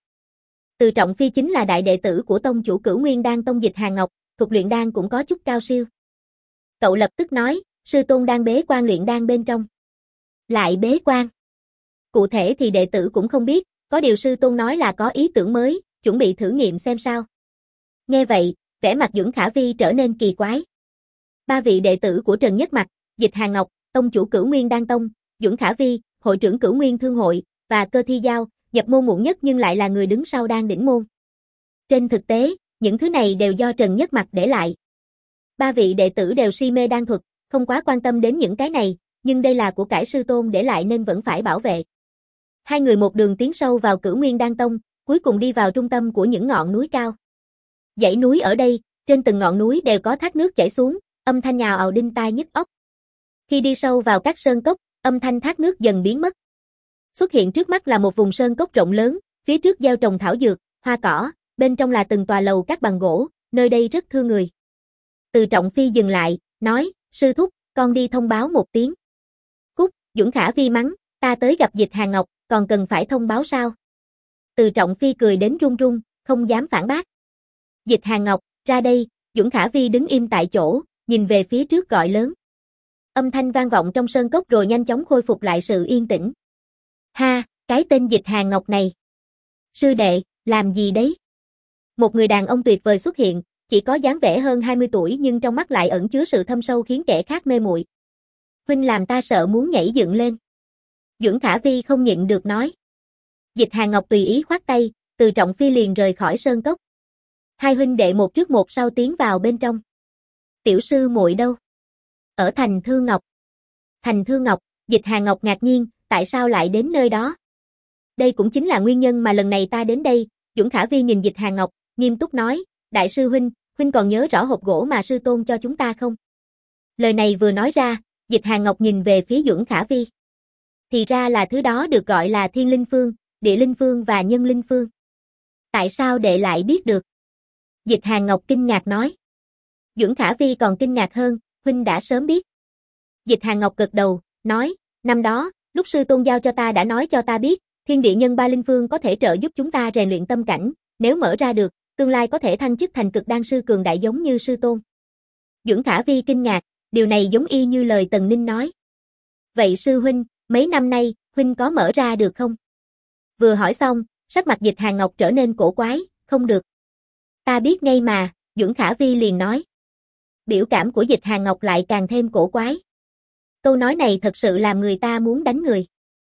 Từ Trọng Phi chính là đại đệ tử của tông chủ Cửu Nguyên Đan Tông Dịch Hàn Ngọc, thuật luyện đan cũng có chút cao siêu. Cậu lập tức nói, sư tôn đang bế quan luyện đan bên trong. Lại bế quan. Cụ thể thì đệ tử cũng không biết, có điều sư tôn nói là có ý tưởng mới, chuẩn bị thử nghiệm xem sao. Nghe vậy, vẻ mặt Dưỡng Khả Vi trở nên kỳ quái. Ba vị đệ tử của Trần Nhất Mặc, Dịch Hàn Ngọc, tông chủ Cửu Nguyên Đan Tông, Dưỡng Khả Vi, hội trưởng Cửu Nguyên Thương hội, và Cơ Thi Giao, nhập môn muộn nhất nhưng lại là người đứng sau đan đỉnh môn. Trên thực tế, những thứ này đều do Trần Nhất Mặc để lại. Ba vị đệ tử đều si mê đan thuật, không quá quan tâm đến những cái này, nhưng đây là của cải sư tôn để lại nên vẫn phải bảo vệ. Hai người một đường tiến sâu vào Cửu Nguyên Đan Tông, cuối cùng đi vào trung tâm của những ngọn núi cao. Dãy núi ở đây, trên từng ngọn núi đều có thác nước chảy xuống, âm thanh nhào ào đinh tai nhức óc. Khi đi sâu vào các sơn cốc, âm thanh thác nước dần biến mất. Xuất hiện trước mắt là một vùng sơn cốc rộng lớn, phía trước gieo trồng thảo dược, hoa cỏ, bên trong là từng tòa lầu các bằng gỗ, nơi đây rất thưa người. Từ Trọng Phi dừng lại, nói, sư thúc, con đi thông báo một tiếng. Cút, Dưỡng Khả Vi mắng, ta tới gặp Dịch Hàn Ngọc, còn cần phải thông báo sao? Từ Trọng Phi cười đến run run, không dám phản bác. Dịch Hàn Ngọc, ra đây, Dưỡng Khả Vi đứng im tại chỗ, nhìn về phía trước gọi lớn. Âm thanh vang vọng trong sơn cốc rồi nhanh chóng khôi phục lại sự yên tĩnh. Ha, cái tên Dịch Hàn Ngọc này. Sư đệ, làm gì đấy? Một người đàn ông tuyệt vời xuất hiện, chỉ có dáng vẻ hơn 20 tuổi nhưng trong mắt lại ẩn chứa sự thâm sâu khiến kẻ khác mê muội. Huynh làm ta sợ muốn nhảy dựng lên. Dưỡng Khả Vi không nhịn được nói. Dịch Hàn Ngọc tùy ý khoát tay, Từ Trọng Phi liền rời khỏi sơn cốc. Hai huynh đệ một trước một sau tiến vào bên trong. Tiểu sư muội đâu? Ở Thành Thư Ngọc. Thành Thư Ngọc, Dịch Hàn Ngọc ngạc nhiên, tại sao lại đến nơi đó? Đây cũng chính là nguyên nhân mà lần này ta đến đây. Dưỡng Khả Vi nhìn Dịch Hàn Ngọc, nghiêm túc nói, đại sư huynh, huynh còn nhớ rõ hộp gỗ mà sư tôn cho chúng ta không? Lời này vừa nói ra, Dịch Hàn Ngọc nhìn về phía Dưỡng Khả Vi. Thì ra là thứ đó được gọi là Thiên Linh Phương, Địa Linh Phương và Nhân Linh Phương. Tại sao đệ lại biết được? Dịch Hàn Ngọc kinh ngạc nói. Dưỡng Khả Vi còn kinh ngạc hơn, huynh đã sớm biết. Dịch Hàn Ngọc gật đầu, nói, năm đó, lúc sư tôn giao cho ta đã nói cho ta biết, Thiên Địa Nhân Ba Linh Phương có thể trợ giúp chúng ta rèn luyện tâm cảnh, nếu mở ra được, tương lai có thể thăng chức thành cực đan sư cường đại giống như sư tôn. Dưỡng Khả Vi kinh ngạc, điều này giống y như lời Tần Ninh nói. Vậy sư huynh, mấy năm nay, huynh có mở ra được không? Vừa hỏi xong, sắc mặt Dịch Hàn Ngọc trở nên cổ quái, không được. Ta biết ngay mà, Dưỡng Khả Vi liền nói. Biểu cảm của Dịch Hàn Ngọc lại càng thêm cổ quái. Câu nói này thật sự làm người ta muốn đánh người.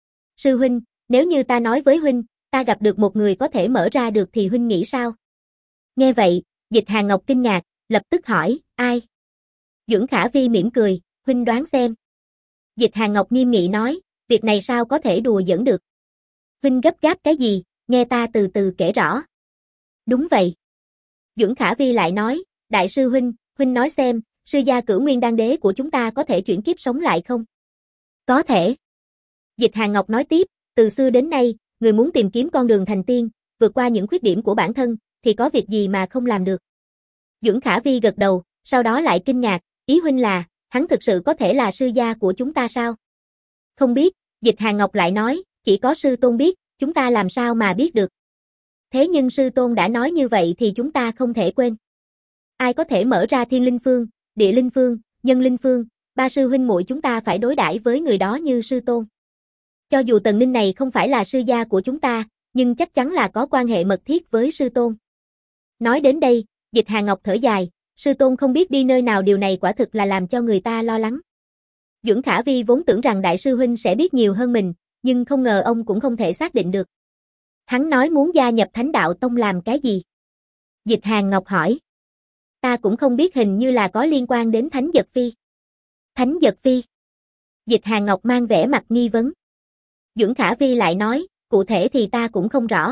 Sư huynh, nếu như ta nói với huynh, ta gặp được một người có thể mở ra được thì huynh nghĩ sao? Nghe vậy, Dịch Hàn Ngọc kinh ngạc, lập tức hỏi, ai? Dưỡng Khả Vi mỉm cười, huynh đoán xem. Dịch Hàn Ngọc nghiêm nghị nói, việc này sao có thể đùa giỡn được? Huynh gấp gáp cái gì, nghe ta từ từ kể rõ. Đúng vậy. Dưỡng Khả Vi lại nói, đại sư huynh, huynh nói xem, sư gia Cửu Nguyên Đan Đế của chúng ta có thể chuyển kiếp sống lại không? Có thể. Dịch Hàn Ngọc nói tiếp, từ xưa đến nay, người muốn tìm kiếm con đường thành tiên, vượt qua những khuyết điểm của bản thân, thì có việc gì mà không làm được. Dưỡng Khả Vi gật đầu, sau đó lại kinh ngạc, ý huynh là, hắn thực sự có thể là sư gia của chúng ta sao? Không biết, Dịch Hàn Ngọc lại nói, chỉ có sư tôn biết, chúng ta làm sao mà biết được. Thế nhưng sư tôn đã nói như vậy thì chúng ta không thể quên. Ai có thể mở ra Thiên Linh Phương, Địa Linh Phương, Nhân Linh Phương, ba sư huynh muội chúng ta phải đối đãi với người đó như sư tôn. Cho dù Tần Ninh này không phải là sư gia của chúng ta, nhưng chắc chắn là có quan hệ mật thiết với sư tôn. Nói đến đây, Dịch Hàn Ngọc thở dài, sư tôn không biết đi nơi nào, điều này quả thực là làm cho người ta lo lắng. Duẩn Khả Vi vốn tưởng rằng đại sư huynh sẽ biết nhiều hơn mình, nhưng không ngờ ông cũng không thể xác định được. Hắn nói muốn gia nhập Thánh Đạo Tông làm cái gì? Dịch Hàn Ngọc hỏi. Ta cũng không biết, hình như là có liên quan đến Thánh Giật Phi. Thánh Giật Phi? Dịch Hàn Ngọc mang vẻ mặt nghi vấn. Duẩn Khả Vi lại nói, cụ thể thì ta cũng không rõ.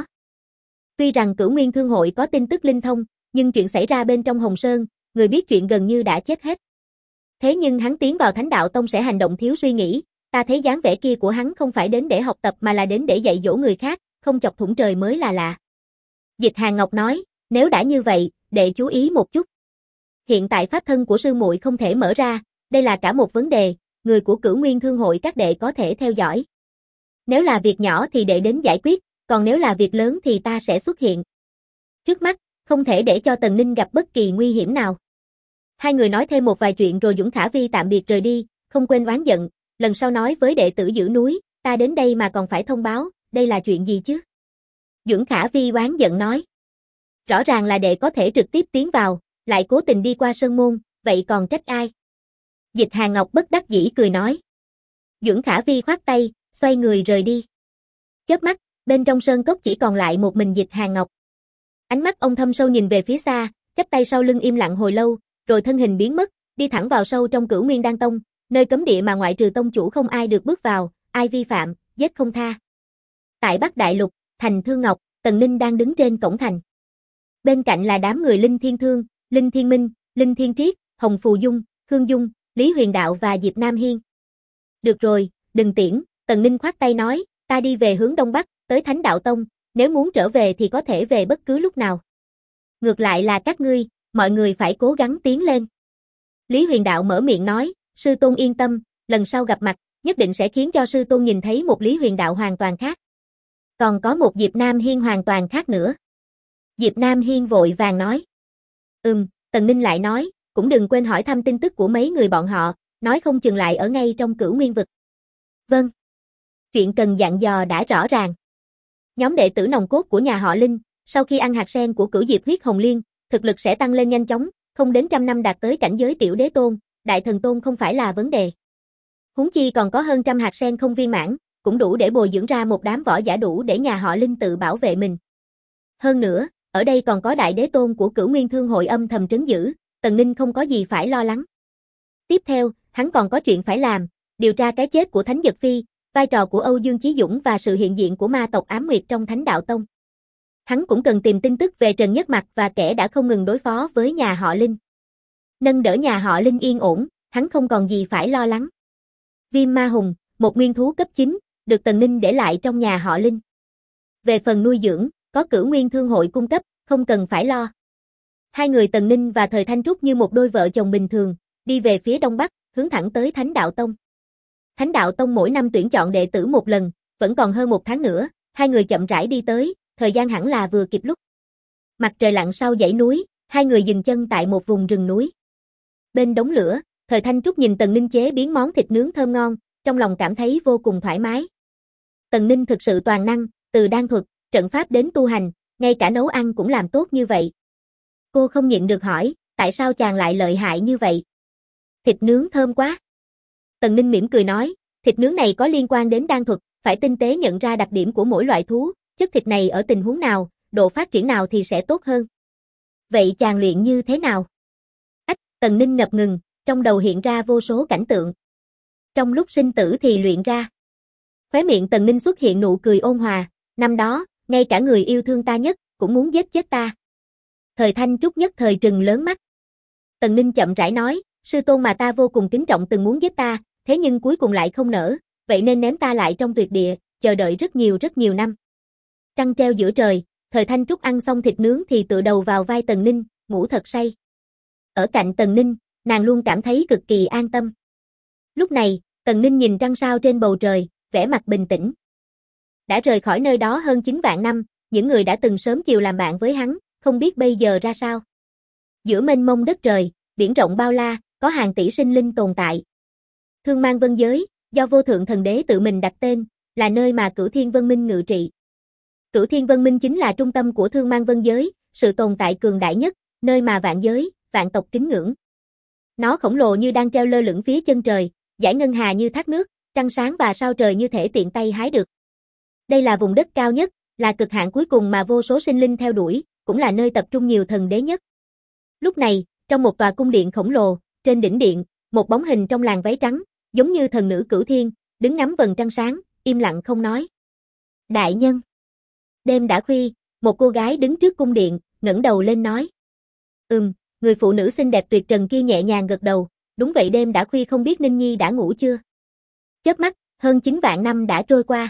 Tuy rằng Cửu Nguyên Thương hội có tin tức linh thông, nhưng chuyện xảy ra bên trong Hồng Sơn, người biết chuyện gần như đã chết hết. Thế nhưng hắn tiến vào Thánh Đạo Tông sẽ hành động thiếu suy nghĩ, ta thấy dáng vẻ kia của hắn không phải đến để học tập mà là đến để dạy dỗ người khác, không chọc thủng trời mới là lạ. Dịch Hàn Ngọc nói, nếu đã như vậy, đệ chú ý một chút. Hiện tại pháp thân của sư muội không thể mở ra, đây là cả một vấn đề, người của Cửu Nguyên Thương hội các đệ có thể theo dõi. Nếu là việc nhỏ thì đệ đến giải quyết, còn nếu là việc lớn thì ta sẽ xuất hiện. Trước mắt, không thể để cho Tần Ninh gặp bất kỳ nguy hiểm nào. Hai người nói thêm một vài chuyện rồi Duẩn Khả Vi tạm biệt rời đi, không quên oán giận, lần sau nói với đệ tử giữ núi, ta đến đây mà còn phải thông báo, đây là chuyện gì chứ? Duẩn Khả Vi oán giận nói. Rõ ràng là đệ có thể trực tiếp tiến vào, lại cố tình đi qua sơn môn, vậy còn trách ai? Dịch Hàn Ngọc bất đắc dĩ cười nói. Duẩn Khả Vi khoát tay, xoay người rời đi. Chớp mắt, bên trong sơn cốc chỉ còn lại một mình Dịch Hàn Ngọc. Ánh mắt ông thâm sâu nhìn về phía xa, chắp tay sau lưng im lặng hồi lâu, rồi thân hình biến mất, đi thẳng vào sâu trong Cửu Nguyên Đan Tông, nơi cấm địa mà ngoại trừ tông chủ không ai được bước vào, ai vi phạm, giết không tha. Tại Bắc Đại Lục, thành Thương Ngọc, Tần Ninh đang đứng trên cổng thành. Bên cạnh là đám người Linh Thiên Thương, Linh Thiên Minh, Linh Thiên Triết, Hồng Phù Dung, Khương Dung, Lý Huyền Đạo và Diệp Nam Hiên. Được rồi, đừng tiễn, Tần Ninh khoát tay nói, ta đi về hướng Đông Bắc, tới Thánh Đạo Tông, nếu muốn trở về thì có thể về bất cứ lúc nào. Ngược lại là các ngươi, mọi người phải cố gắng tiến lên. Lý Huyền Đạo mở miệng nói, sư tôn yên tâm, lần sau gặp mặt, nhất định sẽ khiến cho sư tôn nhìn thấy một Lý Huyền Đạo hoàn toàn khác. Còn có một Diệp Nam Hiên hoàn toàn khác nữa. Diệp Nam Hiên vội vàng nói. Tần Ninh lại nói, cũng đừng quên hỏi thăm tin tức của mấy người bọn họ, nói không chừng lại ở ngay trong Cửu Nguyên vực. Vâng. Chuyện cần dặn dò đã rõ ràng. Nhóm đệ tử nòng cốt của nhà họ Linh, sau khi ăn hạt sen của Cửu Diệp huyết hồng liên, thực lực sẽ tăng lên nhanh chóng, không đến 100 năm đạt tới cảnh giới tiểu đế tôn, đại thần tôn không phải là vấn đề. Huống chi còn có hơn 100 hạt sen không viên mãn, cũng đủ để bồi dưỡng ra một đám võ giả đủ để nhà họ Linh tự bảo vệ mình. Hơn nữa, ở đây còn có đại đế tôn của Cửu Nguyên Thương hội âm thầm trấn giữ, Tần Ninh không có gì phải lo lắng. Tiếp theo, hắn còn có chuyện phải làm, điều tra cái chết của Thánh Giật Phi, vai trò của Âu Dương Chí Dũng và sự hiện diện của ma tộc Ám Nguyệt trong Thánh Đạo Tông. Hắn cũng cần tìm tin tức về Trần Nhất Mặc và kẻ đã không ngừng đối phó với nhà họ Linh. Nâng đỡ nhà họ Linh yên ổn, hắn không còn gì phải lo lắng. Viêm Ma Hùng, một nguyên thú cấp 9, được Tần Ninh để lại trong nhà họ Linh. Về phần nuôi dưỡng, có Cửu Nguyên Thương hội cung cấp, không cần phải lo. Hai người Tần Ninh và Thời Thanh Trúc như một đôi vợ chồng bình thường, đi về phía Đông Bắc, hướng thẳng tới Thánh Đạo Tông. Thánh Đạo Tông mỗi năm tuyển chọn đệ tử một lần, vẫn còn hơn 1 tháng nữa, hai người chậm rãi đi tới, thời gian hẳn là vừa kịp lúc. Mặt trời lặn sau dãy núi, hai người dừng chân tại một vùng rừng núi. Bên đống lửa, Thời Thanh Trúc nhìn Tần Ninh chế biến món thịt nướng thơm ngon, trong lòng cảm thấy vô cùng thoải mái. Tần Ninh thực sự toàn năng, từ đan thuật, trận pháp đến tu hành, ngay cả nấu ăn cũng làm tốt như vậy. Cô không nhịn được hỏi, tại sao chàng lại lợi hại như vậy? Thịt nướng thơm quá. Tần Ninh mỉm cười nói, thịt nướng này có liên quan đến đan thuật, phải tinh tế nhận ra đặc điểm của mỗi loại thú, chất thịt này ở tình huống nào, độ phát triển nào thì sẽ tốt hơn. Vậy chàng luyện như thế nào? Tần Ninh ngập ngừng, trong đầu hiện ra vô số cảnh tượng. Trong lúc sinh tử thì luyện ra. Khóe miệng Tần Ninh xuất hiện nụ cười ôn hòa, năm đó, ngay cả người yêu thương ta nhất, cũng muốn giết chết ta. Thời Thanh Trúc nhất thời trừng lớn mắt. Tần Ninh chậm rãi nói, sư tôn mà ta vô cùng kính trọng từng muốn giết ta, thế nhưng cuối cùng lại không nỡ, vậy nên ném ta lại trong tuyệt địa, chờ đợi rất nhiều năm. Trăng treo giữa trời, Thời Thanh Trúc ăn xong thịt nướng thì tựa đầu vào vai Tần Ninh, ngủ thật say. Ở cạnh Tần Ninh, nàng luôn cảm thấy cực kỳ an tâm. Lúc này, Tần Ninh nhìn trăng sao trên bầu trời, vẻ mặt bình tĩnh. Đã rời khỏi nơi đó hơn 9 vạn năm, những người đã từng sớm chiều làm bạn với hắn, không biết bây giờ ra sao. Giữa mênh mông đất trời, biển rộng bao la, có hàng tỷ sinh linh tồn tại. Thương Mang Vân Giới, do Vô Thượng Thần Đế tự mình đặt tên, là nơi mà Cửu Thiên Vân Minh ngự trị. Cửu Thiên Vân Minh chính là trung tâm của Thương Mang Vân Giới, sự tồn tại cường đại nhất, nơi mà vạn giới, vạn tộc kính ngưỡng. Nó khổng lồ như đang treo lơ lửng phía chân trời, dải ngân hà như thác nước, trăng sáng và sao trời như thể tiện tay hái được. Đây là vùng đất cao nhất, là cực hạn cuối cùng mà vô số sinh linh theo đuổi, cũng là nơi tập trung nhiều thần đế nhất. Lúc này, trong một tòa cung điện khổng lồ, trên đỉnh điện, một bóng hình trong làn váy trắng, giống như thần nữ Cửu Thiên, đứng ngắm vầng trăng sáng, im lặng không nói. Đại nhân. Đêm đã khuya, một cô gái đứng trước cung điện, ngẩng đầu lên nói. Người phụ nữ xinh đẹp tuyệt trần kia nhẹ nhàng gật đầu, đúng vậy, đêm đã khuya, không biết Ninh Nhi đã ngủ chưa? Chớp mắt, hơn 9 vạn năm đã trôi qua.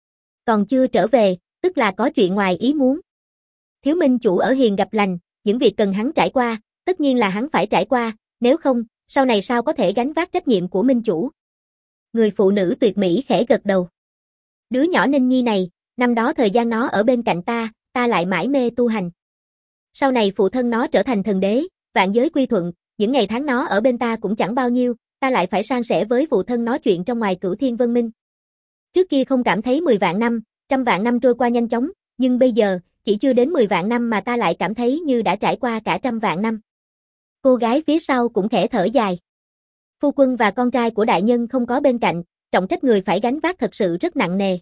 Còn chưa trở về, tức là có chuyện ngoài ý muốn. Thiếu minh chủ ở hiền gặp lành, những việc cần hắn trải qua, tất nhiên là hắn phải trải qua, nếu không, sau này sao có thể gánh vác trách nhiệm của minh chủ. Người phụ nữ tuyệt mỹ khẽ gật đầu. Đứa nhỏ Ninh Nhi này, năm đó thời gian nó ở bên cạnh ta lại mải mê tu hành. Sau này phụ thân nó trở thành thần đế, vạn giới quy thuận, những ngày tháng nó ở bên ta cũng chẳng bao nhiêu, ta lại phải san sẻ với phụ thân nó chuyện trong ngoài Cửu Thiên Vân Minh. Trước kia không cảm thấy 10 vạn năm, 100 vạn năm trôi qua nhanh chóng, nhưng bây giờ, chỉ chưa đến 10 vạn năm mà ta lại cảm thấy như đã trải qua cả 100 vạn năm. Cô gái phía sau cũng khẽ thở dài. Phu quân và con trai của đại nhân không có bên cạnh, trọng trách người phải gánh vác thật sự rất nặng nề.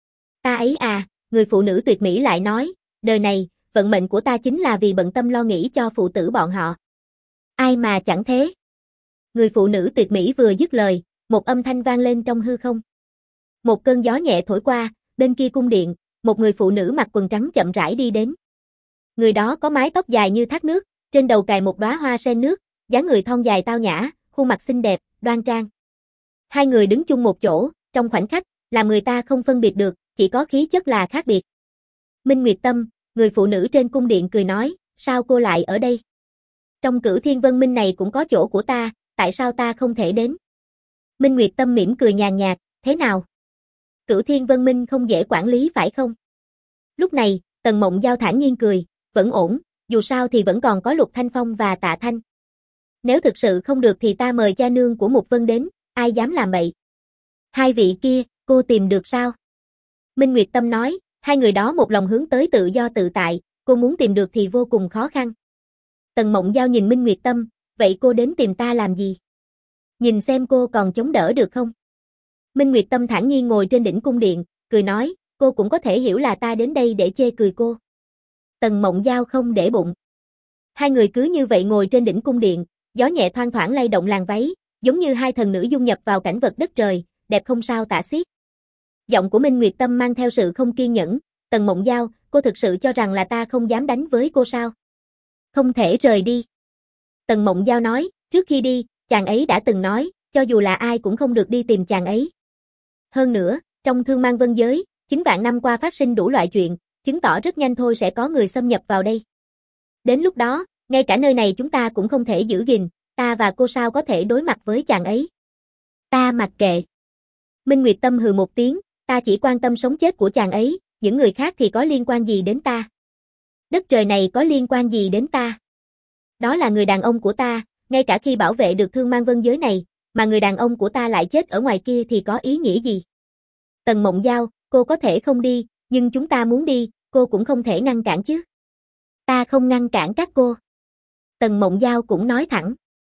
Ta ấy à, người phụ nữ tuyệt mỹ lại nói, đời này, vận mệnh của ta chính là vì bận tâm lo nghĩ cho phụ tử bọn họ. Ai mà chẳng thế. Người phụ nữ tuyệt mỹ vừa dứt lời, một âm thanh vang lên trong hư không. Một cơn gió nhẹ thổi qua, bên kia cung điện, một người phụ nữ mặc quần trắng chậm rãi đi đến. Người đó có mái tóc dài như thác nước, trên đầu cài một đóa hoa sen nước, dáng người thon dài tao nhã, khuôn mặt xinh đẹp, đoan trang. Hai người đứng chung một chỗ, trong khoảnh khắc, làm người ta không phân biệt được, chỉ có khí chất là khác biệt. Minh Nguyệt Tâm, người phụ nữ trên cung điện cười nói, sao cô lại ở đây? Trong Cửu Thiên Vân Minh này cũng có chỗ của ta, tại sao ta không thể đến? Minh Nguyệt Tâm mỉm cười nhàn nhạt, thế nào? Cửu Thiên Vân Minh không dễ quản lý phải không? Lúc này, Tần Mộng Giao thản nhiên cười, vẫn ổn, dù sao thì vẫn còn có Lục Thanh Phong và Tạ Thanh. Nếu thực sự không được thì ta mời cha nương của Mục Vân đến, ai dám làm bậy? Hai vị kia, cô tìm được sao? Minh Nguyệt Tâm nói, hai người đó một lòng hướng tới tự do tự tại, cô muốn tìm được thì vô cùng khó khăn. Tần Mộng Giao nhìn Minh Nguyệt Tâm, vậy cô đến tìm ta làm gì? Nhìn xem cô còn chống đỡ được không? Minh Nguyệt Tâm thản nhiên ngồi trên đỉnh cung điện, cười nói, cô cũng có thể hiểu là ta đến đây để chê cười cô. Tần Mộng Giao không để bụng. Hai người cứ như vậy ngồi trên đỉnh cung điện, gió nhẹ thoang thoảng lay động làn váy, giống như hai thần nữ dung nhập vào cảnh vật đất trời, đẹp không sao tả xiết. Giọng của Minh Nguyệt Tâm mang theo sự không kiên nhẫn, Tần Mộng Giao, cô thực sự cho rằng là ta không dám đánh với cô sao? Không thể rời đi. Tần Mộng Giao nói, trước khi đi, chàng ấy đã từng nói, cho dù là ai cũng không được đi tìm chàng ấy. Hơn nữa, trong Thương Mang Vân giới, 9 vạn năm qua phát sinh đủ loại chuyện, chứng tỏ rất nhanh thôi sẽ có người xâm nhập vào đây. Đến lúc đó, ngay cả nơi này chúng ta cũng không thể giữ gìn, ta và cô sao có thể đối mặt với chàng ấy. Ta mặc kệ. Minh Nguyệt Tâm hừ một tiếng, ta chỉ quan tâm sống chết của chàng ấy, những người khác thì có liên quan gì đến ta? Đất trời này có liên quan gì đến ta? Đó là người đàn ông của ta, ngay cả khi bảo vệ được Thương Mang Vân giới này, mà người đàn ông của ta lại chết ở ngoài kia thì có ý nghĩa gì? Tần Mộng Giao, cô có thể không đi, nhưng chúng ta muốn đi, cô cũng không thể ngăn cản chứ. Ta không ngăn cản các cô. Tần Mộng Giao cũng nói thẳng.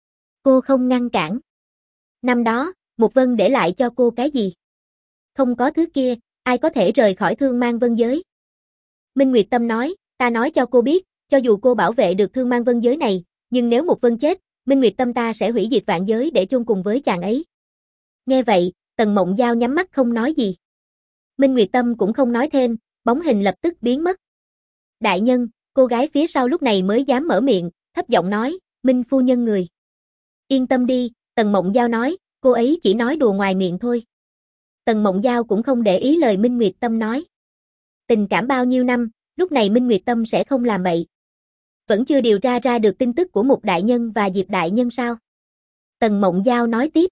Cô không ngăn cản. Năm đó, Mục Vân để lại cho cô cái gì? Không có thứ kia, ai có thể rời khỏi Thương Mang Vân giới? Minh Nguyệt Tâm nói, ta nói cho cô biết, cho dù cô bảo vệ được Thương Mang Vân giới này, nhưng nếu Mục Vân chết, Minh Nguyệt Tâm ta sẽ hủy diệt vạn giới để chôn cùng với chàng ấy. Nghe vậy, Tần Mộng Giao nhắm mắt không nói gì. Minh Nguyệt Tâm cũng không nói thêm, bóng hình lập tức biến mất. Đại nhân, cô gái phía sau lúc này mới dám mở miệng, thấp giọng nói, Minh phu nhân người. Yên tâm đi, Tần Mộng Giao nói, cô ấy chỉ nói đùa ngoài miệng thôi. Tần Mộng Giao cũng không để ý lời Minh Nguyệt Tâm nói. Tình cảm bao nhiêu năm, lúc này Minh Nguyệt Tâm sẽ không làm bậy. Vẫn chưa điều tra ra được tin tức của Mục đại nhân và Diệp đại nhân sao? Tần Mộng Giao nói tiếp.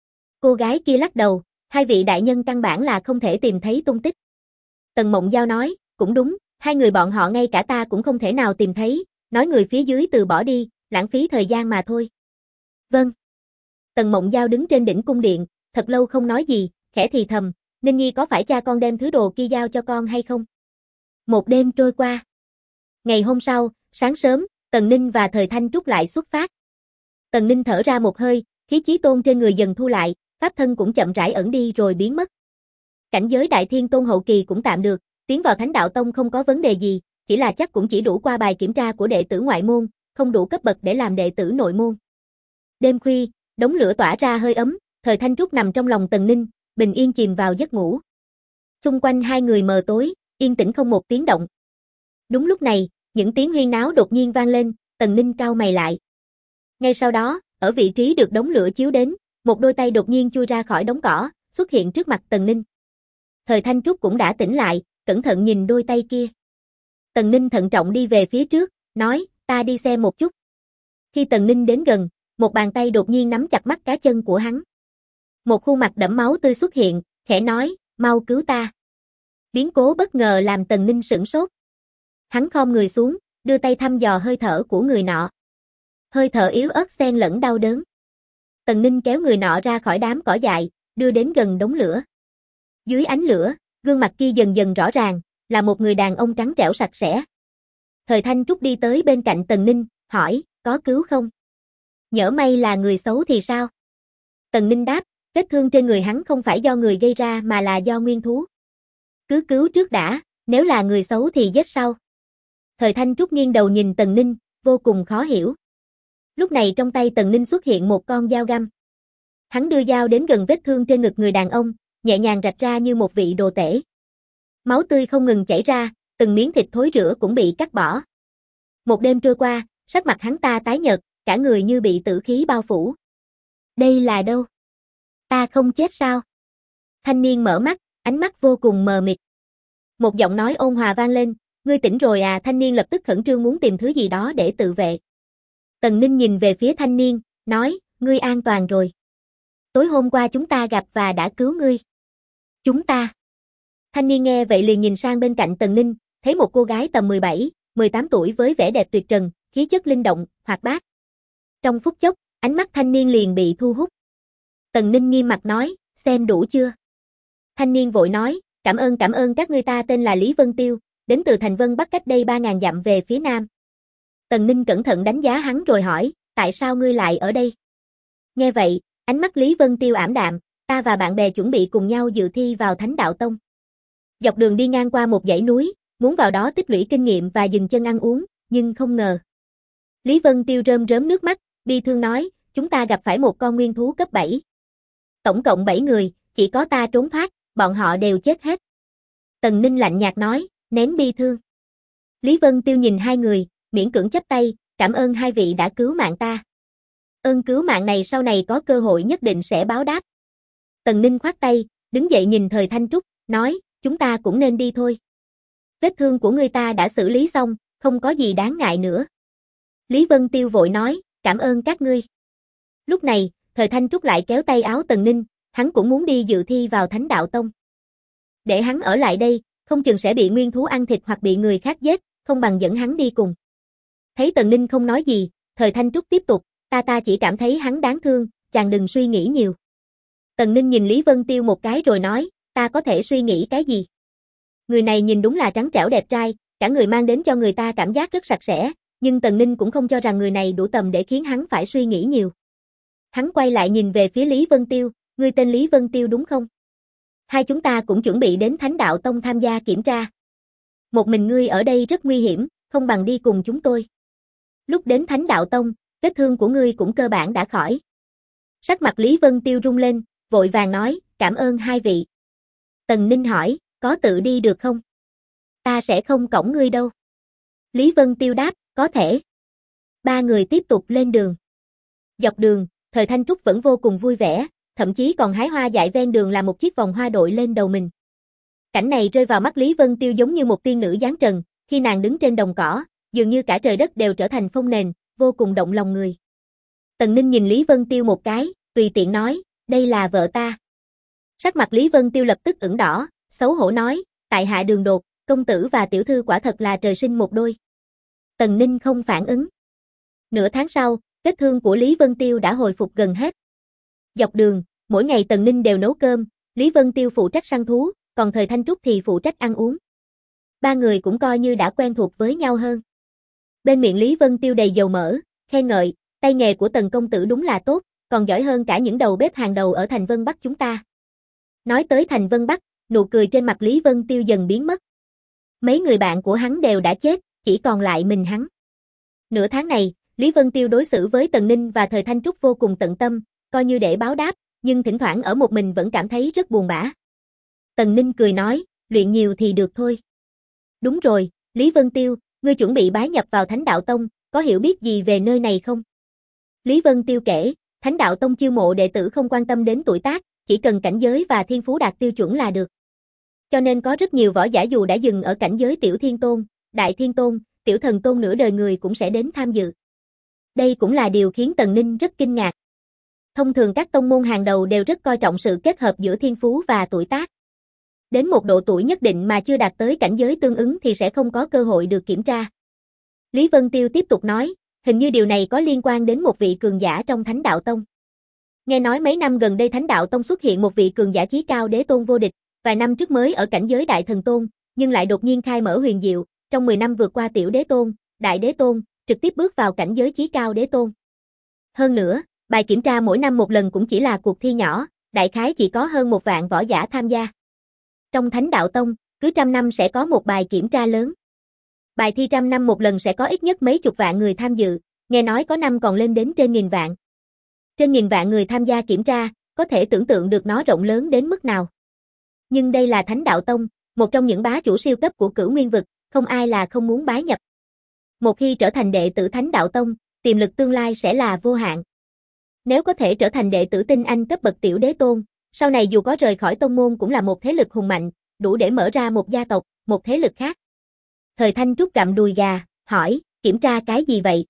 Cô gái kia lắc đầu, hai vị đại nhân căn bản là không thể tìm thấy tung tích. Tần Mộng Giao nói, cũng đúng, hai người bọn họ ngay cả ta cũng không thể nào tìm thấy, nói người phía dưới từ bỏ đi, lãng phí thời gian mà thôi. Vâng. Tần Mộng Giao đứng trên đỉnh cung điện, thật lâu không nói gì, khẽ thì thầm, Ninh Nhi có phải cha con đem thứ đồ kia giao cho con hay không? Một đêm trôi qua. Ngày hôm sau, sáng sớm, Tần Ninh và Thời Thanh Trúc lại xuất phát. Tần Ninh thở ra một hơi, khí chí tôn trên người dần thu lại, pháp thân cũng chậm rãi ẩn đi rồi biến mất. Cảnh giới Đại Thiên Tôn hậu kỳ cũng tạm được, tiến vào Thánh Đạo Tông không có vấn đề gì, chỉ là chắc cũng chỉ đủ qua bài kiểm tra của đệ tử ngoại môn, không đủ cấp bậc để làm đệ tử nội môn. Đêm khuya, đống lửa tỏa ra hơi ấm, Thời Thanh Trúc nằm trong lòng Tần Ninh, bình yên chìm vào giấc ngủ. Xung quanh hai người mờ tối, yên tĩnh không một tiếng động. Đúng lúc này, những tiếng huyên náo đột nhiên vang lên, Tần Ninh cau mày lại. Ngay sau đó, ở vị trí được đống lửa chiếu đến, một đôi tay đột nhiên chui ra khỏi đống cỏ, xuất hiện trước mặt Tần Ninh. Thời Thanh Trúc cũng đã tỉnh lại, cẩn thận nhìn đôi tay kia. Tần Ninh thận trọng đi về phía trước, nói, ta đi xem một chút. Khi Tần Ninh đến gần, một bàn tay đột nhiên nắm chặt mắt cá chân của hắn. Một khuôn mặt đẫm máu tươi xuất hiện, khẽ nói, mau cứu ta. Biến cố bất ngờ làm Tần Ninh sửng sốt. Hắn khom người xuống, đưa tay thăm dò hơi thở của người nọ. Hơi thở yếu ớt xen lẫn đau đớn. Tần Ninh kéo người nọ ra khỏi đám cỏ dại, đưa đến gần đống lửa. Dưới ánh lửa, gương mặt kia dần dần rõ ràng, là một người đàn ông trắng trẻo sạch sẽ. Thời Thanh Trúc đi tới bên cạnh Tần Ninh, hỏi, có cứu không? Nhỡ may là người xấu thì sao? Tần Ninh đáp, vết thương trên người hắn không phải do người gây ra mà là do nguyên thú. Cứ cứu trước đã, nếu là người xấu thì giết sau. Thời Thanh Trúc nghiêng đầu nhìn Tần Ninh, vô cùng khó hiểu. Lúc này trong tay Tần Ninh xuất hiện một con dao găm. Hắn đưa dao đến gần vết thương trên ngực người đàn ông, nhẹ nhàng rạch ra như một vị đồ tể. Máu tươi không ngừng chảy ra, từng miếng thịt thối rữa cũng bị cắt bỏ. Một đêm trôi qua, sắc mặt hắn ta tái nhợt, cả người như bị tử khí bao phủ. Đây là đâu? Ta không chết sao? Thanh niên mở mắt, ánh mắt vô cùng mờ mịt. Một giọng nói ôn hòa vang lên, ngươi tỉnh rồi à? Thanh niên lập tức khẩn trương muốn tìm thứ gì đó để tự vệ. Tần Ninh nhìn về phía thanh niên, nói, ngươi an toàn rồi. Tối hôm qua chúng ta gặp và đã cứu ngươi. Chúng ta. Thanh niên nghe vậy liền nhìn sang bên cạnh Tần Ninh, thấy một cô gái tầm 17, 18 tuổi với vẻ đẹp tuyệt trần, khí chất linh động, hoạt bát. Trong phút chốc, ánh mắt thanh niên liền bị thu hút. Tần Ninh nghiêm mặt nói, xem đủ chưa? Thanh niên vội nói, cảm ơn các ngươi, ta tên là Lý Vân Tiêu, đến từ thành Vân Bắc cách đây 3.000 dặm về phía nam. Tần Ninh cẩn thận đánh giá hắn rồi hỏi, tại sao ngươi lại ở đây? Nghe vậy, ánh mắt Lý Vân Tiêu ảm đạm, ta và bạn bè chuẩn bị cùng nhau dự thi vào Thánh Đạo Tông. Dọc đường đi ngang qua một dãy núi, muốn vào đó tích lũy kinh nghiệm và dừng chân ăn uống, nhưng không ngờ. Lý Vân Tiêu rơm rớm nước mắt, bi thương nói, chúng ta gặp phải một con nguyên thú cấp 7. Tổng cộng 7 người, chỉ có ta trốn thoát, bọn họ đều chết hết. Tần Ninh lạnh nhạt nói, nén bi thương. Lý Vân Tiêu nhìn hai người, miễn cưỡng chắp tay, cảm ơn hai vị đã cứu mạng ta. Ơn cứu mạng này sau này có cơ hội nhất định sẽ báo đáp. Tần Ninh khoát tay, đứng dậy nhìn Thời Thanh Trúc, nói, chúng ta cũng nên đi thôi. Vết thương của người ta đã xử lý xong, không có gì đáng ngại nữa. Lý Vân Tiêu vội nói, cảm ơn các ngươi. Lúc này, Thời Thanh Trúc lại kéo tay áo Tần Ninh, hắn cũng muốn đi dự thi vào Thánh Đạo Tông. Để hắn ở lại đây, không chừng sẽ bị nguyên thú ăn thịt hoặc bị người khác giết, không bằng dẫn hắn đi cùng. Thấy Tần Ninh không nói gì, Thời Thanh Trúc tiếp tục, ta chỉ cảm thấy hắn đáng thương, chàng đừng suy nghĩ nhiều. Tần Ninh nhìn Lý Vân Tiêu một cái rồi nói, ta có thể suy nghĩ cái gì? Người này nhìn đúng là trắng trẻo đẹp trai, cả người mang đến cho người ta cảm giác rất sạch sẽ, nhưng Tần Ninh cũng không cho rằng người này đủ tầm để khiến hắn phải suy nghĩ nhiều. Hắn quay lại nhìn về phía Lý Vân Tiêu, ngươi tên Lý Vân Tiêu đúng không? Hai chúng ta cũng chuẩn bị đến Thánh Đạo Tông tham gia kiểm tra. Một mình ngươi ở đây rất nguy hiểm, không bằng đi cùng chúng tôi. Lúc đến Thánh Đạo Tông, vết thương của ngươi cũng cơ bản đã khỏi. Sắc mặt Lý Vân Tiêu rung lên, vội vàng nói, cảm ơn hai vị. Tần Ninh hỏi, có tự đi được không? Ta sẽ không cõng ngươi đâu. Lý Vân Tiêu đáp, có thể. Ba người tiếp tục lên đường. Dọc đường, Thời Thanh Trúc vẫn vô cùng vui vẻ, thậm chí còn hái hoa dại ven đường làm một chiếc vòng hoa đội lên đầu mình. Cảnh này rơi vào mắt Lý Vân Tiêu giống như một tiên nữ giáng trần, khi nàng đứng trên đồng cỏ, dường như cả trời đất đều trở thành phông nền, vô cùng động lòng người. Tần Ninh nhìn Lý Vân Tiêu một cái, tùy tiện nói, đây là vợ ta. Sắc mặt Lý Vân Tiêu lập tức ửng đỏ, xấu hổ nói, tại hạ đường đột, công tử và tiểu thư quả thật là trời sinh một đôi. Tần Ninh không phản ứng. Nửa tháng sau, vết thương của Lý Vân Tiêu đã hồi phục gần hết. Dọc đường, mỗi ngày Tần Ninh đều nấu cơm, Lý Vân Tiêu phụ trách săn thú, còn Thời Thanh Trúc thì phụ trách ăn uống. Ba người cũng coi như đã quen thuộc với nhau hơn. Bên miệng Lý Vân Tiêu đầy dầu mỡ, khen ngợi, tay nghề của Tần công tử đúng là tốt, còn giỏi hơn cả những đầu bếp hàng đầu ở thành Vân Bắc chúng ta. Nói tới thành Vân Bắc, nụ cười trên mặt Lý Vân Tiêu dần biến mất. Mấy người bạn của hắn đều đã chết, chỉ còn lại mình hắn. Nửa tháng này, Lý Vân Tiêu đối xử với Tần Ninh và Thời Thanh Trúc vô cùng tận tâm, coi như để báo đáp, nhưng thỉnh thoảng ở một mình vẫn cảm thấy rất buồn bã. Tần Ninh cười nói, luyện nhiều thì được thôi. Đúng rồi, Lý Vân Tiêu, ngươi chuẩn bị bái nhập vào Thánh Đạo Tông, có hiểu biết gì về nơi này không? Lý Vân Tiêu kể, Thánh Đạo Tông chiêu mộ đệ tử không quan tâm đến tuổi tác, chỉ cần cảnh giới và thiên phú đạt tiêu chuẩn là được. Cho nên có rất nhiều võ giả dù đã dừng ở cảnh giới tiểu thiên tôn, đại thiên tôn, tiểu thần tôn nửa đời người cũng sẽ đến tham dự. Đây cũng là điều khiến Tần Ninh rất kinh ngạc. Thông thường các tông môn hàng đầu đều rất coi trọng sự kết hợp giữa thiên phú và tuổi tác. Đến một độ tuổi nhất định mà chưa đạt tới cảnh giới tương ứng thì sẽ không có cơ hội được kiểm tra. Lý Vân Tiêu tiếp tục nói, hình như điều này có liên quan đến một vị cường giả trong Thánh Đạo Tông. Nghe nói mấy năm gần đây Thánh Đạo Tông xuất hiện một vị cường giả chí cao đế tôn vô địch, vài năm trước mới ở cảnh giới đại thần tôn, nhưng lại đột nhiên khai mở huyền diệu, trong 10 năm vượt qua tiểu đế tôn, đại đế tôn, trực tiếp bước vào cảnh giới chí cao đế tôn. Hơn nữa, bài kiểm tra mỗi năm một lần cũng chỉ là cuộc thi nhỏ, đại khái chỉ có hơn 1 vạn võ giả tham gia. Trong Thánh Đạo Tông, cứ 100 năm sẽ có một bài kiểm tra lớn. Bài thi 100 năm một lần sẽ có ít nhất mấy chục vạn người tham dự, nghe nói có năm còn lên đến trên 1000 vạn. Trên 1000 vạn người tham gia kiểm tra, có thể tưởng tượng được nó rộng lớn đến mức nào. Nhưng đây là Thánh Đạo Tông, một trong những bá chủ siêu cấp của Cửu Nguyên vực, không ai là không muốn bái nhập. Một khi trở thành đệ tử Thánh Đạo Tông, tiềm lực tương lai sẽ là vô hạn. Nếu có thể trở thành đệ tử tinh anh cấp bậc tiểu đế tôn, sau này dù có rời khỏi tông môn cũng là một thế lực hùng mạnh, đủ để mở ra một gia tộc, một thế lực khác. Thời Thanh Trúc gặm đùi gà, hỏi, kiểm tra cái gì vậy?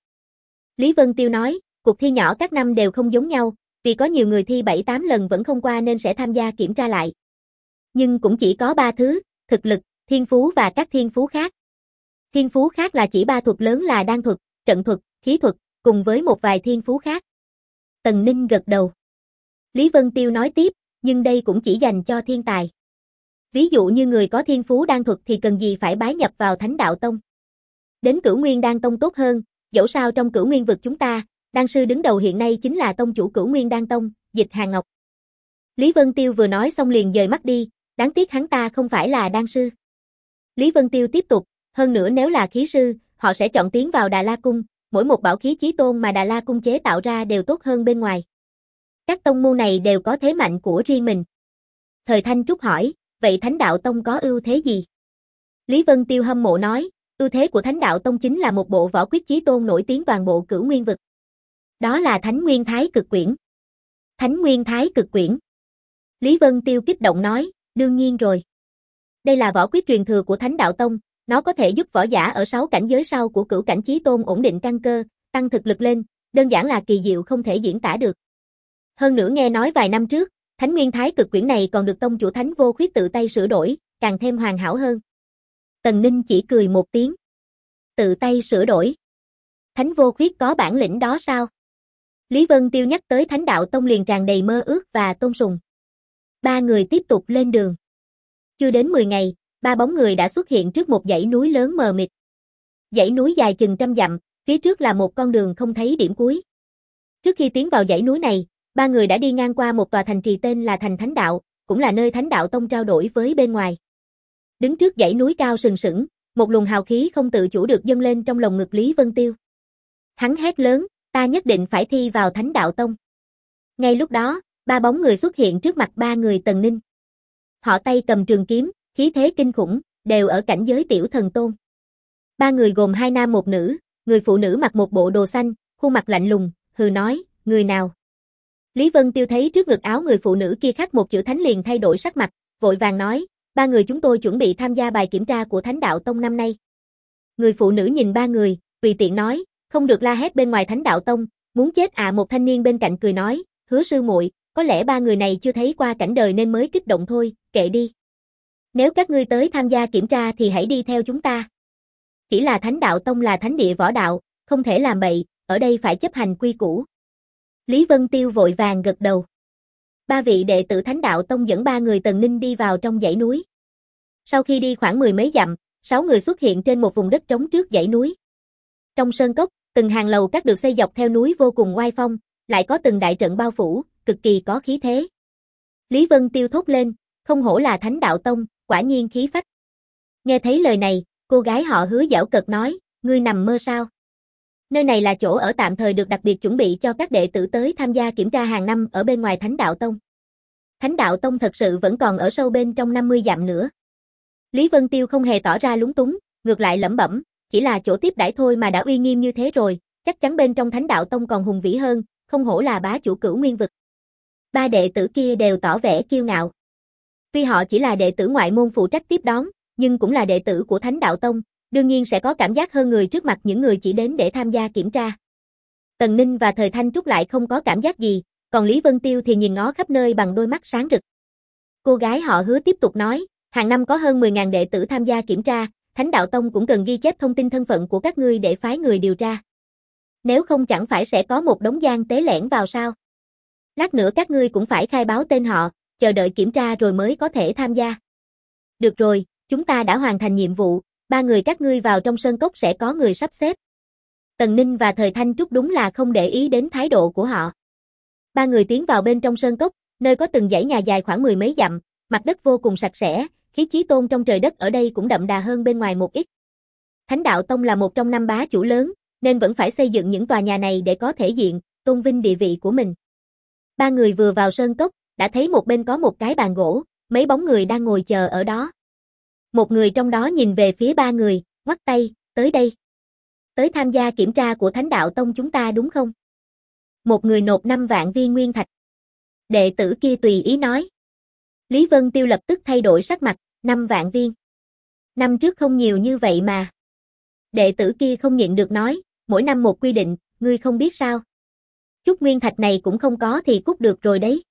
Lý Vân Tiêu nói, cuộc thi nhỏ các năm đều không giống nhau, vì có nhiều người thi 7-8 lần vẫn không qua nên sẽ tham gia kiểm tra lại. Nhưng cũng chỉ có 3 thứ, thực lực, thiên phú và các thiên phú khác. Thiên phú khác là chỉ 3 thuật lớn là đan thuật, trận thuật, khí thuật, cùng với một vài thiên phú khác. Tần Ninh gật đầu. Lý Vân Tiêu nói tiếp, nhưng đây cũng chỉ dành cho thiên tài. Ví dụ như người có thiên phú đan thuật thì cần gì phải bái nhập vào Thánh Đạo Tông. Đến Cửu Nguyên Đan Tông tốt hơn, dẫu sao trong Cửu Nguyên vực chúng ta, đan sư đứng đầu hiện nay chính là tông chủ Cửu Nguyên Đan Tông, Dịch Hàn Ngọc. Lý Vân Tiêu vừa nói xong liền dời mắt đi, đáng tiếc hắn ta không phải là đan sư. Lý Vân Tiêu tiếp tục, hơn nữa nếu là khí sư, họ sẽ chọn tiến vào Đà La Cung, mỗi một bảo khí chí tôn mà Đà La Cung chế tạo ra đều tốt hơn bên ngoài. Các tông môn này đều có thế mạnh của riêng mình. Thời Thanh Trúc hỏi, vậy Thánh Đạo Tông có ưu thế gì? Lý Vân Tiêu hâm mộ nói, ưu thế của Thánh Đạo Tông chính là một bộ võ quyết chí tôn nổi tiếng toàn bộ Cửu Nguyên vực. Đó là Thánh Nguyên Thái Cực Quyển. Thánh Nguyên Thái Cực Quyển. Lý Vân Tiêu kích động nói, đương nhiên rồi. Đây là võ quyết truyền thừa của Thánh Đạo Tông, nó có thể giúp võ giả ở 6 cảnh giới sau của cửu cảnh chí tôn ổn định căn cơ, tăng thực lực lên, đơn giản là kỳ diệu không thể diễn tả được. Hơn nữa nghe nói vài năm trước, Thánh Nguyên Thái Cực Quyển này còn được tông chủ Thánh Vô Khuyết tự tay sửa đổi, càng thêm hoàn hảo hơn. Tần Ninh chỉ cười một tiếng. Tự tay sửa đổi. Thánh Vô Khuyết có bản lĩnh đó sao? Lý Vân Tiêu nhắc tới Thánh Đạo Tông liền tràn đầy mơ ước và tôn sùng. 3 người tiếp tục lên đường. Chưa đến 10 ngày, 3 bóng người đã xuất hiện trước một dãy núi lớn mờ mịt. Dãy núi dài chừng 100 dặm, phía trước là một con đường không thấy điểm cuối. Trước khi tiến vào dãy núi này, 3 người đã đi ngang qua một tòa thành trì tên là Thành Thánh Đạo, cũng là nơi Thánh Đạo Tông trao đổi với bên ngoài. Đứng trước dãy núi cao sừng sững, một luồng hào khí không tự chủ được dâng lên trong lồng ngực Lý Vân Tiêu. Hắn hét lớn, ta nhất định phải thi vào Thánh Đạo Tông. Ngay lúc đó, 3 bóng người xuất hiện trước mặt 3 người Tần Ninh. Họ tay cầm trường kiếm, khí thế kinh khủng, đều ở cảnh giới tiểu thần tôn. 3 người gồm 2 nam 1 nữ, người phụ nữ mặc một bộ đồ xanh, khuôn mặt lạnh lùng, hừ nói, người nào? Lý Vân Tiêu thấy trước ngực áo người phụ nữ kia khắc một chữ Thánh liền thay đổi sắc mặt, vội vàng nói, 3 người chúng tôi chuẩn bị tham gia bài kiểm tra của Thánh Đạo Tông năm nay. Người phụ nữ nhìn 3 người, tùy tiện nói, không được la hét bên ngoài Thánh Đạo Tông, muốn chết à. Một thanh niên bên cạnh cười nói, Hứa sư muội, có lẽ 3 người này chưa thấy qua cảnh đời nên mới kích động thôi, kệ đi. Nếu các ngươi tới tham gia kiểm tra thì hãy đi theo chúng ta. Chỉ là Thánh Đạo Tông là thánh địa võ đạo, không thể làm bậy, ở đây phải chấp hành quy củ. Lý Vân Tiêu vội vàng gật đầu. 3 vị đệ tử Thánh Đạo Tông dẫn 3 người Tần Ninh đi vào trong dãy núi. Sau khi đi khoảng 10 mấy dặm, 6 người xuất hiện trên một vùng đất trống trước dãy núi. Trong sơn cốc, từng hàng lầu các được xây dọc theo núi vô cùng oai phong, lại có từng đại trận bao phủ, cực kỳ có khí thế. Lý Vân Tiêu thốt lên, không hổ là Thánh Đạo Tông, quả nhiên khí phách. Nghe thấy lời này, cô gái họ Hứa giễu cợt nói, ngươi nằm mơ sao? Nơi này là chỗ ở tạm thời được đặc biệt chuẩn bị cho các đệ tử tới tham gia kiểm tra hàng năm ở bên ngoài Thánh Đạo Tông. Thánh Đạo Tông thật sự vẫn còn ở sâu bên trong 50 dặm nữa. Lý Vân Tiêu không hề tỏ ra lúng túng, ngược lại lẩm bẩm, chỉ là chỗ tiếp đãi thôi mà đã uy nghiêm như thế rồi, chắc chắn bên trong Thánh Đạo Tông còn hùng vĩ hơn, không hổ là bá chủ Cửu Nguyên vực. Ba đệ tử kia đều tỏ vẻ kiêu ngạo. Tuy họ chỉ là đệ tử ngoại môn phụ trách tiếp đón, nhưng cũng là đệ tử của Thánh Đạo Tông, đương nhiên sẽ có cảm giác hơn người trước mặt những người chỉ đến để tham gia kiểm tra. Tần Ninh và Thời Thanh Trúc lại không có cảm giác gì, còn Lý Vân Tiêu thì nhìn ngó khắp nơi bằng đôi mắt sáng rực. Cô gái họ Hứa tiếp tục nói, hàng năm có hơn 10.000 đệ tử tham gia kiểm tra, Thánh Đạo Tông cũng cần ghi chép thông tin thân phận của các ngươi để phái người điều tra. Nếu không chẳng phải sẽ có một đống gian tế lẻn vào sao? Lát nữa các ngươi cũng phải khai báo tên họ, chờ đợi kiểm tra rồi mới có thể tham gia. Được rồi, chúng ta đã hoàn thành nhiệm vụ, ba người các ngươi vào trong sơn cốc sẽ có người sắp xếp. Tần Ninh và Thời Thanh Trúc đúng là không để ý đến thái độ của họ. Ba người tiến vào bên trong sơn cốc, nơi có từng dãy nhà dài khoảng 10 mấy dặm, mặt đất vô cùng sạch sẽ, khí chí tôn trong trời đất ở đây cũng đậm đà hơn bên ngoài một ít. Thánh Đạo Tông là một trong 5 bá chủ lớn, nên vẫn phải xây dựng những tòa nhà này để có thể diện, tôn vinh địa vị của mình. Ba người vừa vào sơn cốc, đã thấy một bên có một cái bàn gỗ, mấy bóng người đang ngồi chờ ở đó. Một người trong đó nhìn về phía ba người, ngoắc tay, tới đây. Tới tham gia kiểm tra của Thánh Đạo Tông chúng ta đúng không? Một người nộp 5 vạn viên nguyên thạch. Đệ tử kia tùy ý nói. Lý Vân Tiêu lập tức thay đổi sắc mặt, 5 vạn viên. Năm trước không nhiều như vậy mà. Đệ tử kia không nhịn được nói, mỗi năm một quy định, ngươi không biết sao? Chút nguyên thạch này cũng không có thì cút được rồi đấy.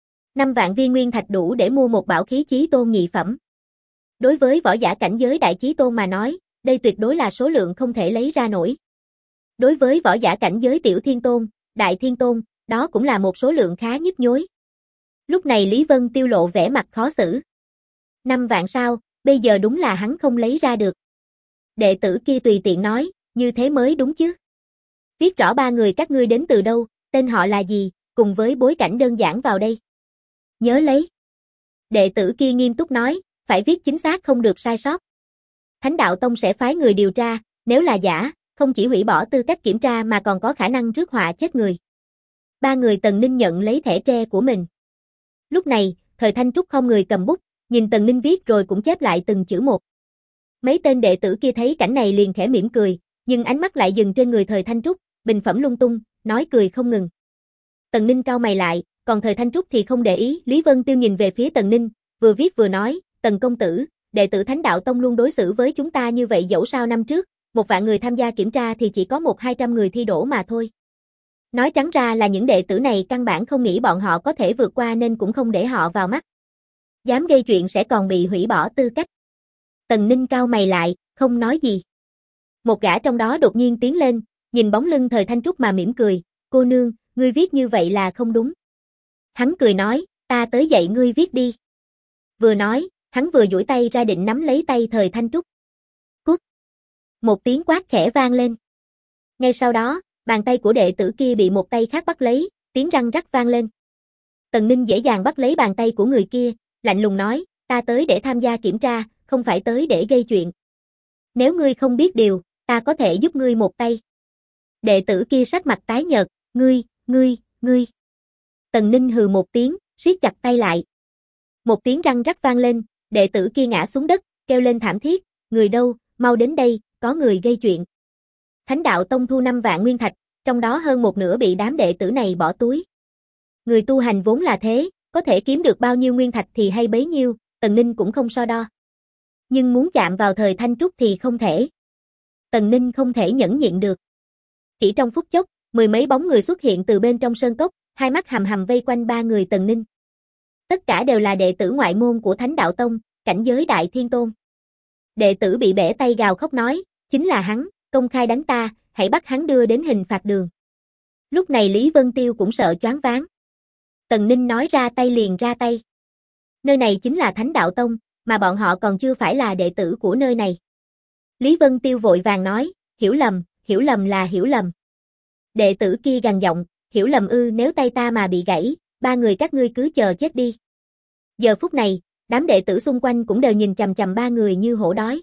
5 vạn viên nguyên thạch đủ để mua một bảo khí chí tôn nhị phẩm. Đối với võ giả cảnh giới đại chí tôn mà nói, đây tuyệt đối là số lượng không thể lấy ra nổi. Đối với võ giả cảnh giới tiểu thiên tôn, đại thiên tôn, đó cũng là một số lượng khá nhức nhối. Lúc này Lý Vân Tiêu lộ vẻ mặt khó xử. 5 vạn sao, bây giờ đúng là hắn không lấy ra được. Đệ tử kia tùy tiện nói, như thế mới đúng chứ. Viết rõ ba người các ngươi đến từ đâu, tên họ là gì, cùng với bối cảnh đơn giản vào đây. Nhớ lấy. Đệ tử kia nghiêm túc nói, phải viết chính xác không được sai sót. Thánh Đạo Tông sẽ phái người điều tra, nếu là giả, không chỉ hủy bỏ tư cách kiểm tra mà còn có khả năng rước họa chết người. Ba người Tần Ninh nhận lấy thẻ tre của mình. Lúc này, Thời Thanh Trúc không người cầm bút, nhìn Tần Ninh viết rồi cũng chép lại từng chữ một. Mấy tên đệ tử kia thấy cảnh này liền khẽ mỉm cười, nhưng ánh mắt lại dừng trên người Thời Thanh Trúc, bình phẩm lung tung, nói cười không ngừng. Tần Ninh cau mày lại, còn Thời Thanh Trúc thì không để ý, Lý Vân Tiêu nhìn về phía Tần Ninh, vừa viết vừa nói, Tần công tử, đệ tử Thánh Đạo Tông luôn đối xử với chúng ta như vậy dẫu sao năm trước, 1 vạn người tham gia kiểm tra thì chỉ có 100-200 người thi đỗ mà thôi. Nói trắng ra là những đệ tử này căn bản không nghĩ bọn họ có thể vượt qua nên cũng không để họ vào mắt. Dám gây chuyện sẽ còn bị hủy bỏ tư cách. Tần Ninh cau mày lại, không nói gì. Một gã trong đó đột nhiên tiến lên, nhìn bóng lưng Thời Thanh Trúc mà mỉm cười, cô nương, ngươi viết như vậy là không đúng. Hắn cười nói, ta tới dạy ngươi viết đi. Vừa nói, hắn vừa duỗi tay ra định nắm lấy tay Thời Thanh Trúc. Cút. Một tiếng quát khẽ vang lên. Ngay sau đó, bàn tay của đệ tử kia bị một tay khác bắt lấy, tiếng răng rắc vang lên. Tần Ninh dễ dàng bắt lấy bàn tay của người kia, lạnh lùng nói, ta tới để tham gia kiểm tra, không phải tới để gây chuyện. Nếu ngươi không biết điều, ta có thể giúp ngươi một tay. Đệ tử kia sắc mặt tái nhợt, ngươi. Tần Ninh hừ một tiếng, siết chặt tay lại. Một tiếng răng rắc vang lên, đệ tử kia ngã xuống đất, kêu lên thảm thiết, người đâu, mau đến đây, có người gây chuyện. Thánh Đạo Tông thu 5 vạn nguyên thạch, trong đó hơn một nửa bị đám đệ tử này bỏ túi. Người tu hành vốn là thế, có thể kiếm được bao nhiêu nguyên thạch thì hay bấy nhiêu, Tần Ninh cũng không so đo. Nhưng muốn chạm vào Thời Thanh Trúc thì không thể. Tần Ninh không thể nhẫn nhịn được. Chỉ trong phút chốc, 10 mấy bóng người xuất hiện từ bên trong sơn cốc, hai mắt hằm hằm vây quanh ba người Tần Ninh. Tất cả đều là đệ tử ngoại môn của Thánh Đạo Tông, cảnh giới đại thiên tôn. Đệ tử bị bẻ tay gào khóc nói, chính là hắn, công khai đánh ta, hãy bắt hắn đưa đến hình phạt đường. Lúc này Lý Vân Tiêu cũng sợ choáng váng. Tần Ninh nói ra tay liền ra tay. Nơi này chính là Thánh Đạo Tông, mà bọn họ còn chưa phải là đệ tử của nơi này. Lý Vân Tiêu vội vàng nói, hiểu lầm là hiểu lầm. Đệ tử kia gằn giọng, hiểu lầm ư, nếu tay ta mà bị gãy, ba người các ngươi cứ chờ chết đi. Giờ phút này, đám đệ tử xung quanh cũng đều nhìn chằm chằm ba người như hổ đói.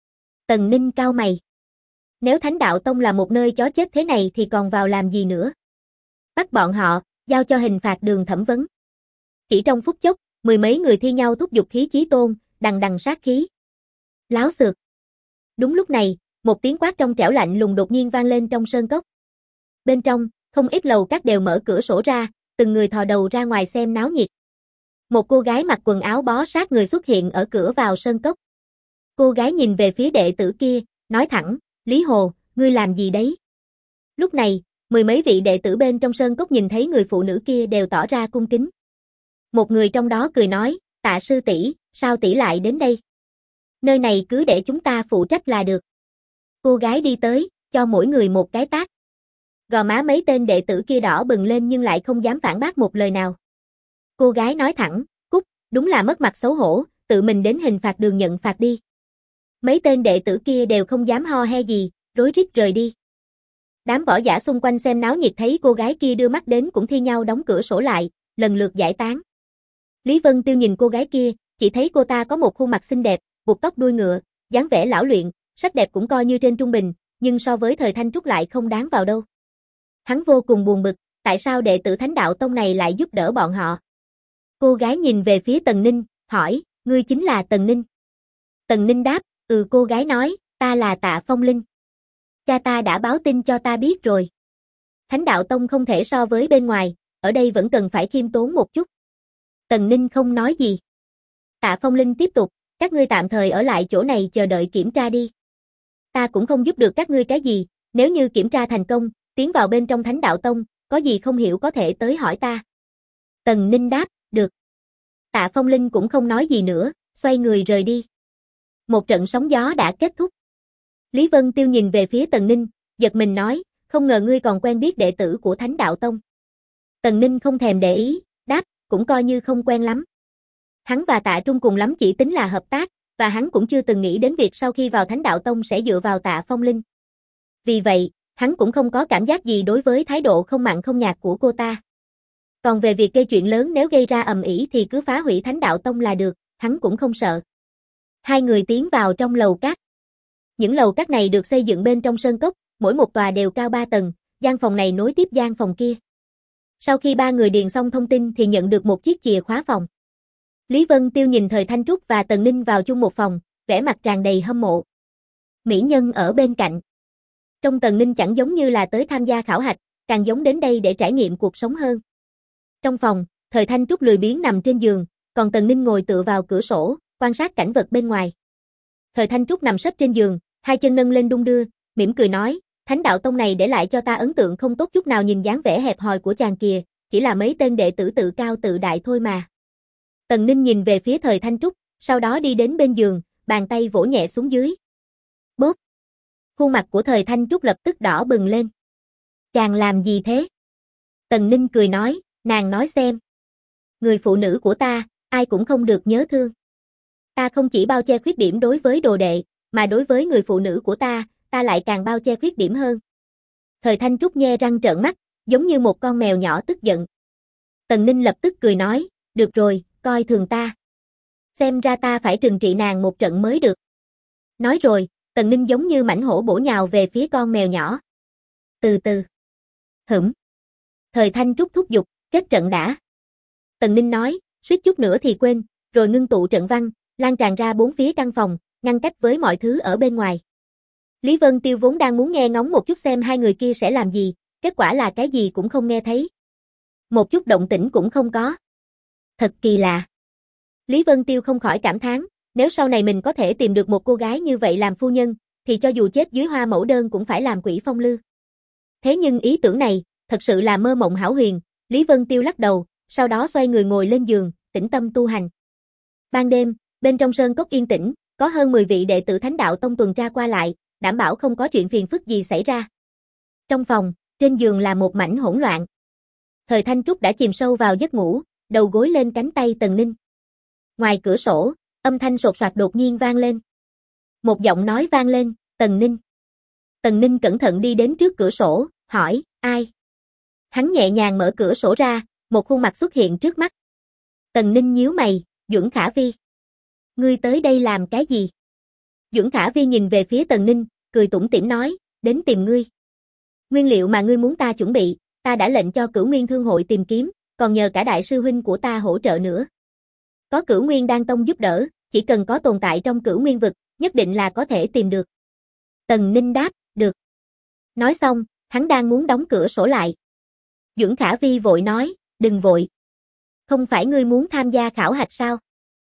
Tần Ninh cau mày. Nếu Thánh Đạo Tông là một nơi chó chết thế này thì còn vào làm gì nữa? Bắt bọn họ, giao cho hình phạt đường thẩm vấn. Chỉ trong phút chốc, mười mấy người thi nhau thúc giục khí chí tôn, đằng đằng sát khí. Láo xược. Đúng lúc này, một tiếng quát trong trẻo lạnh lùng đột nhiên vang lên trong sơn cốc. Bên trong, không ít lầu các đều mở cửa sổ ra, từng người thò đầu ra ngoài xem náo nhiệt. Một cô gái mặc quần áo bó sát người xuất hiện ở cửa vào sơn cốc. Cô gái nhìn về phía đệ tử kia, nói thẳng, Lý Hồ, ngươi làm gì đấy? Lúc này, mười mấy vị đệ tử bên trong sơn cốc nhìn thấy người phụ nữ kia đều tỏ ra cung kính. Một người trong đó cười nói, Tạ sư tỷ, sao tỷ lại đến đây? Nơi này cứ để chúng ta phụ trách là được. Cô gái đi tới, cho mỗi người một cái tát. Gò má mấy tên đệ tử kia đỏ bừng lên nhưng lại không dám phản bác một lời nào. Cô gái nói thẳng, Cút, đúng là mất mặt xấu hổ, tự mình đến hình phạt đường nhận phạt đi. Mấy tên đệ tử kia đều không dám ho he gì, rối rít rời đi. Đám võ giả xung quanh xem náo nhiệt thấy cô gái kia đưa mắt đến cũng thi nhau đóng cửa sổ lại, lần lượt giải tán. Lý Vân Tiêu nhìn cô gái kia, chỉ thấy cô ta có một khuôn mặt xinh đẹp, buộc tóc đuôi ngựa, dáng vẻ lão luyện, sắc đẹp cũng coi như trên trung bình, nhưng so với thời Thanh Trúc lại không đáng vào đâu. Hắn vô cùng buồn bực, tại sao đệ tử Thánh Đạo Tông này lại giúp đỡ bọn họ? Cô gái nhìn về phía Tần Ninh, hỏi, ngươi chính là Tần Ninh? Tần Ninh đáp, cô gái nói, ta là Tạ Phong Linh. Cha ta đã báo tin cho ta biết rồi. Thánh Đạo Tông không thể so với bên ngoài, ở đây vẫn cần phải khiêm tốn một chút. Tần Ninh không nói gì. Tạ Phong Linh tiếp tục, các ngươi tạm thời ở lại chỗ này chờ đợi kiểm tra đi. Ta cũng không giúp được các ngươi cái gì, nếu như kiểm tra thành công, tiến vào bên trong Thánh Đạo Tông, có gì không hiểu có thể tới hỏi ta. Tần Ninh đáp, được. Tạ Phong Linh cũng không nói gì nữa, xoay người rời đi. Một trận sóng gió đã kết thúc. Lý Vân Tiêu nhìn về phía Tần Ninh, giật mình nói, không ngờ ngươi còn quen biết đệ tử của Thánh Đạo Tông. Tần Ninh không thèm để ý, đáp, cũng coi như không quen lắm. Hắn và Tạ Trung cùng lắm chỉ tính là hợp tác, và hắn cũng chưa từng nghĩ đến việc sau khi vào Thánh Đạo Tông sẽ dựa vào Tạ Phong Linh. Vì vậy, hắn cũng không có cảm giác gì đối với thái độ không mặn không nhạt của cô ta. Còn về việc gây chuyện lớn nếu gây ra ầm ĩ thì cứ phá hủy Thánh Đạo Tông là được, hắn cũng không sợ. Hai người tiến vào trong lầu các. Những lầu các này được xây dựng bên trong sơn cốc, mỗi một tòa đều cao 3 tầng, gian phòng này nối tiếp gian phòng kia. Sau khi ba người điền xong thông tin thì nhận được một chiếc chìa khóa phòng. Lý Vân Tiêu nhìn Thời Thanh Trúc và Tần Ninh vào chung một phòng, vẻ mặt tràn đầy hâm mộ. Mỹ nhân ở bên cạnh. Trong Tần Ninh chẳng giống như là tới tham gia khảo hạch, càng giống đến đây để trải nghiệm cuộc sống hơn. Trong phòng, Thời Thanh Trúc lười biếng nằm trên giường, còn Tần Ninh ngồi tựa vào cửa sổ, quan sát cảnh vật bên ngoài. Thời Thanh Trúc nằm sấp trên giường, hai chân nâng lên đung đưa, mỉm cười nói, Thánh Đạo Tông này để lại cho ta ấn tượng không tốt chút nào, nhìn dáng vẻ hẹp hòi của chàng kìa, chỉ là mấy tên đệ tử tự cao tự đại thôi mà. Tần Ninh nhìn về phía Thời Thanh Trúc, sau đó đi đến bên giường, bàn tay vỗ nhẹ xuống dưới. Bốp! Khuôn mặt của Thời Thanh Trúc lập tức đỏ bừng lên. Chàng làm gì thế? Tần Ninh cười nói, nàng nói xem. Người phụ nữ của ta, ai cũng không được nhớ thương. Ta không chỉ bao che khuyết điểm đối với đồ đệ, mà đối với người phụ nữ của ta lại càng bao che khuyết điểm hơn. Thời Thanh Trúc nhe răng trợn mắt, giống như một con mèo nhỏ tức giận. Tần Ninh lập tức cười nói, được rồi, coi thường ta. Xem ra ta phải trừng trị nàng một trận mới được. Nói rồi, Tần Ninh giống như mãnh hổ bổ nhào về phía con mèo nhỏ. Từ từ. Hửm. Thời Thanh Trúc thúc giục, kết trận đã. Tần Ninh nói, suýt chút nữa thì quên, rồi ngưng tụ trận văn, lan tràn ra bốn phía căn phòng, ngăn cách với mọi thứ ở bên ngoài. Lý Vân Tiêu vốn đang muốn nghe ngóng một chút xem hai người kia sẽ làm gì, kết quả là cái gì cũng không nghe thấy. Một chút động tĩnh cũng không có. Thật kỳ lạ. Lý Vân Tiêu không khỏi cảm thán, nếu sau này mình có thể tìm được một cô gái như vậy làm phu nhân, thì cho dù chết dưới hoa mẫu đơn cũng phải làm quỷ phong lưu. Thế nhưng ý tưởng này, thật sự là mơ mộng hão huyền, Lý Vân Tiêu lắc đầu, sau đó xoay người ngồi lên giường, tĩnh tâm tu hành. Ban đêm, bên trong sơn cốc yên tĩnh, có hơn 10 vị đệ tử Thánh Đạo Tông tuần tra qua lại, đảm bảo không có chuyện phiền phức gì xảy ra. Trong phòng, trên giường là một mảnh hỗn loạn. Thời Thanh Trúc đã chìm sâu vào giấc ngủ, đầu gối lên cánh tay Tần Ninh. Ngoài cửa sổ, âm thanh sột soạt đột nhiên vang lên. Một giọng nói vang lên, Tần Ninh. Tần Ninh cẩn thận đi đến trước cửa sổ, hỏi, ai? Hắn nhẹ nhàng mở cửa sổ ra, một khuôn mặt xuất hiện trước mắt. Tần Ninh nhíu mày, Duẩn Khả Vi. Ngươi tới đây làm cái gì? Duẩn Khả Vi nhìn về phía Tần Ninh, cười tủm tỉm nói, đến tìm ngươi. Nguyên liệu mà ngươi muốn ta chuẩn bị, ta đã lệnh cho Cửu Nguyên Thương hội tìm kiếm, còn nhờ cả đại sư huynh của ta hỗ trợ nữa. Có Cửu Nguyên Đan Tông giúp đỡ, chỉ cần có tồn tại trong Cửu Nguyên vực, nhất định là có thể tìm được. Tần Ninh đáp, được. Nói xong, hắn đang muốn đóng cửa sổ lại. Duẩn Khả Vi vội nói, đừng vội. Không phải ngươi muốn tham gia khảo hạch sao?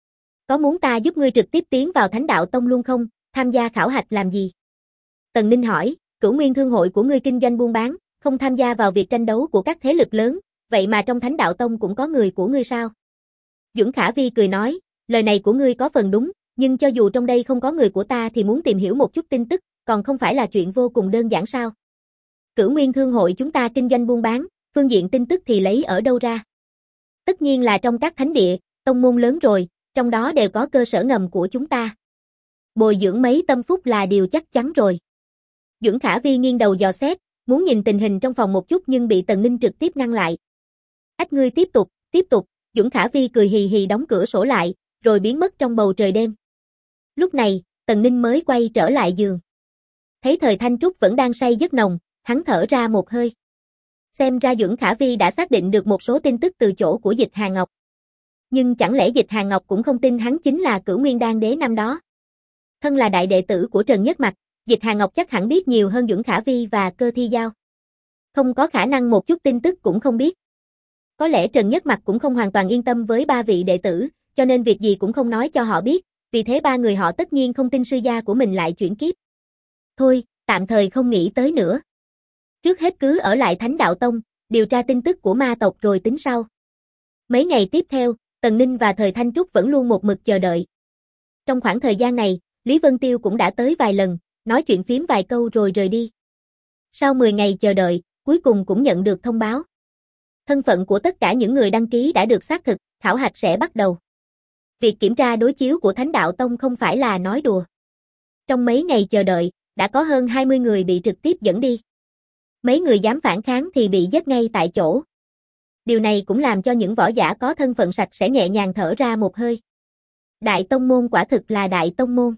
Có muốn ta giúp ngươi trực tiếp tiến vào Thánh Đạo Tông luôn không? Tham gia khảo hạch làm gì? Tần Ninh hỏi, Cửu Nguyên Thương hội của ngươi kinh doanh buôn bán, không tham gia vào việc tranh đấu của các thế lực lớn, vậy mà trong Thánh Đạo Tông cũng có người của ngươi sao? Duẩn Khả Vi cười nói, lời này của ngươi có phần đúng, nhưng cho dù trong đây không có người của ta thì muốn tìm hiểu một chút tin tức, còn không phải là chuyện vô cùng đơn giản sao? Cửu Nguyên Thương hội chúng ta kinh doanh buôn bán, phương diện tin tức thì lấy ở đâu ra? Tất nhiên là trong các thánh địa, tông môn lớn rồi, trong đó đều có cơ sở ngầm của chúng ta. Bồi dưỡng mấy tâm phúc là điều chắc chắn rồi. Duẩn Khả Vi nghiêng đầu dò xét, muốn nhìn tình hình trong phòng một chút nhưng bị Tần Ninh trực tiếp ngăn lại. Ách ngươi tiếp tục, Duẩn Khả Vi cười hì hì đóng cửa sổ lại, rồi biến mất trong bầu trời đêm. Lúc này, Tần Ninh mới quay trở lại giường. Thấy Thời Thanh Trúc vẫn đang say giấc nồng, hắn thở ra một hơi. Xem ra Duẩn Khả Vi đã xác định được một số tin tức từ chỗ của Dịch Hà Ngọc. Nhưng chẳng lẽ Dịch Hà Ngọc cũng không tin hắn chính là Cửu Nguyên Đan Đế năm đó? Thân là đại đệ tử của Trần Nhất Mặc, Dịch Hà Ngọc chắc hẳn biết nhiều hơn Duẩn Khả Vi và Cơ Thi Giao. Không có khả năng một chút tin tức cũng không biết. Có lẽ Trần Nhất Mặc cũng không hoàn toàn yên tâm với ba vị đệ tử, cho nên việc gì cũng không nói cho họ biết, vì thế ba người họ tất nhiên không tin sư gia của mình lại chuyển kiếp. Thôi, tạm thời không nghĩ tới nữa. Trước hết cứ ở lại Thánh Đạo Tông, điều tra tin tức của ma tộc rồi tính sau. Mấy ngày tiếp theo, Tần Ninh và Thời Thanh Trúc vẫn luôn một mực chờ đợi. Trong khoảng thời gian này, Lý Vân Tiêu cũng đã tới vài lần, nói chuyện phiếm vài câu rồi rời đi. Sau 10 ngày chờ đợi, cuối cùng cũng nhận được thông báo. Thân phận của tất cả những người đăng ký đã được xác thực, khảo hạch sẽ bắt đầu. Việc kiểm tra đối chiếu của Thánh Đạo Tông không phải là nói đùa. Trong mấy ngày chờ đợi, đã có hơn 20 người bị trực tiếp dẫn đi. Mấy người dám phản kháng thì bị giết ngay tại chỗ. Điều này cũng làm cho những võ giả có thân phận sạch sẽ nhẹ nhàng thở ra một hơi. Đại tông môn quả thực là đại tông môn.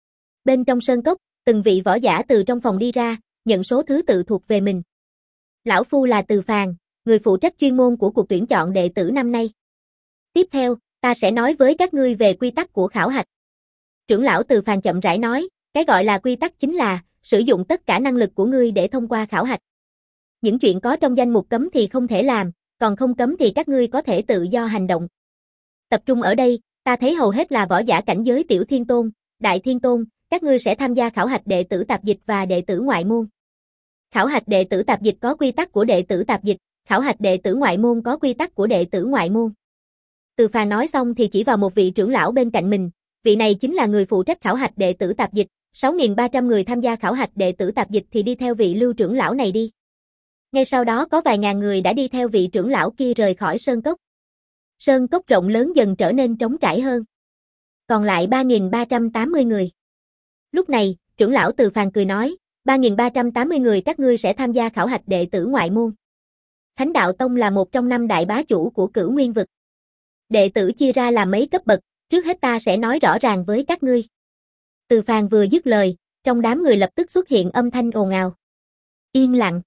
Bên trong sơn cốc, từng vị võ giả từ trong phòng đi ra, nhận số thứ tự thuộc về mình. Lão Phu là Từ Phàn, người phụ trách chuyên môn của cuộc tuyển chọn đệ tử năm nay. Tiếp theo, ta sẽ nói với các ngươi về quy tắc của khảo hạch. Trưởng lão Từ Phàn chậm rãi nói, cái gọi là quy tắc chính là sử dụng tất cả năng lực của ngươi để thông qua khảo hạch. Những chuyện có trong danh mục cấm thì không thể làm, còn không cấm thì các ngươi có thể tự do hành động. Tập trung ở đây, ta thấy hầu hết là võ giả cảnh giới tiểu thiên tôn, đại thiên tôn, các ngươi sẽ tham gia khảo hạch đệ tử tạp dịch và đệ tử ngoại môn. Khảo hạch đệ tử tạp dịch có quy tắc của đệ tử tạp dịch, khảo hạch đệ tử ngoại môn có quy tắc của đệ tử ngoại môn. Từ Phàn nói xong thì chỉ vào một vị trưởng lão bên cạnh mình, vị này chính là người phụ trách khảo hạch đệ tử tạp dịch, 6.300 người tham gia khảo hạch đệ tử tạp dịch thì đi theo vị Lưu trưởng lão này đi. Ngay sau đó có vài ngàn người đã đi theo vị trưởng lão kia rời khỏi sơn cốc. Sơn cốc rộng lớn dần trở nên trống trải hơn. Còn lại 3.380 người. Lúc này, trưởng lão Từ Phàn cười nói, 3.380 người các ngươi sẽ tham gia khảo hạch đệ tử ngoại môn. Thánh Đạo Tông là một trong 5 đại bá chủ của Cửu Nguyên vực. Đệ tử chia ra làm mấy cấp bậc, trước hết ta sẽ nói rõ ràng với các ngươi. Từ Phàn vừa dứt lời, trong đám người lập tức xuất hiện âm thanh ồn ào. Yên lặng.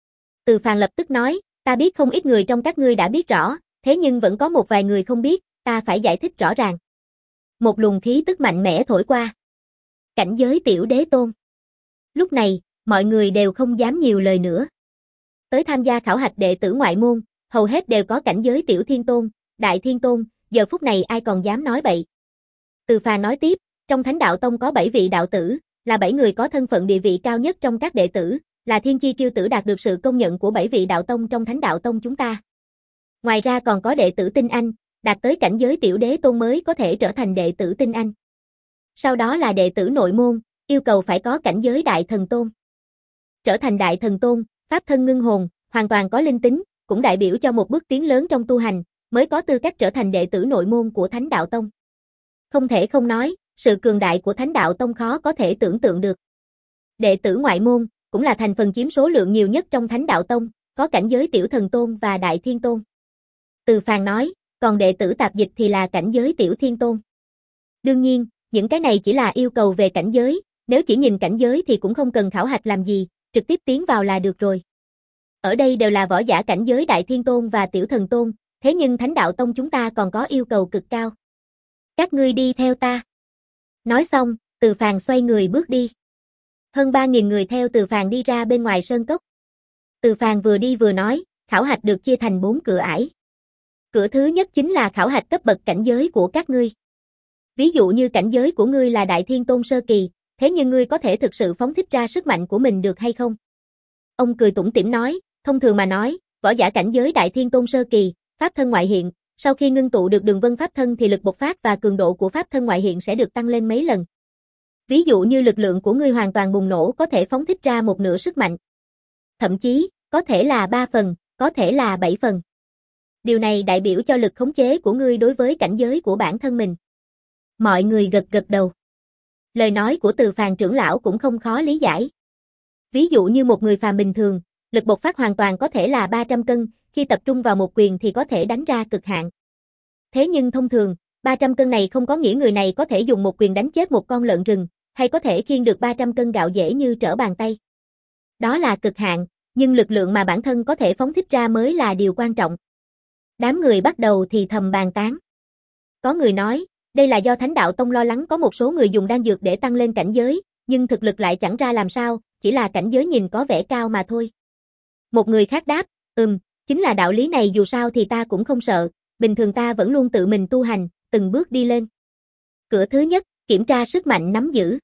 Từ Phàn lập tức nói, ta biết không ít người trong các ngươi đã biết rõ, thế nhưng vẫn có một vài người không biết, ta phải giải thích rõ ràng. Một luồng khí tức mạnh mẽ thổi qua. Cảnh giới tiểu đế tôn. Lúc này, mọi người đều không dám nhiều lời nữa. Tới tham gia khảo hạch đệ tử ngoại môn, hầu hết đều có cảnh giới tiểu thiên tôn, đại thiên tôn, giờ phút này ai còn dám nói bậy. Từ Phàn nói tiếp, trong Thánh Đạo Tông có 7 vị đạo tử, là 7 người có thân phận địa vị cao nhất trong các đệ tử, là thiên chi kiêu tử đạt được sự công nhận của 7 vị đạo tông trong Thánh Đạo Tông chúng ta. Ngoài ra còn có đệ tử tinh anh, đạt tới cảnh giới tiểu đế tôn mới có thể trở thành đệ tử tinh anh. Sau đó là đệ tử nội môn, yêu cầu phải có cảnh giới đại thần tôn. Trở thành đại thần tôn, pháp thân ngưng hồn, hoàn toàn có linh tính, cũng đại biểu cho một bước tiến lớn trong tu hành, mới có tư cách trở thành đệ tử nội môn của Thánh Đạo Tông. Không thể không nói, sự cường đại của Thánh Đạo Tông khó có thể tưởng tượng được. Đệ tử ngoại môn, cũng là thành phần chiếm số lượng nhiều nhất trong Thánh Đạo Tông, có cảnh giới tiểu thần tôn và đại thiên tôn. Từ Phàn nói, còn đệ tử tạp dịch thì là cảnh giới tiểu thiên tôn. Đương nhiên, những cái này chỉ là yêu cầu về cảnh giới, nếu chỉ nhìn cảnh giới thì cũng không cần khảo hạch làm gì, trực tiếp tiến vào là được rồi. Ở đây đều là võ giả cảnh giới đại thiên tôn và tiểu thần tôn, thế nhưng Thánh Đạo Tông chúng ta còn có yêu cầu cực cao. Các ngươi đi theo ta. Nói xong, Từ Phàn xoay người bước đi. Hơn 3.000 người theo Từ Phàn đi ra bên ngoài sơn cốc. Từ Phàn vừa đi vừa nói, khảo hạch được chia thành 4 cửa ải. Cửa thứ nhất chính là khảo hạch cấp bậc cảnh giới của các ngươi. Ví dụ như cảnh giới của ngươi là Đại Thiên Tôn Sơ Kỳ, thế nhưng ngươi có thể thực sự phóng thích ra sức mạnh của mình được hay không? Ông cười tủm tỉm nói, thông thường mà nói, võ giả cảnh giới Đại Thiên Tôn Sơ Kỳ, pháp thân ngoại hiện, sau khi ngưng tụ được đường vân pháp thân thì lực bộc phát và cường độ của pháp thân ngoại hiện sẽ được tăng lên mấy lần. Ví dụ như lực lượng của ngươi hoàn toàn bùng nổ có thể phóng thích ra 1/2 sức mạnh. Thậm chí, có thể là 3 phần, có thể là 7 phần. Điều này đại biểu cho lực khống chế của ngươi đối với cảnh giới của bản thân mình. Mọi người gật gật đầu. Lời nói của Từ Phàn trưởng lão cũng không khó lý giải. Ví dụ như một người phàm bình thường, lực bộc phát hoàn toàn có thể là 300 cân, khi tập trung vào một quyền thì có thể đánh ra cực hạn. Thế nhưng thông thường, 300 cân này không có nghĩa người này có thể dùng một quyền đánh chết một con lợn rừng, hay có thể khiêng được 300 cân gạo dễ như trở bàn tay. Đó là cực hạn, nhưng lực lượng mà bản thân có thể phóng thích ra mới là điều quan trọng. Đám người bắt đầu thì thầm bàn tán. Có người nói, đây là do Thánh Đạo Tông lo lắng có một số người dùng đan dược để tăng lên cảnh giới, nhưng thực lực lại chẳng ra làm sao, chỉ là cảnh giới nhìn có vẻ cao mà thôi. Một người khác đáp, chính là đạo lý này dù sao thì ta cũng không sợ, bình thường ta vẫn luôn tự mình tu hành, từng bước đi lên. Cửa thứ nhất, kiểm tra sức mạnh nắm giữ.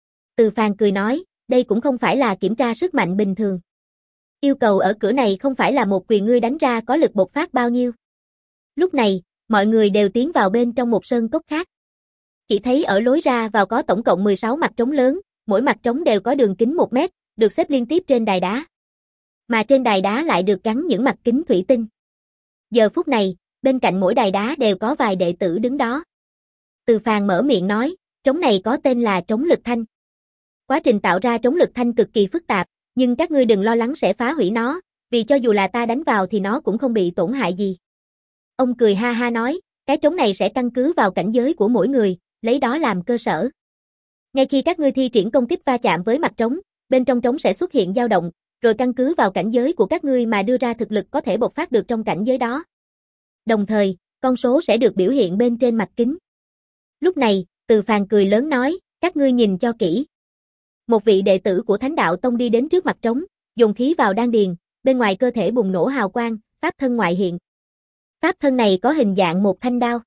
Từ Phàn cười nói, đây cũng không phải là kiểm tra sức mạnh bình thường. Yêu cầu ở cửa này không phải là một quyền ngươi đánh ra có lực bộc phát bao nhiêu. Lúc này, mọi người đều tiến vào bên trong một sơn cốc khác. Chỉ thấy ở lối ra vào có tổng cộng 16 mặt trống lớn, mỗi mặt trống đều có đường kính 1 mét, được xếp liên tiếp trên đài đá. Mà trên đài đá lại được gắn những mặt kính thủy tinh. Giờ phút này, bên cạnh mỗi đài đá đều có vài đệ tử đứng đó. Từ Phàn mở miệng nói, trống này có tên là trống lực thanh. Quá trình tạo ra trống lực thanh cực kỳ phức tạp, nhưng các ngươi đừng lo lắng sẽ phá hủy nó, vì cho dù là ta đánh vào thì nó cũng không bị tổn hại gì. Ông cười ha ha nói, cái trống này sẽ căn cứ vào cảnh giới của mỗi người, lấy đó làm cơ sở. Ngay khi các ngươi thi triển công kích va chạm với mặt trống, bên trong trống sẽ xuất hiện dao động, rồi căn cứ vào cảnh giới của các ngươi mà đưa ra thực lực có thể bộc phát được trong cảnh giới đó. Đồng thời, con số sẽ được biểu hiện bên trên mặt kính. Lúc này, Từ Phàn cười lớn nói, các ngươi nhìn cho kỹ. Một vị đệ tử của Thánh Đạo Tông đi đến trước mặt trống, dồn khí vào đan điền, bên ngoài cơ thể bùng nổ hào quang, pháp thân ngoại hiện. Pháp thân này có hình dạng một thanh đao.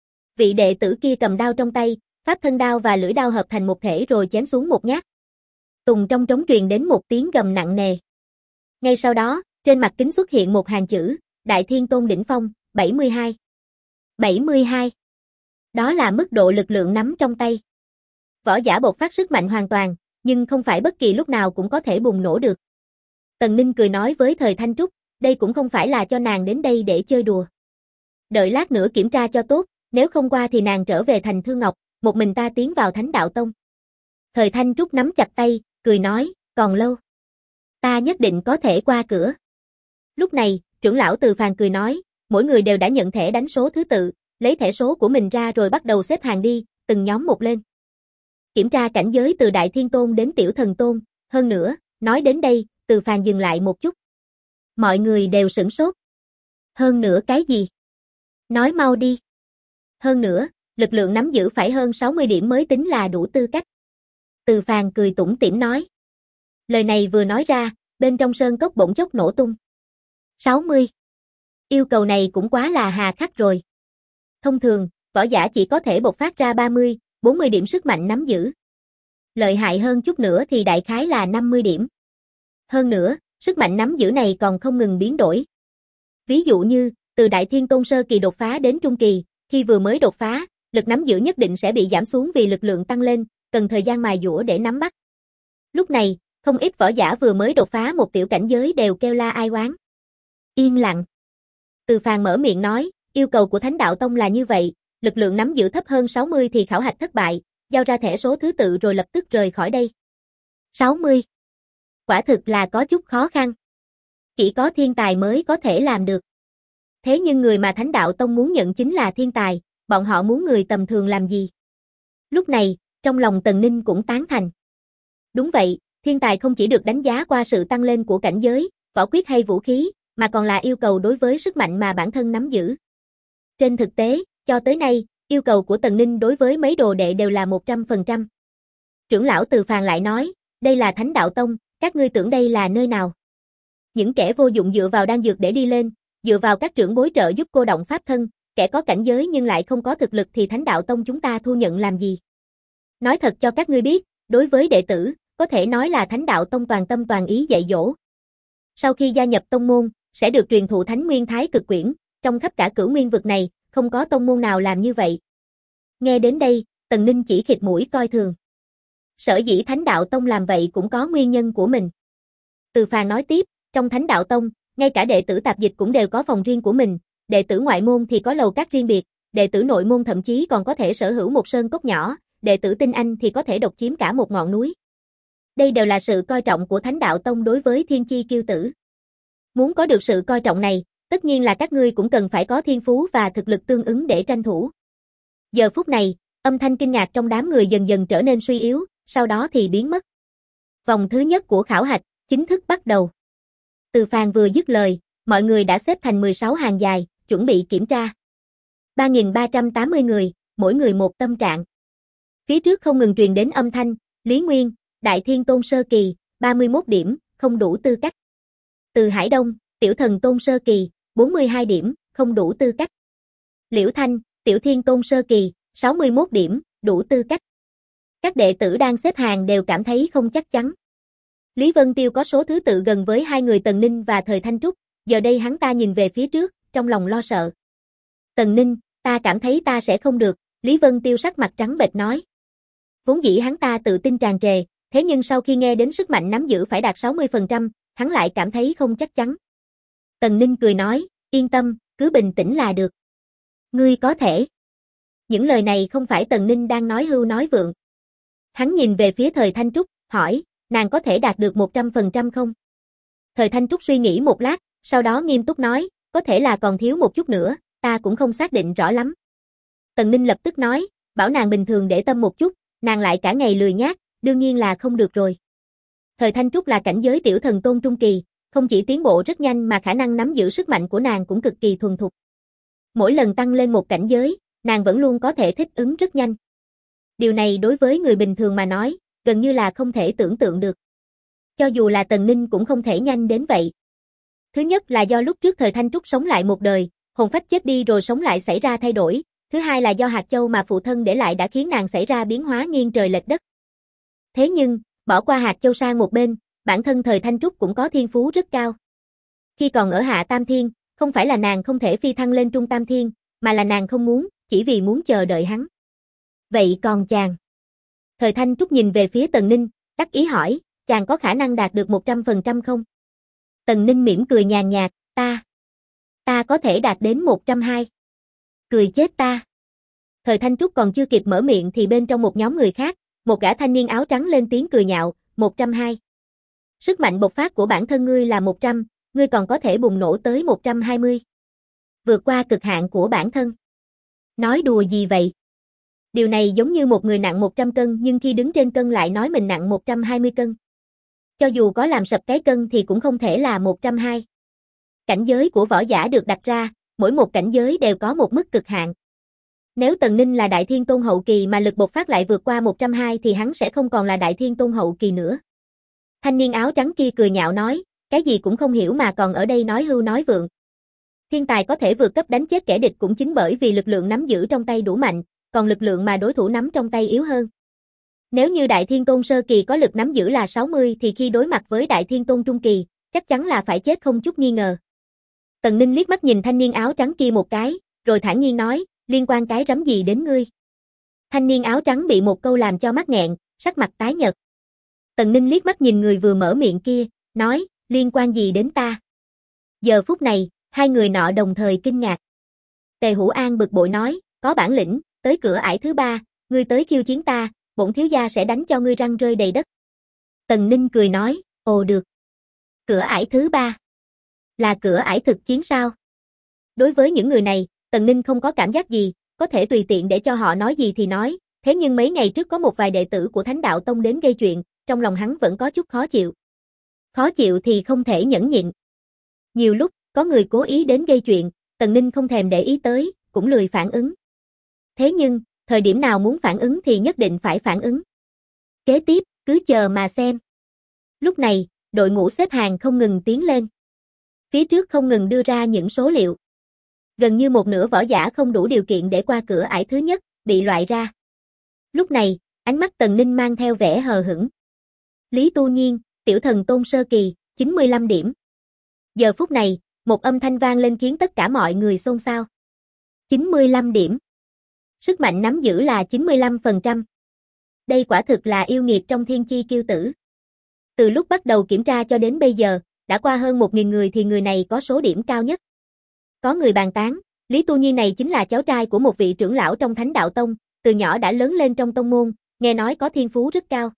Vị đệ tử kia cầm đao trong tay, pháp thân đao và lưỡi đao hợp thành một thể rồi chém xuống một nhát. Tùng trong trống truyền đến một tiếng gầm nặng nề. Ngay sau đó, trên mặt kính xuất hiện một hàng chữ, Đại Thiên Tôn đỉnh phong, 72. 72. Đó là mức độ lực lượng nắm trong tay. Võ giả bộc phát sức mạnh hoàn toàn, nhưng không phải bất kỳ lúc nào cũng có thể bùng nổ được. Tần Ninh cười nói với Thời Thanh Trúc, đây cũng không phải là cho nàng đến đây để chơi đùa. Đợi lát nữa kiểm tra cho tốt, nếu không qua thì nàng trở về thành Thương Ngọc, một mình ta tiến vào Thánh Đạo Tông. Thời Thanh Trúc nắm chặt tay, cười nói, còn lâu. Ta nhất định có thể qua cửa. Lúc này, trưởng lão Từ Phàn cười nói, mỗi người đều đã nhận thẻ đánh số thứ tự, lấy thẻ số của mình ra rồi bắt đầu xếp hàng đi, từng nhóm một lên. Kiểm tra cảnh giới từ Đại Thiên Tôn đến Tiểu Thần Tôn, hơn nữa, nói đến đây, Từ Phàn dừng lại một chút. Mọi người đều sửng sốt. Hơn nữa cái gì? Nói mau đi. Hơn nữa, lực lượng nắm giữ phải hơn 60 điểm mới tính là đủ tư cách. Từ Phàn cười tủm tỉm nói. Lời này vừa nói ra, bên trong sơn cốc bỗng chốc nổ tung. 60. Yêu cầu này cũng quá là hà khắc rồi. Thông thường, võ giả chỉ có thể bộc phát ra 30, 40 điểm sức mạnh nắm giữ. Lợi hại hơn chút nữa thì đại khái là 50 điểm. Hơn nữa, sức mạnh nắm giữ này còn không ngừng biến đổi. Ví dụ như, từ Đại Thiên Tôn Sơ Kỳ đột phá đến Trung Kỳ, khi vừa mới đột phá, lực nắm giữ nhất định sẽ bị giảm xuống vì lực lượng tăng lên, cần thời gian mài dũa để nắm bắt. Lúc này, không ít võ giả vừa mới đột phá một tiểu cảnh giới đều kêu la ai oán. Yên lặng. Từ Phàn mở miệng nói, yêu cầu của Thánh Đạo Tông là như vậy, lực lượng nắm giữ thấp hơn 60 thì khảo hạch thất bại, giao ra thẻ số thứ tự rồi lập tức rời khỏi đây. 60. Quả thực là có chút khó khăn. Chỉ có thiên tài mới có thể làm được. Thế nhưng người mà Thánh Đạo Tông muốn nhận chính là thiên tài, bọn họ muốn người tầm thường làm gì? Lúc này, trong lòng Tần Ninh cũng tán thành. Đúng vậy, thiên tài không chỉ được đánh giá qua sự tăng lên của cảnh giới, võ quyết hay vũ khí, mà còn là yêu cầu đối với sức mạnh mà bản thân nắm giữ. Trên thực tế, cho tới nay, yêu cầu của Tần Ninh đối với mấy đồ đệ đều là 100%. Trưởng lão Từ Phàn lại nói, đây là Thánh Đạo Tông, các ngươi tưởng đây là nơi nào? Những kẻ vô dụng dựa vào đan dược để đi lên, dựa vào các trưởng bối trợ giúp cô động pháp thân, kẻ có cảnh giới nhưng lại không có thực lực thì Thánh Đạo Tông chúng ta thu nhận làm gì? Nói thật cho các ngươi biết, đối với đệ tử, có thể nói là Thánh Đạo Tông toàn tâm toàn ý dạy dỗ. Sau khi gia nhập tông môn, sẽ được truyền thụ Thánh Nguyên Thái Cực Quyển, trong khắp cả Cửu Nguyên vực này, không có tông môn nào làm như vậy. Nghe đến đây, Tần Ninh chỉ khịt mũi coi thường. Sở dĩ Thánh Đạo Tông làm vậy cũng có nguyên nhân của mình. Từ Phàn nói tiếp, trong Thánh Đạo Tông, ngay cả đệ tử tạp dịch cũng đều có phòng riêng của mình, đệ tử ngoại môn thì có lầu các riêng biệt, đệ tử nội môn thậm chí còn có thể sở hữu một sơn cốc nhỏ, đệ tử tinh anh thì có thể độc chiếm cả một ngọn núi. Đây đều là sự coi trọng của Thánh Đạo Tông đối với thiên chi kiêu tử. Muốn có được sự coi trọng này, tất nhiên là các ngươi cũng cần phải có thiên phú và thực lực tương ứng để tranh thủ. Giờ phút này, âm thanh kinh ngạc trong đám người dần dần trở nên suy yếu, sau đó thì biến mất. Vòng thứ nhất của khảo hạch, chính thức bắt đầu. Từ Phàn vừa dứt lời, mọi người đã xếp thành 16 hàng dài, chuẩn bị kiểm tra. 3.380 người, mỗi người một tâm trạng. Phía trước không ngừng truyền đến âm thanh, Lý Nguyên, Đại Thiên Tôn Sơ Kỳ, 31 điểm, không đủ tư cách. Từ Hải Đông, Tiểu Thần Tôn Sơ Kỳ, 42 điểm, không đủ tư cách. Liễu Thanh, Tiểu Thiên Tôn Sơ Kỳ, 61 điểm, đủ tư cách. Các đệ tử đang xếp hàng đều cảm thấy không chắc chắn. Lý Vân Tiêu có số thứ tự gần với hai người Tần Ninh và Thời Thanh Trúc, giờ đây hắn ta nhìn về phía trước, trong lòng lo sợ. Tần Ninh, ta cảm thấy ta sẽ không được, Lý Vân Tiêu sắc mặt trắng bệch nói. Vốn dĩ hắn ta tự tin tràn trề, thế nhưng sau khi nghe đến sức mạnh nắm giữ phải đạt 60%, hắn lại cảm thấy không chắc chắn. Tần Ninh cười nói, yên tâm, cứ bình tĩnh là được. Ngươi có thể. Những lời này không phải Tần Ninh đang nói hưu nói vượng. Hắn nhìn về phía Thời Thanh Trúc, hỏi, nàng có thể đạt được 100% không? Thời Thanh Trúc suy nghĩ một lát, sau đó nghiêm túc nói, có thể là còn thiếu một chút nữa, ta cũng không xác định rõ lắm. Tần Ninh lập tức nói, bảo nàng bình thường để tâm một chút, nàng lại cả ngày lười nhác, đương nhiên là không được rồi. Thời Thanh Trúc là cảnh giới Tiểu Thần Tôn Trung Kỳ, không chỉ tiến bộ rất nhanh mà khả năng nắm giữ sức mạnh của nàng cũng cực kỳ thuần thục. Mỗi lần tăng lên một cảnh giới, nàng vẫn luôn có thể thích ứng rất nhanh. Điều này đối với người bình thường mà nói, gần như là không thể tưởng tượng được. Cho dù là Tần Ninh cũng không thể nhanh đến vậy. Thứ nhất là do lúc trước Thời Thanh Trúc sống lại một đời, hồn phách chết đi rồi sống lại xảy ra thay đổi. Thứ hai là do hạt châu mà phụ thân để lại đã khiến nàng xảy ra biến hóa nghiêng trời lệch đất. Thế nhưng, bỏ qua hạt châu sang một bên, bản thân Thời Thanh Trúc cũng có thiên phú rất cao. Khi còn ở Hạ Tam Thiên, không phải là nàng không thể phi thăng lên Trung Tam Thiên, mà là nàng không muốn, chỉ vì muốn chờ đợi hắn. Vậy còn chàng? Thời Thanh Trúc nhìn về phía Tần Ninh, đắc ý hỏi, chàng có khả năng đạt được 100% không? Tần Ninh mỉm cười nhàn nhạt, ta có thể đạt đến 120. Cười chết ta. Thời Thanh Trúc còn chưa kịp mở miệng thì bên trong một nhóm người khác, một gã thanh niên áo trắng lên tiếng cười nhạo, 120. Sức mạnh bộc phát của bản thân ngươi là 100, ngươi còn có thể bùng nổ tới 120. Vượt qua cực hạn của bản thân. Nói đùa gì vậy? Điều này giống như một người nặng 100 cân nhưng khi đứng trên cân lại nói mình nặng 120 cân. Cho dù có làm sập cái cân thì cũng không thể là 120. Cảnh giới của võ giả được đặt ra, mỗi một cảnh giới đều có một mức cực hạn. Nếu Tần Ninh là Đại Thiên Tôn hậu kỳ mà lực bộc phát lại vượt qua 120 thì hắn sẽ không còn là Đại Thiên Tôn hậu kỳ nữa. Thanh niên áo trắng kia cười nhạo nói, cái gì cũng không hiểu mà còn ở đây nói hưu nói vượng. Thiên tài có thể vượt cấp đánh chết kẻ địch cũng chính bởi vì lực lượng nắm giữ trong tay đủ mạnh, còn lực lượng mà đối thủ nắm trong tay yếu hơn. Nếu như Đại Thiên Tôn sơ kỳ có lực nắm giữ là 60 thì khi đối mặt với Đại Thiên Tôn trung kỳ, chắc chắn là phải chết không chút nghi ngờ. Tần Ninh liếc mắt nhìn thanh niên áo trắng kia một cái, rồi thản nhiên nói, liên quan cái rắm gì đến ngươi? Thanh niên áo trắng bị một câu làm cho mắt nghẹn, sắc mặt tái nhợt. Tần Ninh liếc mắt nhìn người vừa mở miệng kia, nói, liên quan gì đến ta? Giờ phút này, hai người nọ đồng thời kinh ngạc. Tề Hữu An bực bội nói, có bản lĩnh, tới cửa ải thứ 3, ngươi tới khiêu chiến ta, bổn thiếu gia sẽ đánh cho ngươi răng rơi đầy đất. Tần Ninh cười nói, ồ được. Cửa ải thứ 3. Là cửa ải thực chiến sao? Đối với những người này, Tần Ninh không có cảm giác gì, có thể tùy tiện để cho họ nói gì thì nói, thế nhưng mấy ngày trước có một vài đệ tử của Thánh Đạo Tông đến gây chuyện, trong lòng hắn vẫn có chút khó chịu. Khó chịu thì không thể nhẫn nhịn. Nhiều lúc, có người cố ý đến gây chuyện, Tần Ninh không thèm để ý tới, cũng lười phản ứng. Thế nhưng, thời điểm nào muốn phản ứng thì nhất định phải phản ứng. Kế tiếp, cứ chờ mà xem. Lúc này, đội ngũ xếp hàng không ngừng tiến lên. Phía trước không ngừng đưa ra những số liệu. Gần như một nửa võ giả không đủ điều kiện để qua cửa ải thứ nhất, bị loại ra. Lúc này, ánh mắt Tần Ninh mang theo vẻ hờ hững. Lý Tu Nhiên, tiểu thần tôn sơ kỳ, 95 điểm. Giờ phút này, một âm thanh vang lên khiến tất cả mọi người xôn xao. 95 điểm. Sức mạnh nắm giữ là 95%. Đây quả thực là yêu nghiệt trong thiên chi kiêu tử. Từ lúc bắt đầu kiểm tra cho đến bây giờ, đã qua hơn 1.000 người thì người này có số điểm cao nhất. Có người bàn tán, Lý Tu Nhiên này chính là cháu trai của một vị trưởng lão trong Thánh Đạo Tông, từ nhỏ đã lớn lên trong tông môn, nghe nói có thiên phú rất cao.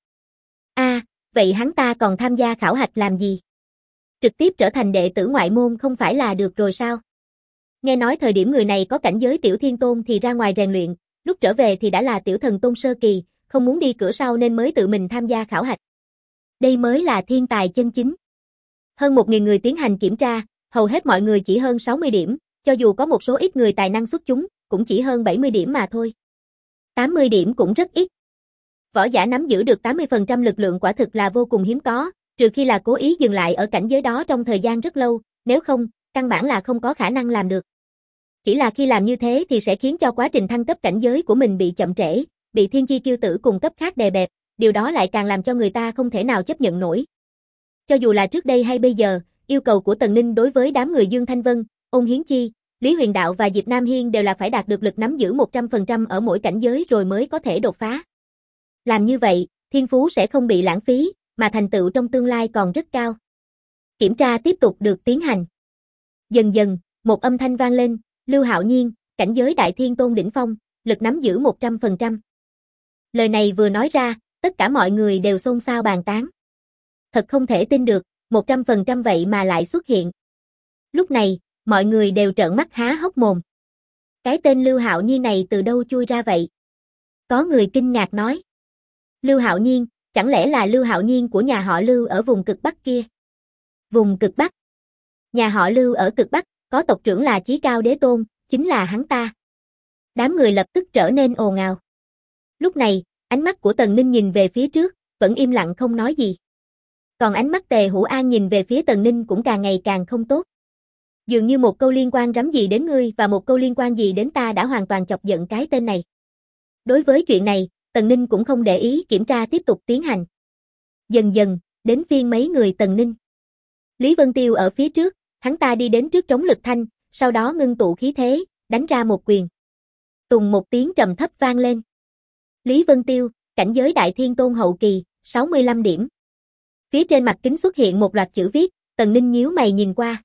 Vậy hắn ta còn tham gia khảo hạch làm gì? Trực tiếp trở thành đệ tử ngoại môn không phải là được rồi sao? Nghe nói thời điểm người này có cảnh giới tiểu thiên tôn thì ra ngoài rèn luyện, lúc trở về thì đã là tiểu thần tôn sơ kỳ, không muốn đi cửa sau nên mới tự mình tham gia khảo hạch. Đây mới là thiên tài chân chính. Hơn 1.000 người tiến hành kiểm tra, hầu hết mọi người chỉ hơn 60 điểm, cho dù có một số ít người tài năng xuất chúng, cũng chỉ hơn 70 điểm mà thôi. 80 điểm cũng rất ít. Võ giả nắm giữ được 80% lực lượng quả thực là vô cùng hiếm có, trừ khi là cố ý dừng lại ở cảnh giới đó trong thời gian rất lâu, nếu không, căn bản là không có khả năng làm được. Chỉ là khi làm như thế thì sẽ khiến cho quá trình thăng cấp cảnh giới của mình bị chậm trễ, bị thiên chi kiêu tử cùng cấp khác đè bẹp, điều đó lại càng làm cho người ta không thể nào chấp nhận nổi. Cho dù là trước đây hay bây giờ, yêu cầu của Tần Ninh đối với đám người Dương Thanh Vân, Ôn Hiến Chi, Lý Huyền Đạo và Diệp Nam Hiên đều là phải đạt được lực nắm giữ 100% ở mỗi cảnh giới rồi mới có thể đột phá. Làm như vậy, thiên phú sẽ không bị lãng phí, mà thành tựu trong tương lai còn rất cao. Kiểm tra tiếp tục được tiến hành. Dần dần, một âm thanh vang lên, Lưu Hạo Nhiên, cảnh giới Đại Thiên Tôn đỉnh phong, lực nắm giữ 100%. Lời này vừa nói ra, tất cả mọi người đều xôn xao bàn tán. Thật không thể tin được, 100% vậy mà lại xuất hiện. Lúc này, mọi người đều trợn mắt há hốc mồm. Cái tên Lưu Hạo Nhiên này từ đâu chui ra vậy? Có người kinh ngạc nói. Lưu Hạo Nhiên, chẳng lẽ là Lưu Hạo Nhiên của nhà họ Lưu ở vùng cực Bắc kia? Vùng cực Bắc. Nhà họ Lưu ở cực Bắc, có tộc trưởng là Chí Cao Đế Tôn, chính là hắn ta. Đám người lập tức trở nên ồn ào. Lúc này, ánh mắt của Tần Ninh nhìn về phía trước, vẫn im lặng không nói gì. Còn ánh mắt Tề Hữu An nhìn về phía Tần Ninh cũng càng ngày càng không tốt. Dường như một câu liên quan rắm gì đến ngươi và một câu liên quan gì đến ta đã hoàn toàn chọc giận cái tên này. Đối với chuyện này, Tần Ninh cũng không để ý, kiểm tra tiếp tục tiến hành. Dần dần, đến phiên mấy người Tần Ninh. Lý Vân Tiêu ở phía trước, hắn ta đi đến trước trống lực thanh, sau đó ngưng tụ khí thế, đánh ra một quyền. Tùng một tiếng trầm thấp vang lên. Lý Vân Tiêu, cảnh giới Đại Thiên Tôn hậu kỳ, 65 điểm. Phía trên mặt kính xuất hiện một loạt chữ viết, Tần Ninh nhíu mày nhìn qua.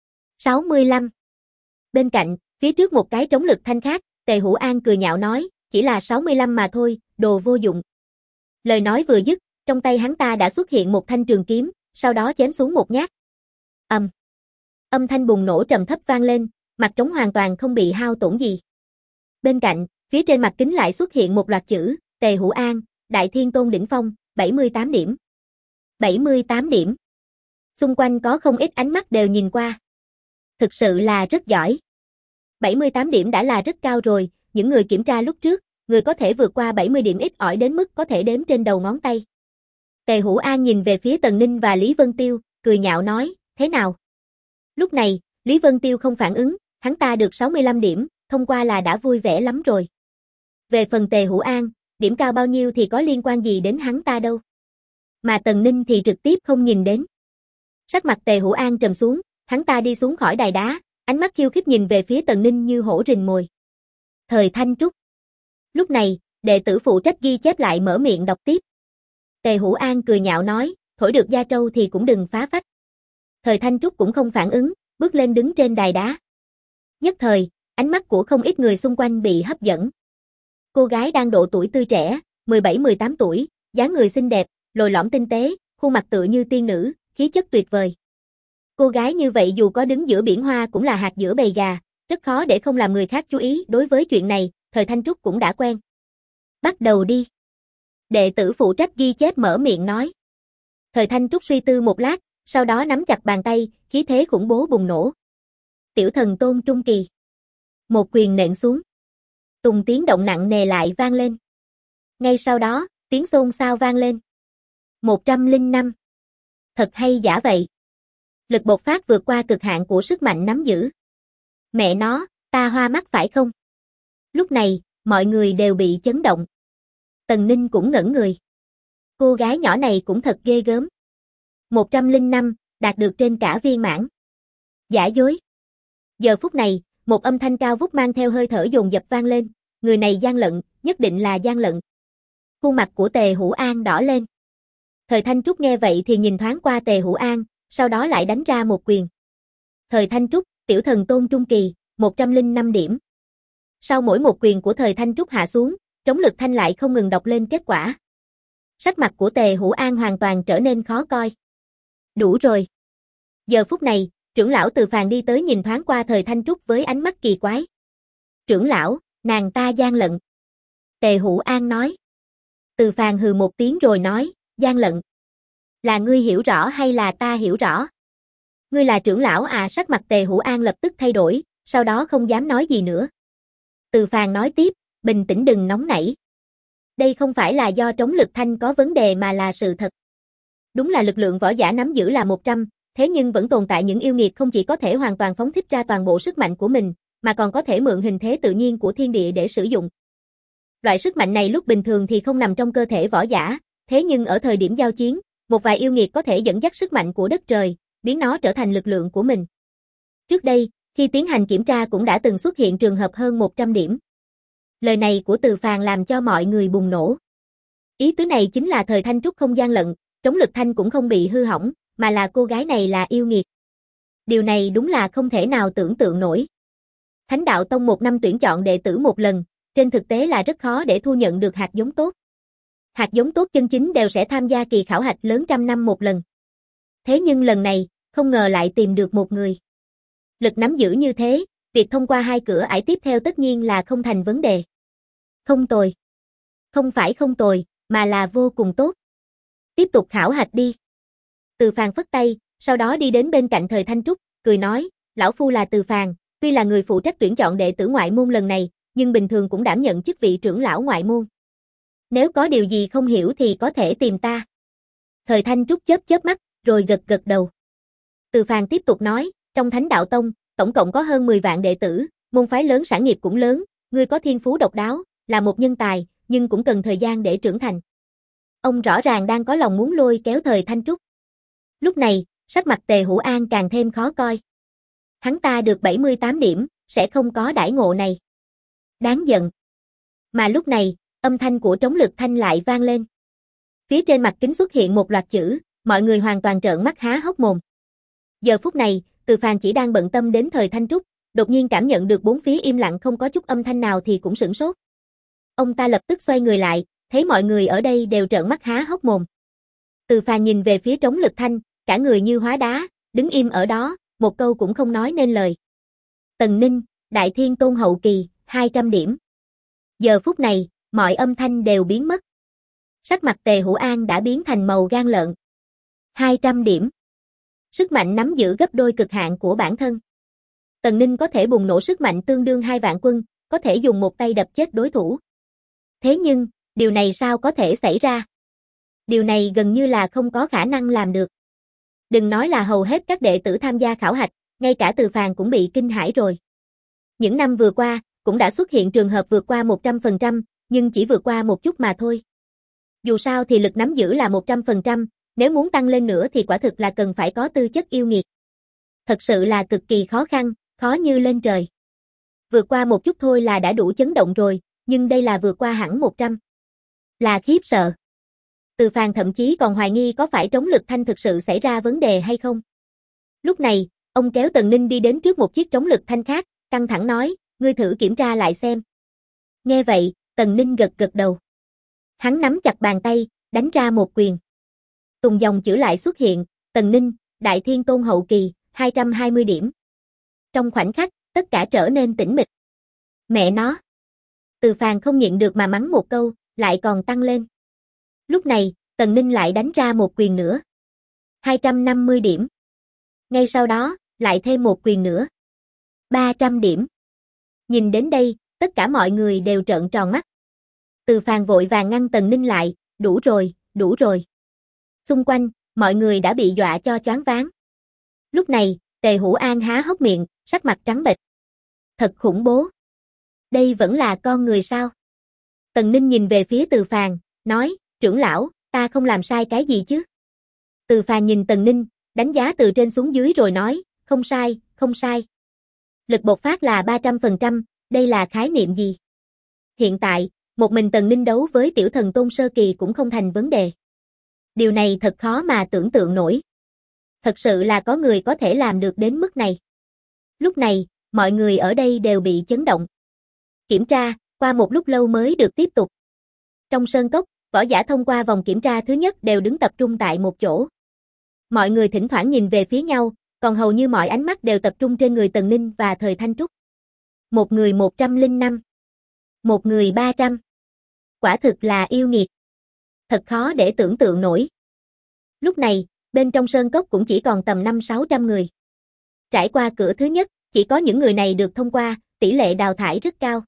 65. Bên cạnh, phía trước một cái trống lực thanh khác, Tề Hữu An cười nhạo nói, chỉ là 65 mà thôi, đồ vô dụng. Lời nói vừa dứt, trong tay hắn ta đã xuất hiện một thanh trường kiếm, sau đó chém xuống một nhát. Âm thanh bùng nổ trầm thấp vang lên, mặt trống hoàn toàn không bị hao tổn gì. Bên cạnh, phía trên mặt kính lại xuất hiện một loạt chữ, Tề Hữu An, Đại Thiên Tôn đỉnh phong, 78 điểm. 78 điểm. Xung quanh có không ít ánh mắt đều nhìn qua. Thực sự là rất giỏi. 78 điểm đã là rất cao rồi, những người kiểm tra lúc trước, người có thể vượt qua 70 điểm ít ỏi đến mức có thể đếm trên đầu ngón tay. Tề Hữu An nhìn về phía Tần Ninh và Lý Vân Tiêu, cười nhạo nói, thế nào? Lúc này, Lý Vân Tiêu không phản ứng, hắn ta được 65 điểm, thông qua là đã vui vẻ lắm rồi. Về phần Tề Hữu An, điểm cao bao nhiêu thì có liên quan gì đến hắn ta đâu. Mà Tần Ninh thì trực tiếp không nhìn đến. Sắc mặt Tề Hữu An trầm xuống, hắn ta đi xuống khỏi đài đá, ánh mắt khiêu khích nhìn về phía Tần Ninh như hổ rình mồi. Thời Thanh Trúc. Lúc này, đệ tử phụ trách ghi chép lại mở miệng đọc tiếp. Tề Hữu An cười nhạo nói, thổi được da trâu thì cũng đừng phá phách. Thời Thanh Trúc cũng không phản ứng, bước lên đứng trên đài đá. Nhất thời, ánh mắt của không ít người xung quanh bị hấp dẫn. Cô gái đang độ tuổi tươi trẻ, 17-18 tuổi, dáng người xinh đẹp, lồi lõm tinh tế, khuôn mặt tựa như tiên nữ, khí chất tuyệt vời. Cô gái như vậy dù có đứng giữa biển hoa cũng là hạt giữa bầy gà, rất khó để không làm người khác chú ý. Đối với chuyện này, Thời Thanh Trúc cũng đã quen. Bắt đầu đi. Đệ tử phụ trách ghi chép mở miệng nói. Thời Thanh Trúc suy tư một lát, sau đó nắm chặt bàn tay, khí thế khủng bố bùng nổ. Tiểu thần tôn trung kỳ. Một quyền nện xuống. Tùng tiếng động nặng nề lại vang lên. Ngay sau đó, tiếng xôn xao vang lên. 105. Thật hay giả vậy? Lực bộc phát vượt qua cực hạn của sức mạnh nắm giữ. Mẹ nó, ta hoa mắt phải không? Lúc này, mọi người đều bị chấn động. Tần Ninh cũng ngẩn người. Cô gái nhỏ này cũng thật ghê gớm. 105, đạt được trên cả viên mãn. Giả dối. Giờ phút này, một âm thanh cao vút mang theo hơi thở dồn dập vang lên. Người này gian lận, nhất định là gian lận. Khuôn mặt của Tề Hữu An đỏ lên. Thời Thanh Trúc nghe vậy thì nhìn thoáng qua Tề Hữu An, sau đó lại đánh ra một quyền. Thời Thanh Trúc, tiểu thần tôn trung kỳ, 105 điểm. Sau mỗi một quyền của Thời Thanh Trúc hạ xuống, Trống Lực Thanh lại không ngừng đọc lên kết quả. Sắc mặt của Tề Hữu An hoàn toàn trở nên khó coi. Đủ rồi. Giờ phút này, trưởng lão Từ Phàn đi tới nhìn thoáng qua Thời Thanh Trúc với ánh mắt kỳ quái. Trưởng lão, nàng ta gian lận. Tề Hữu An nói. Từ Phàn hừ một tiếng rồi nói, gian lận. Là ngươi hiểu rõ hay là ta hiểu rõ? Ngươi là trưởng lão à? Sắc mặt Tề Hữu An lập tức thay đổi, sau đó không dám nói gì nữa. Từ Phàn nói tiếp, bình tĩnh đừng nóng nảy. Đây không phải là do Trống Lực Thanh có vấn đề mà là sự thật. Đúng là lực lượng võ giả nắm giữ là 100, thế nhưng vẫn tồn tại những yêu nghiệt không chỉ có thể hoàn toàn phóng thích ra toàn bộ sức mạnh của mình, mà còn có thể mượn hình thế tự nhiên của thiên địa để sử dụng. Loại sức mạnh này lúc bình thường thì không nằm trong cơ thể võ giả, thế nhưng ở thời điểm giao chiến, một vài yêu nghiệt có thể dẫn dắt sức mạnh của đất trời, biến nó trở thành lực lượng của mình. Trước đây, khi tiến hành kiểm tra cũng đã từng xuất hiện trường hợp hơn 100 điểm. Lời này của Từ Phàn làm cho mọi người bùng nổ. Ý tứ này chính là Thời Thanh Trúc không gian lận, Trống Lực Thanh cũng không bị hư hỏng, mà là cô gái này là yêu nghiệt. Điều này đúng là không thể nào tưởng tượng nổi. Thánh Đạo Tông một năm tuyển chọn đệ tử một lần, trên thực tế là rất khó để thu nhận được hạt giống tốt. Hạt giống tốt chân chính đều sẽ tham gia kỳ khảo hạch lớn trăm năm một lần. Thế nhưng lần này, không ngờ lại tìm được một người. Lực nắm giữ như thế, việc thông qua hai cửa ải tiếp theo tất nhiên là không thành vấn đề. Không tồi. Không phải không tồi, mà là vô cùng tốt. Tiếp tục khảo hạch đi. Từ Phàn phất tay, sau đó đi đến bên cạnh Thời Thanh Trúc, cười nói, lão phu là Từ Phàn, tuy là người phụ trách tuyển chọn đệ tử ngoại môn lần này, nhưng bình thường cũng đảm nhận chức vị trưởng lão ngoại môn. Nếu có điều gì không hiểu thì có thể tìm ta. Thời Thanh Trúc chớp chớp mắt, rồi gật gật đầu. Từ Phàn tiếp tục nói, trong Thánh Đạo Tông, tổng cộng có hơn 10 vạn đệ tử, môn phái lớn sản nghiệp cũng lớn, ngươi có thiên phú độc đáo, là một nhân tài, nhưng cũng cần thời gian để trưởng thành. Ông rõ ràng đang có lòng muốn lôi kéo Thời Thanh Trúc. Lúc này, sắc mặt Tề Hữu An càng thêm khó coi. Hắn ta được 78 điểm, sẽ không có đãi ngộ này. Đáng giận. Mà lúc này, âm thanh của Trống Lực Thanh lại vang lên. Phía trên mặt kính xuất hiện một loạt chữ, mọi người hoàn toàn trợn mắt há hốc mồm. Giờ phút này, Từ Phàn chỉ đang bận tâm đến Thời Thanh Trúc, đột nhiên cảm nhận được bốn phía im lặng không có chút âm thanh nào thì cũng sửng sốt. Ông ta lập tức xoay người lại, thấy mọi người ở đây đều trợn mắt há hốc mồm. Từ Phàn nhìn về phía Trống Lực Thanh, cả người như hóa đá, đứng im ở đó, một câu cũng không nói nên lời. Tần Ninh, Đại Thiên Tôn hậu kỳ, 200 điểm. Giờ phút này, mọi âm thanh đều biến mất. Sắc mặt Tề Hữu An đã biến thành màu gan lợn. 200 điểm. Sức mạnh nắm giữ gấp đôi cực hạn của bản thân. Tần Ninh có thể bùng nổ sức mạnh tương đương 2 vạn quân, có thể dùng một tay đập chết đối thủ. Thế nhưng, điều này sao có thể xảy ra? Điều này gần như là không có khả năng làm được. Đừng nói là hầu hết các đệ tử tham gia khảo hạch, ngay cả Từ Phàn cũng bị kinh hãi rồi. Những năm vừa qua, cũng đã xuất hiện trường hợp vượt qua 100%, nhưng chỉ vượt qua một chút mà thôi. Dù sao thì lực nắm giữ là 100%, nếu muốn tăng lên nữa thì quả thực là cần phải có tư chất yêu nghiệt. Thật sự là cực kỳ khó khăn, khó như lên trời. Vượt qua một chút thôi là đã đủ chấn động rồi, nhưng đây là vượt qua hẳn 100. Là khiếp sợ. Từ Phàn thậm chí còn hoài nghi có phải Trống Lực Thanh thực sự xảy ra vấn đề hay không. Lúc này, ông kéo Tần Ninh đi đến trước một chiếc Trống Lực Thanh khác, căng thẳng nói, ngươi thử kiểm tra lại xem. Nghe vậy, Tần Ninh gật gật đầu. Hắn nắm chặt bàn tay, đánh ra một quyền. Tùng dòng chữ lại xuất hiện, Tần Ninh, Đại Thiên Tôn hậu kỳ, 220 điểm. Trong khoảnh khắc, tất cả trở nên tĩnh mịch. Mẹ nó. Từ Phàn không nhịn được mà mắng một câu, lại còn tăng lên. Lúc này, Tần Ninh lại đánh ra một quyền nữa. 250 điểm. Ngay sau đó, lại thêm một quyền nữa. 300 điểm. Nhìn đến đây, tất cả mọi người đều trợn tròn mắt. Từ Phàn vội vàng ngăn Tần Ninh lại, đủ rồi, đủ rồi. Xung quanh, mọi người đã bị dọa cho choáng váng. Lúc này, Tề Hữu An há hốc miệng, sắc mặt trắng bệch. Thật khủng bố. Đây vẫn là con người sao? Tần Ninh nhìn về phía Từ Phàn, nói, trưởng lão, ta không làm sai cái gì chứ? Từ Phàn nhìn Tần Ninh, đánh giá từ trên xuống dưới rồi nói, không sai, không sai. Lực bộc phát là 300%, đây là khái niệm gì? Hiện tại, một mình Tần Ninh đấu với tiểu thần tôn sơ kỳ cũng không thành vấn đề. Điều này thật khó mà tưởng tượng nổi. Thật sự là có người có thể làm được đến mức này. Lúc này, mọi người ở đây đều bị chấn động. Kiểm tra, qua một lúc lâu mới được tiếp tục. Trong sơn cốc, võ giả thông qua vòng kiểm tra thứ nhất đều đứng tập trung tại một chỗ. Mọi người thỉnh thoảng nhìn về phía nhau, còn hầu như mọi ánh mắt đều tập trung trên người Tần Ninh và Thời Thanh Trúc. Một người 105, một người 300. Quả thực là yêu nghiệt. Thật khó để tưởng tượng nổi. Lúc này, bên trong sơn cốc cũng chỉ còn tầm 500-600 người. Trải qua cửa thứ nhất, chỉ có những người này được thông qua, tỷ lệ đào thải rất cao.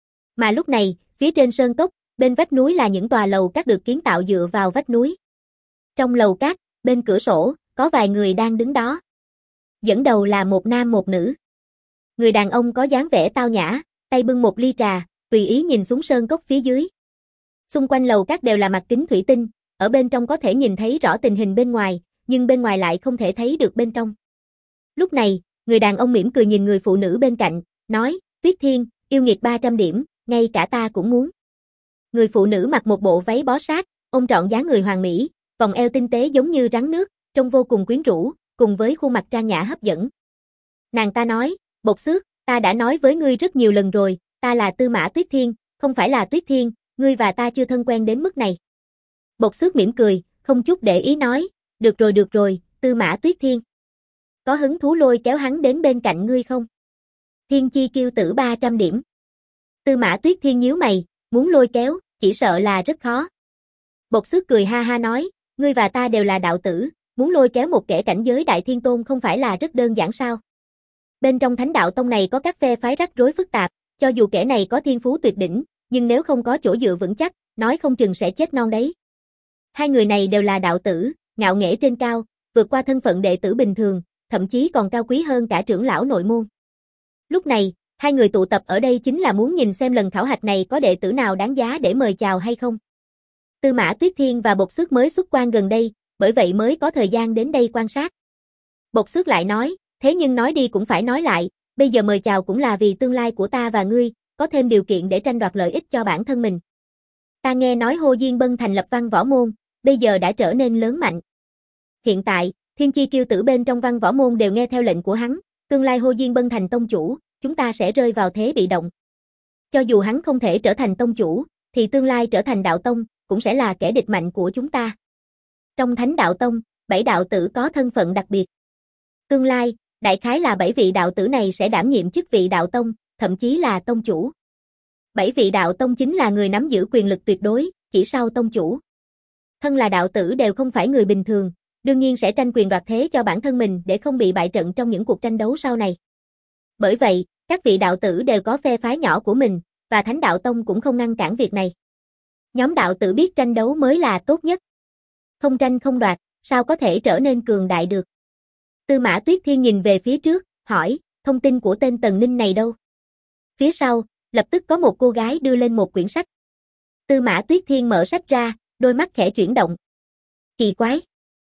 Mà lúc này, phía trên sơn cốc, bên vách núi là những tòa lầu cát được kiến tạo dựa vào vách núi. Trong lầu cát, bên cửa sổ, có vài người đang đứng đó. Dẫn đầu là một nam một nữ. Người đàn ông có dáng vẻ tao nhã, tay bưng một ly trà, tùy ý nhìn xuống sơn cốc phía dưới. Xung quanh lầu cát đều là mặt kính thủy tinh, ở bên trong có thể nhìn thấy rõ tình hình bên ngoài, nhưng bên ngoài lại không thể thấy được bên trong. Lúc này, người đàn ông mỉm cười nhìn người phụ nữ bên cạnh, nói, Tuyết Thiên, yêu nghiệt 300 điểm, ngay cả ta cũng muốn. Người phụ nữ mặc một bộ váy bó sát, ôm trọn dáng người hoàn mỹ, vòng eo tinh tế giống như rắn nước, trông vô cùng quyến rũ, cùng với khuôn mặt trang nhã hấp dẫn. Nàng ta nói, Bột Xước, ta đã nói với ngươi rất nhiều lần rồi, ta là Tư Mã Tuyết Thiên, không phải là Tuyết Thiên, ngươi và ta chưa thân quen đến mức này. Bột Xước mỉm cười, không chút để ý nói, được rồi, Tư Mã Tuyết Thiên. Có hứng thú lôi kéo hắn đến bên cạnh ngươi không? Thiên chi kiêu tử 300 điểm. Tư Mã Tuyết Thiên nhíu mày, muốn lôi kéo, chỉ sợ là rất khó. Bột Xước cười ha ha nói, ngươi và ta đều là đạo tử, muốn lôi kéo một kẻ cảnh giới đại thiên tôn không phải là rất đơn giản sao? Bên trong Thánh đạo tông này có các phe phái rắc rối phức tạp, cho dù kẻ này có thiên phú tuyệt đỉnh, nhưng nếu không có chỗ dựa vững chắc, nói không chừng sẽ chết non đấy. Hai người này đều là đạo tử, ngạo nghễ trên cao, vượt qua thân phận đệ tử bình thường, thậm chí còn cao quý hơn cả trưởng lão nội môn. Lúc này, hai người tụ tập ở đây chính là muốn nhìn xem lần khảo hạch này có đệ tử nào đáng giá để mời chào hay không. Tư Mã Tuyết Thiên và Bột Xước mới xuất quan gần đây, bởi vậy mới có thời gian đến đây quan sát. Bột Xước lại nói, thế nhưng nói đi cũng phải nói lại, bây giờ mời chào cũng là vì tương lai của ta và ngươi, có thêm điều kiện để tranh đoạt lợi ích cho bản thân mình. Ta nghe nói Hồ Diên Bân thành lập văn võ môn, bây giờ đã trở nên lớn mạnh. Hiện tại, thiên chi kiêu tử bên trong văn võ môn đều nghe theo lệnh của hắn, tương lai Hồ Diên Bân thành tông chủ, chúng ta sẽ rơi vào thế bị động. Cho dù hắn không thể trở thành tông chủ, thì tương lai trở thành đạo tông, cũng sẽ là kẻ địch mạnh của chúng ta. Trong Thánh đạo tông, 7 đạo tử có thân phận đặc biệt. Tương lai, đại khái là 7 vị đạo tử này sẽ đảm nhiệm chức vị đạo tông, thậm chí là tông chủ. 7 vị đạo tông chính là người nắm giữ quyền lực tuyệt đối, chỉ sau tông chủ. Thân là đạo tử đều không phải người bình thường, đương nhiên sẽ tranh quyền đoạt thế cho bản thân mình để không bị bại trận trong những cuộc tranh đấu sau này. Bởi vậy, các vị đạo tử đều có phe phái nhỏ của mình, và Thánh đạo tông cũng không ngăn cản việc này. Nhóm đạo tử biết tranh đấu mới là tốt nhất. Không tranh không đoạt, sao có thể trở nên cường đại được? Tư Mã Tuyết Thiên nhìn về phía trước, hỏi, thông tin của tên Tần Ninh này đâu? Phía sau, lập tức có một cô gái đưa lên một quyển sách. Tư Mã Tuyết Thiên mở sách ra, đôi mắt khẽ chuyển động. Kỳ quái.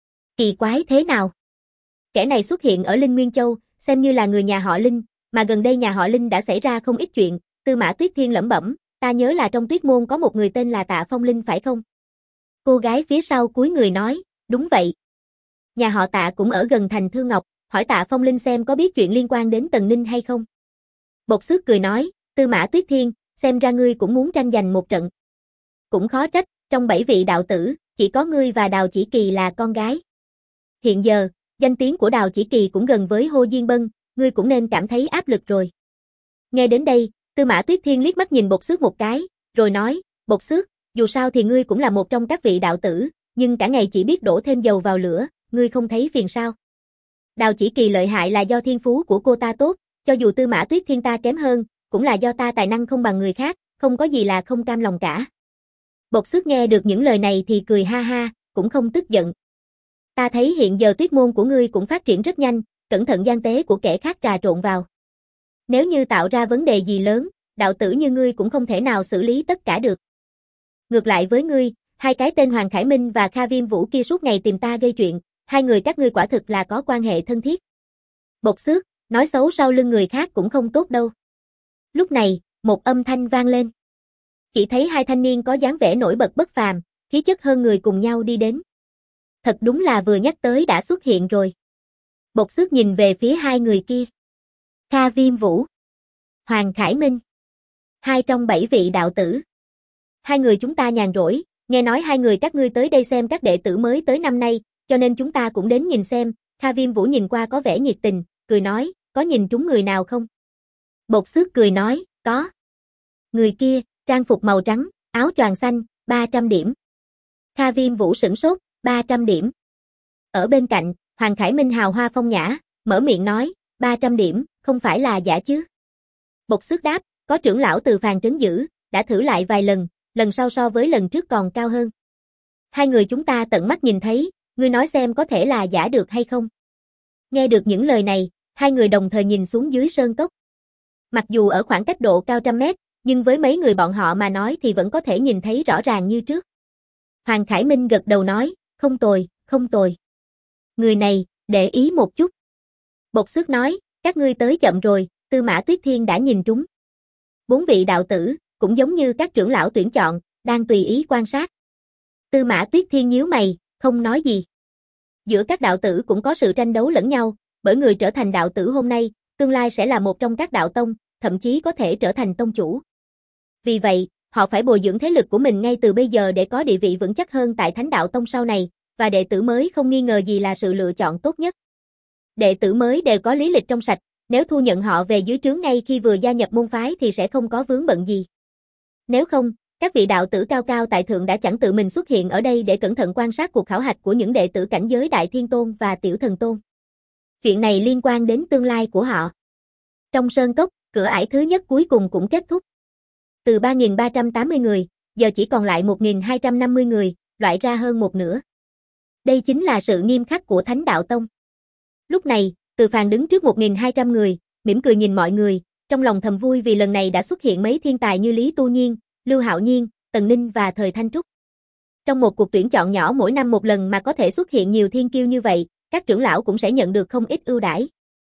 Kỳ quái thế nào? Kẻ này xuất hiện ở Linh Nguyên Châu, xem như là người nhà họ Linh, mà gần đây nhà họ Linh đã xảy ra không ít chuyện. Tư Mã Tuyết Thiên lẩm bẩm, ta nhớ là trong Tuyết môn có một người tên là Tạ Phong Linh phải không? Cô gái phía sau cúi người nói, đúng vậy. Nhà họ Tạ cũng ở gần thành Thư Ngọc, hỏi Tạ Phong Linh xem có biết chuyện liên quan đến Tần Ninh hay không. Bột Xước cười nói, Tư Mã Tuyết Thiên, xem ra ngươi cũng muốn tranh giành một trận. Cũng khó trách, trong 7 vị đạo tử, chỉ có ngươi và Đào Chỉ Kỳ là con gái. Hiện giờ, Danh tiếng của Đào Chỉ Kỳ cũng gần với Hồ Diên Bân, ngươi cũng nên cảm thấy áp lực rồi. Nghe đến đây, Tư Mã Tuyết Thiên liếc mắt nhìn Bột Xước một cái, rồi nói, Bột Xước, dù sao thì ngươi cũng là một trong các vị đạo tử, nhưng cả ngày chỉ biết đổ thêm dầu vào lửa, ngươi không thấy phiền sao? Đào Chỉ Kỳ lợi hại là do thiên phú của cô ta tốt, cho dù Tư Mã Tuyết Thiên ta kém hơn, cũng là do ta tài năng không bằng người khác, không có gì là không cam lòng cả. Bột Xước nghe được những lời này thì cười ha ha, cũng không tức giận. Ta thấy hiện giờ tuyết môn của ngươi cũng phát triển rất nhanh, cẩn thận gian tế của kẻ khác trà trộn vào. Nếu như tạo ra vấn đề gì lớn, đạo tử như ngươi cũng không thể nào xử lý tất cả được. Ngược lại với ngươi, hai cái tên Hoàng Khải Minh và Kha Viêm Vũ kia suốt ngày tìm ta gây chuyện, hai người các ngươi quả thực là có quan hệ thân thiết. Bột Xước, nói xấu sau lưng người khác cũng không tốt đâu. Lúc này, một âm thanh vang lên. Chỉ thấy hai thanh niên có dáng vẻ nổi bật bất phàm, khí chất hơn người cùng nhau đi đến. Thật đúng là vừa nhắc tới đã xuất hiện rồi. Bột Xước nhìn về phía hai người kia. Kha Viêm Vũ, Hoàng Khải Minh, 2 trong 7 vị đạo tử. Hai người chúng ta nhàn rỗi, nghe nói hai người các ngươi tới đây xem các đệ tử mới tới năm nay, cho nên chúng ta cũng đến nhìn xem. Kha Viêm Vũ nhìn qua có vẻ nhiệt tình, cười nói, có nhìn trúng người nào không? Bột Xước cười nói, có. Người kia, trang phục màu trắng, áo choàng xanh, 300 điểm. Kha Viêm Vũ sửng sốt, 300 điểm. Ở bên cạnh, Hoàng Khải Minh hào hoa phong nhã, mở miệng nói, 300 điểm, không phải là giả chứ? Bột Xước đáp, có trưởng lão Từ Phàn trấn giữ, đã thử lại vài lần, lần sau so với lần trước còn cao hơn. Hai người chúng ta tận mắt nhìn thấy, ngươi nói xem có thể là giả được hay không? Nghe được những lời này, hai người đồng thời nhìn xuống dưới sơn cốc. Mặc dù ở khoảng cách độ cao trăm mét, nhưng với mấy người bọn họ mà nói thì vẫn có thể nhìn thấy rõ ràng như trước. Hoàng Khải Minh gật đầu nói, không tồi, không tồi. Người này, để ý một chút. Bột Xước nói, các ngươi tới chậm rồi, Tư Mã Tuyết Thiên đã nhìn trúng. 4 vị đạo tử, cũng giống như các trưởng lão tuyển chọn, đang tùy ý quan sát. Tư Mã Tuyết Thiên nhíu mày, không nói gì. Giữa các đạo tử cũng có sự tranh đấu lẫn nhau, bởi người trở thành đạo tử hôm nay, tương lai sẽ là một trong các đạo tông, thậm chí có thể trở thành tông chủ. Vì vậy, họ phải bồi dưỡng thế lực của mình ngay từ bây giờ để có địa vị vững chắc hơn tại Thánh Đạo Tông sau này, và đệ tử mới không nghi ngờ gì là sự lựa chọn tốt nhất. Đệ tử mới đều có lý lịch trong sạch, nếu thu nhận họ về dưới trướng ngay khi vừa gia nhập môn phái thì sẽ không có vướng bận gì. Nếu không, các vị đạo tử cao cao tại thượng đã chẳng tự mình xuất hiện ở đây để cẩn thận quan sát cuộc khảo hạch của những đệ tử cảnh giới Đại Thiên Tôn và Tiểu Thần Tôn. Chuyện này liên quan đến tương lai của họ. Trong sơn cốc, cửa ải thứ nhất cuối cùng cũng kết thúc. Từ 3.380 người, giờ chỉ còn lại 1.250 người, loại ra hơn một nửa. Đây chính là sự nghiêm khắc của Thánh Đạo Tông. Lúc này, Từ Phàn đứng trước 1.200 người, mỉm cười nhìn mọi người, trong lòng thầm vui vì lần này đã xuất hiện mấy thiên tài như Lý Tu Nhiên, Lưu Hạo Nhiên, Tần Ninh và Thời Thanh Trúc. Trong một cuộc tuyển chọn nhỏ mỗi năm một lần mà có thể xuất hiện nhiều thiên kiêu như vậy, các trưởng lão cũng sẽ nhận được không ít ưu đãi.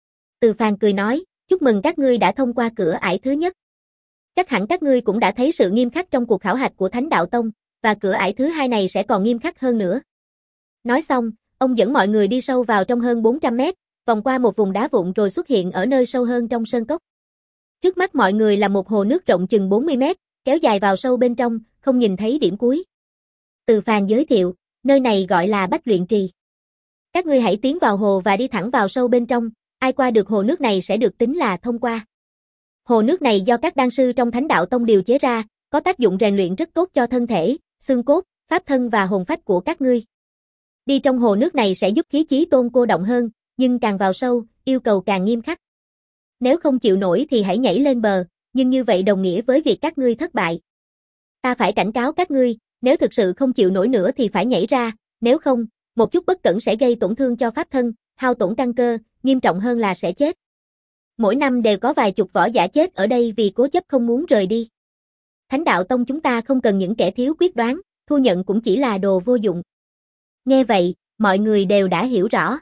Từ Phàn cười nói, chúc mừng các ngươi đã thông qua cửa ải thứ nhất. Chắc hẳn các ngươi cũng đã thấy sự nghiêm khắc trong cuộc khảo hạch của Thánh Đạo Tông, và cửa ải thứ hai này sẽ còn nghiêm khắc hơn nữa. Nói xong, ông dẫn mọi người đi sâu vào trong hơn 400 mét, vòng qua một vùng đá vụn rồi xuất hiện ở nơi sâu hơn trong sơn cốc. Trước mắt mọi người là một hồ nước rộng chừng 40 mét, kéo dài vào sâu bên trong, không nhìn thấy điểm cuối. Từ Phàn giới thiệu, nơi này gọi là Bách Luyện Trì. Các ngươi hãy tiến vào hồ và đi thẳng vào sâu bên trong, ai qua được hồ nước này sẽ được tính là thông qua. Hồ nước này do các đan sư trong Thánh Đạo Tông điều chế ra, có tác dụng rèn luyện rất tốt cho thân thể, xương cốt, pháp thân và hồn phách của các ngươi. Đi trong hồ nước này sẽ giúp khí chí tôn cô động hơn, nhưng càng vào sâu, yêu cầu càng nghiêm khắc. Nếu không chịu nổi thì hãy nhảy lên bờ, nhưng như vậy đồng nghĩa với việc các ngươi thất bại. Ta phải cảnh cáo các ngươi, nếu thực sự không chịu nổi nữa thì phải nhảy ra, nếu không, một chút bất cẩn sẽ gây tổn thương cho pháp thân, hao tổn căn cơ, nghiêm trọng hơn là sẽ chết. Mỗi năm đều có vài chục võ giả chết ở đây vì cố chấp không muốn rời đi. Thánh Đạo Tông chúng ta không cần những kẻ thiếu quyết đoán, thu nhận cũng chỉ là đồ vô dụng. Nghe vậy, mọi người đều đã hiểu rõ.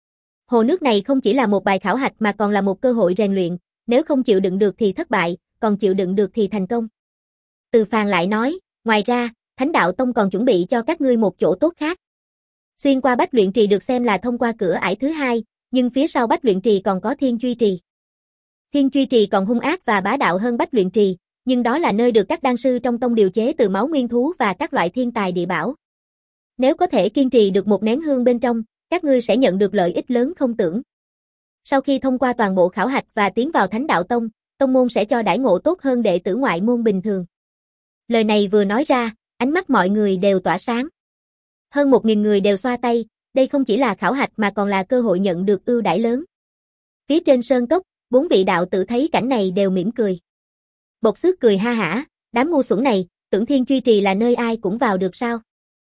Hồ nước này không chỉ là một bài khảo hạch mà còn là một cơ hội rèn luyện, nếu không chịu đựng được thì thất bại, còn chịu đựng được thì thành công. Từ Phàn lại nói, ngoài ra, Thánh Đạo Tông còn chuẩn bị cho các ngươi một chỗ tốt khác. Xuyên qua Bách Luyện Trì được xem là thông qua cửa ải thứ hai, nhưng phía sau Bách Luyện Trì còn có Thiên Truy Trì. Thiên Truy Trì còn hung ác và bá đạo hơn Bách Luyện Trì, nhưng đó là nơi được các đan sư trong tông điều chế từ máu nguyên thú và các loại thiên tài địa bảo. Nếu có thể kiên trì được một nén hương bên trong, Các ngươi sẽ nhận được lợi ích lớn không tưởng. Sau khi thông qua toàn bộ khảo hạch và tiến vào Thánh Đạo Tông, tông môn sẽ cho đãi ngộ tốt hơn đệ tử ngoại môn bình thường. Lời này vừa nói ra, ánh mắt mọi người đều tỏa sáng. Hơn 1.000 người đều xoa tay, đây không chỉ là khảo hạch mà còn là cơ hội nhận được ưu đãi lớn. Phía trên sơn cốc, 4 vị đạo tử thấy cảnh này đều mỉm cười. Bộc Xước cười ha hả, đám ngu xuẩn này, tưởng Thiên Truy Trì là nơi ai cũng vào được sao?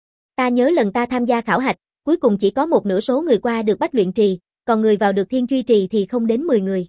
Ta nhớ lần ta tham gia khảo hạch, cuối cùng chỉ có một nửa số người qua được Bách Luyện Trì, còn người vào được Thiên Truy Trì thì không đến 10 người.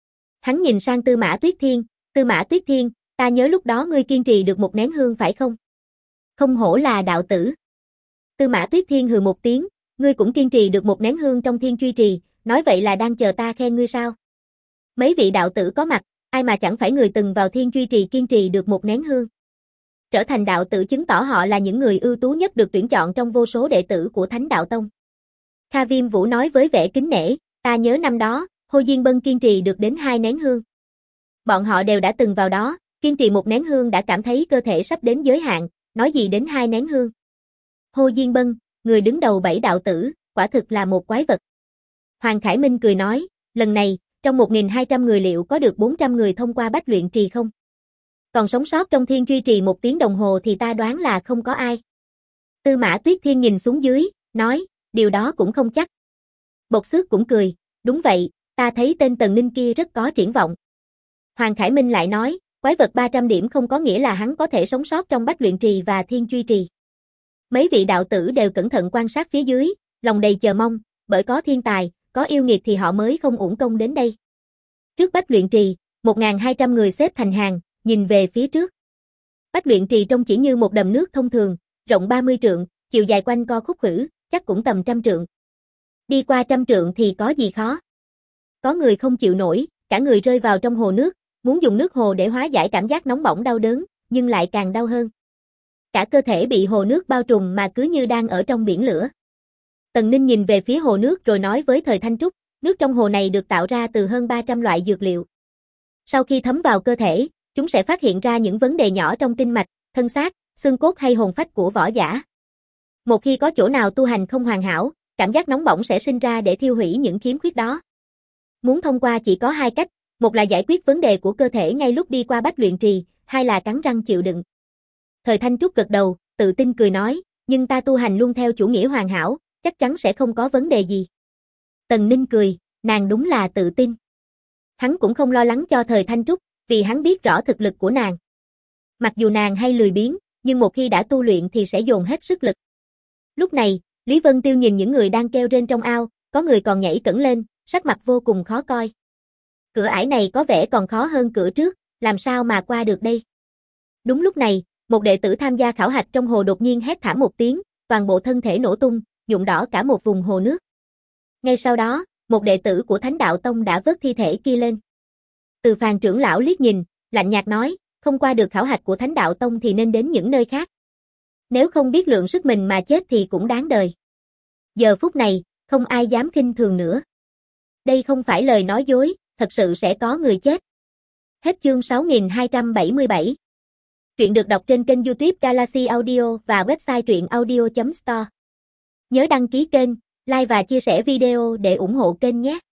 Hắn nhìn sang Tư Mã Tuyết Thiên, ta nhớ lúc đó ngươi kiên trì được một nén hương phải không? Không hổ là đạo tử. Tư Mã Tuyết Thiên hừ một tiếng, ngươi cũng kiên trì được một nén hương trong Thiên Truy Trì, nói vậy là đang chờ ta khen ngươi sao? Mấy vị đạo tử có mặt, ai mà chẳng phải người từng vào Thiên Truy Trì kiên trì được một nén hương. Trở thành đạo tử chứng tỏ họ là những người ưu tú nhất được tuyển chọn trong vô số đệ tử của Thánh Đạo Tông. Kha Viêm Vũ nói với vẻ kính nể, ta nhớ năm đó, Hồ Diên Bân kiên trì được đến 2 nén hương. Bọn họ đều đã từng vào đó, kiên trì một nén hương đã cảm thấy cơ thể sắp đến giới hạn, nói gì đến 2 nén hương. Hồ Diên Bân, người đứng đầu 7 đạo tử, quả thực là một quái vật. Hoàng Khải Minh cười nói, lần này, trong 1.200 người liệu có được 400 người thông qua Bách Luyện Trì không? Còn sống sót trong Thiên Truy Trì 1 tiếng đồng hồ thì ta đoán là không có ai. Tư Mã Tuyết Thiên nhìn xuống dưới, nói, điều đó cũng không chắc. Bộc Xước cũng cười, đúng vậy, ta thấy tên Tần Ninh kia rất có triển vọng. Hoàng Khải Minh lại nói, quái vật 300 điểm không có nghĩa là hắn có thể sống sót trong Bách Luyện Trì và Thiên Truy Trì. Mấy vị đạo tử đều cẩn thận quan sát phía dưới, lòng đầy chờ mong, bởi có thiên tài, có yêu nghiệt thì họ mới không uổng công đến đây. Trước Bách Luyện Trì, 1.200 người xếp thành hàng, nhìn về phía trước. Bách Luyện Trì trông chỉ như một đầm nước thông thường, rộng 30 trượng, chiều dài quanh co khúc khuỷu, chắc cũng tầm 100 trượng. Đi qua 100 trượng thì có gì khó? Có người không chịu nổi, cả người rơi vào trong hồ nước, muốn dùng nước hồ để hóa giải cảm giác nóng bỏng đau đớn, nhưng lại càng đau hơn. Cả cơ thể bị hồ nước bao trùm mà cứ như đang ở trong biển lửa. Tần Ninh nhìn về phía hồ nước rồi nói với Thời Thanh Trúc, nước trong hồ này được tạo ra từ hơn 300 loại dược liệu. Sau khi thấm vào cơ thể, chúng sẽ phát hiện ra những vấn đề nhỏ trong tinh mạch, thân xác, xương cốt hay hồn phách của võ giả. Một khi có chỗ nào tu hành không hoàn hảo, cảm giác nóng bỏng sẽ sinh ra để thiêu hủy những khiếm khuyết đó. Muốn thông qua chỉ có 2 cách, một là giải quyết vấn đề của cơ thể ngay lúc đi qua Bách Luyện Trì, 2 là cắn răng chịu đựng. Thời Thanh Trúc gật đầu, tự tin cười nói, nhưng ta tu hành luôn theo chủ nghĩa hoàn hảo, chắc chắn sẽ không có vấn đề gì. Tần Ninh cười, nàng đúng là tự tin. Hắn cũng không lo lắng cho Thời Thanh Trúc, vì hắn biết rõ thực lực của nàng. Mặc dù nàng hay lười biếng, nhưng một khi đã tu luyện thì sẽ dồn hết sức lực. Lúc này, Lý Vân Tiêu nhìn những người đang kêu rên trong ao, có người còn nhảy cẫng lên, sắc mặt vô cùng khó coi. Cửa ải này có vẻ còn khó hơn cửa trước, làm sao mà qua được đây? Đúng lúc này, một đệ tử tham gia khảo hạch trong hồ đột nhiên hét thảm một tiếng, toàn bộ thân thể nổ tung, nhuộm đỏ cả một vùng hồ nước. Ngay sau đó, một đệ tử của Thánh Đạo Tông đã vớt thi thể kia lên. Từ Phàn trưởng lão liếc nhìn, lạnh nhạt nói, không qua được khảo hạch của Thánh Đạo Tông thì nên đến những nơi khác. Nếu không biết lượng sức mình mà chết thì cũng đáng đời. Giờ phút này, không ai dám khinh thường nữa. Đây không phải lời nói dối, thật sự sẽ có người chết. Hết chương 6277. Truyện được đọc trên kênh YouTube Galaxy Audio và website truyệnaudio.store. Nhớ đăng ký kênh, like và chia sẻ video để ủng hộ kênh nhé.